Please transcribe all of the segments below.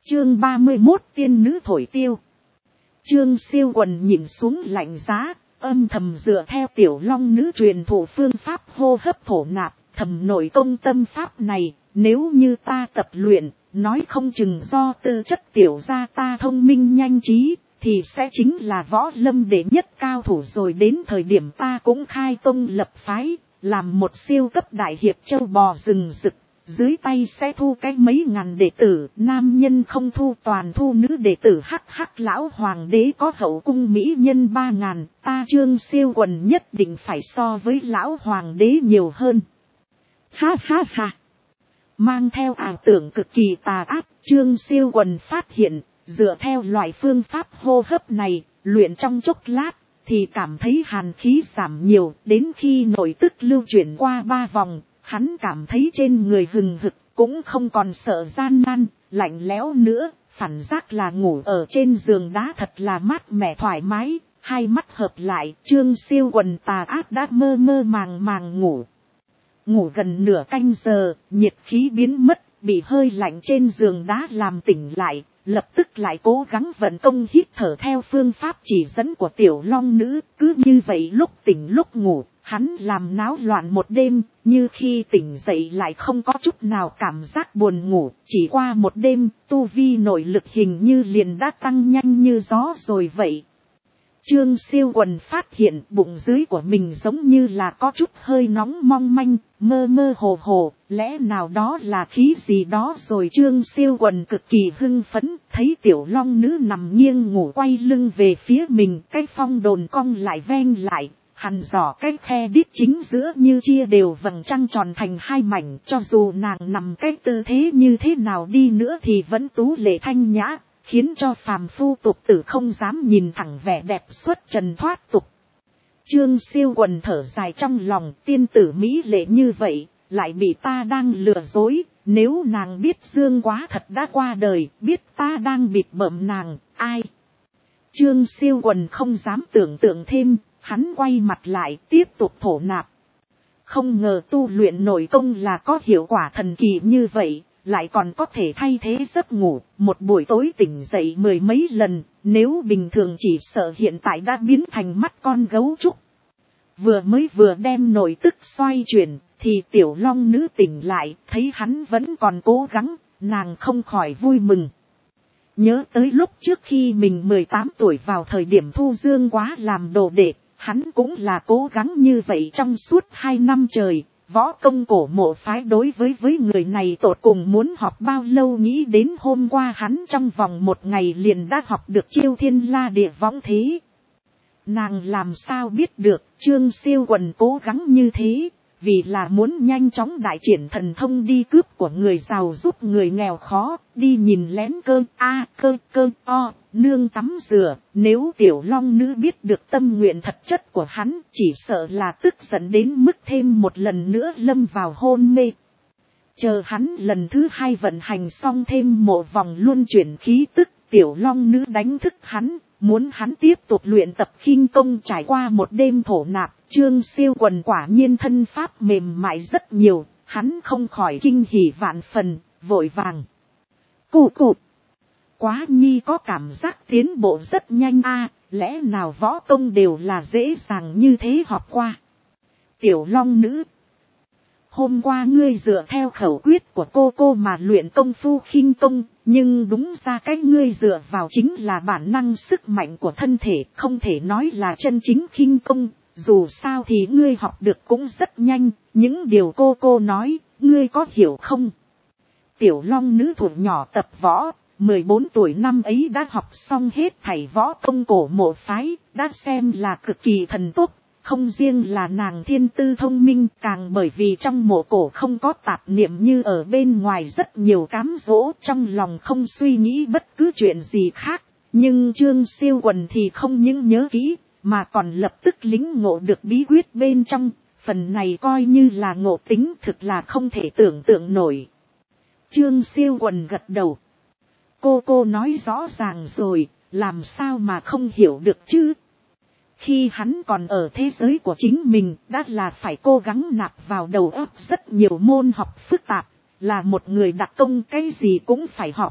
Chương 31 tiên nữ thổi tiêu. Trương Siêu Quần nhìn xuống lạnh giá, âm thầm dựa theo tiểu long nữ truyền thụ phương pháp hô hấp thổ nạp, thầm nội công tâm pháp này, nếu như ta tập luyện, nói không chừng do tư chất tiểu gia ta thông minh nhanh trí, thì sẽ chính là võ lâm đệ nhất cao thủ rồi, đến thời điểm ta cũng khai tông lập phái, làm một siêu cấp đại hiệp châu bò rừng rực. Dưới tay sẽ thu cái mấy ngàn đệ tử, nam nhân không thu toàn thu nữ đệ tử. Hắc hắc, lão hoàng đế có hậu cung mỹ nhân 3.000, ta Trương Siêu Quần nhất định phải so với lão hoàng đế nhiều hơn. Ha ha ha. Mang theo ảo tưởng cực kỳ tà ác, Trương Siêu Quần phát hiện, dựa theo loại phương pháp hô hấp này, luyện trong chốc lát, thì cảm thấy hàn khí giảm nhiều, đến khi nội tức lưu chuyển qua 3 vòng. Hắn cảm thấy trên người hừng hực, cũng không còn sợ gian nan, lạnh lẽo nữa, phản giác là ngủ ở trên giường đá thật là mát mẻ thoải mái, hai mắt hợp lại, Trương Siêu Quần tà ác đã mơ mơ màng màng ngủ. Ngủ gần nửa canh giờ, nhiệt khí biến mất, bị hơi lạnh trên giường đá làm tỉnh lại, lập tức lại cố gắng vận công hít thở theo phương pháp chỉ dẫn của tiểu long nữ, cứ như vậy lúc tỉnh lúc ngủ. Hắn làm náo loạn một đêm, như khi tỉnh dậy lại không có chút nào cảm giác buồn ngủ. Chỉ qua một đêm, tu vi nội lực hình như liền đã tăng nhanh như gió rồi vậy. Trương Siêu Quần phát hiện bụng dưới của mình giống như là có chút hơi nóng mong manh, mơ mơ hồ hồ, lẽ nào đó là khí gì đó rồi. Trương Siêu Quần cực kỳ hưng phấn, thấy tiểu long nữ nằm nghiêng ngủ quay lưng về phía mình, cái phong đồn cong lại ven lại. Hằn dò cái khe đít chính giữa như chia đều vầng trăng tròn thành hai mảnh, cho dù nàng nằm cái tư thế như thế nào đi nữa thì vẫn tú lệ thanh nhã, khiến cho phàm phu tục tử không dám nhìn thẳng vẻ đẹp xuất trần thoát tục. Trương Siêu Quần thở dài trong lòng, tiên tử mỹ lệ như vậy, lại bị ta đang lừa dối, nếu nàng biết Dương Quá thật đã qua đời, biết ta đang bịp bợm nàng, ai? Trương Siêu Quần không dám tưởng tượng thêm. Hắn quay mặt lại tiếp tục thổ nạp. Không ngờ tu luyện nội công là có hiệu quả thần kỳ như vậy, lại còn có thể thay thế giấc ngủ, một buổi tối tỉnh dậy 10 mấy lần, nếu bình thường chỉ sợ hiện tại đã biến thành mắt con gấu trúc. Vừa đem nội tức xoay chuyển, thì tiểu long nữ tỉnh lại, thấy hắn vẫn còn cố gắng, nàng không khỏi vui mừng. Nhớ tới lúc trước khi mình 18 tuổi vào thời điểm thu Dương Quá làm đồ đệ. Hắn cũng là cố gắng như vậy trong suốt 2 năm trời, võ công cổ mộ phái đối với người này tột cùng muốn học bao lâu, nghĩ đến hôm qua hắn trong vòng 1 ngày liền đã học được chiêu thiên la địa võng thế. Nàng làm sao biết được Trương Siêu Quần cố gắng như thế, vì là muốn nhanh chóng đại triển thần thông đi cướp của người giàu giúp người nghèo khó, đi nhìn lén cơ nương tắm rửa. Nếu tiểu long nữ biết được tâm nguyện thật chất của hắn, chỉ sợ là tức giận đến mức thêm một lần nữa lâm vào hôn mê. Chờ hắn lần thứ 2 vận hành xong thêm một vòng luân chuyển khí tức, tiểu long nữ đánh thức hắn, muốn hắn tiếp tục luyện tập khinh công. Trải qua một đêm thổ nạp, Trương Siêu Quần quả nhiên thân pháp mềm mại rất nhiều, hắn không khỏi kinh hỉ vạn phần, vội vàng. Cụ. Quá nhi có cảm giác tiến bộ rất nhanh a, lẽ nào võ công đều là dễ dàng như thế học qua. Tiểu long nữ. Hôm qua ngươi dựa theo khẩu quyết của cô mà luyện công phu khinh công, nhưng đúng ra cái ngươi dựa vào chính là bản năng sức mạnh của thân thể, không thể nói là chân chính khinh công, dù sao thì ngươi học được cũng rất nhanh, những điều cô nói, ngươi có hiểu không? Tiểu long nữ thủ nhỏ tập võ, 14 tuổi năm ấy đã học xong hết thảy võ công cổ mộ phái, đã xem là cực kỳ thần tốc. Không riêng là nàng thiên tư thông minh, càng bởi vì trong mộ cổ không có tạp niệm như ở bên ngoài rất nhiều cám dỗ, trong lòng không suy nghĩ bất cứ chuyện gì khác. Nhưng Trương Siêu Quần thì không những nhớ kỹ, mà còn lập tức lĩnh ngộ được bí quyết bên trong, phần này coi như là ngộ tính thực là không thể tưởng tượng nổi. Trương Siêu Quần gật đầu. Cô nói rõ ràng rồi, làm sao mà không hiểu được chứ? Khi hắn còn ở thế giới của chính mình, đã là phải cố gắng nạp vào đầu óc rất nhiều môn học phức tạp, là một người đặc công cái gì cũng phải học,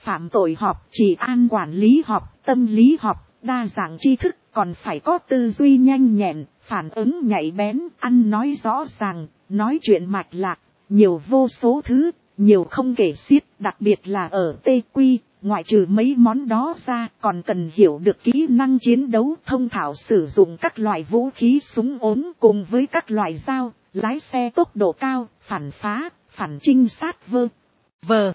phạm tội học, trị an quản lý học, tâm lý học, đa dạng tri thức, còn phải có tư duy nhanh nhẹn, phản ứng nhạy bén, ăn nói rõ ràng, nói chuyện mạch lạc, nhiều vô số thứ, nhiều không kể xiết, đặc biệt là ở TQ, ngoại trừ mấy món đó ra còn cần hiểu được kỹ năng chiến đấu, thông thạo sử dụng các loại vũ khí súng ốm cùng với các loại dao, lái xe tốc độ cao, phản phá, phản trinh sát vờ.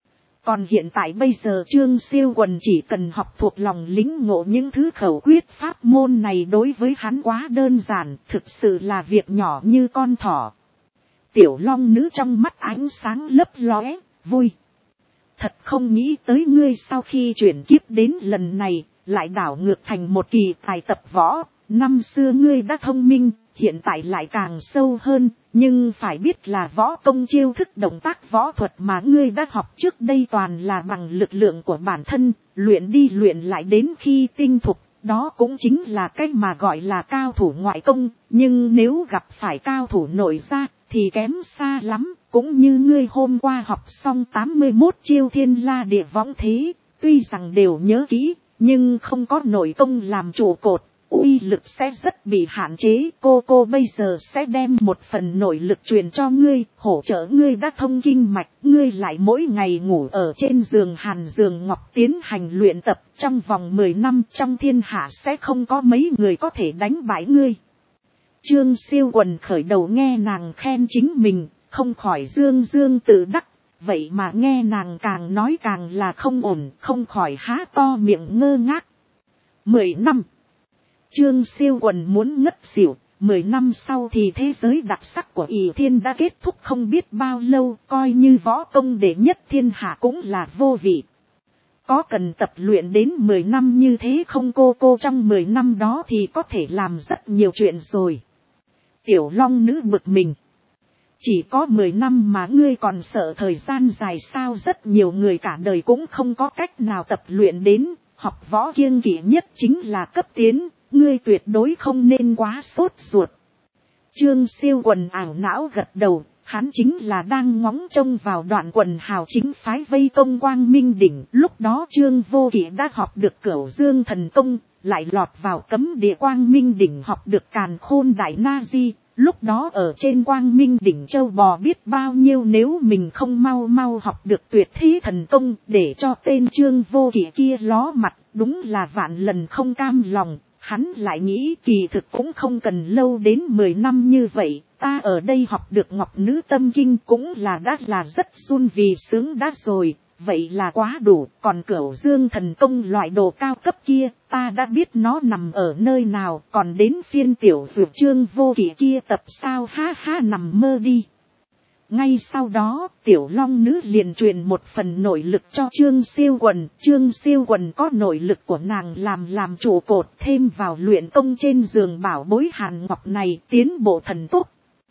Còn hiện tại bây giờ Trương Siêu Quần chỉ cần học thuộc lòng lĩnh ngộ những thứ khẩu quyết pháp môn này đối với hắn quá đơn giản, thực sự là việc nhỏ như con thỏ. Tiểu long nữ trong mắt ánh sáng lấp lóe, vui. Thật không nghĩ tới ngươi sau khi chuyển kiếp đến lần này, lại đảo ngược thành một kỳ tài tập võ. Năm xưa ngươi đã thông minh, hiện tại lại càng sâu hơn, nhưng phải biết là võ công chiêu thức động tác võ thuật mà ngươi đã học trước đây toàn là bằng lực lượng của bản thân, luyện đi luyện lại đến khi tinh thục, đó cũng chính là cách mà gọi là cao thủ ngoại công, nhưng nếu gặp phải cao thủ nội gia thì kém xa lắm, cũng như ngươi hôm qua học xong 81 chiêu thiên la địa võng thế, tuy rằng đều nhớ kỹ, nhưng không có nội công làm trụ cột, uy lực sẽ rất bị hạn chế. Cô bây giờ sẽ đem một phần nội lực truyền cho ngươi, hỗ trợ ngươi đã thông kinh mạch, ngươi lại mỗi ngày ngủ ở trên giường hàn giường ngọc tiến hành luyện tập, trong vòng 10 năm trong thiên hạ sẽ không có mấy người có thể đánh bại ngươi. Trương Siêu Quần khởi đầu nghe nàng khen chính mình, không khỏi dương dương tự đắc, vậy mà nghe nàng càng nói càng là không ổn, không khỏi há to miệng ngơ ngác. 10 năm. Trương Siêu Quần muốn ngất xỉu, 10 năm sau thì thế giới đặc sắc của Ỷ Thiên đã kết thúc không biết bao lâu, coi như võ công đệ nhất thiên hạ cũng là vô vị. Có cần tập luyện đến 10 năm như thế không? Cô trong 10 năm đó thì có thể làm rất nhiều chuyện rồi. Tiểu long nữ bực mình. Chỉ có 10 năm mà ngươi còn sợ thời gian dài sao? Rất nhiều người cả đời cũng không có cách nào tập luyện đến, học võ kiêng kỵ nhất chính là cấp tiến, ngươi tuyệt đối không nên quá sốt ruột. Trương Siêu Quần ảo não gật đầu, hắn chính là đang ngóng trông vào đoạn quần hào chính phái vây công Quang Minh Đỉnh. Lúc đó Trương Vô Kỵ đã học được Cửu Dương Thần Công, lại lọt vào cấm địa Quang Minh Đỉnh học được Càn Khôn Đại Na Di. Lúc đó ở trên Quang Minh Đỉnh châu bò biết bao nhiêu, nếu mình không mau học được Tuyệt Thế Thần Công để cho tên Trương Vô Kỵ kia ló mặt, đúng là vạn lần không cam lòng. Hắn lại nghĩ kỳ thực cũng không cần lâu đến 10 năm như vậy, ta ở đây học được Ngọc Nữ Tâm Kinh cũng là đã là rất sung vì sướng đã rồi, vậy là quá đủ. Còn Cửu Dương Thần Công loại đồ cao cấp kia, ta đã biết nó nằm ở nơi nào, còn đến phiên tiểu dược Trương Vô Kỵ kia tập sao? Ha ha, nằm mơ đi. Ngay sau đó, tiểu long nữ liền truyền một phần nội lực cho Trương Siêu Quần. Trương Siêu Quần có nội lực của nàng làm trụ cột, thêm vào luyện công trên giường bảo bối hàn ngọc này, tiến bộ thần tốc.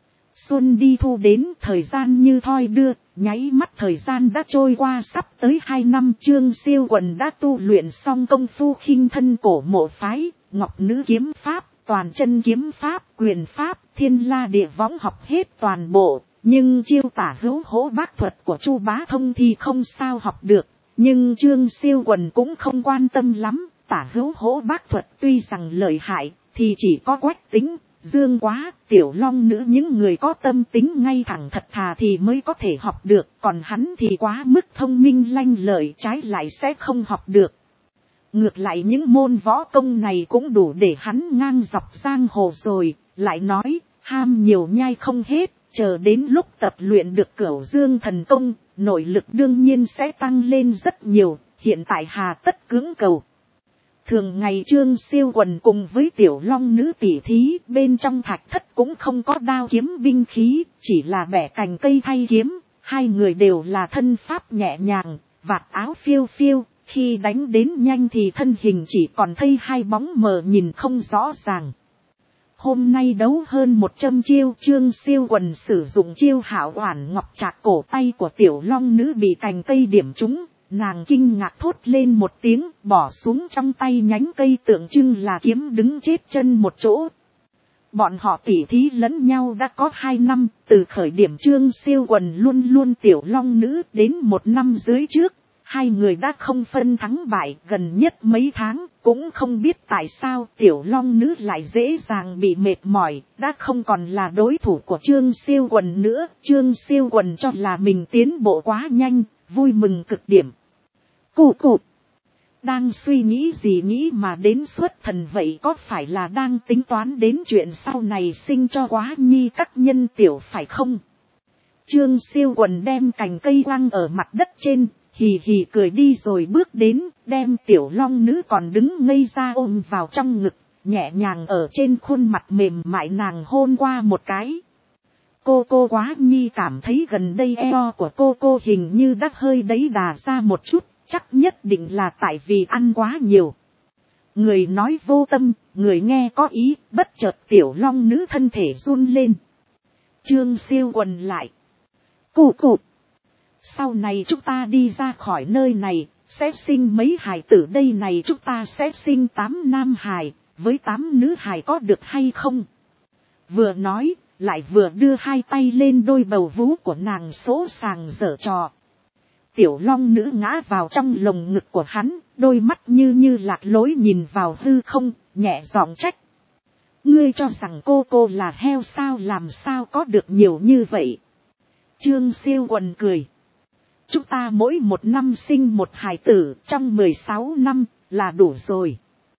Xuân đi thu đến, thời gian như thoi đưa, nháy mắt thời gian đã trôi qua sắp tới 2 năm. Trương Siêu Quần đã tu luyện xong công phu khinh thân cổ mộ phái, Ngọc Nữ kiếm pháp, toàn chân kiếm pháp, quyền pháp, thiên la địa võng học hết toàn bộ. Nhưng chiêu tả hữu hỗ bác thuật của Chu Bá Thông thì không sao học được. Nhưng Trương Siêu Quần cũng không quan tâm lắm, tả hữu hỗ bác thuật tuy rằng lợi hại, thì chỉ có Quách Tính, Dương Quá, Tiểu Long Nữ những người có tâm tính ngay thẳng thật thà thì mới có thể học được, còn hắn thì quá mức thông minh lanh lợi, trái lại sẽ không học được. Ngược lại những môn võ công này cũng đủ để hắn ngang dọc giang hồ rồi, lại nói, ham nhiều nhai không hết. Chờ đến lúc tập luyện được Cửu Dương Thần Công, nội lực đương nhiên sẽ tăng lên rất nhiều, hiện tại hà tất cưỡng cầu. Thường ngày Trương Siêu Quần cùng với Tiểu Long Nữ tỉ thí, bên trong thạch thất cũng không có đao kiếm binh khí, chỉ là bẻ cành cây thay kiếm, hai người đều là thân pháp nhẹ nhàng, vạt áo phiêu phiêu, khi đánh đến nhanh thì thân hình chỉ còn thấy hai bóng mờ nhìn không rõ ràng. Hôm nay đấu hơn 100 chiêu, Trương Siêu Quần sử dụng chiêu Hạo Oản Ngọc Trạc, cổ tay của Tiểu Long Nữ bị cành cây điểm trúng, nàng kinh ngạc thốt lên một tiếng, bỏ xuống trong tay nhánh cây tượng trưng là kiếm đứng chết chân một chỗ. Bọn họ tỉ thí lẫn nhau đã có 2 năm, từ khởi điểm Trương Siêu Quần luôn Tiểu Long Nữ đến 1 năm dưới trước, hai người đã không phân thắng bại, gần nhất mấy tháng cũng không biết tại sao tiểu long nữ lại dễ dàng bị mệt mỏi, đã không còn là đối thủ của Trương Siêu Quần nữa. Trương Siêu Quần cho là mình tiến bộ quá nhanh, vui mừng cực điểm. Cụ đang suy nghĩ gì nghĩ mà đến xuất thần vậy, có phải là đang tính toán đến chuyện sau này sinh cho Quá Nhi các nhân tiểu phải không? Trương Siêu Quần đem cành cây quăng ở mặt đất trên, hì hì cười đi rồi bước đến, đem tiểu long nữ còn đứng ngây ra ôm vào trong ngực, nhẹ nhàng ở trên khuôn mặt mềm mại nàng hôn qua một cái. Cô Quá Nhi cảm thấy gần đây eo của cô hình như đã hơi đấy đà ra một chút, chắc nhất định là tại vì ăn quá nhiều. Người nói vô tâm, người nghe có ý, bất chợt tiểu long nữ thân thể run lên. Trương Siêu Quần lại. Cụ. Sau này chúng ta đi ra khỏi nơi này, sẽ sinh mấy hài tử đây này, chúng ta sẽ sinh 8 nam hài, với 8 nữ hài có được hay không? Vừa nói, lại vừa đưa hai tay lên đôi bầu vú của nàng sỗ sàng giở trò. Tiểu long nữ ngã vào trong lồng ngực của hắn, đôi mắt như lạc lối nhìn vào hư không, nhẹ giọng trách. Ngươi cho rằng cô là heo sao, làm sao có được nhiều như vậy? Trương Siêu Quần cười. Chúng ta mỗi một năm sinh một hài tử, trong 16 năm là đủ rồi.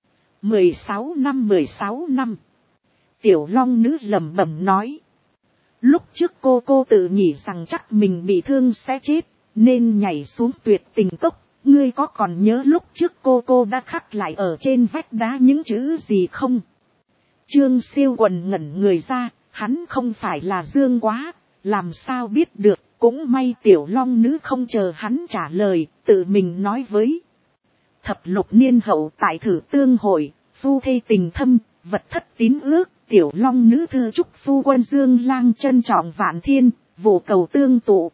16 năm. Tiểu long nữ lẩm bẩm nói. Lúc trước cô tự nghĩ rằng chắc mình bị thương sẽ chết, nên nhảy xuống tuyệt tình cốc. Ngươi có còn nhớ lúc trước cô đã khắc lại ở trên vách đá những chữ gì không? Trương Siêu Quần ngẩn người ra, hắn không phải là Dương Quá, làm sao biết được. Cũng may tiểu long nữ không chờ hắn trả lời, tự mình nói với. Thập lục niên hậu tại thử tương hội, phu thê tình thâm, vật thất tín ước, tiểu long nữ thư chúc phu quân Dương Lang trân trọng vạn thiên, vụ cầu tương tụ.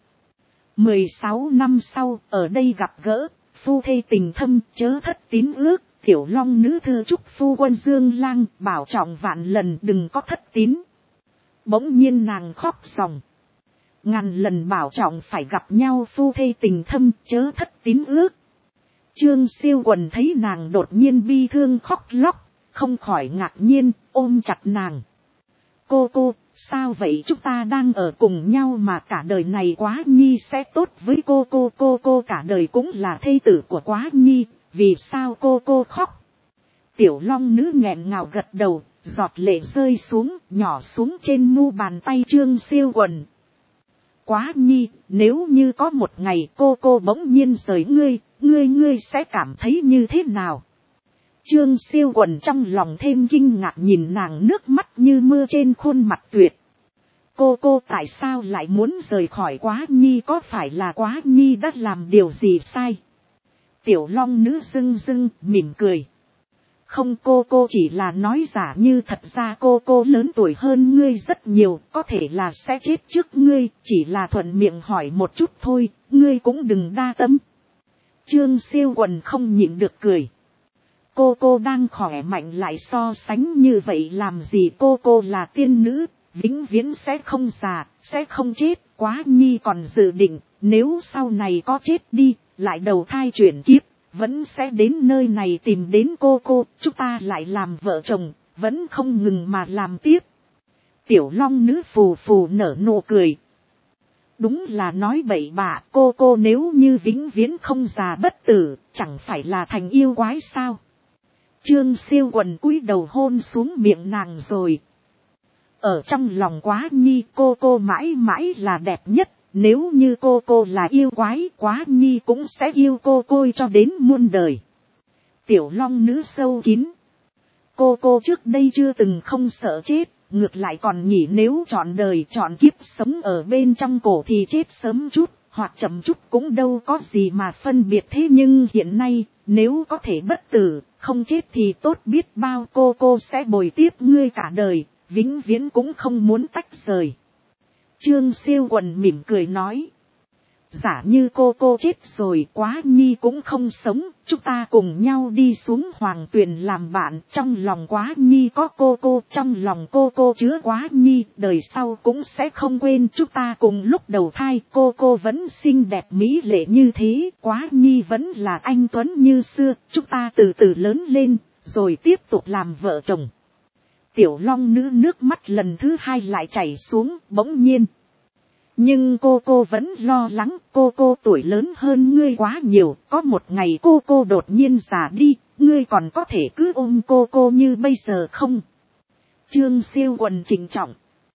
16 năm sau, ở đây gặp gỡ, phu thê tình thâm, chớ thất tín ước, tiểu long nữ thư chúc phu quân Dương Lang bảo trọng vạn lần đừng có thất tín. Bỗng nhiên nàng khóc ròng. Ngàn lần bảo trọng phải gặp nhau phu thê tình thâm, chớ thất tín ước. Trương Siêu Quần thấy nàng đột nhiên bi thương khóc lóc, không khỏi ngạc nhiên, ôm chặt nàng. Cô, sao vậy, chúng ta đang ở cùng nhau mà cả đời này Quá Nhi sẽ tốt với cô cả đời cũng là thê tử của Quá Nhi, vì sao cô khóc? Tiểu long nữ nghẹn ngào gật đầu, giọt lệ rơi xuống, nhỏ xuống trên mu bàn tay Trương Siêu Quần. Quá Nhi, nếu như có một ngày cô bỗng nhiên rời ngươi sẽ cảm thấy như thế nào? Trương Siêu Quần trong lòng thêm kinh ngạc nhìn nàng, nước mắt như mưa trên khuôn mặt tuyệt. Cô tại sao lại muốn rời khỏi Quá Nhi, có phải là Quá Nhi đã làm điều gì sai? Tiểu long nữ rưng mỉm cười. Không, cô chỉ là nói giả, như thật ra cô lớn tuổi hơn ngươi rất nhiều, có thể là sẽ chết trước ngươi, chỉ là thuận miệng hỏi một chút thôi, ngươi cũng đừng đa tâm. Trương Siêu Quần không nhịn được cười. Cô đang khỏe mạnh lại so sánh như vậy làm gì, cô là tiên nữ, vĩnh viễn sẽ không già, sẽ không chết. Quá Nhi còn dự định, nếu sau này có chết đi, lại đầu thai chuyển kiếp, vẫn sẽ đến nơi này tìm đến cô, chúng ta lại làm vợ chồng, vẫn không ngừng mà làm tiếp. Tiểu long nữ phù phù nở nụ cười. Đúng là nói bậy bạ, cô nếu như vĩnh viễn không già bất tử, chẳng phải là thành yêu quái sao? Trương Siêu Quần cúi đầu hôn xuống miệng nàng rồi. Ở trong lòng Quá Nhi cô mãi mãi là đẹp nhất. Nếu như cô là yêu quái, Quá Nhi cũng sẽ yêu cô cho đến muôn đời. Tiểu long nữ sâu kín. Cô trước đây chưa từng không sợ chết, ngược lại còn nghĩ nếu chọn đời chọn kiếp sống ở bên trong cổ thì chết sớm chút, hoặc chậm chút cũng đâu có gì mà phân biệt. Thế nhưng hiện nay, nếu có thể bất tử, không chết thì tốt biết bao. Cô sẽ bồi tiếp ngươi cả đời, vĩnh viễn cũng không muốn tách rời. Trương Siêu Quần mỉm cười nói. giả như cô chết rồi, Quá Nhi cũng không sống, chúng ta cùng nhau đi xuống Hoàng Tuyền làm bạn. Trong lòng Quá Nhi có cô, trong lòng cô chứa Quá Nhi, đời sau cũng sẽ không quên chúng ta cùng lúc đầu thai. Cô vẫn xinh đẹp mỹ lệ như thế, Quá Nhi vẫn là anh tuấn như xưa, chúng ta từ từ lớn lên, rồi tiếp tục làm vợ chồng. Tiểu Long Nữ nước mắt lần thứ hai lại chảy xuống, bỗng nhiên. Nhưng cô vẫn lo lắng, cô tuổi lớn hơn ngươi quá nhiều, có một ngày cô đột nhiên già đi, ngươi còn có thể cứ ôm cô như bây giờ không? Trương Siêu Quần trịnh trọng.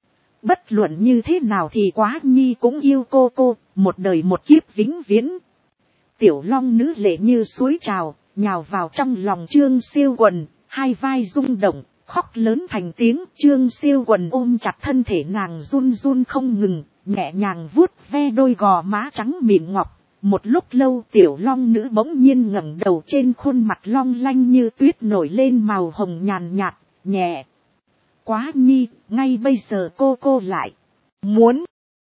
Bất luận như thế nào thì Quá Nhi cũng yêu cô, một đời một kiếp vĩnh viễn. Tiểu Long Nữ lệ như suối trào, nhào vào trong lòng Trương Siêu Quần, hai vai rung động, khóc lớn thành tiếng. Trương Siêu Quần ôm chặt thân thể nàng run run không ngừng, nhẹ nhàng vuốt ve đôi gò má trắng mịn ngọc. Một lúc lâu Tiểu Long Nữ bỗng nhiên ngẩng đầu, trên khuôn mặt long lanh như tuyết nổi lên màu hồng nhàn nhạt, nhẹ. Quá Nhi, ngay bây giờ cô lại muốn.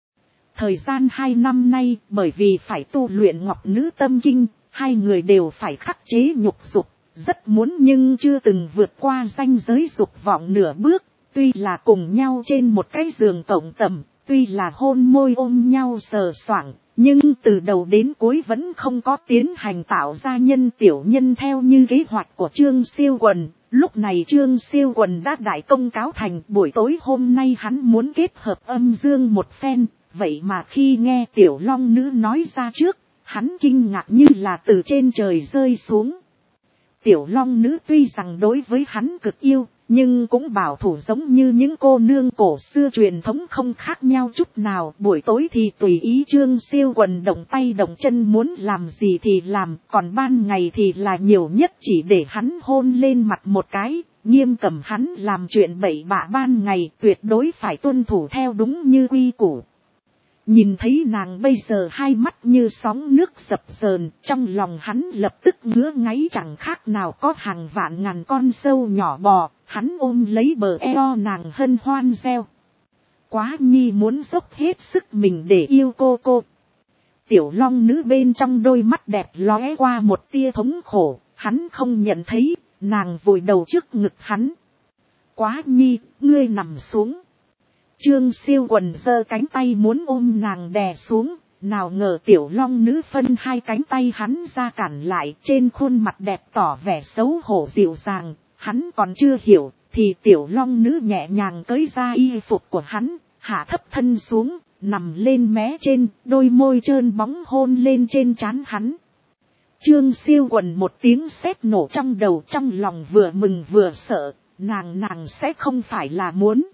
Thời gian 2 năm nay, bởi vì phải tu luyện Ngọc Nữ Tâm Kinh, hai người đều phải khắc chế nhục dục, rất muốn nhưng chưa từng vượt qua ranh giới dục vọng nửa bước. Tuy là cùng nhau trên một cái giường cộng tầm, tuy là hôn môi ôm nhau sờ soạng, nhưng từ đầu đến cuối vẫn không có tiến hành tạo ra nhân tiểu nhân theo như kế hoạch của Trương Siêu Quần. Lúc này Trương Siêu Quần đã đại công cáo thành, buổi tối hôm nay hắn muốn kết hợp âm dương một phen, vậy mà khi nghe Tiểu Long Nữ nói ra trước, hắn kinh ngạc như là từ trên trời rơi xuống. Tiểu Long Nữ tuy rằng đối với hắn cực yêu, nhưng cũng bảo thủ giống như những cô nương cổ xưa truyền thống không khác nhau chút nào. Buổi tối thì tùy ý Trương Siêu Quần động tay động chân, muốn làm gì thì làm, còn ban ngày thì là nhiều nhất chỉ để hắn hôn lên mặt một cái, nghiêm cấm hắn làm chuyện bậy bạ ban ngày, tuyệt đối phải tuân thủ theo đúng như quy củ. Nhìn thấy nàng bây giờ hai mắt như sóng nước dập dờn, trong lòng hắn lập tức ngứa ngáy chẳng khác nào có hàng vạn ngàn con sâu nhỏ bò, hắn ôm lấy bờ eo nàng hân hoan reo. Quá Nhi muốn dốc hết sức mình để yêu cô. Tiểu Long Nữ bên trong đôi mắt đẹp lóe qua một tia thống khổ, hắn không nhận thấy, nàng vùi đầu trước ngực hắn. Quá Nhi, ngươi nằm xuống. Trương Siêu Quần giơ cánh tay muốn ôm nàng đè xuống, nào ngờ Tiểu Long Nữ phân hai cánh tay hắn ra cản lại, trên khuôn mặt đẹp tỏ vẻ xấu hổ dịu dàng. Hắn còn chưa hiểu, thì Tiểu Long Nữ nhẹ nhàng cởi ra y phục của hắn, hạ thấp thân xuống, nằm lên mé trên, đôi môi trơn bóng hôn lên trên trán hắn. Trương Siêu Quần một tiếng sét nổ trong đầu, trong lòng vừa mừng vừa sợ, nàng sẽ không phải là muốn.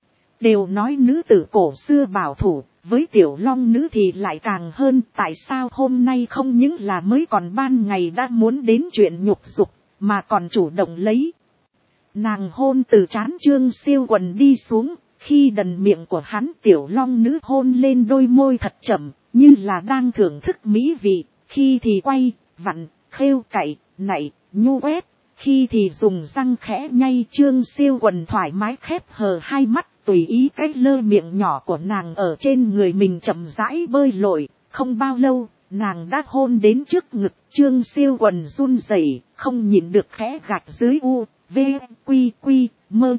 Đều nói nữ tử cổ xưa bảo thủ, với Tiểu Long Nữ thì lại càng hơn, tại sao hôm nay không những là mới còn ban ngày đã muốn đến chuyện nhục dục, mà còn chủ động lấy. Nàng hôn từ trán Trương Siêu Quần đi xuống, khi đần miệng của hắn Tiểu Long Nữ hôn lên đôi môi thật chậm, như là đang thưởng thức mỹ vị, khi thì quay, vặn, khêu cậy, nảy, nhu quét, khi thì dùng răng khẽ nhay. Trương Siêu Quần thoải mái khép hờ hai mắt, tùy ý cái lơ miệng nhỏ của nàng ở trên người mình chậm rãi bơi lội. Không bao lâu, nàng đã hôn đến trước ngực. Trương Siêu Quần run rẩy, không nhịn được khẽ gạch dưới u, v, quy, mơ.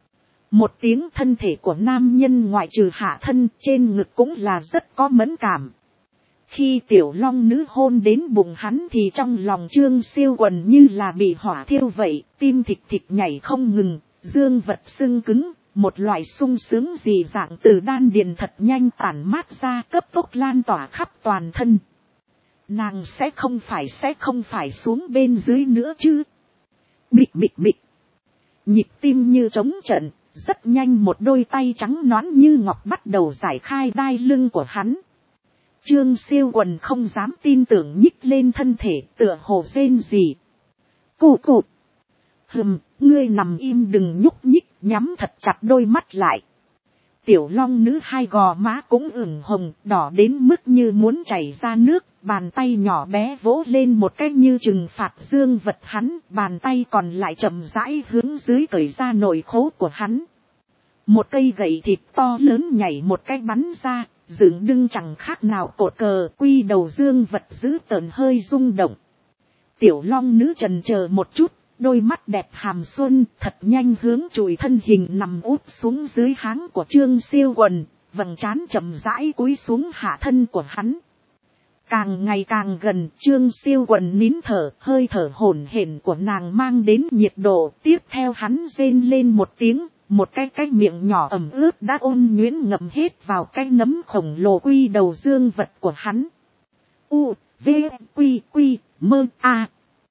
Một tiếng, thân thể của nam nhân ngoại trừ hạ thân, trên ngực cũng là rất có mẫn cảm. Khi Tiểu Long Nữ hôn đến bụng hắn thì trong lòng Trương Siêu Quần như là bị hỏa thiêu vậy, tim thịch thịch nhảy không ngừng, dương vật sưng cứng, một loại sung sướng dị dạng từ đan điền thật nhanh tản mát ra, cấp tốc lan tỏa khắp toàn thân. Nàng sẽ không phải xuống bên dưới nữa chứ? Bịch bịch bịch. Nhịp tim như trống trận, rất nhanh một đôi tay trắng nõn như ngọc bắt đầu giải khai đai lưng của hắn. Trương Siêu Quần không dám tin tưởng nhích lên thân thể, tựa hồ rên rỉ. Cụ. Ngươi nằm im đừng nhúc nhích, nhắm thật chặt đôi mắt lại. Tiểu Long Nữ hai gò má cũng ửng hồng, đỏ đến mức như muốn chảy ra nước, bàn tay nhỏ bé vỗ lên một cách như trừng phạt dương vật hắn, bàn tay còn lại chậm rãi hướng dưới cởi ra nội khố của hắn. Một cây gậy thịt to lớn nhảy một cái bắn ra, dựng đưng chẳng khác nào cột cờ, quy đầu dương vật dữ tợn hơi rung động. Tiểu long nữ trần chờ một chút, đôi mắt đẹp hàm xuân thật nhanh hướng chùi thân hình nằm úp xuống dưới háng của Trương Siêu Quần, vầng trán chậm rãi cúi xuống hạ thân của hắn. Càng ngày càng gần, Trương Siêu Quần nín thở, hơi thở hổn hển của nàng mang đến nhiệt độ, tiếp theo hắn rên lên một tiếng, một cái miệng nhỏ ẩm ướt đã ôn nhuyễn ngậm hết vào cái nấm khổng lồ quy đầu dương vật của hắn. U, V, Quy, Mơ, A.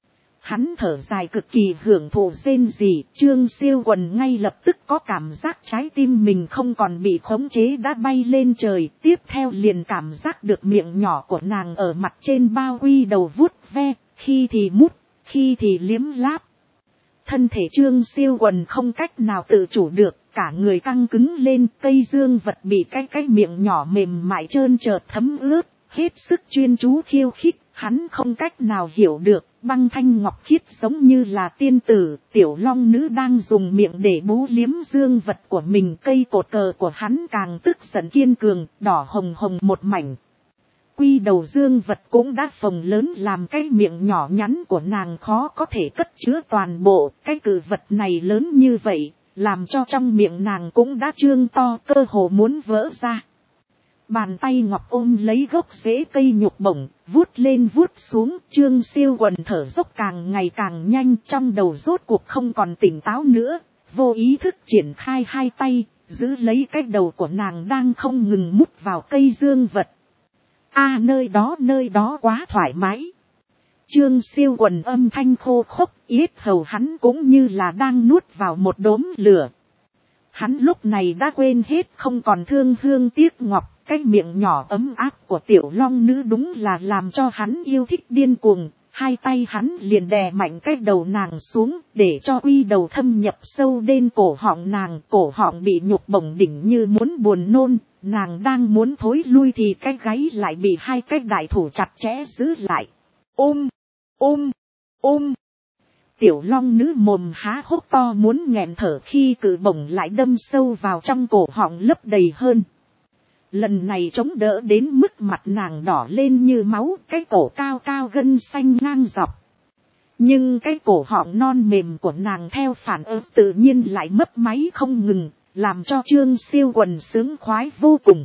Hắn thở dài cực kỳ hưởng thụ rên rỉ, Trương Siêu Quần ngay lập tức có cảm giác trái tim mình không còn bị khống chế đã bay lên trời, tiếp theo liền cảm giác được miệng nhỏ của nàng ở mặt trên bao quy đầu vuốt ve, khi thì mút, khi thì liếm láp. Thân thể Trương Siêu Quần không cách nào tự chủ được, cả người căng cứng lên, cây dương vật bị cái miệng nhỏ mềm mại trơn trượt thấm ướt, hết sức chuyên chú khiêu khích, hắn không cách nào hiểu được, băng thanh ngọc khiết giống như là tiên tử, tiểu long nữ đang dùng miệng để bú liếm dương vật của mình, cây cột cờ của hắn càng tức giận kiên cường, đỏ hồng hồng một mảnh. Quy đầu dương vật cũng đã phồng lớn làm cái miệng nhỏ nhắn của nàng khó có thể cất chứa toàn bộ, cái cự vật này lớn như vậy, làm cho trong miệng nàng cũng đã trương to cơ hồ muốn vỡ ra. Bàn tay ngọc ôm lấy gốc rễ cây nhục bổng, vuốt lên vuốt xuống, Trương Siêu Quần thở dốc càng ngày càng nhanh, trong đầu rốt cuộc không còn tỉnh táo nữa, vô ý thức triển khai hai tay, giữ lấy cái đầu của nàng đang không ngừng mút vào cây dương vật. A, nơi đó quá thoải mái. Trương Siêu Quần âm thanh khô khốc, yết hầu hắn cũng như là đang nuốt vào một đốm lửa. Hắn lúc này đã quên hết không còn thương hương tiếc ngọc, cái miệng nhỏ ấm áp của tiểu long nữ đúng là làm cho hắn yêu thích điên cuồng. Hai tay hắn liền đè mạnh cái đầu nàng xuống, để cho uy đầu thâm nhập sâu đến cổ họng nàng, cổ họng bị nhục bổng đỉnh như muốn buồn nôn, nàng đang muốn thối lui thì cái gáy lại bị hai cái đại thủ chặt chẽ giữ lại. Ôm. Tiểu long nữ mồm há hốc to muốn nghẹn thở khi cự bổng lại đâm sâu vào trong cổ họng lấp đầy hơn. Lần này chống đỡ đến mức mặt nàng đỏ lên như máu, cái cổ cao cao gân xanh ngang dọc. Nhưng cái cổ họng non mềm của nàng theo phản ứng tự nhiên lại mấp máy không ngừng, làm cho Trương Siêu Quần sướng khoái vô cùng.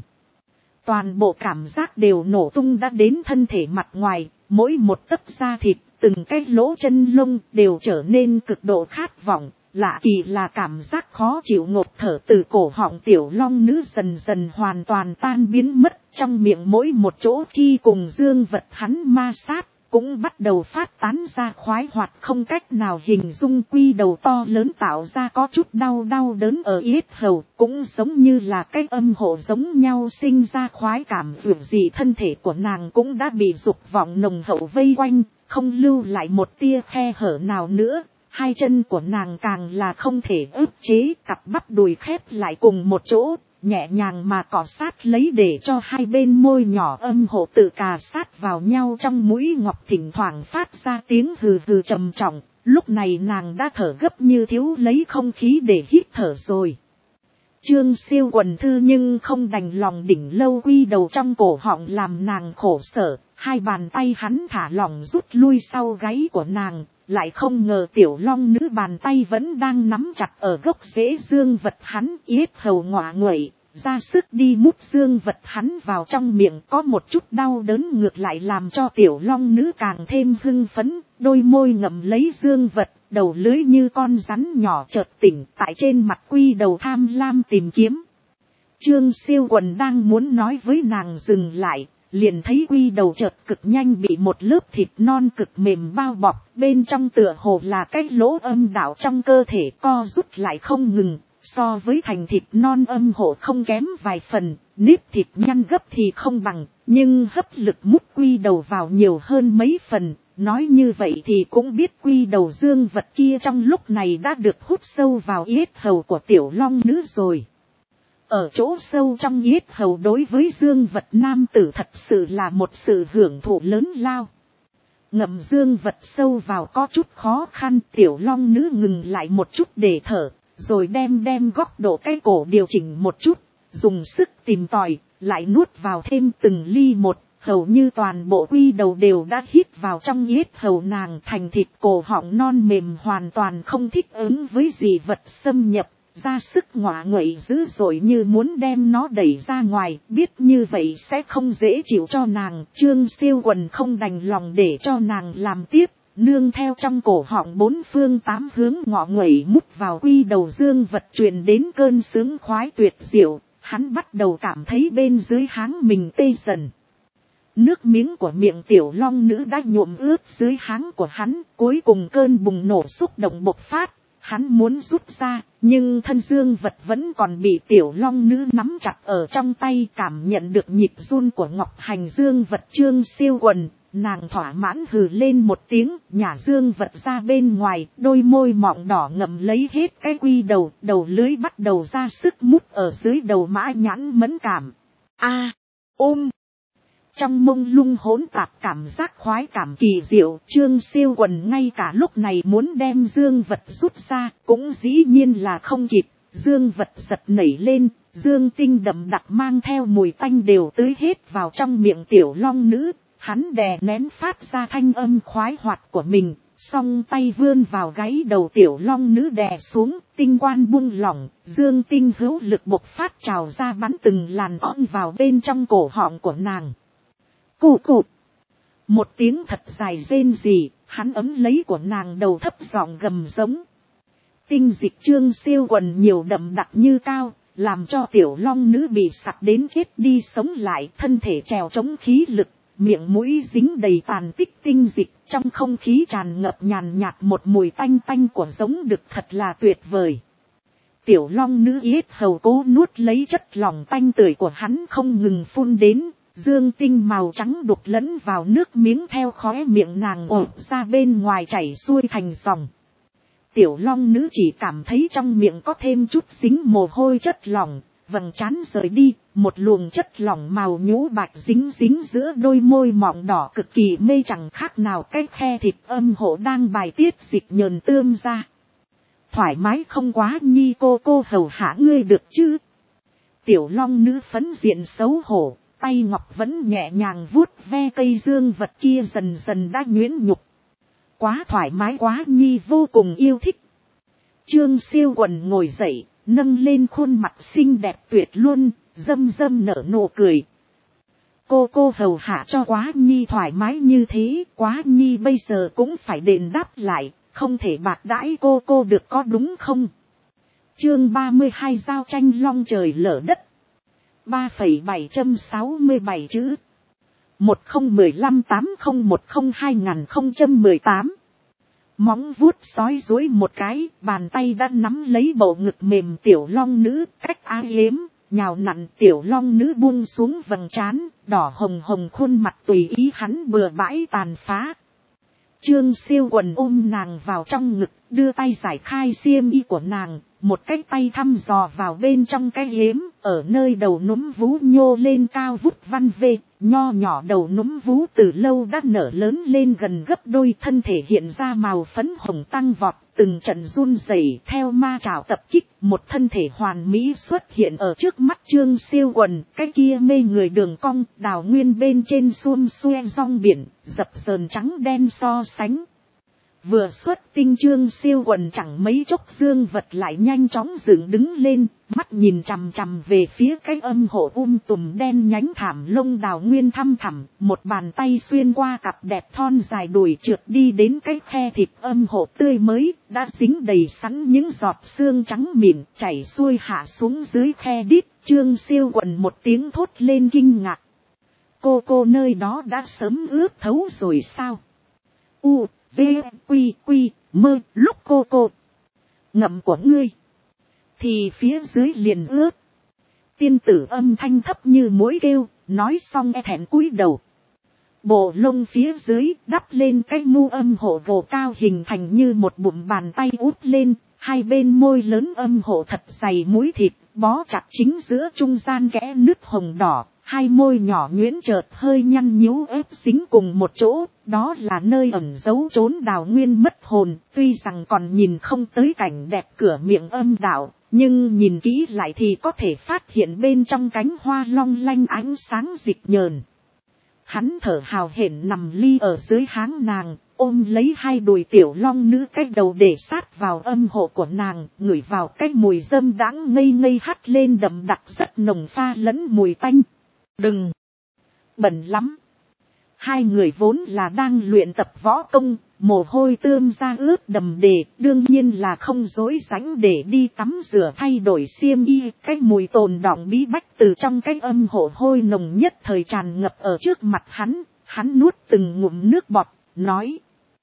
Toàn bộ cảm giác đều nổ tung đã đến thân thể mặt ngoài, mỗi một tấc da thịt, từng cái lỗ chân lông đều trở nên cực độ khát vọng. Lạ kỳ là cảm giác khó chịu ngột thở từ cổ họng tiểu long nữ dần dần hoàn toàn tan biến mất, trong miệng mỗi một chỗ khi cùng dương vật hắn ma sát, cũng bắt đầu phát tán ra khoái hoạt không cách nào hình dung. Quy đầu to lớn tạo ra có chút đau đớn ở yết hầu, cũng giống như là cái âm hộ giống nhau sinh ra khoái cảm dường gì. Thân thể của nàng cũng đã bị dục vọng nồng hậu vây quanh, không lưu lại một tia khe hở nào nữa. Hai chân của nàng càng là không thể ức chế, cặp bắp đùi khép lại cùng một chỗ, nhẹ nhàng mà cọ sát lấy để cho hai bên môi nhỏ âm hộ tự cà sát vào nhau, trong mũi ngọc thỉnh thoảng phát ra tiếng hừ hừ trầm trọng. Lúc này nàng đã thở gấp như thiếu lấy không khí để hít thở rồi. Trương Siêu Quần thư nhưng không đành lòng đỉnh lâu quy đầu trong cổ họng làm nàng khổ sở, hai bàn tay hắn thả lỏng rút lui sau gáy của nàng, lại không ngờ tiểu long nữ bàn tay vẫn đang nắm chặt ở gốc rễ dương vật hắn, yết hầu ngọa nguậy, ra sức đi mút dương vật hắn vào trong miệng, có một chút đau đớn ngược lại làm cho tiểu long nữ càng thêm hưng phấn, đôi môi ngậm lấy dương vật, đầu lưới như con rắn nhỏ chợt tỉnh tại trên mặt quy đầu tham lam tìm kiếm. Trương Siêu Quần đang muốn nói với nàng dừng lại, liền thấy quy đầu chợt cực nhanh bị một lớp thịt non cực mềm bao bọc, bên trong tựa hồ là cái lỗ âm đạo trong cơ thể co rút lại không ngừng, so với thành thịt non âm hộ không kém vài phần, nếp thịt nhăn gấp thì không bằng, nhưng hấp lực mút quy đầu vào nhiều hơn mấy phần. Nói như vậy thì cũng biết quy đầu dương vật kia trong lúc này đã được hút sâu vào yết hầu của tiểu long nữ rồi. Ở chỗ sâu trong yết hầu đối với dương vật nam tử thật sự là một sự hưởng thụ lớn lao. Ngậm dương vật sâu vào có chút khó khăn, tiểu long nữ ngừng lại một chút để thở, rồi đem góc độ cái cổ điều chỉnh một chút, dùng sức tìm tòi, lại nuốt vào thêm từng ly một, hầu như toàn bộ quy đầu đều đã hít vào trong yết hầu nàng, thành thịt cổ họng non mềm hoàn toàn không thích ứng với dị vật xâm nhập, ra sức ngọa nguậy dữ dội như muốn đem nó đẩy ra ngoài, biết như vậy sẽ không dễ chịu cho nàng. Trương Siêu Quần không đành lòng để cho nàng làm tiếp, nương theo trong cổ họng bốn phương tám hướng ngọ nguậy mút vào quy đầu dương vật truyền đến cơn sướng khoái tuyệt diệu, hắn bắt đầu cảm thấy bên dưới háng mình tê dần. Nước miếng của miệng tiểu long nữ đã nhuộm ướt dưới háng của hắn, cuối cùng cơn bùng nổ xúc động bộc phát, hắn muốn rút ra, nhưng thân dương vật vẫn còn bị tiểu long nữ nắm chặt ở trong tay, cảm nhận được nhịp run của ngọc hành dương vật. Trương Siêu Quần, nàng thỏa mãn hừ lên một tiếng, nhả dương vật ra bên ngoài, đôi môi mọng đỏ ngậm lấy hết cái quy đầu, đầu lưới bắt đầu ra sức mút ở dưới đầu mã nhãn mẫn cảm. Trong mông lung hỗn tạp cảm giác khoái cảm kỳ diệu, Trương Siêu Quần ngay cả lúc này muốn đem dương vật rút ra, cũng dĩ nhiên là không kịp, dương vật giật nảy lên, dương tinh đậm đặc mang theo mùi tanh đều tưới hết vào trong miệng tiểu long nữ, hắn đè nén phát ra thanh âm khoái hoạt của mình, song tay vươn vào gáy đầu tiểu long nữ đè xuống, tinh quan buông lỏng, dương tinh hữu lực bộc phát trào ra bắn từng làn on vào bên trong cổ họng của nàng. Cụ cụt. Một tiếng thật dài rên rỉ, hắn ấm lấy của nàng đầu thấp giọng gầm giống. Tinh dịch Trương Siêu Quần nhiều đậm đặc như cao, làm cho tiểu long nữ bị sặc đến chết đi sống lại, thân thể trèo chống khí lực, miệng mũi dính đầy tàn tích tinh dịch, trong không khí tràn ngập nhàn nhạt một mùi tanh tanh của giống đực thật là tuyệt vời. Tiểu long nữ yết hầu cố nuốt lấy chất lỏng tanh tưởi của hắn không ngừng phun đến. Dương tinh màu trắng đục lẫn vào nước miếng theo khóe miệng nàng ổ ra bên ngoài chảy xuôi thành dòng. Tiểu long nữ chỉ cảm thấy trong miệng có thêm chút dính mồ hôi chất lỏng, vầng trán rời đi, một luồng chất lỏng màu nhũ bạch dính giữa đôi môi mọng đỏ cực kỳ mê, chẳng khác nào cái khe thịt âm hộ đang bài tiết dịch nhờn tươm ra. Thoải mái không quá nhi, cô hầu hạ ngươi được chứ? Tiểu long nữ phấn diện xấu hổ. Tay ngọc vẫn nhẹ nhàng vuốt ve cây dương vật kia dần dần đã nhuyễn nhục. Quá thoải mái quá nhi, vô cùng yêu thích. Trương Siêu Quần ngồi dậy, nâng lên khuôn mặt xinh đẹp tuyệt luôn, dâm nở nụ cười. Cô hầu hạ cho quá nhi thoải mái như thế, quá nhi bây giờ cũng phải đền đáp lại, không thể bạc đãi cô được có đúng không? Chương 32 giao tranh long trời lở đất. 3,767 chữ. 1015-8010-2018. Móng vuốt sói dối một cái, bàn tay đã nắm lấy bầu ngực mềm tiểu long nữ, cách á yếm, nhào nặn tiểu long nữ buông xuống vầng trán, đỏ hồng khuôn mặt tùy ý hắn bừa bãi tàn phá. Trương Siêu Quần ôm nàng vào trong ngực, đưa tay giải khai xiêm y của nàng, một cái tay thăm dò vào bên trong cái yếm, ở nơi đầu núm vú nhô lên cao vút văn vê, nho nhỏ đầu núm vú từ lâu đã nở lớn lên gần gấp đôi, thân thể hiện ra màu phấn hồng tăng vọt, từng trận run rẩy theo ma trảo tập kích, một thân thể hoàn mỹ xuất hiện ở trước mắt Trương Siêu Quần, cái kia mê người đường cong, đào nguyên bên trên xuông xuê rong biển, dập dờn trắng đen so sánh. Vừa xuất tinh Trương Siêu Quần chẳng mấy chốc dương vật lại nhanh chóng dựng đứng lên, mắt nhìn chằm chằm về phía cái âm hộ tùm đen nhánh thảm lông đào nguyên thăm thẳm, một bàn tay xuyên qua cặp đẹp thon dài đùi trượt đi đến cái khe thịt âm hộ tươi mới, đã dính đầy sẵn những giọt xương trắng mịn, chảy xuôi hạ xuống dưới khe đít. Trương Siêu Quần một tiếng thốt lên kinh ngạc. Cô nơi đó đã sớm ướt thấu rồi sao? V, quy, mơ, lúc cô ngậm của ngươi thì phía dưới liền ướt. Tiên tử âm thanh thấp như mũi kêu, nói xong thẹn cúi đầu. Bộ lông phía dưới đắp lên cái mu âm hộ gồ cao hình thành như một bụng bàn tay út lên, hai bên môi lớn âm hộ thật dày múi thịt, bó chặt chính giữa trung gian kẽ nứt hồng đỏ, hai môi nhỏ nhuyễn chợt hơi nhăn nhíu ép dính cùng một chỗ, đó là nơi ẩn giấu trốn Đào Nguyên mất hồn, tuy rằng còn nhìn không tới cảnh đẹp cửa miệng âm đạo, nhưng nhìn kỹ lại thì có thể phát hiện bên trong cánh hoa long lanh ánh sáng dịch nhờn. Hắn thở hào hển nằm ly ở dưới háng nàng, ôm lấy hai đùi tiểu long nữ cái đầu để sát vào âm hộ của nàng, ngửi vào cái mùi dâm đãng ngây ngây hắt lên đậm đặc rất nồng pha lẫn mùi tanh. Đừng! Bẩn lắm! Hai người vốn là đang luyện tập võ công, mồ hôi tươm ra ướt đầm đề, đương nhiên là không dối rãnh để đi tắm rửa thay đổi xiêm y. Cái mùi tồn đọng bí bách từ trong cái âm hộ hôi nồng nhất thời tràn ngập ở trước mặt hắn nuốt từng ngụm nước bọt, nói.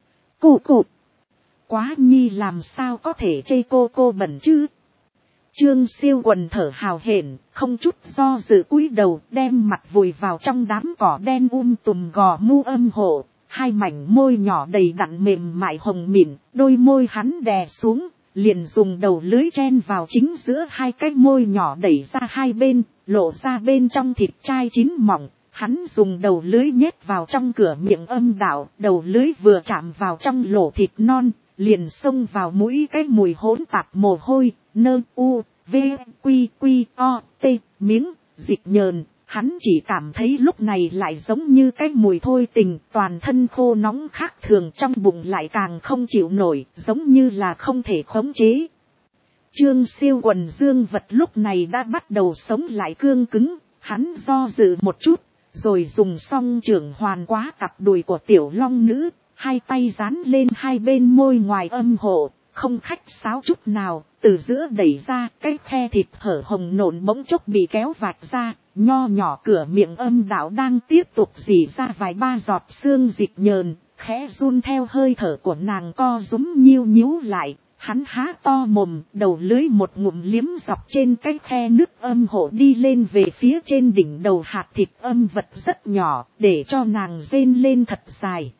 Cô, quá nhi làm sao có thể chê cô bẩn chứ? Trương Siêu Quần thở hào hển, không chút do dự cúi đầu, đem mặt vùi vào trong đám cỏ đen tùm gò mu âm hộ, hai mảnh môi nhỏ đầy đặn mềm mại hồng mịn, đôi môi hắn đè xuống, liền dùng đầu lưới chen vào chính giữa hai cái môi nhỏ đẩy ra hai bên, lộ ra bên trong thịt chai chín mỏng. Hắn dùng đầu lưới nhét vào trong cửa miệng âm đạo, đầu lưới vừa chạm vào trong lỗ thịt non, liền xông vào mũi cái mùi hỗn tạp mồ hôi, nơ u, v, quy, o, t, miếng, dịch nhờn. Hắn chỉ cảm thấy lúc này lại giống như cái mùi thôi tình, toàn thân khô nóng khác thường, trong bụng lại càng không chịu nổi, giống như là không thể khống chế. Trương Siêu Quần dương vật lúc này đã bắt đầu sống lại cương cứng, hắn do dự một chút. Rồi dùng song trưởng hoàn quá cặp đùi của tiểu long nữ, hai tay dán lên hai bên môi ngoài âm hộ, không khách sáo chút nào, từ giữa đẩy ra, cái khe thịt hở hồng nộn bỗng chốc bị kéo vạch ra, nho nhỏ cửa miệng âm đạo đang tiếp tục rỉ ra vài ba giọt xương dịch nhờn, khẽ run theo hơi thở của nàng co rúm nhiêu nhíu lại. Hắn há to mồm, đầu lưới một ngụm liếm dọc trên cái khe nước âm hộ đi lên về phía trên đỉnh đầu hạt thịt âm vật rất nhỏ, để cho nàng rên lên thật dài.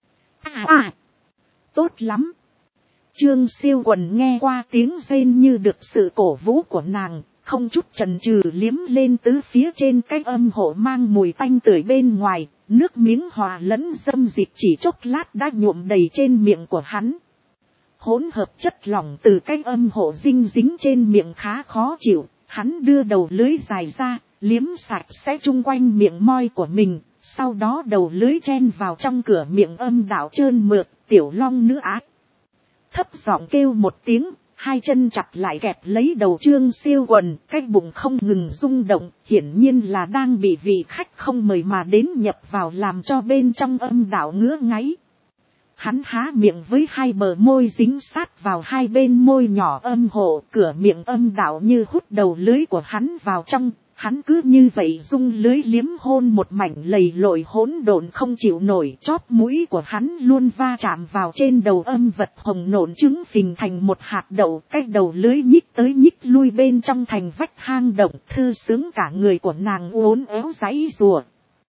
Tốt lắm! Trương Siêu Quần nghe qua tiếng rên như được sự cổ vũ của nàng, không chút chần chừ liếm lên tứ phía trên cái âm hộ mang mùi tanh tưởi bên ngoài, nước miếng hòa lẫn dâm dịch chỉ chốc lát đã nhuộm đầy trên miệng của hắn. Hỗn hợp chất lỏng từ cái âm hộ dinh dính trên miệng khá khó chịu, hắn đưa đầu lưới dài ra, liếm sạch sẽ chung quanh miệng môi của mình, sau đó đầu lưới chen vào trong cửa miệng âm đạo trơn mượt, tiểu long nữ ác. Thấp giọng kêu một tiếng, hai chân chặt lại kẹp lấy đầu Trương Siêu Quần, cái bụng không ngừng rung động, hiển nhiên là đang bị vị khách không mời mà đến nhập vào làm cho bên trong âm đạo ngứa ngáy. Hắn há miệng với hai bờ môi dính sát vào hai bên môi nhỏ âm hộ, cửa miệng âm đạo như hút đầu lưới của hắn vào trong, hắn cứ như vậy dung lưới liếm hôn một mảnh lầy lội hỗn độn không chịu nổi, chóp mũi của hắn luôn va chạm vào trên đầu âm vật hồng nộn trứng phình thành một hạt đậu, cái đầu lưới nhích tới nhích lui bên trong thành vách hang động, thư sướng cả người của nàng uốn éo giãy giụa.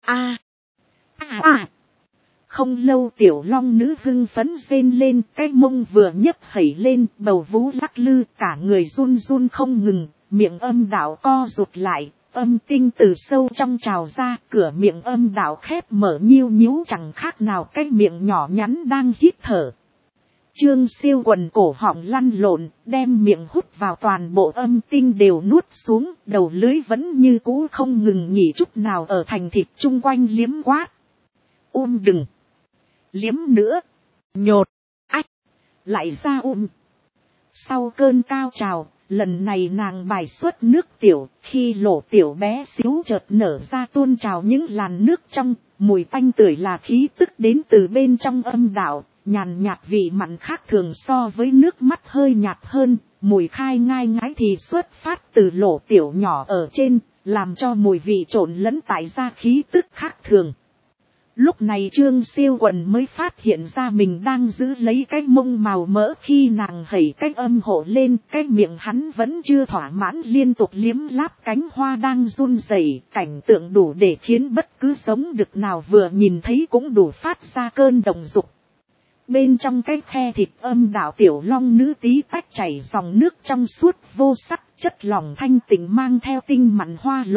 Không lâu tiểu long nữ hưng phấn rên lên, cái mông vừa nhấc hẩy lên, bầu vú lắc lư, cả người run run không ngừng, miệng âm đạo co rụt lại, âm tinh từ sâu trong trào ra, cửa miệng âm đạo khép mở nhiêu nhíu chẳng khác nào cái miệng nhỏ nhắn đang hít thở. Trương Siêu Quần cổ họng lăn lộn, đem miệng hút vào toàn bộ âm tinh đều nuốt xuống, đầu lưới vẫn như cũ không ngừng nghỉ chút nào ở thành thịt chung quanh liếm quát. Đừng! Liếm nữa! Nhột! Ách! Lại ra Sau cơn cao trào, lần này nàng bài xuất nước tiểu, khi lỗ tiểu bé xíu chợt nở ra tuôn trào những làn nước trong, mùi tanh tưởi là khí tức đến từ bên trong âm đạo, nhàn nhạt vị mặn khác thường so với nước mắt hơi nhạt hơn, mùi khai ngai ngái thì xuất phát từ lỗ tiểu nhỏ ở trên, làm cho mùi vị trộn lẫn tại ra khí tức khác thường. Lúc này Trương Siêu Quần mới phát hiện ra mình đang giữ lấy cái mông màu mỡ khi nàng hẩy cái âm hộ lên, cái miệng hắn vẫn chưa thỏa mãn liên tục liếm láp cánh hoa đang run rẩy, cảnh tượng đủ để khiến bất cứ sống đực nào vừa nhìn thấy cũng đủ phát ra cơn động dục. Bên trong cái khe thịt âm đạo tiểu long nữ tí tách chảy dòng nước trong suốt vô sắc, chất lỏng thanh tịnh mang theo tinh mặn hoa lộ.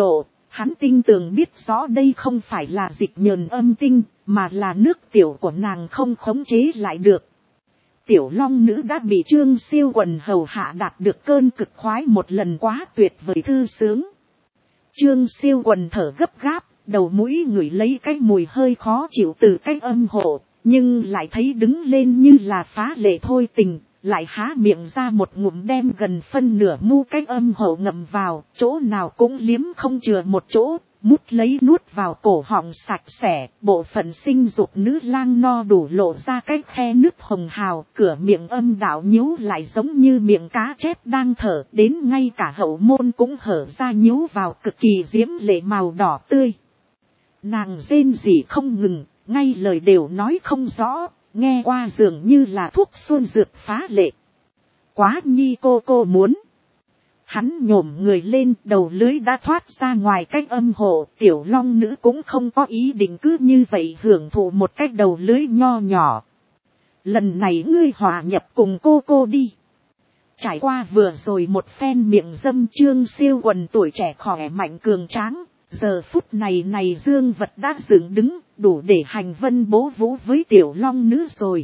Hắn tinh tường biết rõ đây không phải là dịch nhờn âm tinh, mà là nước tiểu của nàng không khống chế lại được. Tiểu long nữ đã bị Trương Siêu Quần hầu hạ đạt được cơn cực khoái một lần quá tuyệt vời thư sướng. Trương Siêu Quần thở gấp gáp, đầu mũi ngửi lấy cái mùi hơi khó chịu từ cái âm hộ, nhưng lại thấy đứng lên như là phá lệ thôi tình, lại há miệng ra một ngụm đem gần phân nửa mu cái âm hộ ngậm vào, chỗ nào cũng liếm không chừa một chỗ, mút lấy nuốt vào cổ họng sạch sẽ, bộ phận sinh dục nữ lang no đủ lộ ra cái khe nứt hồng hào, cửa miệng âm đạo nhíu lại giống như miệng cá chép đang thở, đến ngay cả hậu môn cũng hở ra nhíu vào cực kỳ diễm lệ màu đỏ tươi. Nàng rên rỉ không ngừng, ngay lời đều nói không rõ, nghe qua dường như là thuốc xuân dược phá lệ. Quá nhi cô muốn. Hắn nhổm người lên, đầu lưới đã thoát ra ngoài cách âm hộ, tiểu long nữ cũng không có ý định cứ như vậy hưởng thụ một cách đầu lưới nho nhỏ. Lần này ngươi hòa nhập cùng cô đi. Trải qua vừa rồi một phen miệng dâm, Trương Siêu Quần tuổi trẻ khỏe mạnh cường tráng, giờ phút này dương vật đã dựng đứng, đủ để hành vân bố vũ với tiểu long nữ rồi.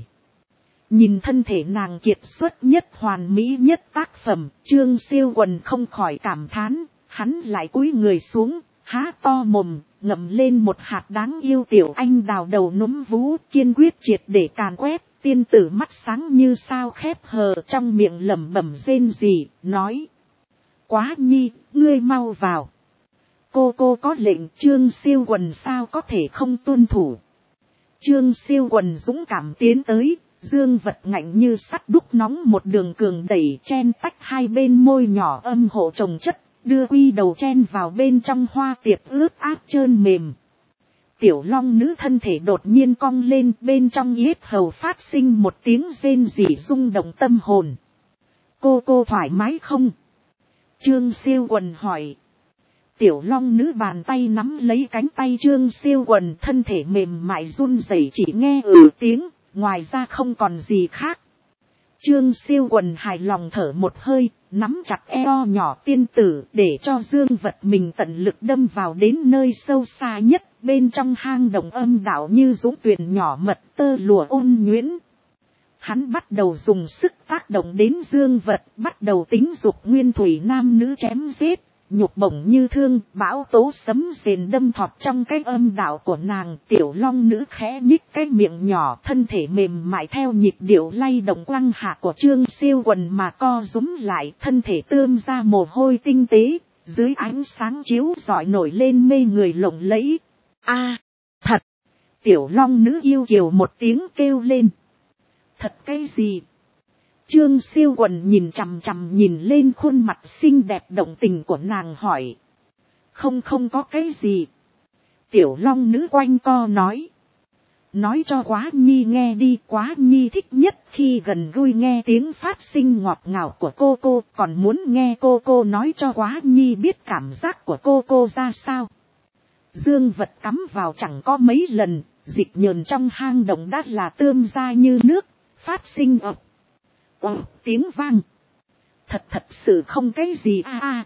Nhìn thân thể nàng kiệt xuất nhất hoàn mỹ nhất tác phẩm, Trương Siêu Quần không khỏi cảm thán, hắn lại cúi người xuống, há to mồm, ngậm lên một hạt đáng yêu tiểu anh đào đầu núm vú, kiên quyết triệt để càn quét, tiên tử mắt sáng như sao khép hờ, trong miệng lẩm bẩm rên rỉ, nói: Quá nhi, ngươi mau vào. Cô có lệnh, Trương Siêu Quần sao có thể không tuân thủ. Trương Siêu Quần dũng cảm tiến tới, dương vật ngạnh như sắt đúc nóng một đường cường đẩy chen tách hai bên môi nhỏ âm hộ trồng chất, đưa quy đầu chen vào bên trong hoa tiệp ướt át trơn mềm. Tiểu long nữ thân thể đột nhiên cong lên, bên trong yết hầu phát sinh một tiếng rên rỉ rung động tâm hồn. Cô thoải mái không? Trương Siêu Quần hỏi. Tiểu long nữ bàn tay nắm lấy cánh tay Trương Siêu Quần, thân thể mềm mại run rẩy, chỉ nghe tiếng, ngoài ra không còn gì khác. Trương Siêu Quần hài lòng thở một hơi, nắm chặt eo nhỏ tiên tử, để cho dương vật mình tận lực đâm vào đến nơi sâu xa nhất, bên trong hang động âm đạo như dũng tuyền nhỏ mật tơ lụa ôn nhuyễn. Hắn bắt đầu dùng sức tác động đến dương vật, bắt đầu tính dục nguyên thủy nam nữ chém giết. Nhục bổng như thương, bão tố sấm rền đâm thọt trong cái âm đạo của nàng. Tiểu long nữ khẽ nhích cái miệng nhỏ, thân thể mềm mại theo nhịp điệu lay động quăng hạ của Trương Siêu Quần mà co rúm lại, thân thể tươm ra mồ hôi tinh tế, dưới ánh sáng chiếu rọi nổi lên mê người lộng lẫy. Thật! Tiểu long nữ yêu kiều một tiếng kêu lên. Thật cái gì? Trương Siêu Quần nhìn chằm chằm nhìn lên khuôn mặt xinh đẹp động tình của nàng hỏi. Không có cái gì. Tiểu long nữ quanh co nói. Nói cho Quá Nhi nghe đi, Quá Nhi thích nhất khi gần gũi nghe tiếng phát sinh ngọt ngào của cô, còn muốn nghe cô nói cho Quá Nhi biết cảm giác của cô ra sao. Dương vật cắm vào chẳng có mấy lần, dịch nhờn trong hang động đã là tươm ra như nước, phát sinh ập. Tiếng vang. Thật sự không cái gì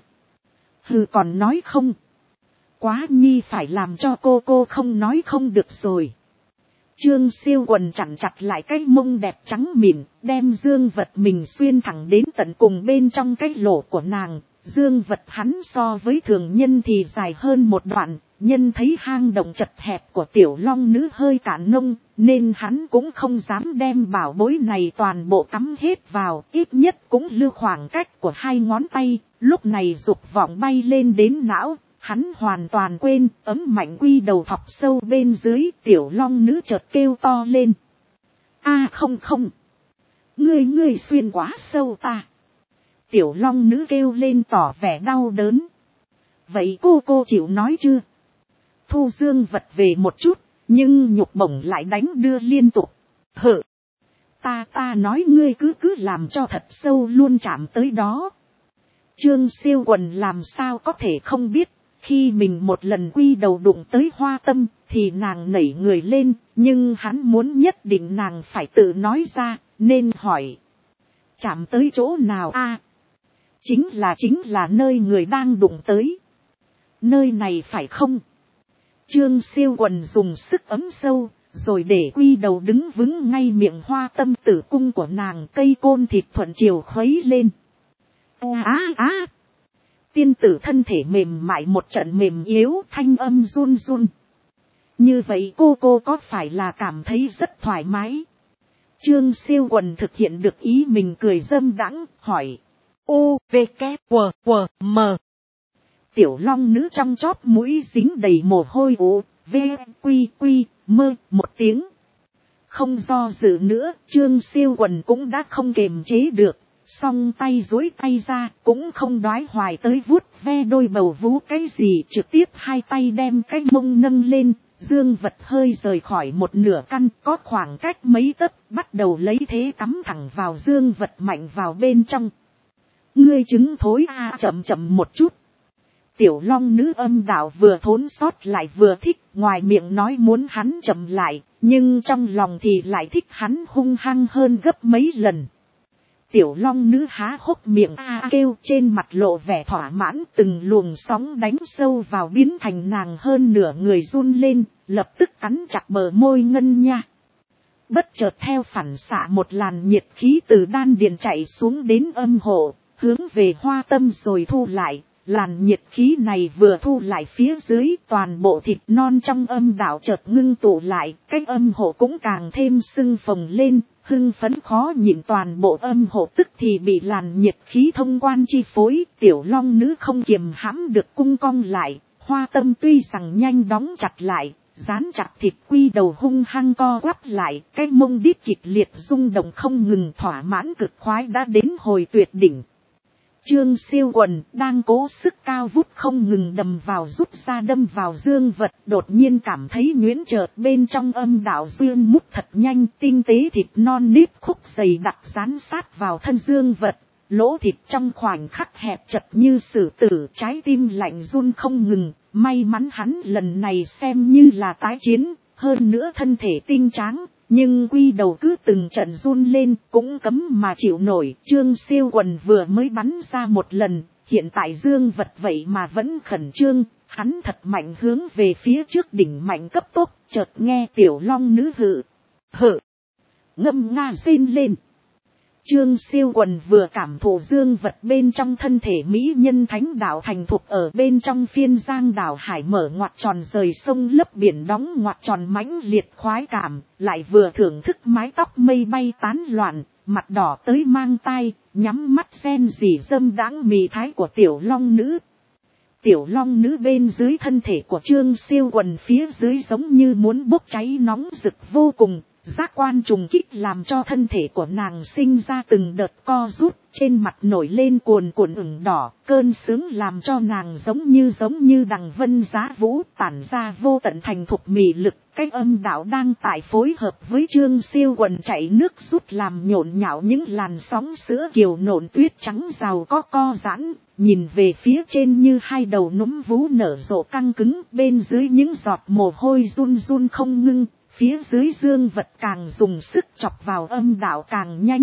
Hừ còn nói không. Quá Nhi phải làm cho cô không nói không được rồi. Trương Siêu Quần chặn chặt lại cái mông đẹp trắng mịn, đem dương vật mình xuyên thẳng đến tận cùng bên trong cái lỗ của nàng. Dương vật hắn so với thường nhân thì dài hơn một đoạn, nhân thấy hang động chật hẹp của tiểu long nữ hơi cạn nông, nên hắn cũng không dám đem bảo bối này toàn bộ cắm hết vào, ít nhất cũng lưu khoảng cách của hai ngón tay. Lúc này dục vọng bay lên đến não, hắn hoàn toàn quên, ấm mạnh quy đầu thọc sâu bên dưới, tiểu long nữ chợt kêu to lên. Không. Ngươi xuyên quá sâu ta. Tiểu long nữ kêu lên tỏ vẻ đau đớn. Vậy cô chịu nói chưa? Thu dương vật về một chút, nhưng nhục bổng lại đánh đưa liên tục. Hự! Ta nói ngươi cứ làm cho thật sâu luôn chạm tới đó. Trương Siêu Quần làm sao có thể không biết, khi mình một lần quy đầu đụng tới hoa tâm, thì nàng nảy người lên, nhưng hắn muốn nhất định nàng phải tự nói ra, nên hỏi. Chạm tới chỗ nào Chính là nơi người đang đụng tới. Nơi này phải không? Trương Siêu Quần dùng sức ấm sâu, rồi để quy đầu đứng vững ngay miệng Hoa Tâm tử cung của nàng, cây côn thịt thuận chiều khuấy lên. Tiên tử thân thể mềm mại một trận mềm yếu, thanh âm run run. Như vậy cô có phải là cảm thấy rất thoải mái? Trương Siêu Quần thực hiện được ý mình, cười dâm đãng hỏi. U, V, K, W, M. Tiểu long nữ trong chóp mũi dính đầy mồ hôi. U, V, Q, Mơ một tiếng. Không do dự nữa, Trương Siêu Quần cũng đã không kềm chế được. Song tay duỗi tay ra, cũng không đoái hoài tới vuốt ve đôi bầu vú cái gì, trực tiếp hai tay đem cái mông nâng lên. Dương vật hơi rời khỏi một nửa căn, có khoảng cách mấy tấc, bắt đầu lấy thế cắm thẳng vào dương vật mạnh vào bên trong. Ngươi trứng thối chậm chậm một chút. Tiểu long nữ âm đạo vừa thốn sót lại vừa thích, ngoài miệng nói muốn hắn chậm lại, nhưng trong lòng thì lại thích hắn hung hăng hơn gấp mấy lần. Tiểu long nữ há hốc miệng kêu, trên mặt lộ vẻ thỏa mãn, từng luồng sóng đánh sâu vào biến thành nàng hơn nửa người run lên, lập tức cắn chặt bờ môi ngân nha. Bất chợt theo phản xạ một làn nhiệt khí từ đan điền chạy xuống đến âm hộ, hướng về Hoa Tâm rồi thu lại. Làn nhiệt khí này vừa thu lại phía dưới, toàn bộ thịt non trong âm đạo chợt ngưng tụ lại, cái âm hộ cũng càng thêm sưng phồng lên, hưng phấn khó nhịn, toàn bộ âm hộ tức thì bị làn nhiệt khí thông quan chi phối. Tiểu long nữ không kiềm hãm được cung cong lại, Hoa Tâm tuy rằng nhanh đóng chặt lại, dán chặt thịt quy đầu hung hăng co quắp lại, cái mông đít kịch liệt rung động không ngừng, thỏa mãn cực khoái đã đến hồi tuyệt đỉnh. Trương Siêu Quần đang cố sức cao vút không ngừng đâm vào rút ra đâm vào dương vật, đột nhiên cảm thấy nhuyễn chợt bên trong âm đạo duyên mút thật nhanh, tinh tế thịt non nếp khúc dày đặc dán sát vào thân dương vật, lỗ thịt trong khoảnh khắc hẹp chật như sử tử, trái tim lạnh run không ngừng. May mắn hắn lần này xem như là tái chiến, hơn nữa thân thể tinh tráng. Nhưng quy đầu cứ từng trận run lên, cũng cấm mà chịu nổi. Trương Siêu Quần vừa mới bắn ra một lần, hiện tại dương vật vậy mà vẫn khẩn trương, hắn thật mạnh hướng về phía trước đỉnh mạnh cấp tốc, chợt nghe tiểu long nữ hự ngâm nga rên lên. Trương Siêu Quần vừa cảm thụ dương vật bên trong thân thể mỹ nhân thánh đạo thành thục ở bên trong phiên giang đảo hải mở ngoặt tròn rời sông lấp biển đóng ngoặt tròn mãnh liệt khoái cảm, lại vừa thưởng thức mái tóc mây bay tán loạn, mặt đỏ tới mang tai, nhắm mắt sen dì dâm đãng mì thái của tiểu long nữ. Tiểu long nữ bên dưới thân thể của Trương Siêu Quần phía dưới giống như muốn bốc cháy nóng rực vô cùng. Giác quan trùng kích làm cho thân thể của nàng sinh ra từng đợt co rút, trên mặt nổi lên cuồn cuộn ửng đỏ, cơn sướng làm cho nàng giống như đằng vân giá vũ, tản ra vô tận thành thục mị lực. Cái âm đạo đang tại phối hợp với Trương Siêu Quần chạy nước rút làm nhộn nhạo những làn sóng sữa kiều nộn tuyết trắng giàu có co giãn, nhìn về phía trên như hai đầu núm vú nở rộ căng cứng, bên dưới những giọt mồ hôi run run không ngưng. Phía dưới dương vật càng dùng sức chọc vào âm đạo càng nhanh.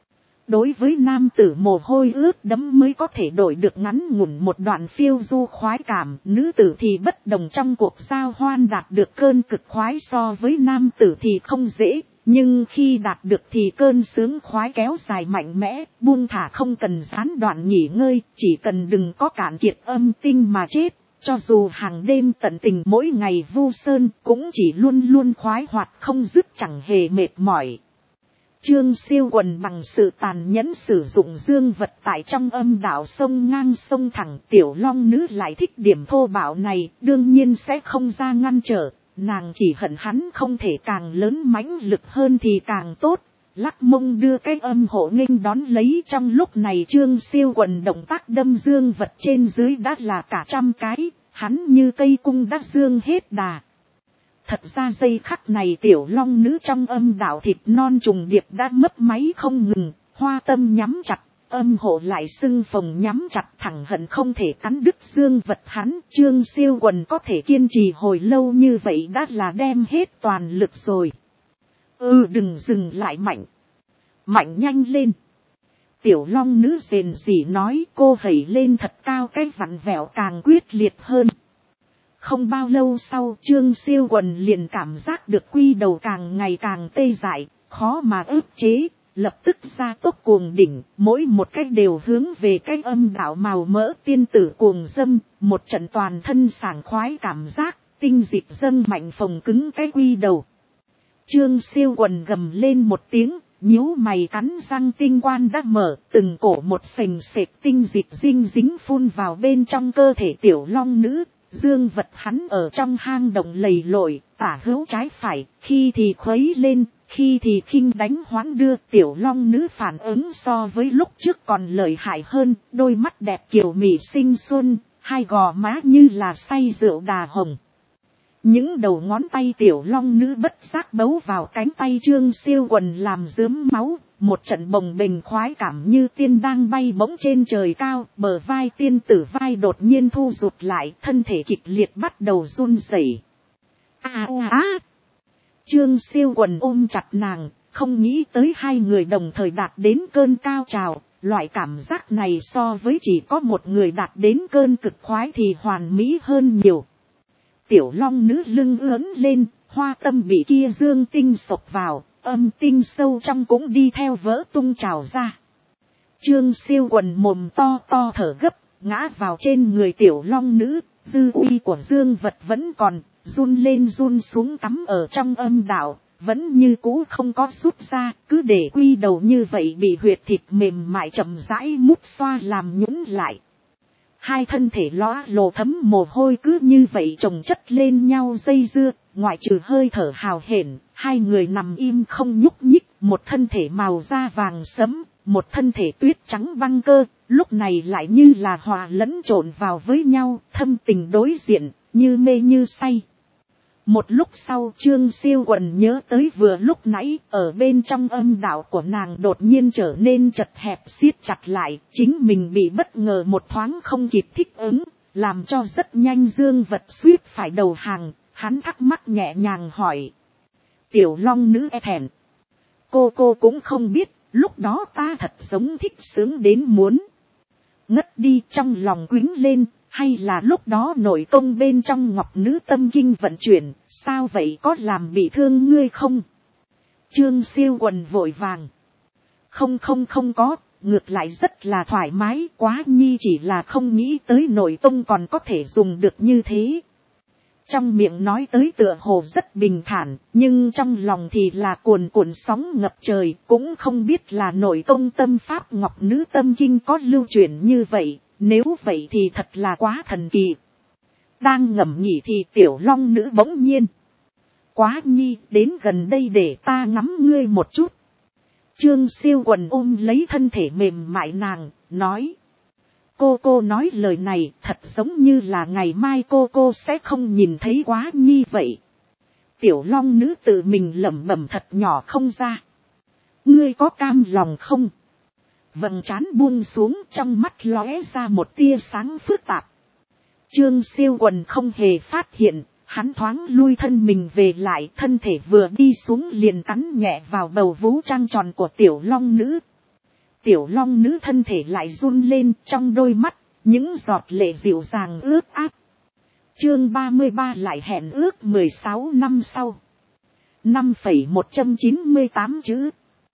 Đối với nam tử mồ hôi ướt đẫm mới có thể đổi được ngắn ngủn một đoạn phiêu du khoái cảm. Nữ tử thì bất đồng, trong cuộc giao hoan đạt được cơn cực khoái so với nam tử thì không dễ. Nhưng khi đạt được thì cơn sướng khoái kéo dài mạnh mẽ, buông thả không cần gián đoạn nghỉ ngơi, chỉ cần đừng có cạn kiệt âm tinh mà chết. Cho dù hàng đêm tận tình mỗi ngày vu sơn cũng chỉ luôn luôn khoái hoạt không dứt, chẳng hề mệt mỏi. Trương Siêu Quần bằng sự tàn nhẫn sử dụng dương vật tại trong âm đạo sông ngang sông thẳng, tiểu long nữ lại thích điểm thô bạo này, đương nhiên sẽ không ra ngăn trở, nàng chỉ hận hắn không thể càng lớn mãnh lực hơn thì càng tốt. Lắc mông đưa cái âm hộ nghênh đón lấy, trong lúc này Trương Siêu Quần động tác đâm dương vật trên dưới đã là cả trăm cái, hắn như cây cung đã dương hết đà. Thật ra giây khắc này tiểu long nữ trong âm đạo thịt non trùng điệp đã mất máy không ngừng, Hoa Tâm nhắm chặt, âm hộ lại sưng phồng nhắm chặt, thẳng hận không thể cắn đứt dương vật hắn. Trương Siêu Quần có thể kiên trì hồi lâu như vậy đã là đem hết toàn lực rồi. Đừng dừng lại, mạnh nhanh lên. Tiểu long nữ rền rỉ nói, cô hẩy lên thật cao, cái vặn vẹo càng quyết liệt hơn. Không bao lâu sau Trương Siêu Quần liền cảm giác được quy đầu càng ngày càng tê dại, khó mà ức chế, lập tức ra tốc cuồng đỉnh, mỗi một cách đều hướng về cái âm đạo màu mỡ tiên tử cuồng dâm, một trận toàn thân sảng khoái cảm giác, tinh dịch dâng mạnh phồng cứng cái quy đầu. Trương Siêu Quần gầm lên một tiếng, nhíu mày cắn răng, tinh quan đã mở, từng cổ một sềnh sệt tinh dịch dinh dính phun vào bên trong cơ thể tiểu long nữ. Dương vật hắn ở trong hang động lầy lội, tả hữu trái phải, khi thì khuấy lên, khi thì khinh đánh hoãn đưa. Tiểu long nữ phản ứng so với lúc trước còn lợi hại hơn, đôi mắt đẹp kiều mị xinh xuân, hai gò má như là say rượu đà hồng. Những đầu ngón tay tiểu long nữ bất giác bấu vào cánh tay Trương Siêu Quần làm rướm máu, một trận bồng bềnh khoái cảm như tiên đang bay bổng trên trời cao, bờ vai tiên tử vai đột nhiên thu rụt lại, thân thể kịch liệt bắt đầu run rẩy. Trương Siêu Quần ôm chặt nàng, không nghĩ tới hai người đồng thời đạt đến cơn cao trào, loại cảm giác này so với chỉ có một người đạt đến cơn cực khoái thì hoàn mỹ hơn nhiều. Tiểu long nữ lưng ướn lên, hoa tâm bị kia dương tinh sộc vào, âm tinh sâu trong cũng đi theo vỡ tung trào ra. Trương Siêu Quần mồm to to thở gấp, ngã vào trên người tiểu long nữ, dư uy của dương vật vẫn còn, run lên run xuống cắm ở trong âm đạo, vẫn như cũ không có rút ra, cứ để quy đầu như vậy bị huyệt thịt mềm mại chậm rãi mút xoa làm nhũn lại. Hai thân thể lóa lồ thấm mồ hôi cứ như vậy chồng chất lên nhau dây dưa, ngoại trừ hơi thở hào hển, hai người nằm im không nhúc nhích, một thân thể màu da vàng sẫm, một thân thể tuyết trắng băng cơ, lúc này lại như là hòa lẫn trộn vào với nhau, thâm tình đối diện, như mê như say. Một lúc sau Trương Siêu Quần nhớ tới vừa lúc nãy ở bên trong âm đạo của nàng đột nhiên trở nên chật hẹp siết chặt lại, chính mình bị bất ngờ một thoáng không kịp thích ứng, làm cho rất nhanh dương vật suýt phải đầu hàng, hắn thắc mắc nhẹ nhàng hỏi. Tiểu long nữ e thẹn. Cô cũng không biết, lúc đó ta thật giống thích sướng đến muốn ngất đi, trong lòng quýnh lên. Hay là lúc đó nội công bên trong ngọc nữ tâm kinh vận chuyển, sao vậy, có làm bị thương ngươi không? Trương Siêu Quần vội vàng. Không có, ngược lại rất là thoải mái, quá nhi chỉ là không nghĩ tới nội công còn có thể dùng được như thế. Trong miệng nói tới tựa hồ rất bình thản, nhưng trong lòng thì là cuồn cuộn sóng ngập trời, cũng không biết là nội công tâm pháp ngọc nữ tâm kinh có lưu truyền như vậy. Nếu vậy thì thật là quá thần kỳ. Đang ngẫm nghĩ thì tiểu long nữ bỗng nhiên. Quá nhi, đến gần đây để ta ngắm ngươi một chút. Trương Siêu Quần ôm lấy thân thể mềm mại nàng, nói. Cô nói lời này thật giống như là ngày mai cô sẽ không nhìn thấy quá nhi vậy. Tiểu long nữ tự mình lẩm bẩm thật nhỏ không ra. Ngươi có cam lòng không? Vầng trán buông xuống, trong mắt lóe ra một tia sáng phức tạp. Trương Siêu Quần không hề phát hiện, hắn thoáng lui thân mình về lại, thân thể vừa đi xuống liền cắn nhẹ vào bầu vú trăng tròn của tiểu long nữ. Tiểu long nữ thân thể lại run lên, trong đôi mắt, những giọt lệ dịu dàng ướt át. Chương 33 lại hẹn ước 16 năm sau. 5,198 chữ.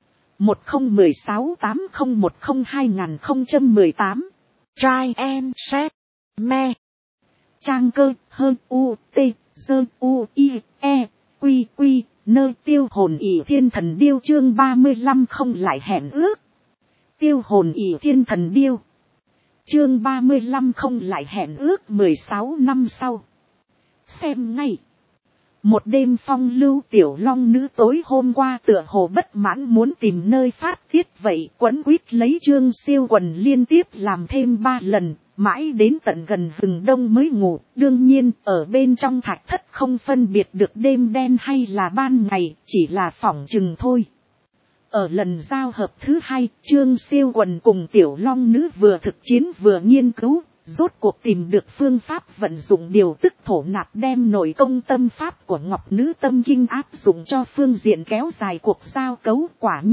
101680102018. Try and set. Me. Trang cơ hơn u t dơ u i e quy quy nơi tiêu hồn ỷ thiên thần điêu. Chương 35 không lại hẹn ước. Tiêu hồn ỷ thiên thần điêu. Chương 35 không lại hẹn ước 16 năm sau. Xem ngay. Một đêm phong lưu tiểu long nữ tối hôm qua tựa hồ bất mãn muốn tìm nơi phát tiết vậy, quấn quýt lấy Trương Siêu Quần liên tiếp làm thêm 3 lần, mãi đến tận gần hừng đông mới ngủ. Đương nhiên ở bên trong thạch thất không phân biệt được đêm đen hay là ban ngày, chỉ là phỏng chừng thôi. Ở lần giao hợp thứ 2, Trương Siêu Quần cùng tiểu long nữ vừa thực chiến vừa nghiên cứu, rốt cuộc tìm được phương pháp vận dụng điều tức thổ nạp, đem nội công tâm pháp của ngọc nữ tâm kinh áp dụng cho phương diện kéo dài cuộc giao cấu. Quả nhiên,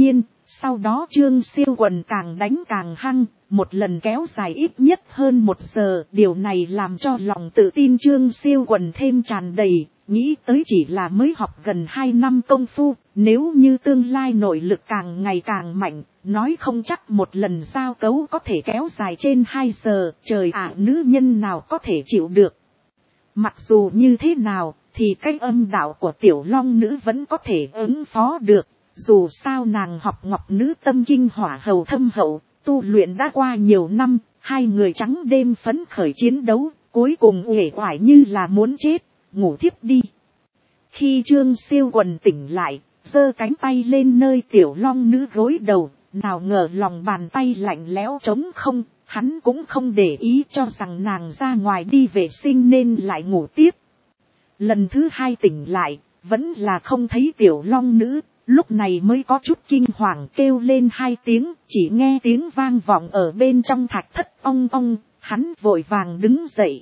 Sau đó Trương Siêu Quần càng đánh càng hăng, một lần kéo dài ít nhất hơn 1 giờ. Điều này làm cho lòng tự tin Trương Siêu Quần thêm tràn đầy, nghĩ tới chỉ là mới học gần 2 năm công phu, nếu như tương lai nội lực càng ngày càng mạnh, nói không chắc một lần giao cấu có thể kéo dài trên 2 giờ, trời ạ, nữ nhân nào có thể chịu được. Mặc dù như thế nào, thì cái âm đạo của tiểu long nữ vẫn có thể ứng phó được. Dù sao nàng học ngọc nữ tâm kinh hỏa hầu thâm hậu, tu luyện đã qua nhiều năm, hai người trắng đêm phấn khởi chiến đấu, cuối cùng uể oải như là muốn chết, ngủ thiếp đi. Khi Trương Siêu Quần tỉnh lại, giơ cánh tay lên nơi tiểu long nữ gối đầu, nào ngờ lòng bàn tay lạnh lẽo trống không, hắn cũng không để ý, cho rằng nàng ra ngoài đi vệ sinh nên lại ngủ tiếp. Lần thứ 2 tỉnh lại, vẫn là không thấy tiểu long nữ. Lúc này mới có chút kinh hoàng, kêu lên 2 tiếng, chỉ nghe tiếng vang vọng ở bên trong thạch thất ong ong, hắn vội vàng đứng dậy.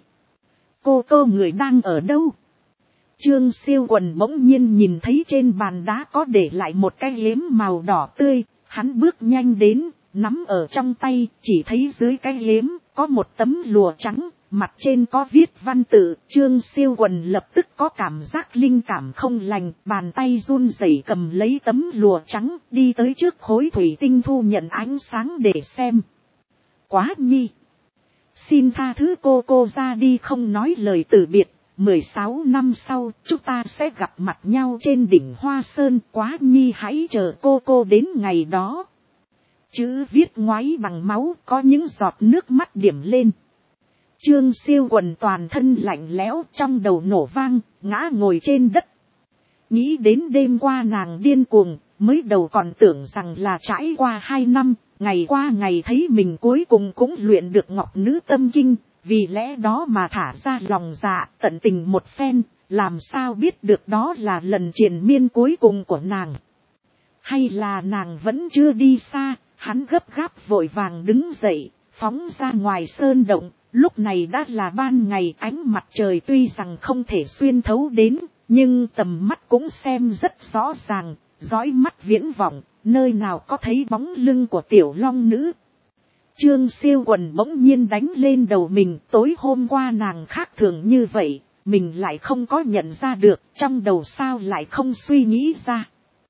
Cô người đang ở đâu? Trương Siêu Quần bỗng nhiên nhìn thấy trên bàn đá có để lại một cái liếm màu đỏ tươi, hắn bước nhanh đến, nắm ở trong tay, chỉ thấy dưới cái liếm có một tấm lụa trắng, mặt trên có viết văn tự. Trương Siêu Quần lập tức có cảm giác linh cảm không lành, bàn tay run rẩy cầm lấy tấm lụa trắng, đi tới trước khối thủy tinh thu nhận ánh sáng để xem. Quá nhi! Xin tha thứ cô ra đi không nói lời từ biệt, 16 năm sau chúng ta sẽ gặp mặt nhau trên đỉnh Hoa Sơn. Quá nhi hãy chờ cô đến ngày đó. Chữ viết ngoáy bằng máu, có những giọt nước mắt điểm lên. Trương Siêu Quần toàn thân lạnh lẽo, trong đầu nổ vang, ngã ngồi trên đất. Nghĩ đến đêm qua nàng điên cuồng, mới đầu còn tưởng rằng là trải qua 2 năm, ngày qua ngày thấy mình cuối cùng cũng luyện được ngọc nữ tâm kinh, vì lẽ đó mà thả ra lòng dạ, tận tình một phen, làm sao biết được đó là lần triền miên cuối cùng của nàng. Hay là nàng vẫn chưa đi xa, hắn gấp gáp vội vàng đứng dậy, phóng ra ngoài sơn động. Lúc này đã là ban ngày, ánh mặt trời tuy rằng không thể xuyên thấu đến, nhưng tầm mắt cũng xem rất rõ ràng, dõi mắt viễn vọng, nơi nào có thấy bóng lưng của tiểu long nữ. Trương Siêu Quần bỗng nhiên đánh lên đầu mình, tối hôm qua nàng khác thường như vậy, mình lại không có nhận ra được, trong đầu sao lại không suy nghĩ ra.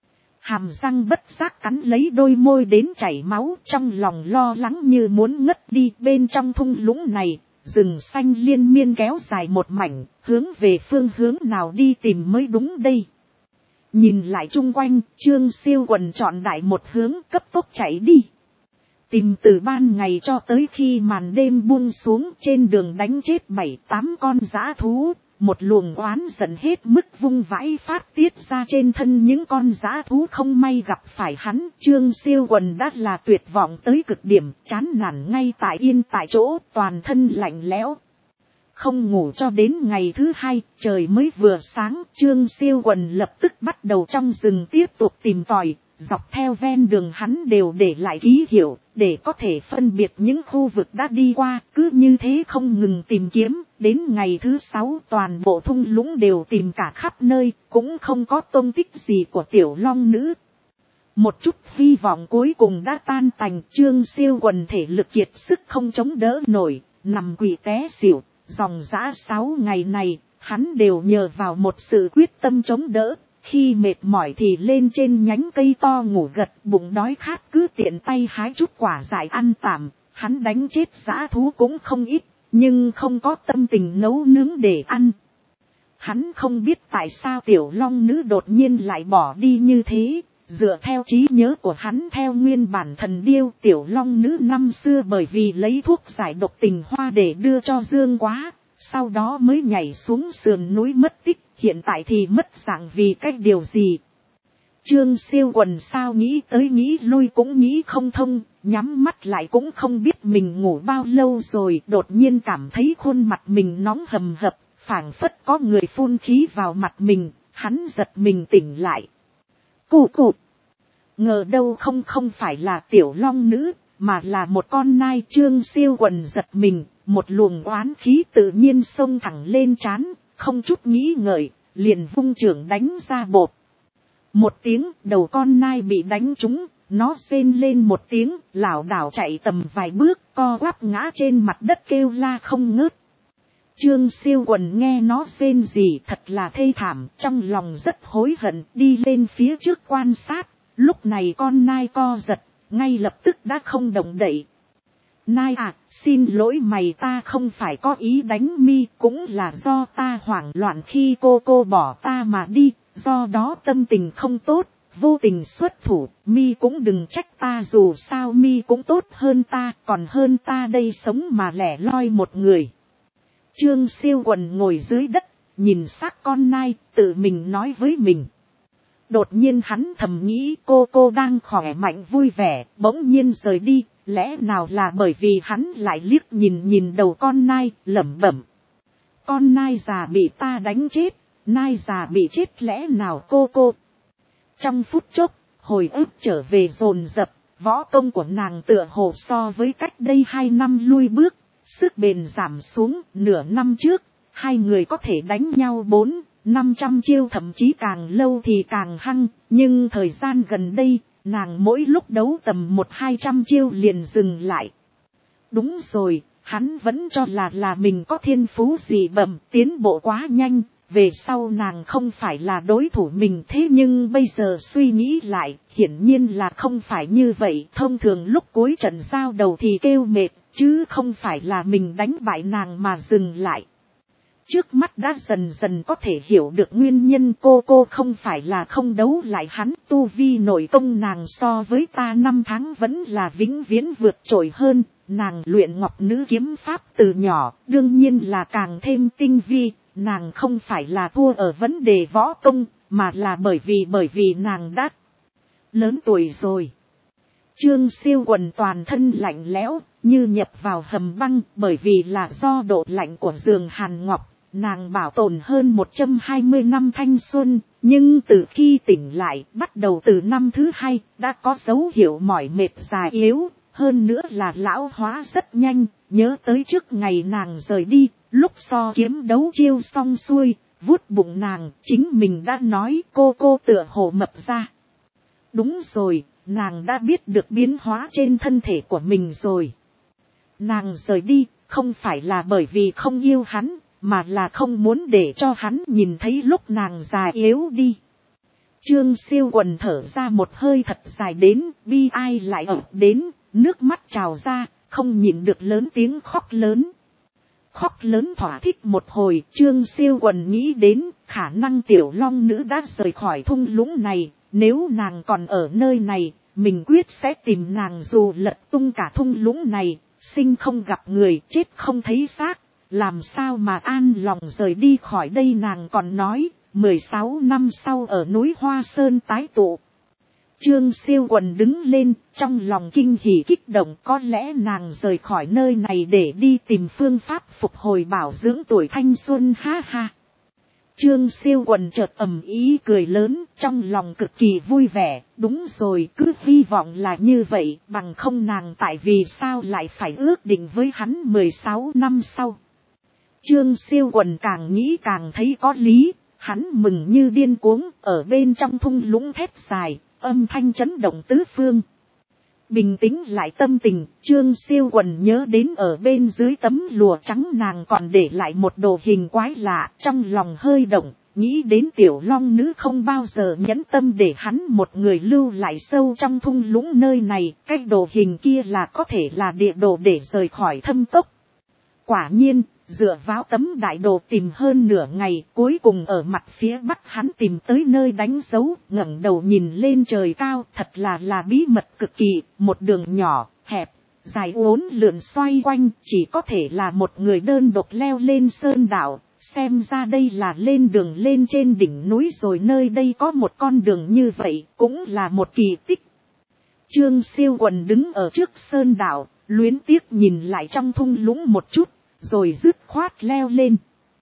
Hàm răng bất giác cắn lấy đôi môi đến chảy máu, trong lòng lo lắng như muốn ngất đi. Bên trong thung lũng này, rừng xanh liên miên kéo dài một mảnh, hướng về phương hướng nào đi tìm mới đúng đây. Nhìn lại chung quanh, Trương Siêu Quần chọn đại một hướng, cấp tốc chạy đi. Tìm từ ban ngày cho tới khi màn đêm buông xuống, trên đường đánh chết 7-8 con dã thú. Một luồng oán giận hết mức vung vãi phát tiết ra trên thân những con dã thú không may gặp phải hắn. Trương Siêu Quần đã là tuyệt vọng tới cực điểm, chán nản ngay tại chỗ, toàn thân lạnh lẽo. Không ngủ cho đến ngày thứ 2, trời mới vừa sáng, Trương Siêu Quần lập tức bắt đầu trong rừng tiếp tục tìm tòi. Dọc theo ven đường hắn đều để lại ký hiệu, để có thể phân biệt những khu vực đã đi qua, cứ như thế không ngừng tìm kiếm, đến ngày thứ 6 toàn bộ thung lũng đều tìm cả khắp nơi, cũng không có tông tích gì của tiểu long nữ. Một chút hy vọng cuối cùng đã tan tành, Trương Siêu Quần thể lực kiệt sức không chống đỡ nổi, nằm quỵ té xỉu, dòng dã 6 ngày này, hắn đều nhờ vào một sự quyết tâm chống đỡ. Khi mệt mỏi thì lên trên nhánh cây to ngủ gật, bụng đói khát cứ tiện tay hái chút quả dại ăn tạm. Hắn đánh chết dã thú cũng không ít, nhưng không có tâm tình nấu nướng để ăn. Hắn không biết tại sao tiểu long nữ đột nhiên lại bỏ đi như thế. Dựa theo trí nhớ của hắn, theo nguyên bản thần điêu, tiểu long nữ năm xưa bởi vì lấy thuốc giải độc tình hoa để đưa cho Dương Quá, sau đó mới nhảy xuống sườn núi mất tích, hiện tại thì mất dạng vì cách điều gì. Trương Siêu Quần sao nghĩ tới nghĩ lui cũng nghĩ không thông, nhắm mắt lại cũng không biết mình ngủ bao lâu rồi, đột nhiên cảm thấy khuôn mặt mình nóng hầm hập, phảng phất có người phun khí vào mặt mình, hắn giật mình tỉnh lại. Cụ, ngờ đâu không phải là tiểu long nữ, mà là một con nai. Trương Siêu Quần giật mình, một luồng oán khí tự nhiên xông thẳng lên trán, không chút nghĩ ngợi, liền vung chưởng đánh ra bột. Một tiếng, đầu con nai bị đánh trúng, nó rên lên một tiếng, lảo đảo chạy tầm vài bước, co quắp ngã trên mặt đất kêu la không ngớt. Trương Siêu Quần nghe nó rên rỉ thật là thê thảm, trong lòng rất hối hận, đi lên phía trước quan sát. Lúc này con nai co giật, ngay lập tức đã không động đậy. Nai à, xin lỗi mày, ta không phải có ý đánh mi, cũng là do ta hoảng loạn khi cô bỏ ta mà đi, do đó tâm tình không tốt, vô tình xuất thủ, mi cũng đừng trách ta, dù sao mi cũng tốt hơn ta, còn hơn ta đây sống mà lẻ loi một người. Trương Siêu Quần ngồi dưới đất, nhìn xác con nai, tự mình nói với mình. Đột nhiên hắn thầm nghĩ cô đang khỏe mạnh vui vẻ, bỗng nhiên rời đi, lẽ nào là bởi vì hắn lại liếc nhìn đầu con nai, lẩm bẩm. Con nai già bị ta đánh chết, nai già bị chết lẽ nào cô. Trong phút chốc, hồi ức trở về dồn dập, võ công của nàng tựa hồ so với cách đây 2 năm lui bước, sức bền giảm xuống. Nửa năm trước, hai người có thể đánh nhau 400-500 chiêu, thậm chí càng lâu thì càng hăng, nhưng thời gian gần đây, nàng mỗi lúc đấu tầm 100-200 chiêu liền dừng lại. Đúng rồi, hắn vẫn cho là mình có thiên phú dị bẩm, tiến bộ quá nhanh, về sau nàng không phải là đối thủ mình, thế nhưng bây giờ suy nghĩ lại, hiển nhiên là không phải như vậy. Thông thường lúc cuối trận giao đầu thì kêu mệt, chứ không phải là mình đánh bại nàng mà dừng lại. Trước mắt đã dần dần có thể hiểu được nguyên nhân, cô không phải là không đấu lại hắn, tu vi nội công nàng so với ta 5 tháng vẫn là vĩnh viễn vượt trội hơn, nàng luyện ngọc nữ kiếm pháp từ nhỏ, đương nhiên là càng thêm tinh vi, nàng không phải là thua ở vấn đề võ công, mà là bởi vì nàng đã lớn tuổi rồi. Trương Siêu Quần toàn thân lạnh lẽo, như nhập vào hầm băng, bởi vì là do độ lạnh của giường hàn ngọc. Nàng bảo tồn hơn 120 năm thanh xuân, nhưng từ khi tỉnh lại, bắt đầu từ năm thứ 2, đã có dấu hiệu mỏi mệt già yếu, hơn nữa là lão hóa rất nhanh. Nhớ tới trước ngày nàng rời đi, lúc so kiếm đấu chiêu xong xuôi, vuốt bụng nàng, chính mình đã nói cô tựa hồ mập ra. Đúng rồi, nàng đã biết được biến hóa trên thân thể của mình rồi. Nàng rời đi, không phải là bởi vì không yêu hắn, mà là không muốn để cho hắn nhìn thấy lúc nàng già yếu đi. Trương Siêu Quần thở ra một hơi thật dài đến, bi ai lại ập đến, nước mắt trào ra, không nhịn được lớn tiếng khóc lớn. Khóc lớn thỏa thích một hồi, Trương Siêu Quần nghĩ đến khả năng tiểu long nữ đã rời khỏi thung lũng này, nếu nàng còn ở nơi này, mình quyết sẽ tìm nàng dù lật tung cả thung lũng này, sinh không gặp người, chết không thấy xác. Làm sao mà an lòng rời đi khỏi đây. Nàng còn nói, 16 năm sau ở núi Hoa Sơn tái tụ. Trương Siêu Quần đứng lên, trong lòng kinh hỉ kích động, có lẽ nàng rời khỏi nơi này để đi tìm phương pháp phục hồi bảo dưỡng tuổi thanh xuân, ha ha. Trương Siêu Quần chợt ầm ý cười lớn, trong lòng cực kỳ vui vẻ, đúng rồi, cứ hy vọng là như vậy, bằng không nàng tại vì sao lại phải ước định với hắn 16 năm sau. Trương Siêu Quần càng nghĩ càng thấy có lý, hắn mừng như điên cuống, ở bên trong thung lũng thét dài, âm thanh chấn động tứ phương. Bình tĩnh lại tâm tình, Trương Siêu Quần nhớ đến ở bên dưới tấm lụa trắng nàng còn để lại một đồ hình quái lạ, trong lòng hơi động, nghĩ đến tiểu long nữ không bao giờ nhẫn tâm để hắn một người lưu lại sâu trong thung lũng nơi này, cái đồ hình kia là có thể là địa đồ để rời khỏi thâm cốc. Quả nhiên, dựa vào tấm đại đồ tìm hơn nửa ngày, cuối cùng ở mặt phía bắc hắn tìm tới nơi đánh dấu, ngẩng đầu nhìn lên trời cao, thật là bí mật cực kỳ, một đường nhỏ, hẹp, dài uốn lượn xoay quanh, chỉ có thể là một người đơn độc leo lên sơn đảo, xem ra đây là lên đường lên trên đỉnh núi rồi, nơi đây có một con đường như vậy, cũng là một kỳ tích. Trương Siêu Quần đứng ở trước sơn đảo, luyến tiếc nhìn lại trong thung lũng một chút, rồi dứt khoát leo lên.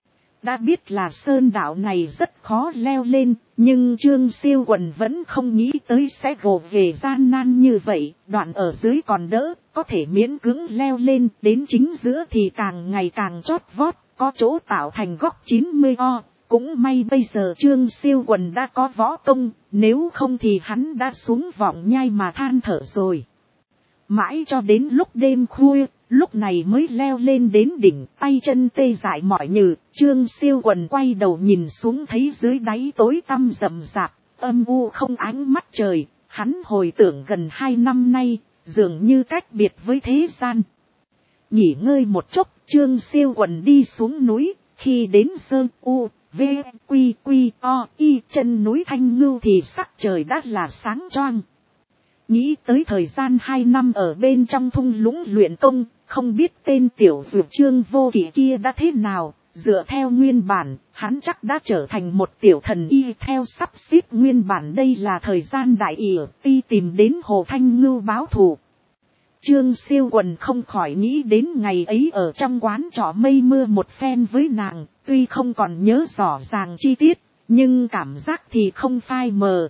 Đã biết là sơn đảo này rất khó leo lên, nhưng Trương Siêu Quần vẫn không nghĩ tới sẽ gồ về gian nan như vậy, đoạn ở dưới còn đỡ, có thể miễn cưỡng leo lên, đến chính giữa thì càng ngày càng chót vót, có chỗ tạo thành góc 90 o, Cũng may bây giờ Trương Siêu Quần đã có võ công, nếu không thì hắn đã xuống vọng nhai mà than thở rồi. Mãi cho đến lúc đêm khuya, lúc này mới leo lên đến đỉnh, tay chân tê dại mỏi nhừ. Trương Siêu Quần quay đầu nhìn xuống thấy dưới đáy tối tăm rậm rạp, âm u không ánh mắt trời. Hắn hồi tưởng gần 2 năm nay, dường như cách biệt với thế gian. Nghỉ ngơi một chút, Trương Siêu Quần đi xuống núi, khi đến Sơn U, V, Quy, Quy, O, Y chân núi Thanh Ngưu thì sắc trời đã là sáng choang. Nghĩ tới thời gian 2 năm ở bên trong thung lũng luyện công, không biết tên tiểu dược Trương Vô Kỵ kia đã thế nào, dựa theo nguyên bản, hắn chắc đã trở thành một tiểu thần y theo sắp xếp nguyên bản. Đây là thời gian đại ỷ ti tìm đến Hồ Thanh Ngưu báo thù. Trương Siêu Quần không khỏi nghĩ đến ngày ấy ở trong quán trọ mây mưa một phen với nàng, tuy không còn nhớ rõ ràng chi tiết, nhưng cảm giác thì không phai mờ.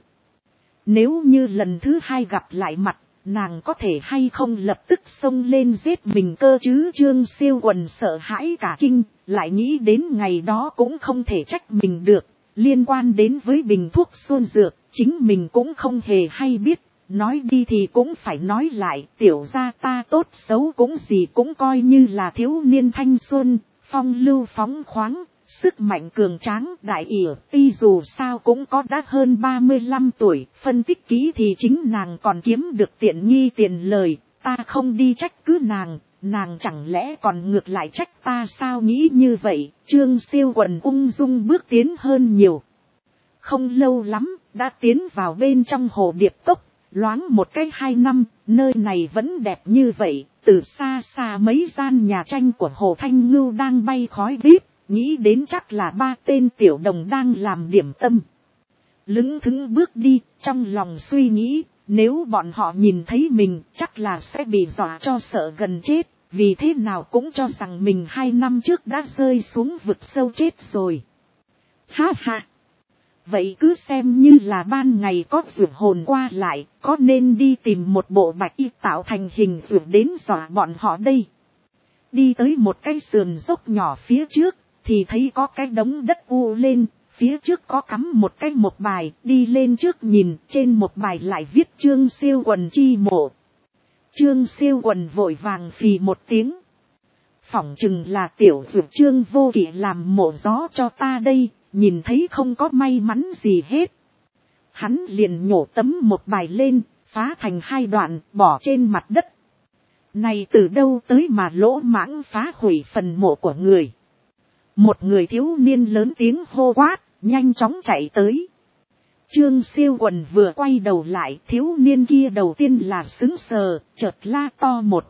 Nếu như lần thứ 2 gặp lại mặt, nàng có thể hay không lập tức xông lên giết mình cơ chứ? Trương Siêu Quần sợ hãi cả kinh, lại nghĩ đến ngày đó cũng không thể trách mình được, liên quan đến với bình thuốc xuân dược, chính mình cũng không hề hay biết. Nói đi thì cũng phải nói lại, tiểu gia ta tốt xấu cũng gì cũng coi như là thiếu niên thanh xuân, phong lưu phóng khoáng, sức mạnh cường tráng. Đại ỷ ti dù sao cũng có đã hơn 35 tuổi, phân tích kỹ thì chính nàng còn kiếm được tiện nghi tiền lời, ta không đi trách cứ nàng chẳng lẽ còn ngược lại trách ta sao? Nghĩ như vậy, Trương Siêu Quần ung dung bước tiến hơn nhiều. Không lâu lắm, đã tiến vào bên trong Hồ Điệp Cốc. Loáng một cái 2 năm, nơi này vẫn đẹp như vậy, từ xa xa mấy gian nhà tranh của Hồ Thanh Ngưu đang bay khói bếp, nghĩ đến chắc là 3 tên tiểu đồng đang làm điểm tâm. Lững thững bước đi, trong lòng suy nghĩ, nếu bọn họ nhìn thấy mình chắc là sẽ bị dọa cho sợ gần chết, vì thế nào cũng cho rằng mình 2 năm trước đã rơi xuống vực sâu chết rồi. Ha ha! Vậy cứ xem như là ban ngày có dược hồn qua lại, có nên đi tìm một bộ bạch y tạo thành hình dược đến dọa bọn họ đây. Đi tới một cái sườn dốc nhỏ phía trước, thì thấy có cái đống đất u lên, phía trước có cắm một cái mộc bài, đi lên trước nhìn, trên mộc bài lại viết Trương Siêu Quần chi mộ. Trương Siêu Quần vội vàng phì một tiếng. Phỏng chừng là tiểu dược Trương Vô Kỵ làm mộ gió cho ta đây. Nhìn thấy không có may mắn gì hết. Hắn liền nhổ tấm một bài lên, phá thành 2 đoạn, bỏ trên mặt đất. Này từ đâu tới mà lỗ mãng phá hủy phần mộ của người. Một người thiếu niên lớn tiếng hô quát, nhanh chóng chạy tới. Trương Siêu Quần vừa quay đầu lại, thiếu niên kia đầu tiên là sững sờ, chợt la to một.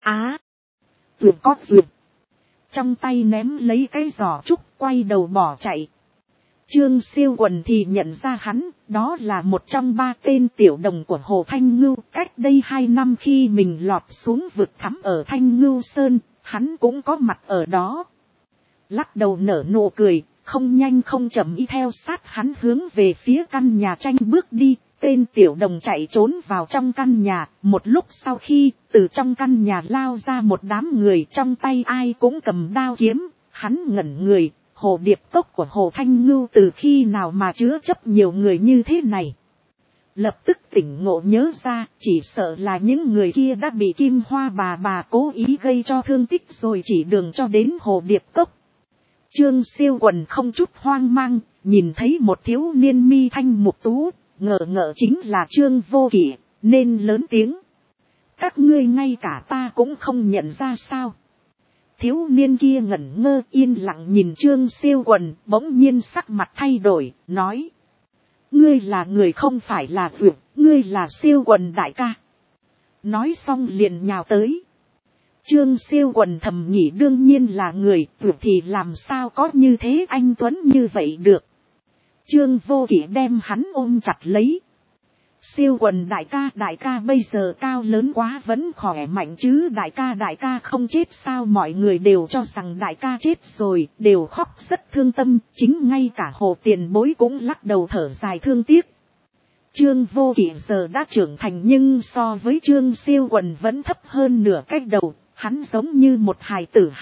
Tuyệt có duyệt. Trong tay ném lấy cái giỏ trúc, quay đầu bỏ chạy. Trương Siêu Quần thì nhận ra hắn, đó là một trong 3 tên tiểu đồng của Hồ Thanh Ngưu. Cách đây 2 năm khi mình lọt xuống vực thẳm ở Thanh Ngưu Sơn, hắn cũng có mặt ở đó. Lắc đầu nở nụ cười, không nhanh không chậm y theo sát hắn hướng về phía căn nhà tranh bước đi. Tên tiểu đồng chạy trốn vào trong căn nhà, một lúc sau khi từ trong căn nhà lao ra một đám người, trong tay ai cũng cầm đao kiếm, hắn ngẩn người. Hồ Điệp Cốc của Hồ Thanh Ngưu từ khi nào mà chứa chấp nhiều người như thế này. Lập tức tỉnh ngộ nhớ ra, chỉ sợ là những người kia đã bị Kim Hoa bà cố ý gây cho thương tích rồi chỉ đường cho đến Hồ Điệp Cốc. Trương Siêu Quần không chút hoang mang, nhìn thấy một thiếu niên mi thanh mục tú, ngờ chính là Trương Vô Kỵ, nên lớn tiếng. Các ngươi ngay cả ta cũng không nhận ra sao? Thiếu niên kia ngẩn ngơ yên lặng nhìn Trương Siêu Quần, bỗng nhiên sắc mặt thay đổi, nói. Ngươi là người không phải là vượt, ngươi là Siêu Quần đại ca. Nói xong liền nhào tới. Trương Siêu Quần thầm nghĩ đương nhiên là người, vượt thì làm sao có như thế anh Tuấn như vậy được. Trương Vô Kỵ đem hắn ôm chặt lấy. Siêu Quần đại ca bây giờ cao lớn quá vẫn khỏe mạnh chứ? Đại ca không chết sao? Mọi người đều cho rằng đại ca chết rồi, đều khóc rất thương tâm, chính ngay cả Hồ tiền bối cũng lắc đầu thở dài thương tiếc. Trương Vô Kỵ giờ đã trưởng thành nhưng so với Trương Siêu Quần vẫn thấp hơn nửa cái đầu, hắn giống như một hài tử hài,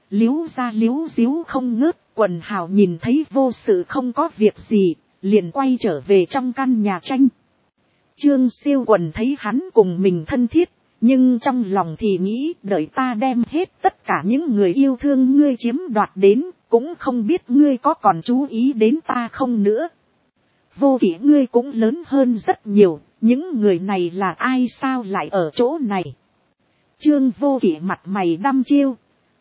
liếu ra liếu díu không ngớt. Quần hào nhìn thấy vô sự không có việc gì, liền quay trở về trong căn nhà tranh. Trương Siêu Quần thấy hắn cùng mình thân thiết, nhưng trong lòng thì nghĩ đợi ta đem hết tất cả những người yêu thương ngươi chiếm đoạt đến, cũng không biết ngươi có còn chú ý đến ta không nữa. Vô Kỵ ngươi cũng lớn hơn rất nhiều, những người này là ai sao lại ở chỗ này? Trương Vô Kỵ mặt mày đăm chiêu.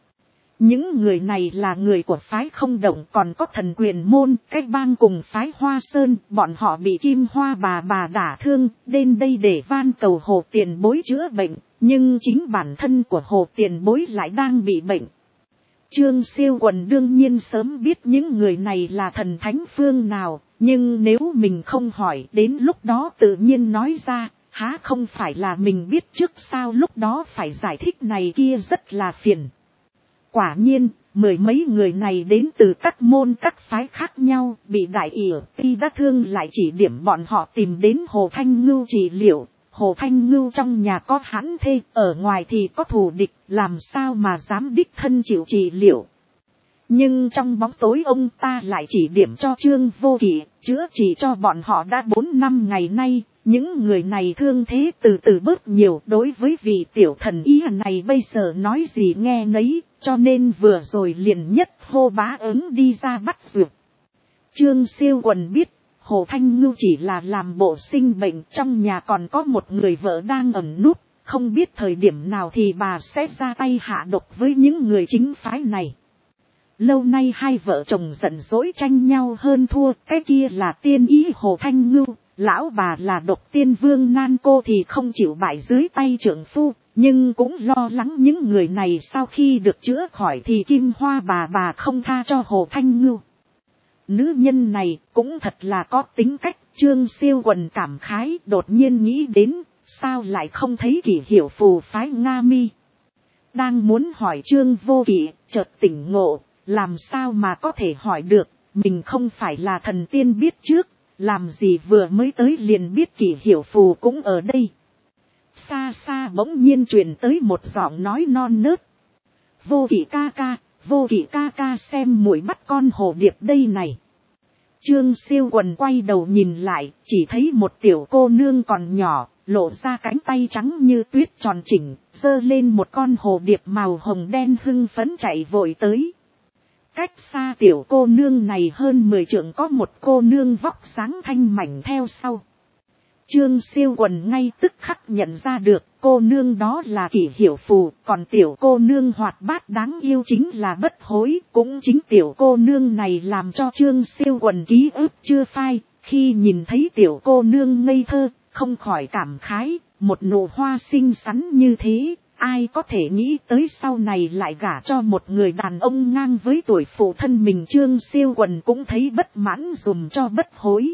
Những người này là người của phái Không Động, còn có Thần Quyền Môn, cách bang cùng phái Hoa Sơn, bọn họ bị Kim Hoa bà đả thương, đến đây để van cầu Hồ Tiền Bối chữa bệnh, nhưng chính bản thân của Hồ Tiền Bối lại đang bị bệnh. Trương Siêu Quần đương nhiên sớm biết những người này là thần thánh phương nào, nhưng nếu mình không hỏi đến lúc đó tự nhiên nói ra, há không phải là mình biết trước sao, lúc đó phải giải thích này kia rất là phiền. Quả nhiên, mười mấy người này đến từ các môn các phái khác nhau, bị đại ỷ ti đắc thương lại chỉ điểm bọn họ tìm đến Hồ Thanh Ngưu trị liệu. Hồ Thanh Ngưu trong nhà có hãn thê, ở ngoài thì có thù địch, làm sao mà dám đích thân chịu trị liệu. Nhưng trong bóng tối ông ta lại chỉ điểm cho Trương Vô Kỵ, chữa trị cho bọn họ đã 4 năm ngày nay. Những người này thương thế từ từ bớt nhiều, đối với vị tiểu thần y này bây giờ nói gì nghe nấy, cho nên vừa rồi liền nhất hô bá ứng đi ra bắt dược. Trương Siêu Quần biết, Hồ Thanh Ngưu chỉ là làm bộ sinh bệnh, trong nhà còn có một người vợ đang ẩn núp, không biết thời điểm nào thì bà sẽ ra tay hạ độc với những người chính phái này. Lâu nay hai vợ chồng giận dỗi tranh nhau hơn thua, cái kia là tiên ý Hồ Thanh Ngưu, lão bà là độc tiên vương nan cô thì không chịu bại dưới tay trượng phu, nhưng cũng lo lắng những người này sau khi được chữa khỏi thì Kim Hoa bà không tha cho Hồ Thanh Ngưu. Nữ nhân này cũng thật là có tính cách. Trương Siêu Quần cảm khái, đột nhiên nghĩ đến, sao lại không thấy Kỷ Hiểu Phù phái Nga Mi. Đang muốn hỏi Trương Vô Kỵ, chợt tỉnh ngộ, làm sao mà có thể hỏi được, mình không phải là thần tiên biết trước, làm gì vừa mới tới liền biết Kỷ Hiểu Phù cũng ở đây. Xa xa bỗng nhiên truyền tới một giọng nói non nớt. Vô Kỵ ca ca, Vô Kỵ ca ca xem muội bắt con hồ điệp đây này. Trương Siêu Quần quay đầu nhìn lại, chỉ thấy một tiểu cô nương còn nhỏ, lộ ra cánh tay trắng như tuyết tròn chỉnh, giơ lên một con hồ điệp màu hồng đen hưng phấn chạy vội tới. Cách xa tiểu cô nương này hơn 10 trượng có một cô nương vóc sáng thanh mảnh theo sau. Trương Siêu Quần ngay tức khắc nhận ra được cô nương đó là Kỷ Hiểu Phù, còn tiểu cô nương hoạt bát đáng yêu chính là Bất Hối. Cũng chính tiểu cô nương này làm cho Trương Siêu Quần ký ức chưa phai, khi nhìn thấy tiểu cô nương ngây thơ, không khỏi cảm khái, một nụ hoa xinh xắn như thế, ai có thể nghĩ tới sau này lại gả cho một người đàn ông ngang với tuổi phụ thân mình. Trương Siêu Quần cũng thấy bất mãn dùm cho Bất Hối.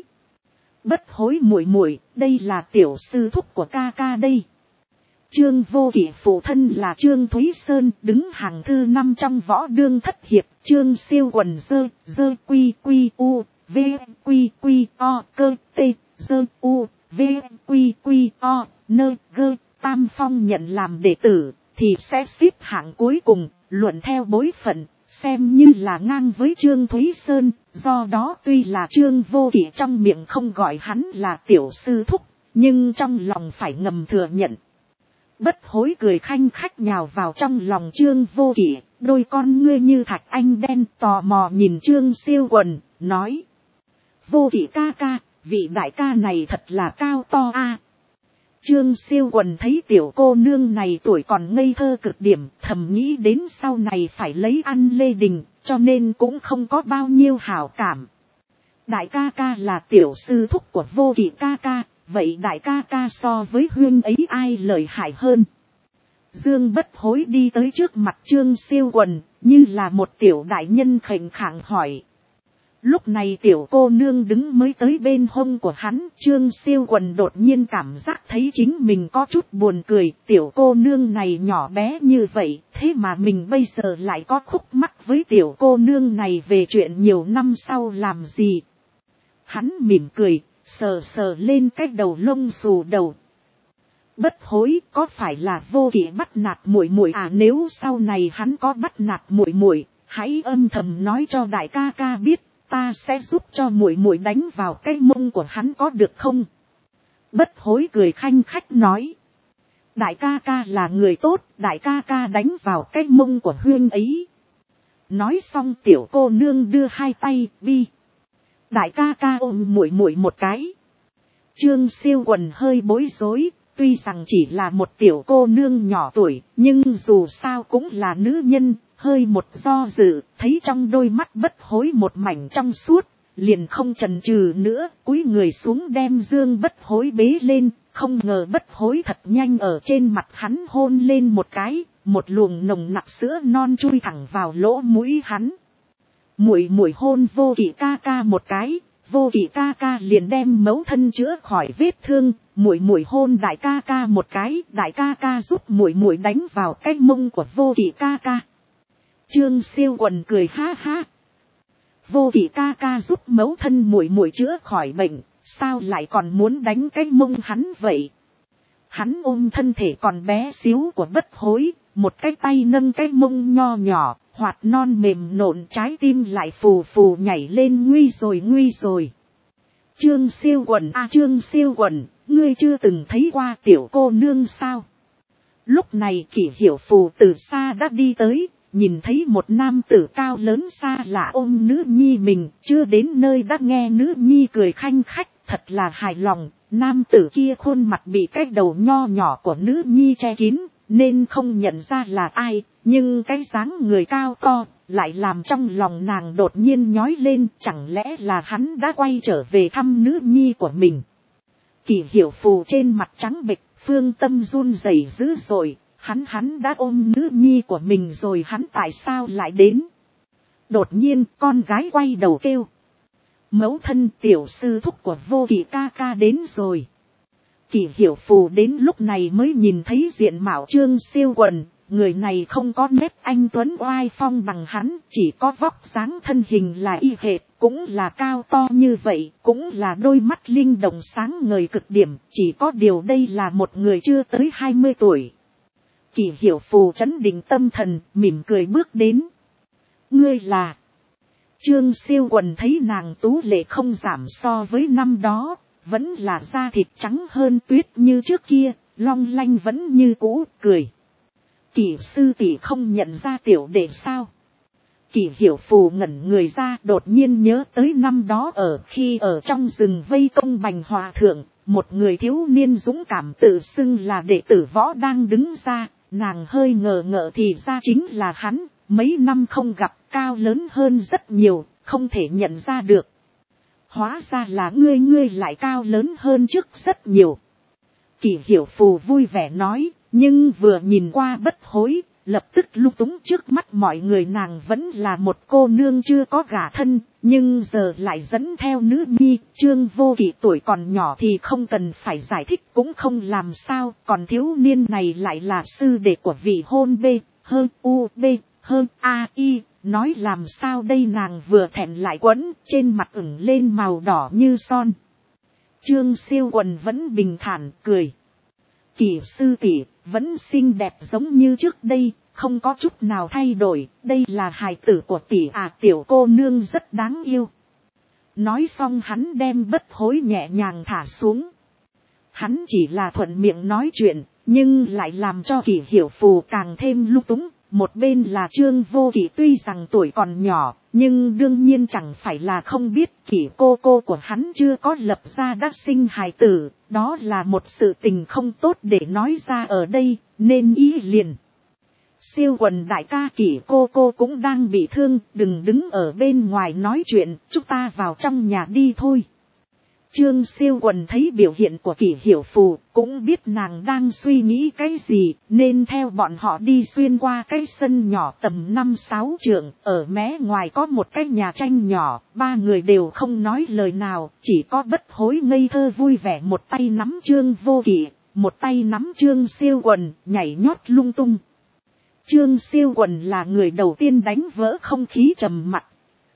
Bất Hối muội muội, đây là tiểu sư thúc của ca ca đây. Trương Vô Kỵ phụ thân là Trương Thúy Sơn, đứng hàng thứ 5 trong võ đương thất hiệp. Trương Siêu Quần dơ quy quy u v quy quy o cơ t dơ u v quy quy o nơ gơ. Tam phong nhận làm đệ tử thì sẽ xếp hạng cuối cùng, luận theo bối phận, xem như là ngang với Trương Thúy Sơn. Do đó tuy là Trương Vô Kỵ trong miệng không gọi hắn là tiểu sư thúc, nhưng trong lòng phải ngầm thừa nhận. Bất Hối cười khanh khách nhào vào trong lòng Trương Vô Kỵ, đôi con ngươi như thạch anh đen, tò mò nhìn Trương Siêu Quần, nói: Vô Kỵ ca ca, vị đại ca này thật là cao to a. Trương Siêu Quần thấy tiểu cô nương này tuổi còn ngây thơ cực điểm, thầm nghĩ đến sau này phải lấy ăn Lê Đình, cho nên cũng không có bao nhiêu hảo cảm. Đại ca ca là tiểu sư thúc của Vô Kỵ ca ca, vậy đại ca ca so với huynh ấy ai lợi hại hơn? Dương Bất Hối đi tới trước mặt Trương Siêu Quần, như là một tiểu đại nhân khệnh khạng hỏi. Lúc này tiểu cô nương đứng mới tới bên hông của hắn, Trương Siêu Quần đột nhiên cảm giác thấy chính mình có chút buồn cười. Tiểu cô nương này nhỏ bé như vậy, thế mà mình bây giờ lại có khúc mắc với tiểu cô nương này về chuyện nhiều năm sau làm gì? Hắn mỉm cười, sờ sờ lên cái đầu lông xù đầu. Bất hối, có phải là Vô Kỵ bắt nạt muội muội à? Nếu sau này hắn có bắt nạt muội muội, hãy âm thầm nói cho đại ca ca biết, ta sẽ giúp cho muội muội đánh vào cái mông của hắn, có được không? Bất hối cười khanh khách nói. Đại ca ca là người tốt, đại ca ca đánh vào cái mông của huyên ấy. Nói xong tiểu cô nương đưa hai tay bi. Đại ca ca ôm muội muội một cái. Trương Siêu Quần hơi bối rối, tuy rằng chỉ là một tiểu cô nương nhỏ tuổi, nhưng dù sao cũng là nữ nhân, hơi một do dự, thấy trong đôi mắt bất hối một mảnh trong suốt, liền không chần chừ nữa, cúi người xuống đem Dương Bất Hối bế lên, không ngờ Bất Hối thật nhanh ở trên mặt hắn hôn lên một cái, một luồng nồng nặc sữa non chui thẳng vào lỗ mũi hắn. Muội muội hôn Vô Kỵ ca ca một cái, Vô Kỵ ca ca liền đem mẫu thân chữa khỏi vết thương, muội muội hôn đại ca ca một cái, đại ca ca giúp muội muội đánh vào cái mông của Vô Kỵ ca ca. Trương Siêu Quần cười ha ha. Vô Kỵ ca ca giúp mẫu thân muội muội chữa khỏi bệnh, sao lại còn muốn đánh cái mông hắn vậy? Hắn ôm thân thể còn bé xíu của Bất Hối, một cái tay nâng cái mông nho nhỏ, hoạt non mềm nộn, trái tim lại phù phù nhảy lên, nguy rồi. Trương Siêu Quần à, Trương Siêu Quần, ngươi chưa từng thấy qua tiểu cô nương sao? Lúc này Kỷ Hiểu Phù từ xa đã đi tới, nhìn thấy một nam tử cao lớn xa lạ ôm nữ nhi mình, chưa đến nơi đã nghe nữ nhi cười khanh khách, thật là hài lòng. Nam tử kia khuôn mặt bị cái đầu nho nhỏ của nữ nhi che kín, nên không nhận ra là ai, nhưng cái dáng người cao to lại làm trong lòng nàng đột nhiên nhói lên, chẳng lẽ là hắn đã quay trở về thăm nữ nhi của mình. Kỷ Hiểu Phù trên mặt trắng bệch, phương tâm run rẩy dữ dội, hắn đã ôm nữ nhi của mình rồi, hắn tại sao lại đến? Đột nhiên con gái quay đầu kêu. Mẫu thân, tiểu sư thúc của Vô Kỵ ca ca đến rồi. Kỷ Hiểu Phù đến lúc này mới nhìn thấy diện mạo Trương Siêu Quần, người này không có nét anh tuấn oai phong bằng hắn, chỉ có vóc dáng thân hình là y hệt, cũng là cao to như vậy, cũng là đôi mắt linh động sáng ngời cực điểm, chỉ có điều đây là một người chưa tới 20 tuổi. Kỷ Hiểu Phù trấn định tâm thần, mỉm cười bước đến. Ngươi là... Trương Siêu Quần thấy nàng tú lệ không giảm so với năm đó, vẫn là da thịt trắng hơn tuyết như trước kia, long lanh vẫn như cũ, cười. Kỷ sư tỷ không nhận ra tiểu đệ sao? Kỷ Hiểu Phù ngẩn người ra, đột nhiên nhớ tới năm đó khi ở trong rừng vây công Bành Hòa thượng, một người thiếu niên dũng cảm tự xưng là đệ tử võ đang đứng ra, nàng hơi ngờ ngợ thì ra chính là hắn, mấy năm không gặp, cao lớn hơn rất nhiều, không thể nhận ra được. Hóa ra là ngươi lại cao lớn hơn trước rất nhiều. Kỷ Hiểu Phù vui vẻ nói, nhưng vừa nhìn qua Bất Hối, lập tức lung túng. Trước mắt mọi người nàng vẫn là một cô nương chưa có gả thân, nhưng giờ lại dẫn theo nữ nhi. Trương Vô Kỵ tuổi còn nhỏ thì không cần phải giải thích cũng không làm sao, còn thiếu niên này lại là sư đệ của vị hôn B, hơn U, B, hơn A, I. Nói làm sao đây, nàng vừa thẹn lại quẫn, trên mặt ửng lên màu đỏ như son. Trương Siêu Quần vẫn bình thản cười. Kỷ sư tỷ vẫn xinh đẹp giống như trước đây, không có chút nào thay đổi, đây là hài tử của tỷ à, tiểu cô nương rất đáng yêu. Nói xong hắn đem Bất Hối nhẹ nhàng thả xuống. Hắn chỉ là thuận miệng nói chuyện, nhưng lại làm cho Kỷ Hiểu Phù càng thêm lung túng. Một bên là Trương Vô Kỵ tuy rằng tuổi còn nhỏ, nhưng đương nhiên chẳng phải là không biết Kỷ cô của hắn chưa có lập ra đã sinh hài tử, đó là một sự tình không tốt để nói ra ở đây, nên ý liền. Siêu Quần đại ca, Kỷ cô cũng đang bị thương, đừng đứng ở bên ngoài nói chuyện, chúng ta vào trong nhà đi thôi. Trương Siêu Quần thấy biểu hiện của Kỷ Hiểu Phù, cũng biết nàng đang suy nghĩ cái gì, nên theo bọn họ đi xuyên qua cái sân nhỏ tầm 5-6 trượng, ở mé ngoài có một cái nhà tranh nhỏ, ba người đều không nói lời nào, chỉ có Bất Hối ngây thơ vui vẻ một tay nắm Trương Vô Kỵ, một tay nắm Trương Siêu Quần, nhảy nhót lung tung. Trương Siêu Quần là người đầu tiên đánh vỡ không khí trầm mặc.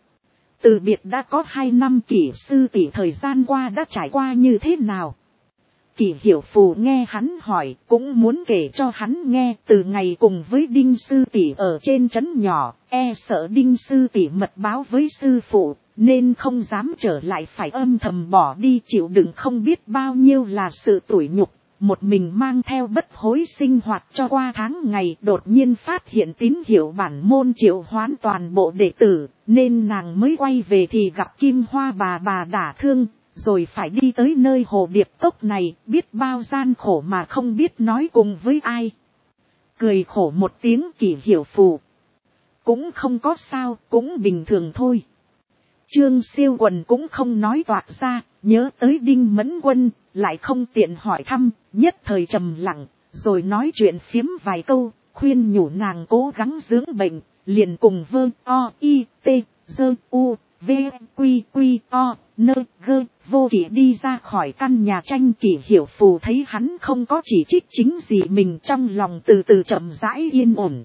Từ biệt đã có 2 năm, Kỷ sư tỷ thời gian qua đã trải qua như thế nào? Kỷ Hiểu Phù nghe hắn hỏi cũng muốn kể cho hắn nghe, từ ngày cùng với Đinh sư tỷ ở trên trấn nhỏ, sợ Đinh sư tỷ mật báo với sư phụ, nên không dám trở lại, phải âm thầm bỏ đi chịu đựng không biết bao nhiêu là sự tủi nhục. Một mình mang theo bất hối sinh hoạt cho qua tháng ngày, đột nhiên phát hiện tín hiệu bản môn triệu hoán toàn bộ đệ tử, nên nàng mới quay về thì gặp Kim Hoa bà đả thương, rồi phải đi tới nơi Hồ Điệp Cốc này, biết bao gian khổ mà không biết nói cùng với ai. Cười khổ một tiếng Kỷ Hiểu Phù. Cũng không có sao, cũng bình thường thôi. Trương Siêu Quần cũng không nói toạc ra, nhớ tới Đinh Mẫn Quân, lại không tiện hỏi thăm, nhất thời trầm lặng, rồi nói chuyện phiếm vài câu, khuyên nhủ nàng cố gắng dưỡng bệnh, liền cùng Vơ O I T Dơ U V Quy Quy O Nơ Gơ Vô Kỵ đi ra khỏi căn nhà tranh. Kỷ Hiểu Phù thấy hắn không có chỉ trích chính gì mình, trong lòng từ từ chậm rãi yên ổn.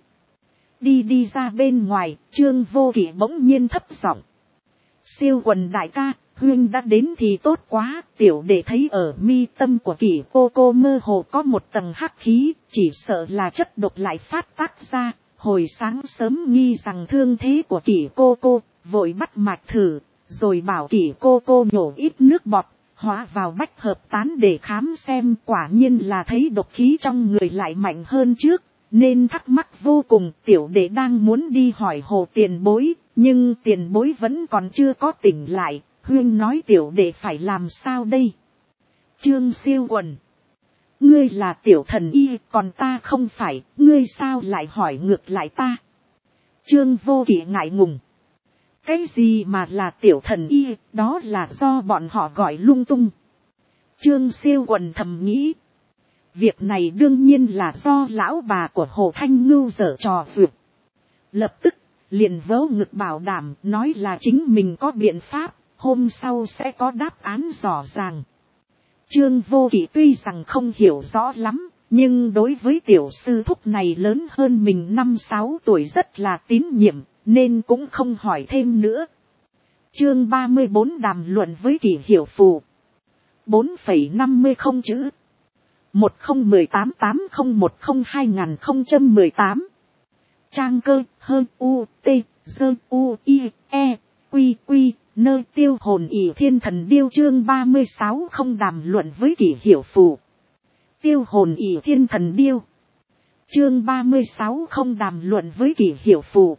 Đi ra bên ngoài, Trương Vô Kỵ bỗng nhiên thấp giọng. Siêu Quần đại ca, huynh đã đến thì tốt quá. Tiểu đệ thấy ở mi tâm của Kỷ cô mơ hồ có một tầng hắc khí, chỉ sợ là chất độc lại phát tác ra. Hồi sáng sớm nghi rằng thương thế của Kỷ cô, vội bắt mạch thử, rồi bảo Kỷ cô nhổ ít nước bọt, hóa vào bách hợp tán để khám xem. Quả nhiên là thấy độc khí trong người lại mạnh hơn trước, nên thắc mắc vô cùng. Tiểu đệ đang muốn đi hỏi Hồ tiền bối, nhưng tiền bối vẫn còn chưa có tỉnh lại, huynh nói tiểu đệ phải làm sao đây? Trương Siêu Quần. Ngươi là tiểu thần y, còn ta không phải, ngươi sao lại hỏi ngược lại ta? Trương Vô Kỵ ngại ngùng. Cái gì mà là tiểu thần y, đó là do bọn họ gọi lung tung. Trương Siêu Quần thầm nghĩ. Việc này đương nhiên là do lão bà của Hồ Thanh Ngưu giở trò vượt. Lập tức, liền vớ ngực bảo đảm, nói là chính mình có biện pháp, hôm sau sẽ có đáp án rõ ràng. Trương Vô Kỵ tuy rằng không hiểu rõ lắm, nhưng đối với tiểu sư thúc này lớn hơn mình 5-6 tuổi rất là tín nhiệm, nên cũng không hỏi thêm nữa. Chương 34 đàm luận với Kỷ Hiểu Phù. 4,50 không chữ. 1018-8010-2018. Trang cơ, hơn U, T, Dơ, U, I, E, Quy, Quy, Nơ. Tiêu hồn ỷ thiên thần điêu. Chương 36 không đàm luận với Kỷ Hiểu Phù. Tiêu hồn ỷ thiên thần điêu. Chương 36 không đàm luận với Kỷ Hiểu Phù.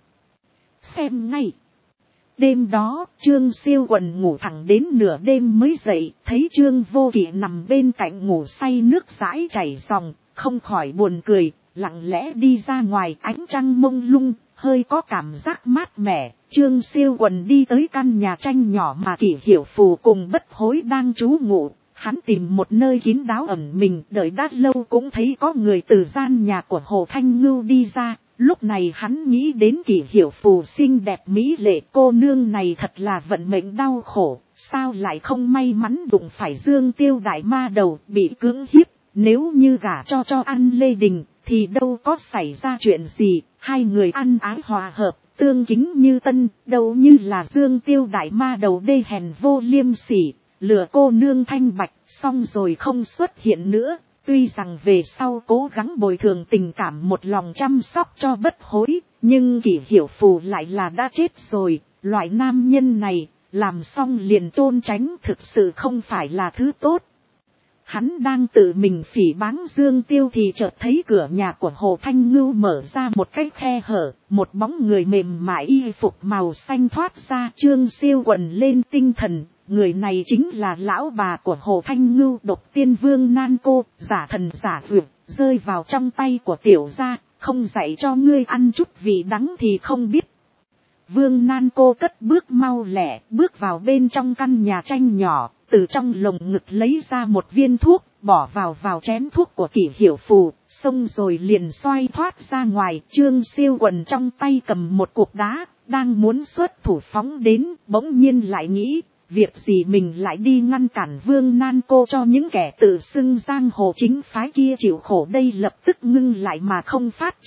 Xem ngay. Đêm đó, Trương Siêu Quần ngủ thẳng đến nửa đêm mới dậy, thấy Trương Vô Kỵ nằm bên cạnh ngủ say nước dãi chảy ròng, không khỏi buồn cười, lặng lẽ đi ra ngoài. Ánh trăng mông lung, hơi có cảm giác mát mẻ. Trương Siêu Quần đi tới căn nhà tranh nhỏ mà Kỷ Hiểu Phù cùng Bất Hối đang trú ngụ. Hắn tìm một nơi kín đáo ẩn mình, đợi đã lâu cũng thấy có người từ gian nhà của Hồ Thanh Ngưu đi ra. Lúc này hắn nghĩ đến Kỷ Hiểu Phù xinh đẹp mỹ lệ, cô nương này thật là vận mệnh đau khổ, sao lại không may mắn đụng phải Dương Tiêu đại ma đầu bị cưỡng hiếp. Nếu như gả cho ăn Lê Đình thì đâu có xảy ra chuyện gì, hai người ăn ái hòa hợp, tương kính như tân, đâu như là Dương Tiêu đại ma đầu đê hèn vô liêm sỉ, lừa cô nương thanh bạch, xong rồi không xuất hiện nữa. Tuy rằng về sau cố gắng bồi thường tình cảm một lòng chăm sóc cho Bất Hối, nhưng Kỷ Hiểu Phù lại là đã chết rồi. Loại nam nhân này, làm xong liền trôn tránh, thực sự không phải là thứ tốt. Hắn đang tự mình phỉ báng Dương Tiêu thì chợt thấy cửa nhà của Hồ Thanh Ngưu mở ra một cái khe hở, một bóng người mềm mại y phục màu xanh thoát ra. Trương Siêu Quần lên tinh thần, người này chính là lão bà của Hồ Thanh Ngưu, Độc Tiên Vương Nan Cô, giả thần giả dược, rơi vào trong tay của tiểu gia, không dạy cho ngươi ăn chút vị đắng thì không biết. Vương Nan Cô cất bước mau lẹ, bước vào bên trong căn nhà tranh nhỏ, từ trong lồng ngực lấy ra một viên thuốc, bỏ vào chén thuốc của Kỷ Hiểu Phù, xong rồi liền xoay thoát ra ngoài. Trương Siêu Quần trong tay cầm một cục đá, đang muốn xuất thủ phóng đến, bỗng nhiên lại nghĩ, việc gì mình lại đi ngăn cản Vương Nan Cô cho những kẻ tự xưng giang hồ chính phái kia chịu khổ đây. Lập tức ngưng lại mà không phát chiêu,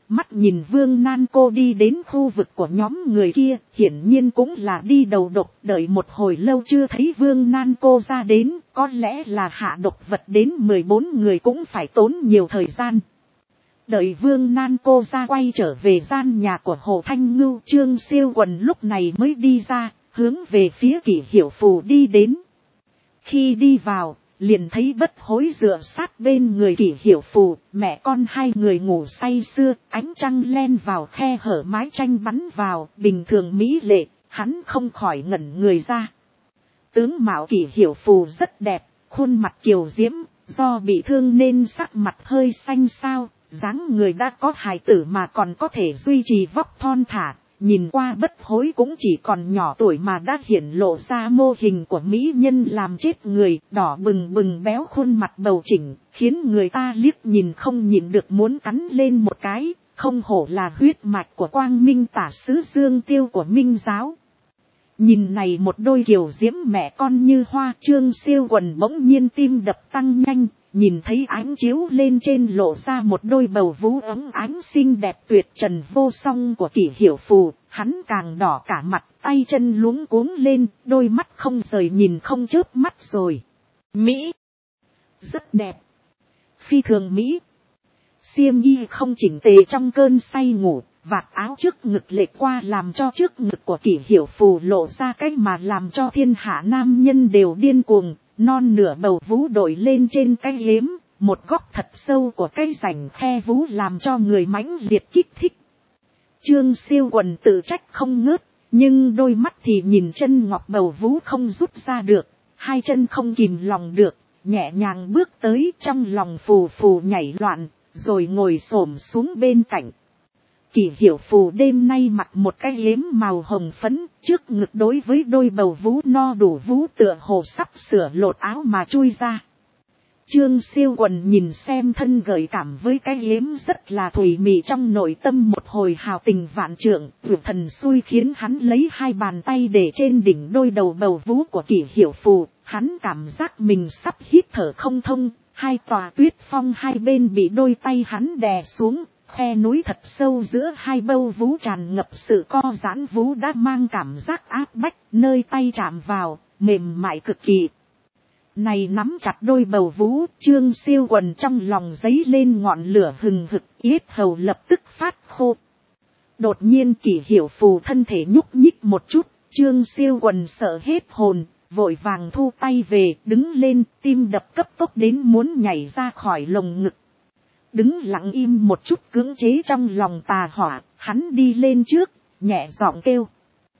mắt nhìn Vương Nan Cô đi đến khu vực của nhóm người kia, hiển nhiên cũng là đi đầu độc, đợi một hồi lâu chưa thấy Vương Nan Cô ra đến, có lẽ là hạ độc vật đến 14 người cũng phải tốn nhiều thời gian. Đợi Vương Nan Cô ra quay trở về gian nhà của Hồ Thanh Ngưu, Trương Siêu Quần lúc này mới đi ra, hướng về phía Kỷ Hiểu Phù đi đến. Khi đi vào, liền thấy Bất Hối dựa sát bên người Kỷ Hiểu Phù, mẹ con hai người ngủ say sưa, ánh trăng len vào khe hở mái tranh bắn vào, bình thường mỹ lệ, hắn không khỏi ngẩn người ra. Tướng mạo Kỷ Hiểu Phù rất đẹp, khuôn mặt kiều diễm, do bị thương nên sắc mặt hơi xanh xao, dáng người đã có hài tử mà còn có thể duy trì vóc thon thả. Nhìn qua Bất Hối cũng chỉ còn nhỏ tuổi mà đã hiển lộ ra mô hình của mỹ nhân làm chết người, đỏ bừng bừng béo khuôn mặt bầu chỉnh, khiến người ta liếc nhìn không nhìn được muốn cắn lên một cái, không hổ là huyết mạch của Quang Minh Tả Sứ Dương Tiêu của Minh Giáo. Nhìn này một đôi kiều diễm mẹ con như hoa, Trương Siêu Quần bỗng nhiên tim đập tăng nhanh, nhìn thấy ánh chiếu lên trên lộ ra một đôi bầu vú ấm ánh xinh đẹp tuyệt trần vô song của Kỷ Hiểu Phù, hắn càng đỏ cả mặt, tay chân luống cuống lên, đôi mắt không rời nhìn không chớp mắt rồi. Mỹ! Rất đẹp! Phi thường Mỹ! Xiêm y không chỉnh tề trong cơn say ngủ, vạt áo trước ngực lệch qua làm cho trước ngực của Kỷ Hiểu Phù lộ ra cái mà làm cho thiên hạ nam nhân đều điên cuồng. Non nửa bầu vú đội lên trên cái yếm, một góc thật sâu của cái rãnh khe vú làm cho người mãnh liệt kích thích. Trương Siêu Quần tự trách không ngớt, nhưng đôi mắt thì nhìn chân ngọc bầu vú không rút ra được, hai chân không kìm lòng được, nhẹ nhàng bước tới trong lòng phù phù nhảy loạn, rồi ngồi xổm xuống bên cạnh. Kỷ Hiểu Phù đêm nay mặc một cái yếm màu hồng phấn, trước ngực đối với đôi bầu vú no đủ vú tựa hồ sắp sửa lột áo mà chui ra. Trương Siêu Quần nhìn xem thân gợi cảm với cái yếm rất là thủy mị, trong nội tâm một hồi hào tình vạn trượng, vượt thần xui khiến hắn lấy hai bàn tay để trên đỉnh đôi đầu bầu vú của Kỷ Hiểu Phù, hắn cảm giác mình sắp hít thở không thông, hai tòa tuyết phong hai bên bị đôi tay hắn đè xuống. Khe núi thật sâu giữa hai bầu vú tràn ngập sự co giãn, vú đã mang cảm giác áp bách, nơi tay chạm vào, mềm mại cực kỳ. Này nắm chặt đôi bầu vú, Trương Siêu Quần trong lòng dấy lên ngọn lửa hừng hực, yết hầu lập tức phát khô. Đột nhiên Kỷ Hiểu Phù thân thể nhúc nhích một chút, Trương Siêu Quần sợ hết hồn, vội vàng thu tay về, đứng lên, tim đập cấp tốc đến muốn nhảy ra khỏi lồng ngực. Đứng lặng im một chút cưỡng chế trong lòng tà hỏa, hắn đi lên trước, nhẹ giọng kêu.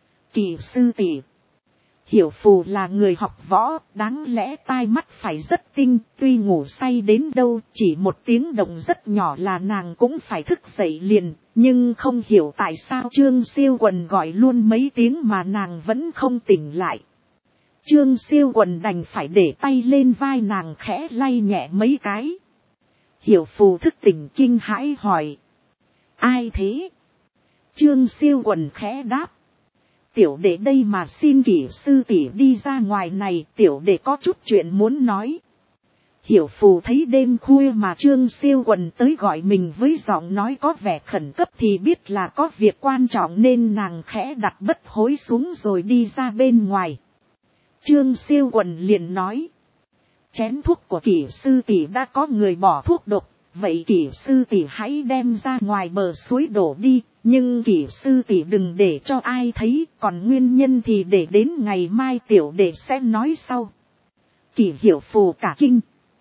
Kỷ sư tỷ. Hiểu Phù là người học võ, đáng lẽ tai mắt phải rất tinh, tuy ngủ say đến đâu, chỉ một tiếng động rất nhỏ là nàng cũng phải thức dậy liền, nhưng không hiểu tại sao Trương Siêu Quần gọi luôn mấy tiếng mà nàng vẫn không tỉnh lại. Trương Siêu Quần đành phải để tay lên vai nàng khẽ lay nhẹ mấy cái. Hiểu Phù thức tỉnh kinh hãi hỏi. Ai thế? Trương Siêu Quần khẽ đáp. Tiểu đệ đây mà xin Kỷ sư tỷ đi ra ngoài này, tiểu đệ có chút chuyện muốn nói. Hiểu Phù thấy đêm khuya mà Trương Siêu Quần tới gọi mình với giọng nói có vẻ khẩn cấp thì biết là có việc quan trọng nên nàng khẽ đặt Bất Hối xuống rồi đi ra bên ngoài. Trương Siêu Quần liền nói. Chén thuốc của Kỷ sư tỷ đã có người bỏ thuốc độc, vậy Kỷ sư tỷ hãy đem ra ngoài bờ suối đổ đi, nhưng Kỷ sư tỷ đừng để cho ai thấy, còn nguyên nhân thì để đến ngày mai tiểu đệ sẽ nói sau. Kỷ Hiểu Phù cả kinh.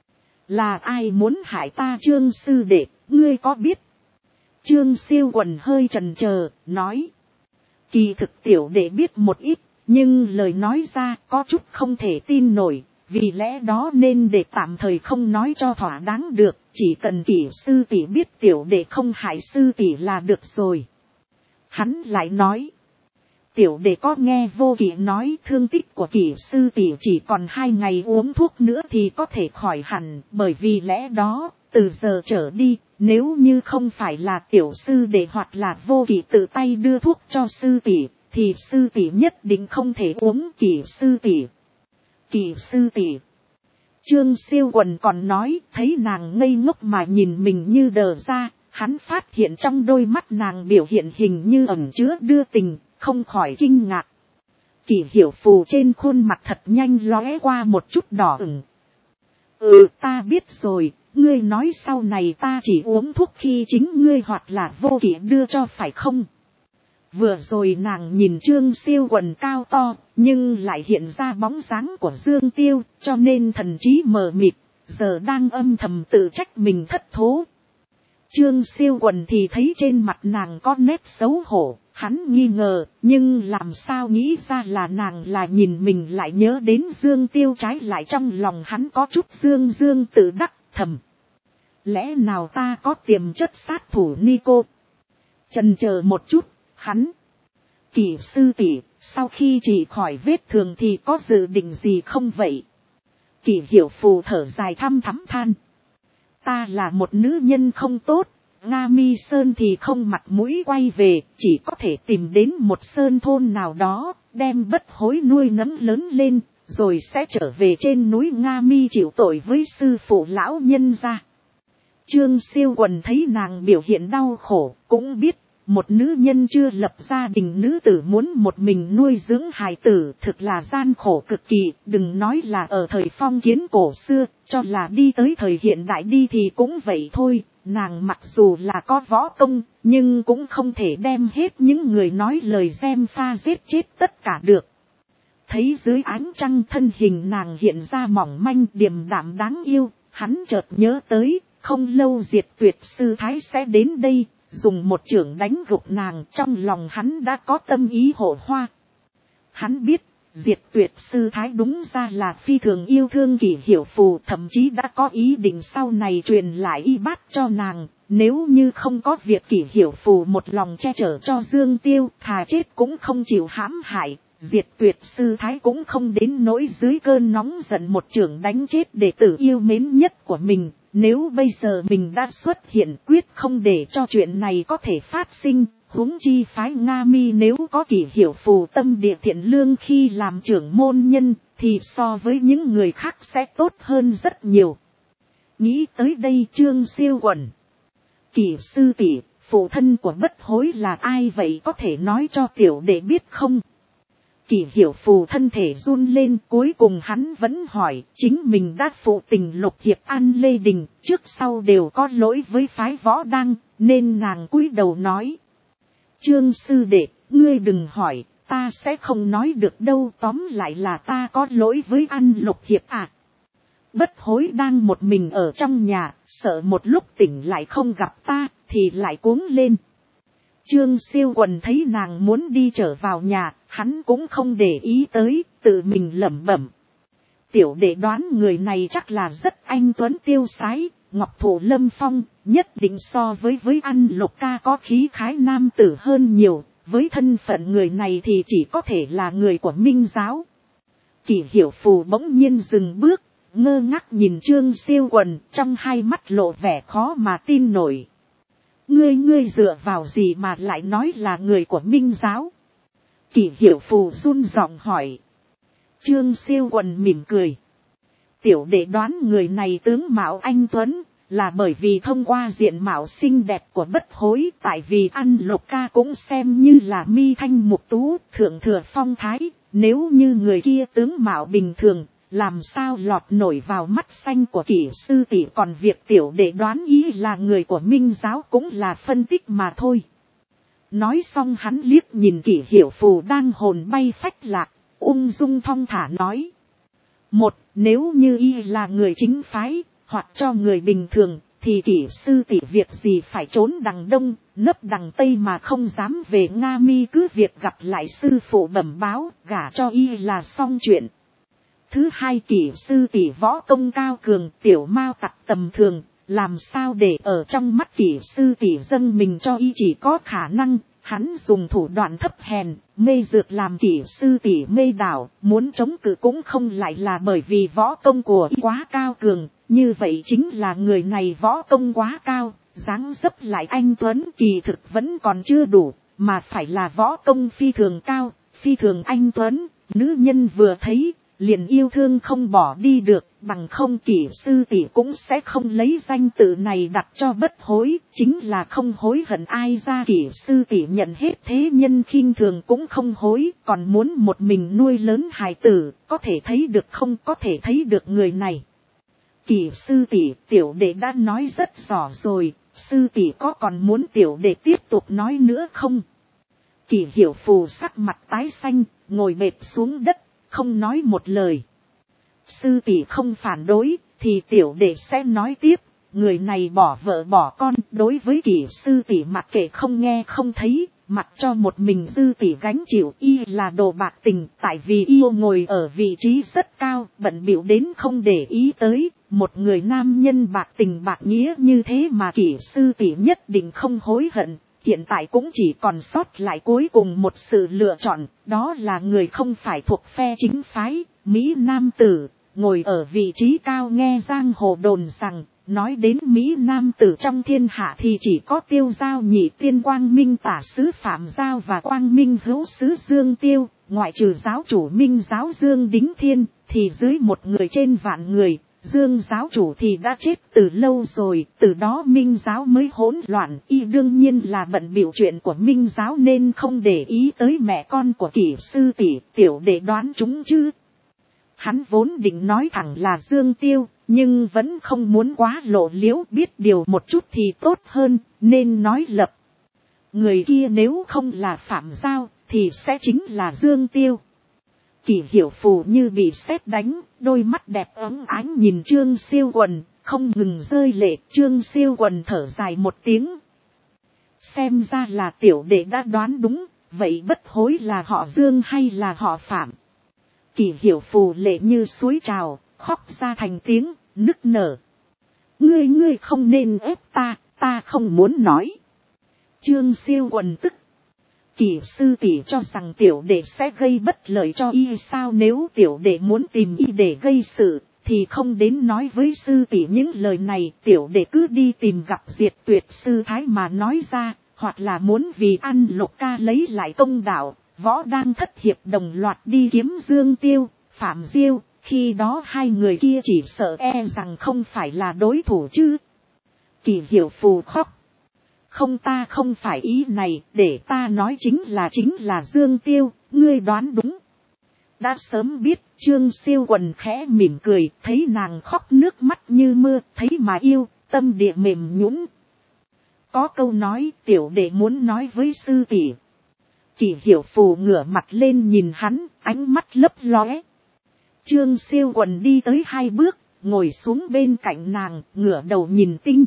Là ai muốn hại ta Trương sư đệ, ngươi có biết? Trương Siêu Quần hơi chần chờ, nói. Kỳ thực tiểu đệ biết một ít, nhưng lời nói ra có chút không thể tin nổi. Vì lẽ đó nên để tạm thời không nói cho thỏa đáng được, chỉ cần Kỷ sư tỷ biết tiểu đệ không hại sư tỷ là được rồi. Hắn lại nói, tiểu đệ có nghe Vô Kỵ nói thương tích của Kỷ sư tỷ chỉ còn 2 ngày uống thuốc nữa thì có thể khỏi hẳn, bởi vì lẽ đó, từ giờ trở đi, nếu như không phải là tiểu sư đệ hoặc là Vô Kỵ tự tay đưa thuốc cho sư tỷ, thì sư tỷ nhất định không thể uống Kỷ sư tỷ. Kỷ sư tỷ. Trương Siêu Quần còn nói, thấy nàng ngây ngốc mà nhìn mình như đờ ra, Hắn phát hiện trong đôi mắt nàng biểu hiện hình như ẩn chứa đưa tình, không khỏi kinh ngạc. Kỷ Hiểu Phù trên khuôn mặt thật nhanh lóe qua một chút đỏ ửng. Ta biết rồi, ngươi nói sau này ta chỉ uống thuốc khi chính ngươi hoặc là Vô Kỵ đưa cho phải không? Vừa rồi nàng nhìn Trương Siêu quần cao to, nhưng lại hiện ra bóng dáng của Dương Tiêu, cho nên thần trí mờ mịt, giờ đang âm thầm tự trách mình thất thố. Trương Siêu quần thì thấy trên mặt nàng có nét xấu hổ, hắn nghi ngờ, nhưng làm sao nghĩ ra là nàng là nhìn mình lại nhớ đến Dương Tiêu, trái lại trong lòng hắn có chút dương tự đắc thầm. Lẽ nào ta có tiềm chất sát thủ Nico? Chần chờ một chút, hắn. Kỷ sư tỷ, sau khi trị khỏi vết thương thì có dự định gì không vậy? Kỷ Hiểu Phù thở dài thăm thắm than. Ta là một nữ nhân không tốt, Nga Mi Sơn thì không mặt mũi quay về, chỉ có thể tìm đến một sơn thôn nào đó, đem Bất Hối nuôi nấng lớn lên, rồi sẽ trở về trên núi Nga Mi chịu tội với sư phụ lão nhân gia. Trương Siêu quần thấy nàng biểu hiện đau khổ, cũng biết, một nữ nhân chưa lập gia đình nữ tử muốn một mình nuôi dưỡng hài tử thực là gian khổ cực kỳ, đừng nói là ở thời phong kiến cổ xưa, cho là đi tới thời hiện đại đi thì cũng vậy thôi, nàng mặc dù là có võ công, nhưng cũng không thể đem hết những người nói lời xem pha giết chết tất cả được. Thấy dưới ánh trăng thân hình nàng hiện ra mỏng manh điềm đạm đáng yêu, hắn chợt nhớ tới, không lâu Diệt Tuyệt sư thái sẽ đến đây. Dùng một chưởng đánh gục nàng, trong lòng hắn đã có tâm ý hộ hoa. Hắn biết, Diệt Tuyệt sư thái đúng ra là phi thường yêu thương Kỷ Hiểu Phù, thậm chí đã có ý định sau này truyền lại y bát cho nàng. Nếu như không có việc Kỷ Hiểu Phù một lòng che chở cho Dương Tiêu, thà chết cũng không chịu hãm hại, Diệt Tuyệt sư thái cũng không đến nỗi dưới cơn nóng giận một chưởng đánh chết đệ tử yêu mến nhất của mình. Nếu bây giờ mình đã xuất hiện, quyết không để cho chuyện này có thể phát sinh, huống chi phái Nga Mi nếu có Kỷ Hiểu Phù tâm địa thiện lương khi làm trưởng môn nhân, thì so với những người khác sẽ tốt hơn rất nhiều. Nghĩ tới đây Trương Siêu quần. Kỷ sư tỷ, phụ thân của Bất Hối là ai vậy, có thể nói cho tiểu đệ biết không? Kỷ Hiểu Phù thân thể run lên, cuối cùng hắn vẫn hỏi, chính mình đã phụ tình Lục Hiệp An Lê Đình, trước sau đều có lỗi với phái Võ Đăng, nên nàng cúi đầu nói. Trương sư đệ, ngươi đừng hỏi, ta sẽ không nói được đâu, tóm lại là ta có lỗi với An Lục Hiệp à. Bất Hối đang một mình ở trong nhà, sợ một lúc tỉnh lại không gặp ta, thì lại cuống lên. Trương Siêu quần thấy nàng muốn đi trở vào nhà, hắn cũng không để ý tới, tự mình lẩm bẩm. Tiểu đệ đoán người này chắc là rất anh tuấn tiêu sái, ngọc thụ lâm phong, nhất định so với An Lục ca có khí khái nam tử hơn nhiều, với thân phận người này thì chỉ có thể là người của Minh giáo. Kỷ Hiểu Phù bỗng nhiên dừng bước, ngơ ngác nhìn Trương Siêu quần, trong hai mắt lộ vẻ khó mà tin nổi. Ngươi dựa vào gì mà lại nói là người của Minh giáo? Kỷ Hiểu Phù run giọng hỏi. Trương Siêu quần mỉm cười. Tiểu đệ đoán người này tướng mạo anh tuấn, là bởi vì thông qua diện mạo xinh đẹp của Bất Hối, tại vì An Lục ca cũng xem như là mi thanh mục tú, thượng thừa phong thái, nếu như người kia tướng mạo bình thường, làm sao lọt nổi vào mắt xanh của Kỷ sư tỷ, còn việc tiểu đệ đoán ý là người của Minh giáo cũng là phân tích mà thôi. Nói xong hắn liếc nhìn Kỷ Hiểu Phù đang hồn bay phách lạc, ung dung thong thả nói. Một, nếu như y là người chính phái, hoặc cho người bình thường, thì Kỷ sư tỷ việc gì phải trốn đằng đông, nấp đằng tây mà không dám về Nga Mi, cứ việc gặp lại sư phụ bẩm báo, gả cho y là xong chuyện. Thứ hai, Kỷ sư tỷ võ công cao cường, tiểu mao tặc tầm thường, làm sao để ở trong mắt Kỷ sư tỷ dâng mình cho y, chỉ có khả năng hắn dùng thủ đoạn thấp hèn, mê dược làm Kỷ sư tỷ mê đảo, muốn chống cự cũng không lại là bởi vì võ công của y quá cao cường, như vậy chính là người này võ công quá cao, dáng dấp lại anh tuấn, kỳ thực vẫn còn chưa đủ, mà phải là võ công phi thường cao, phi thường anh tuấn, nữ nhân vừa thấy liền yêu thương không bỏ đi được, bằng không Kỷ sư tỷ cũng sẽ không lấy danh tự này đặt cho bất hối, chính là không hối hận ai ra. Kỷ sư tỷ nhận hết thế nhân khinh thường cũng không hối, còn muốn một mình nuôi lớn hài tử, có thể thấy được không có thể thấy được người này. Kỷ sư tỷ, tiểu đệ đã nói rất rõ rồi, sư tỷ có còn muốn tiểu đệ tiếp tục nói nữa không? Kỷ Hiểu Phù sắc mặt tái xanh, ngồi bệt xuống đất, không nói một lời. Sư tỷ không phản đối, thì tiểu đệ sẽ nói tiếp. Người này bỏ vợ bỏ con, đối với Kỷ sư tỷ mặc kệ không nghe không thấy, mặc cho một mình sư tỷ gánh chịu. Y là đồ bạc tình, tại vì yêu ngồi ở vị trí rất cao, bận bịu đến không để ý tới. Một người nam nhân bạc tình bạc nghĩa như thế mà Kỷ sư tỷ nhất định không hối hận. Hiện tại cũng chỉ còn sót lại cuối cùng một sự lựa chọn, đó là người không phải thuộc phe chính phái, Mỹ Nam tử, ngồi ở vị trí cao nghe giang hồ đồn rằng, nói đến Mỹ Nam tử trong thiên hạ thì chỉ có Tiêu Giao Nhị Tiên Quang Minh Tả Sứ Phạm Giao và Quang Minh Hữu Sứ Dương Tiêu, ngoại trừ giáo chủ Minh giáo Dương Đính Thiên, thì dưới một người trên vạn người. Dương giáo chủ thì đã chết từ lâu rồi, từ đó Minh giáo mới hỗn loạn. Y đương nhiên là bận biểu chuyện của Minh giáo nên không để ý tới mẹ con của Kỷ sư tỷ, tiểu đệ đoán chúng chứ. Hắn vốn định nói thẳng là Dương Tiêu, nhưng vẫn không muốn quá lộ liễu, biết điều một chút thì tốt hơn, nên nói lập. Người kia nếu không là Phạm Giao, thì sẽ chính là Dương Tiêu. Kỷ Hiểu Phù như bị sét đánh, đôi mắt đẹp ấm ánh nhìn Trương Siêu Quần, không ngừng rơi lệ. Trương Siêu Quần thở dài một tiếng. Xem ra là tiểu đệ đã đoán đúng, vậy bất hối là họ Dương hay là họ Phạm? Kỷ Hiểu Phù lệ như suối trào, khóc ra thành tiếng, nức nở. Ngươi không nên ép ta không muốn nói. Trương Siêu Quần tức. Kỷ sư tỷ cho rằng tiểu đệ sẽ gây bất lợi cho y sao? Nếu tiểu đệ muốn tìm y để gây sự, thì không đến nói với sư tỷ những lời này. Tiểu đệ cứ đi tìm gặp Diệt Tuyệt sư thái mà nói ra, hoặc là muốn vì An Lục ca lấy lại công đạo, võ đang thất hiệp đồng loạt đi kiếm Dương Tiêu, Phạm Diêu, khi đó hai người kia chỉ sợ rằng không phải là đối thủ chứ. Kỷ Hiểu Phù khóc. Không, ta không phải ý này, để ta nói chính là Dương Tiêu, ngươi đoán đúng. Đã sớm biết, Trương Siêu Quần khẽ mỉm cười, thấy nàng khóc nước mắt như mưa, thấy mà yêu, tâm địa mềm nhũn. Có câu nói, tiểu đệ muốn nói với sư tỷ. Kỷ Hiểu Phù ngửa mặt lên nhìn hắn, ánh mắt lấp lóe. Trương Siêu Quần đi tới 2 bước, ngồi xuống bên cạnh nàng, ngửa đầu nhìn tinh.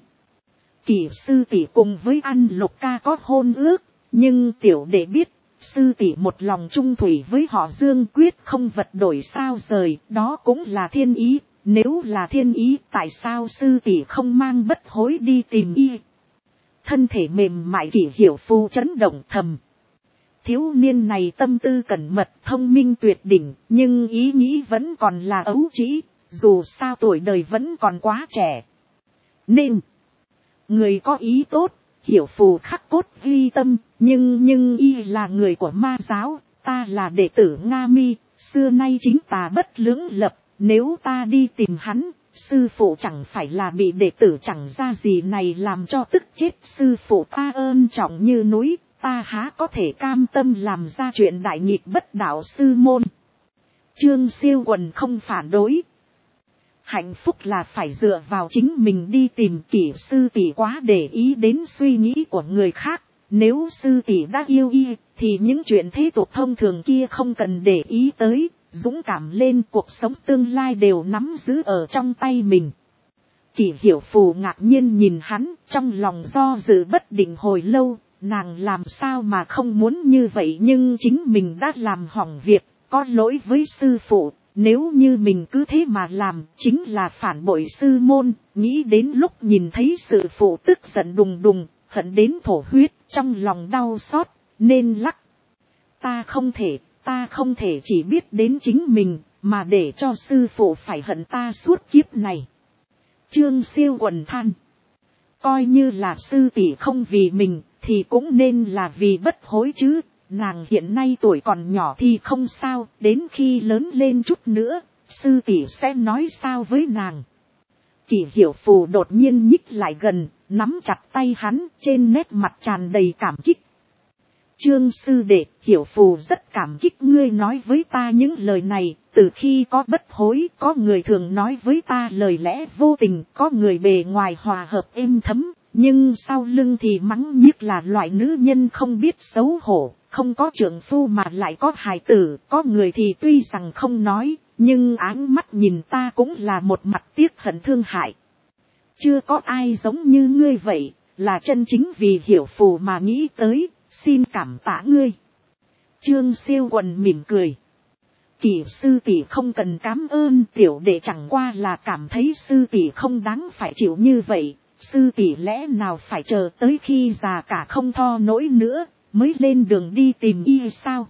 Kỷ sư tỷ cùng với An Lục ca có hôn ước, nhưng tiểu đệ biết, sư tỷ một lòng trung thủy với họ Dương, quyết không vật đổi sao rời, đó cũng là thiên ý. Nếu là thiên ý, tại sao sư tỷ không mang bất hối đi tìm y? Thân thể mềm mại Kỷ Hiểu Phù chấn động thầm. Thiếu niên này tâm tư cẩn mật, thông minh tuyệt đỉnh, nhưng ý nghĩ vẫn còn là ấu trĩ, dù sao tuổi đời vẫn còn quá trẻ. Nên người có ý tốt, Hiểu Phù khắc cốt ghi tâm, nhưng y là người của ma giáo, ta là đệ tử Nga Mi, xưa nay chính tà bất lưỡng lập, nếu ta đi tìm hắn, sư phụ chẳng phải là bị đệ tử chẳng ra gì này làm cho tức chết. Sư phụ ta ơn trọng như núi, ta há có thể cam tâm làm ra chuyện đại nghịch bất đạo sư môn. Trương Siêu Quần không phản đối. Hạnh phúc là phải dựa vào chính mình đi tìm. Kỷ sư tỷ quá để ý đến suy nghĩ của người khác. Nếu sư tỷ đã yêu y, thì những chuyện thế tục thông thường kia không cần để ý tới. Dũng cảm lên, cuộc sống tương lai đều nắm giữ ở trong tay mình. Kỷ Hiểu Phù ngạc nhiên nhìn hắn, trong lòng do dự bất định hồi lâu. Nàng làm sao mà không muốn như vậy, nhưng chính mình đã làm hỏng việc, có lỗi với sư phụ. Nếu như mình cứ thế mà làm, chính là phản bội sư môn. Nghĩ đến lúc nhìn thấy sự phụ tức giận đùng đùng, hận đến thổ huyết, trong lòng đau xót, nên lắc. Ta không thể chỉ biết đến chính mình, mà để cho sư phụ phải hận ta suốt kiếp này. Trương Siêu Quần than. Coi như là sư tỷ không vì mình, thì cũng nên là vì bất hối chứ. nàng hiện nay tuổi còn nhỏ thì không sao, đến khi lớn lên chút nữa, sư tỷ sẽ nói sao với nàng. Kỷ Hiểu Phù đột nhiên nhích lại gần, nắm chặt tay hắn, trên nét mặt tràn đầy cảm kích. Trương sư đệ, Hiểu Phù rất cảm kích ngươi nói với ta những lời này, từ khi có bất hối, có người thường nói với ta lời lẽ vô tình, có người bề ngoài hòa hợp êm thấm, nhưng sau lưng thì mắng nhiếc là loại nữ nhân không biết xấu hổ, không có trượng phu mà lại có hài tử, có người thì tuy rằng không nói, nhưng áng mắt nhìn ta cũng là một mặt tiếc hận thương hại. Chưa có ai giống như ngươi vậy, là chân chính vì Hiểu Phù mà nghĩ tới, xin cảm tạ ngươi. Trương Siêu Quần mỉm cười. Kỷ sư tỷ không cần cảm ơn, tiểu đệ chẳng qua là cảm thấy sư tỷ không đáng phải chịu như vậy. Sư tỷ lẽ nào phải chờ tới khi già cả không tho nổi nữa, mới lên đường đi tìm y sao?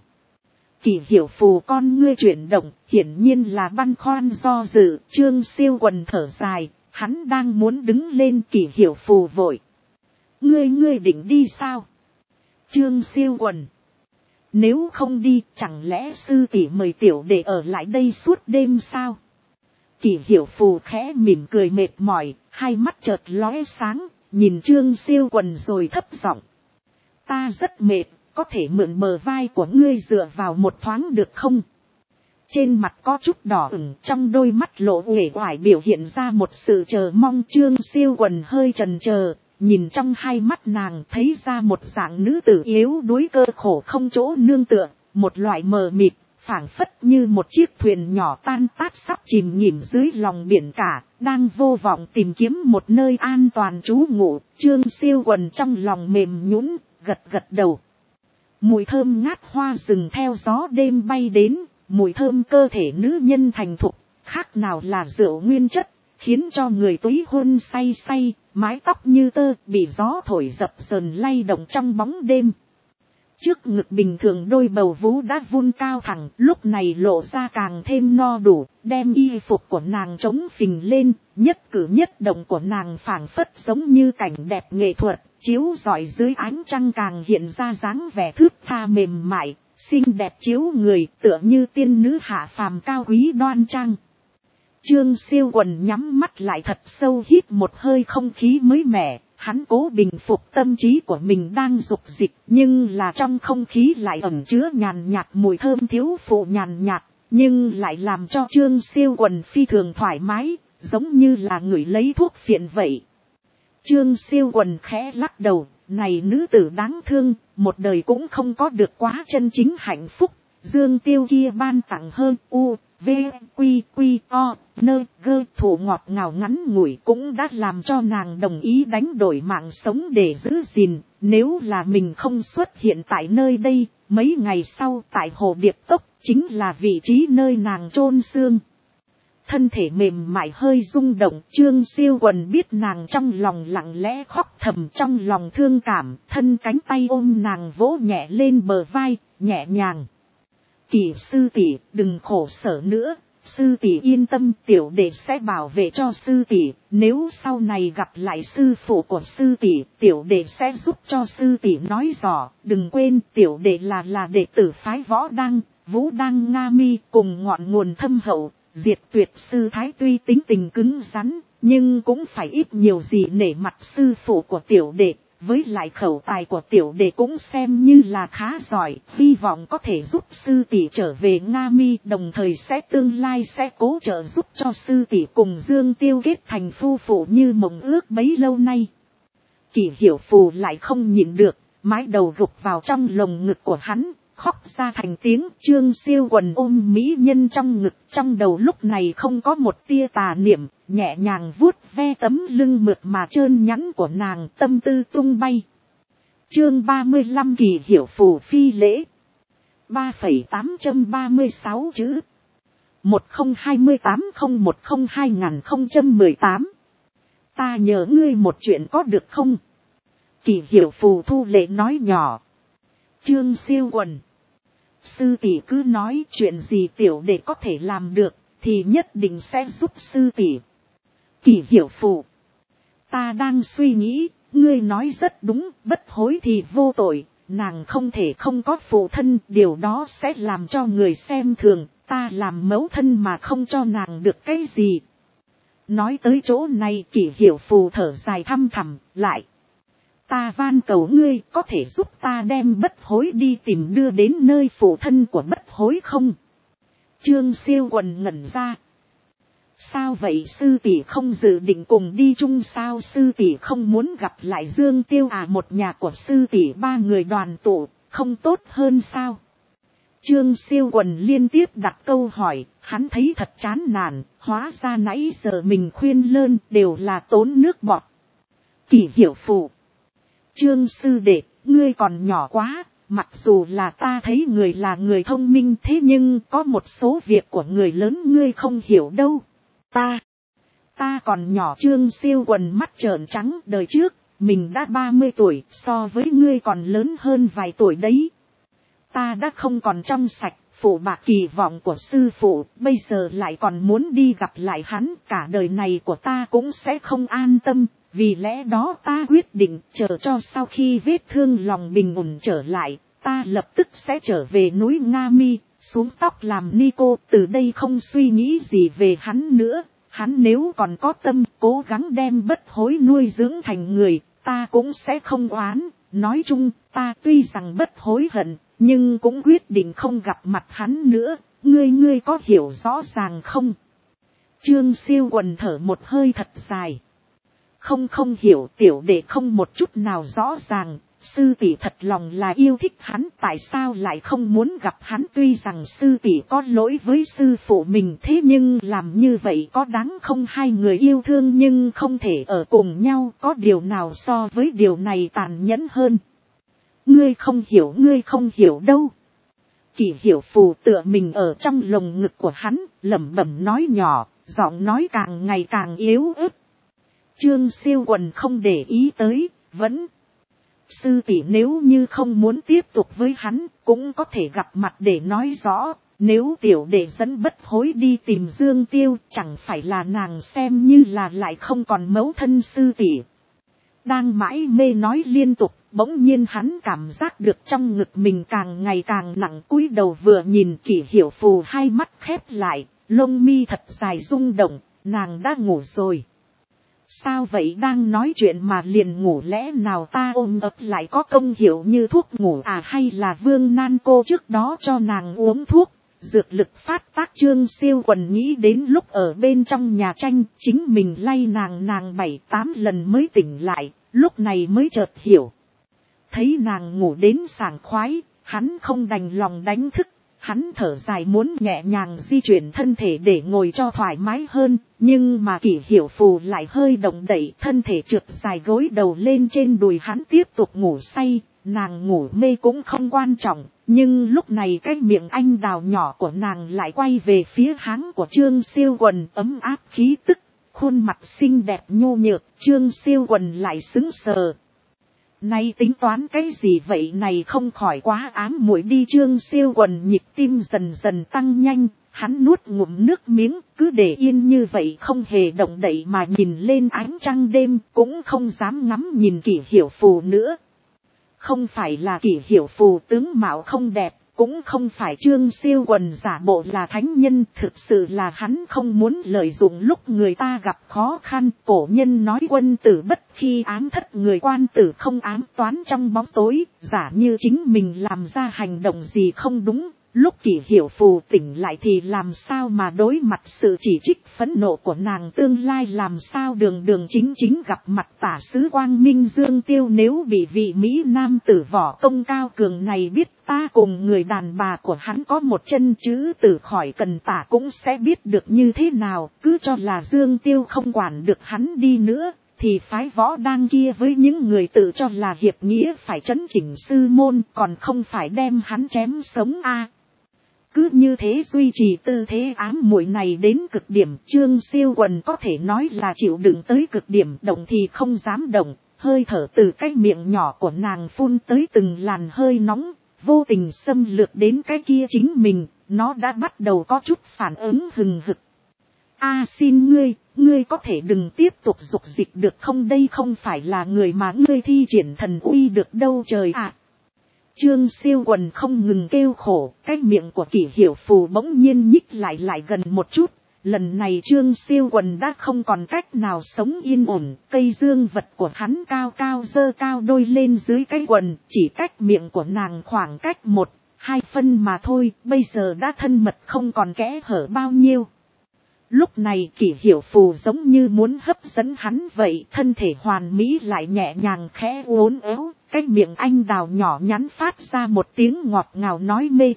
Kỷ Hiểu Phù con ngươi chuyển động, hiển nhiên là băn khoăn do dự. Trương Siêu Quần thở dài, hắn đang muốn đứng lên. Kỷ Hiểu Phù vội. Ngươi định đi sao? Trương Siêu Quần. Nếu không đi, chẳng lẽ sư tỷ mời tiểu đệ ở lại đây suốt đêm sao? Kỷ Hiểu Phù khẽ mỉm cười mệt mỏi, hai mắt chợt lóe sáng, nhìn Trương Siêu Quần rồi thấp giọng. Ta rất mệt, có thể mượn bờ vai của ngươi dựa vào một thoáng được không? Trên mặt có chút đỏ ửng, trong đôi mắt lộ uể oải biểu hiện ra một sự chờ mong. Trương Siêu Quần hơi chần chờ, nhìn trong hai mắt nàng thấy ra một dạng nữ tử yếu đuối cơ khổ không chỗ nương tựa, một loại mờ mịt, phảng phất như một chiếc thuyền nhỏ tan tác sắp chìm nghỉm dưới lòng biển cả, đang vô vọng tìm kiếm một nơi an toàn trú ngụ. Trương Siêu Quần trong lòng mềm nhũn, gật gật đầu. Mùi thơm ngát hoa rừng theo gió đêm bay đến, mùi thơm cơ thể nữ nhân thành thục, khác nào là rượu nguyên chất, khiến cho người túy hôn say say, mái tóc như tơ bị gió thổi dập dờn lay động trong bóng đêm. Trước ngực bình thường đôi bầu vú đã vun cao thẳng, lúc này lộ ra càng thêm no đủ, đem y phục của nàng trống phình lên, nhất cử nhất động của nàng phảng phất giống như cảnh đẹp nghệ thuật, chiếu rọi dưới ánh trăng càng hiện ra dáng vẻ thướt tha mềm mại, xinh đẹp chiếu người, tựa như tiên nữ hạ phàm cao quý đoan trang. Trương Siêu Quần nhắm mắt lại thật sâu hít một hơi không khí mới mẻ, hắn cố bình phục tâm trí của mình đang dục dịch, nhưng là trong không khí lại ẩn chứa nhàn nhạt mùi thơm thiếu phụ nhàn nhạt, nhưng lại làm cho Trương Siêu Quần phi thường thoải mái, giống như là người lấy thuốc phiện vậy. Trương Siêu Quần khẽ lắc đầu, này nữ tử đáng thương, một đời cũng không có được quá chân chính hạnh phúc, Dương Tiêu kia ban tặng hơn u, v, quy, o, nơ, gơ thủ ngọt ngào ngắn ngủi cũng đã làm cho nàng đồng ý đánh đổi mạng sống để giữ gìn, nếu là mình không xuất hiện tại nơi đây, mấy ngày sau tại Hồ Điệp Cốc chính là vị trí nơi nàng chôn xương. Thân thể mềm mại hơi rung động, Trương Siêu Quần biết nàng trong lòng lặng lẽ khóc thầm trong lòng thương cảm, thân cánh tay ôm nàng vỗ nhẹ lên bờ vai, nhẹ nhàng. Kỷ sư tỷ, đừng khổ sở nữa, sư tỷ yên tâm, tiểu đệ sẽ bảo vệ cho sư tỷ, nếu sau này gặp lại sư phụ của sư tỷ, tiểu đệ sẽ giúp cho sư tỷ nói rõ, đừng quên tiểu đệ là đệ tử phái Võ Đăng, Vũ Đăng Nga Mi, cùng ngọn nguồn thâm hậu. Diệt Tuyệt sư thái tuy tính tình cứng rắn, nhưng cũng phải ít nhiều gì nể mặt sư phụ của tiểu đệ, với lại khẩu tài của tiểu đệ cũng xem như là khá giỏi, hy vọng có thể giúp sư tỷ trở về Nga Mi, đồng thời sẽ tương lai sẽ cố trợ giúp cho sư tỷ cùng Dương Tiêu kết thành phu phụ như mộng ước bấy lâu nay. Kỷ Hiểu Phù lại không nhịn được, mái đầu gục vào trong lồng ngực của hắn, khóc ra thành tiếng. Trương Siêu Quần ôm mỹ nhân trong ngực, trong đầu lúc này không có một tia tà niệm, nhẹ nhàng vuốt ve tấm lưng mượt mà trơn nhẵn của nàng, tâm tư tung bay. Chương 35 Kỷ Hiểu Phù phi lễ. 3,836 chữ. 1028-010-2018. Ta nhờ ngươi một chuyện có được không? Kỷ Hiểu Phù thu lệ nói nhỏ. Trương Siêu Quần. Sư tỷ cứ nói chuyện gì tiểu đệ có thể làm được, thì nhất định sẽ giúp sư tỷ. Kỷ Hiểu Phù. Ta đang suy nghĩ, ngươi nói rất đúng, bất hối thì vô tội, nàng không thể không có phụ thân, điều đó sẽ làm cho người xem thường, ta làm mẫu thân mà không cho nàng được cái gì. Nói tới chỗ này Kỷ Hiểu Phù thở dài thăm thẳm, lại. Ta van cầu ngươi có thể giúp ta đem Bất Hối đi tìm đưa đến nơi phụ thân của Bất Hối không? Trương Siêu Quần ngẩn ra. Sao vậy sư tỷ không dự định cùng đi chung sao? Sư tỷ không muốn gặp lại Dương Tiêu à? Một nhà của sư tỷ ba người đoàn tụ, không tốt hơn sao? Trương Siêu Quần liên tiếp đặt câu hỏi, hắn thấy thật chán nản, hóa ra nãy giờ mình khuyên lơn đều là tốn nước bọt. Kỷ Hiểu Phù. Trương sư đệ, ngươi còn nhỏ quá, mặc dù là ta thấy người là người thông minh, thế nhưng có một số việc của người lớn ngươi không hiểu đâu. Ta còn nhỏ. Trương Siêu Quần mắt trợn trắng, đời trước, mình đã 30 tuổi, so với ngươi còn lớn hơn vài tuổi đấy. Ta đã không còn trong sạch, phụ bạc kỳ vọng của sư phụ, bây giờ lại còn muốn đi gặp lại hắn, cả đời này của ta cũng sẽ không an tâm, vì lẽ đó ta quyết định chờ cho sau khi vết thương lòng bình ổn trở lại, ta lập tức sẽ trở về núi Nga Mi, xuống tóc làm ni cô, từ đây không suy nghĩ gì về hắn nữa. Hắn nếu còn có tâm cố gắng đem Bất Hối nuôi dưỡng thành người, ta cũng sẽ không oán. Nói chung, ta tuy rằng bất hối hận, nhưng cũng quyết định không gặp mặt hắn nữa. Ngươi có hiểu rõ ràng không? Trương Siêu Quần thở một hơi thật dài. Không hiểu, tiểu đệ không một chút nào rõ ràng. Sư tỷ thật lòng là yêu thích hắn, tại sao lại không muốn gặp hắn? Tuy rằng sư tỷ có lỗi với sư phụ mình, thế nhưng làm như vậy có đáng không? Hai người yêu thương nhưng không thể ở cùng nhau, có điều nào so với điều này tàn nhẫn hơn? Ngươi không hiểu đâu. Kỷ Hiểu Phù tựa mình ở trong lồng ngực của hắn, lẩm bẩm nói nhỏ, giọng nói càng ngày càng yếu ớt. Trương Siêu Quần không để ý tới, vẫn. Sư tỷ nếu như không muốn tiếp tục với hắn, cũng có thể gặp mặt để nói rõ. Nếu tiểu đệ dẫn Bất Hối đi tìm Dương Tiêu, chẳng phải là nàng xem như là lại không còn mẫu thân sư tỷ. Đang mãi mê nói liên tục, bỗng nhiên hắn cảm giác được trong ngực mình càng ngày càng nặng, cúi đầu vừa nhìn Kỷ Hiểu Phù, hai mắt khép lại, lông mi thật dài rung động, nàng đã ngủ rồi. Sao vậy, đang nói chuyện mà liền ngủ? Lẽ nào ta ôm ấp lại có công hiệu như thuốc ngủ à? Hay là Vương Nan cô trước đó cho nàng uống thuốc, dược lực phát tác? Trương Siêu Quần nghĩ đến lúc ở bên trong nhà tranh, chính mình lay nàng 7-8 lần mới tỉnh lại, lúc này mới chợt hiểu. Thấy nàng ngủ đến sảng khoái, hắn không đành lòng đánh thức. Hắn thở dài muốn nhẹ nhàng di chuyển thân thể để ngồi cho thoải mái hơn, nhưng mà Kỷ Hiểu Phù lại hơi động đậy, thân thể trượt dài gối đầu lên trên đùi hắn tiếp tục ngủ say. Nàng ngủ mê cũng không quan trọng, nhưng lúc này cái miệng anh đào nhỏ của nàng lại quay về phía háng của Trương Siêu Quần, ấm áp khí tức, khuôn mặt xinh đẹp nhô nhược. Trương Siêu Quần lại sững sờ. Nay tính toán cái gì vậy, này không khỏi quá ám muội đi? Trương Siêu Quần nhịp tim dần dần tăng nhanh, hắn nuốt ngụm nước miếng, cứ để yên như vậy không hề động đậy mà nhìn lên ánh trăng đêm, cũng không dám ngắm nhìn Kỷ Hiểu Phù nữa. Không phải là Kỷ Hiểu Phù tướng mạo không đẹp, cũng không phải Trương Siêu Quần giả bộ là thánh nhân, thực sự là hắn không muốn lợi dụng lúc người ta gặp khó khăn. Cổ nhân nói quân tử bất khi ám thất, người quan tử không ám toán trong bóng tối, giả như chính mình làm ra hành động gì không đúng. Lúc Kỷ Hiểu Phù tỉnh lại thì làm sao mà đối mặt sự chỉ trích phẫn nộ của nàng? Tương lai làm sao đường đường chính chính gặp mặt tả sứ Quang Minh Dương Tiêu? Nếu bị vị Mỹ nam tử võ công cao cường này biết ta cùng người đàn bà của hắn có một chân chữ từ khỏi cần tả cũng sẽ biết được như thế nào. Cứ cho là Dương Tiêu không quản được hắn đi nữa, thì phái Võ Đang kia với những người tự cho là hiệp nghĩa phải trấn chỉnh sư môn, còn không phải đem hắn chém sống a. Cứ như thế duy trì tư thế ám muội này đến cực điểm, Trương Siêu Quần có thể nói là chịu đựng tới cực điểm, động thì không dám động, hơi thở từ cái miệng nhỏ của nàng phun tới từng làn hơi nóng, vô tình xâm lược đến cái kia chính mình, nó đã bắt đầu có chút phản ứng hừng hực. Xin ngươi có thể đừng tiếp tục dục dịch được không? Đây không phải là người mà ngươi thi triển thần uy được đâu trời ạ. Trương Siêu Quần không ngừng kêu khổ, cái miệng của Kỷ Hiểu Phù bỗng nhiên nhích lại gần một chút. Lần này Trương Siêu Quần đã không còn cách nào sống yên ổn, cây dương vật của hắn cao cao giơ cao đôi lên dưới cái quần, chỉ cách miệng của nàng khoảng cách 1-2 phân mà thôi, bây giờ đã thân mật không còn kẽ hở bao nhiêu. Lúc này Kỷ Hiểu Phù giống như muốn hấp dẫn hắn vậy, thân thể hoàn mỹ lại nhẹ nhàng khẽ uốn éo, cái miệng anh đào nhỏ nhắn phát ra một tiếng ngọt ngào nói mê.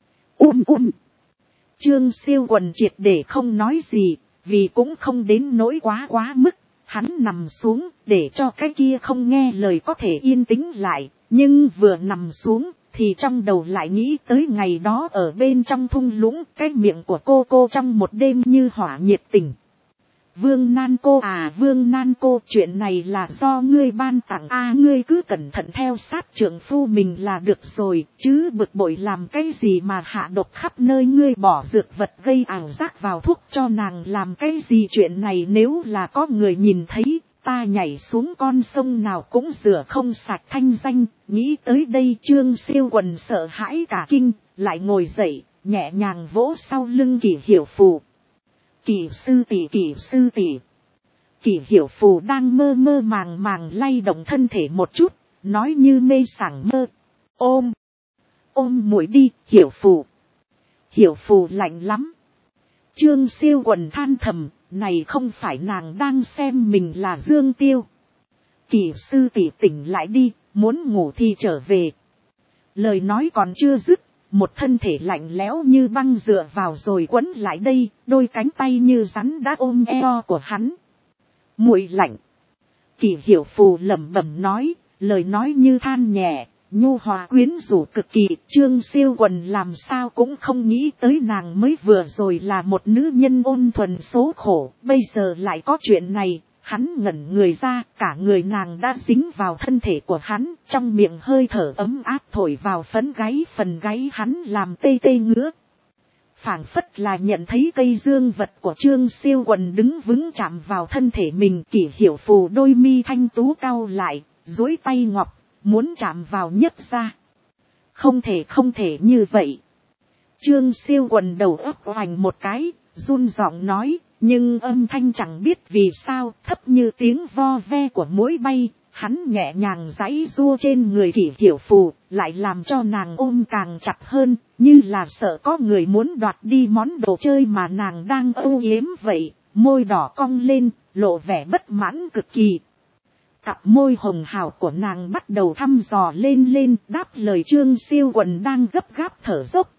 Trương Siêu Quần triệt để không nói gì, vì cũng không đến nỗi quá mức, hắn nằm xuống để cho cái kia không nghe lời có thể yên tĩnh lại, nhưng vừa nằm xuống thì trong đầu lại nghĩ tới ngày đó ở bên trong thung lũng, cái miệng của cô trong một đêm như hỏa nhiệt tình. Vương Nan Cô à, Vương Nan Cô, chuyện này là do ngươi ban tặng ngươi cứ cẩn thận theo sát trưởng phu mình là được rồi, chứ bực bội làm cái gì mà hạ độc khắp nơi, ngươi bỏ dược vật gây ảo giác vào thuốc cho nàng làm cái gì, chuyện này nếu là có người nhìn thấy, ta nhảy xuống con sông nào cũng rửa không sạch thanh danh. Nghĩ tới đây Trương Siêu Quần sợ hãi cả kinh, lại ngồi dậy, nhẹ nhàng vỗ sau lưng Kỷ Hiểu Phù. Kỷ sư tỷ, Kỷ sư tỷ. Kỷ Hiểu Phù đang mơ màng lay động thân thể một chút, nói như mê sảng mơ. Ôm muội đi, Hiểu Phù. Hiểu Phù lạnh lắm. Trương Siêu Quần than thầm, này không phải nàng đang xem mình là Dương Tiêu. Kỷ sư tỷ tỉnh lại đi, muốn ngủ thì trở về. Lời nói còn chưa dứt, một thân thể lạnh lẽo như băng dựa vào rồi quấn lại đây, đôi cánh tay như rắn đã ôm eo của hắn. Muội lạnh. Kỷ Hiểu Phù lẩm bẩm nói, lời nói như than nhẹ, nhu hòa quyến rũ cực kỳ. Trương Siêu Quần làm sao cũng không nghĩ tới nàng mới vừa rồi là một nữ nhân ôn thuần số khổ, bây giờ lại có chuyện này. Hắn ngẩn người ra, cả người nàng đã dính vào thân thể của hắn, trong miệng hơi thở ấm áp thổi vào phần gáy hắn làm tê ngứa. Phảng phất là nhận thấy cây dương vật của Trương Siêu Quần đứng vững chạm vào thân thể mình. Kỷ Hiểu Phù đôi mi thanh tú cau lại, duỗi tay ngọc, muốn chạm vào nhất ra. Không thể như vậy. Trương Siêu Quần đầu óc oành một cái, run giọng nói. Nhưng âm thanh chẳng biết vì sao thấp như tiếng vo ve của muỗi bay, hắn nhẹ nhàng giãy giụa trên người Kỷ Hiểu Phù, lại làm cho nàng ôm càng chặt hơn, như là sợ có người muốn đoạt đi món đồ chơi mà nàng đang âu yếm vậy, môi đỏ cong lên, lộ vẻ bất mãn cực kỳ. Cặp môi hồng hào của nàng bắt đầu thăm dò lên đáp lời Trương Siêu Quần đang gấp gáp thở dốc.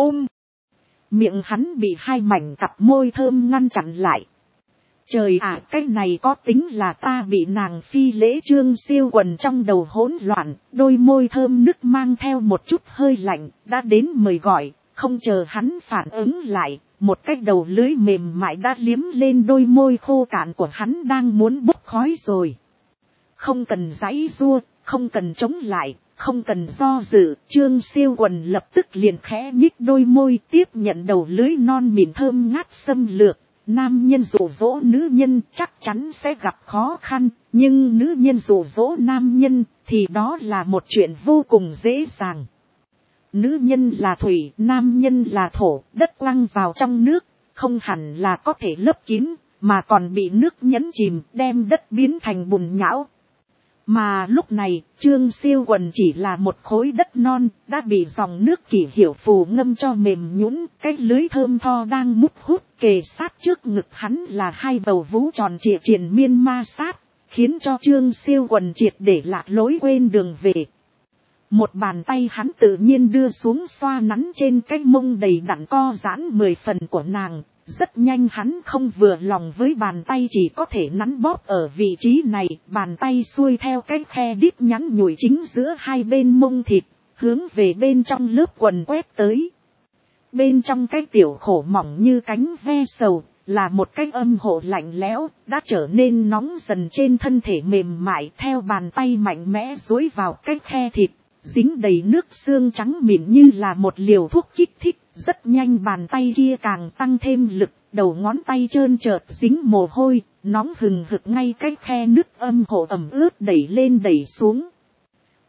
Miệng hắn bị hai mảnh cặp môi thơm ngăn chặn lại. Trời ạ, cái này có tính là ta bị nàng phi lễ. Trương Siêu Quần trong đầu hỗn loạn, đôi môi thơm nức mang theo một chút hơi lạnh, đã đến mời gọi, không chờ hắn phản ứng lại, một cái đầu lưỡi mềm mại đã liếm lên đôi môi khô cạn của hắn đang muốn bốc khói rồi. Không cần giãy giụa, không cần chống lại, không cần do dự, Trương Siêu Quần lập tức liền khẽ nhích đôi môi tiếp nhận đầu lưỡi non mịn thơm ngát xâm lược. Nam nhân dụ dỗ nữ nhân chắc chắn sẽ gặp khó khăn, nhưng nữ nhân dụ dỗ nam nhân thì đó là một chuyện vô cùng dễ dàng. Nữ nhân là thủy, nam nhân là thổ, đất quăng vào trong nước, không hẳn là có thể lấp kín, mà còn bị nước nhấn chìm, đem đất biến thành bùn nhão. Mà lúc này, Trương Siêu Quần chỉ là một khối đất non, đã bị dòng nước Kỷ Hiểu Phù ngâm cho mềm nhũn, cái lưới thơm tho đang mút hút kề sát trước ngực hắn là hai bầu vú tròn trịa triền miên ma sát, khiến cho Trương Siêu Quần triệt để lạc lối quên đường về. Một bàn tay hắn tự nhiên đưa xuống xoa nắn trên cái mông đầy đặn co giãn 10 phần của nàng. Rất nhanh hắn không vừa lòng với bàn tay chỉ có thể nắn bóp ở vị trí này, bàn tay xuôi theo cái khe đít nhắn nhủi chính giữa hai bên mông thịt, hướng về bên trong lớp quần quét tới. Bên trong cái tiểu khổ mỏng như cánh ve sầu, là một cái âm hộ lạnh lẽo, đã trở nên nóng dần trên thân thể mềm mại theo bàn tay mạnh mẽ duỗi vào cái khe thịt, dính đầy nước xương trắng mịn như là một liều thuốc kích thích. Rất nhanh bàn tay kia càng tăng thêm lực, đầu ngón tay trơn trợt dính mồ hôi, nóng hừng hực ngay cái khe nứt âm hộ ẩm ướt đẩy lên đẩy xuống.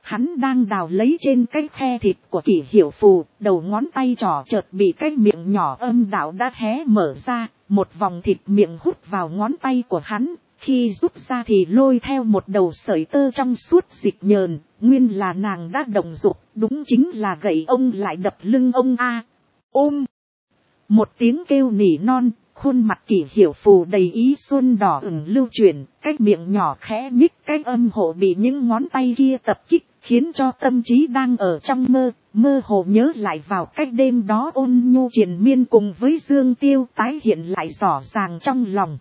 hắn đang đào lấy trên cái khe thịt của Kỷ Hiểu Phù, đầu ngón tay trỏ chợt bị cái miệng nhỏ âm đạo đã hé mở ra, một vòng thịt miệng hút vào ngón tay của hắn, khi rút ra thì lôi theo một đầu sợi tơ trong suốt dịch nhờn, nguyên là nàng đã động dục, đúng chính là gậy ông lại đập lưng ông a. Ôm! Một tiếng kêu nỉ non, khuôn mặt Kỷ Hiểu Phù đầy ý xuân đỏ ửng lưu chuyển, cái miệng nhỏ khẽ nhích, cái âm hộ bị những ngón tay kia tập kích, khiến cho tâm trí đang ở trong mơ hồ nhớ lại vào cách đêm đó ôn nhu triền miên cùng với Dương Tiêu tái hiện lại rõ ràng trong lòng.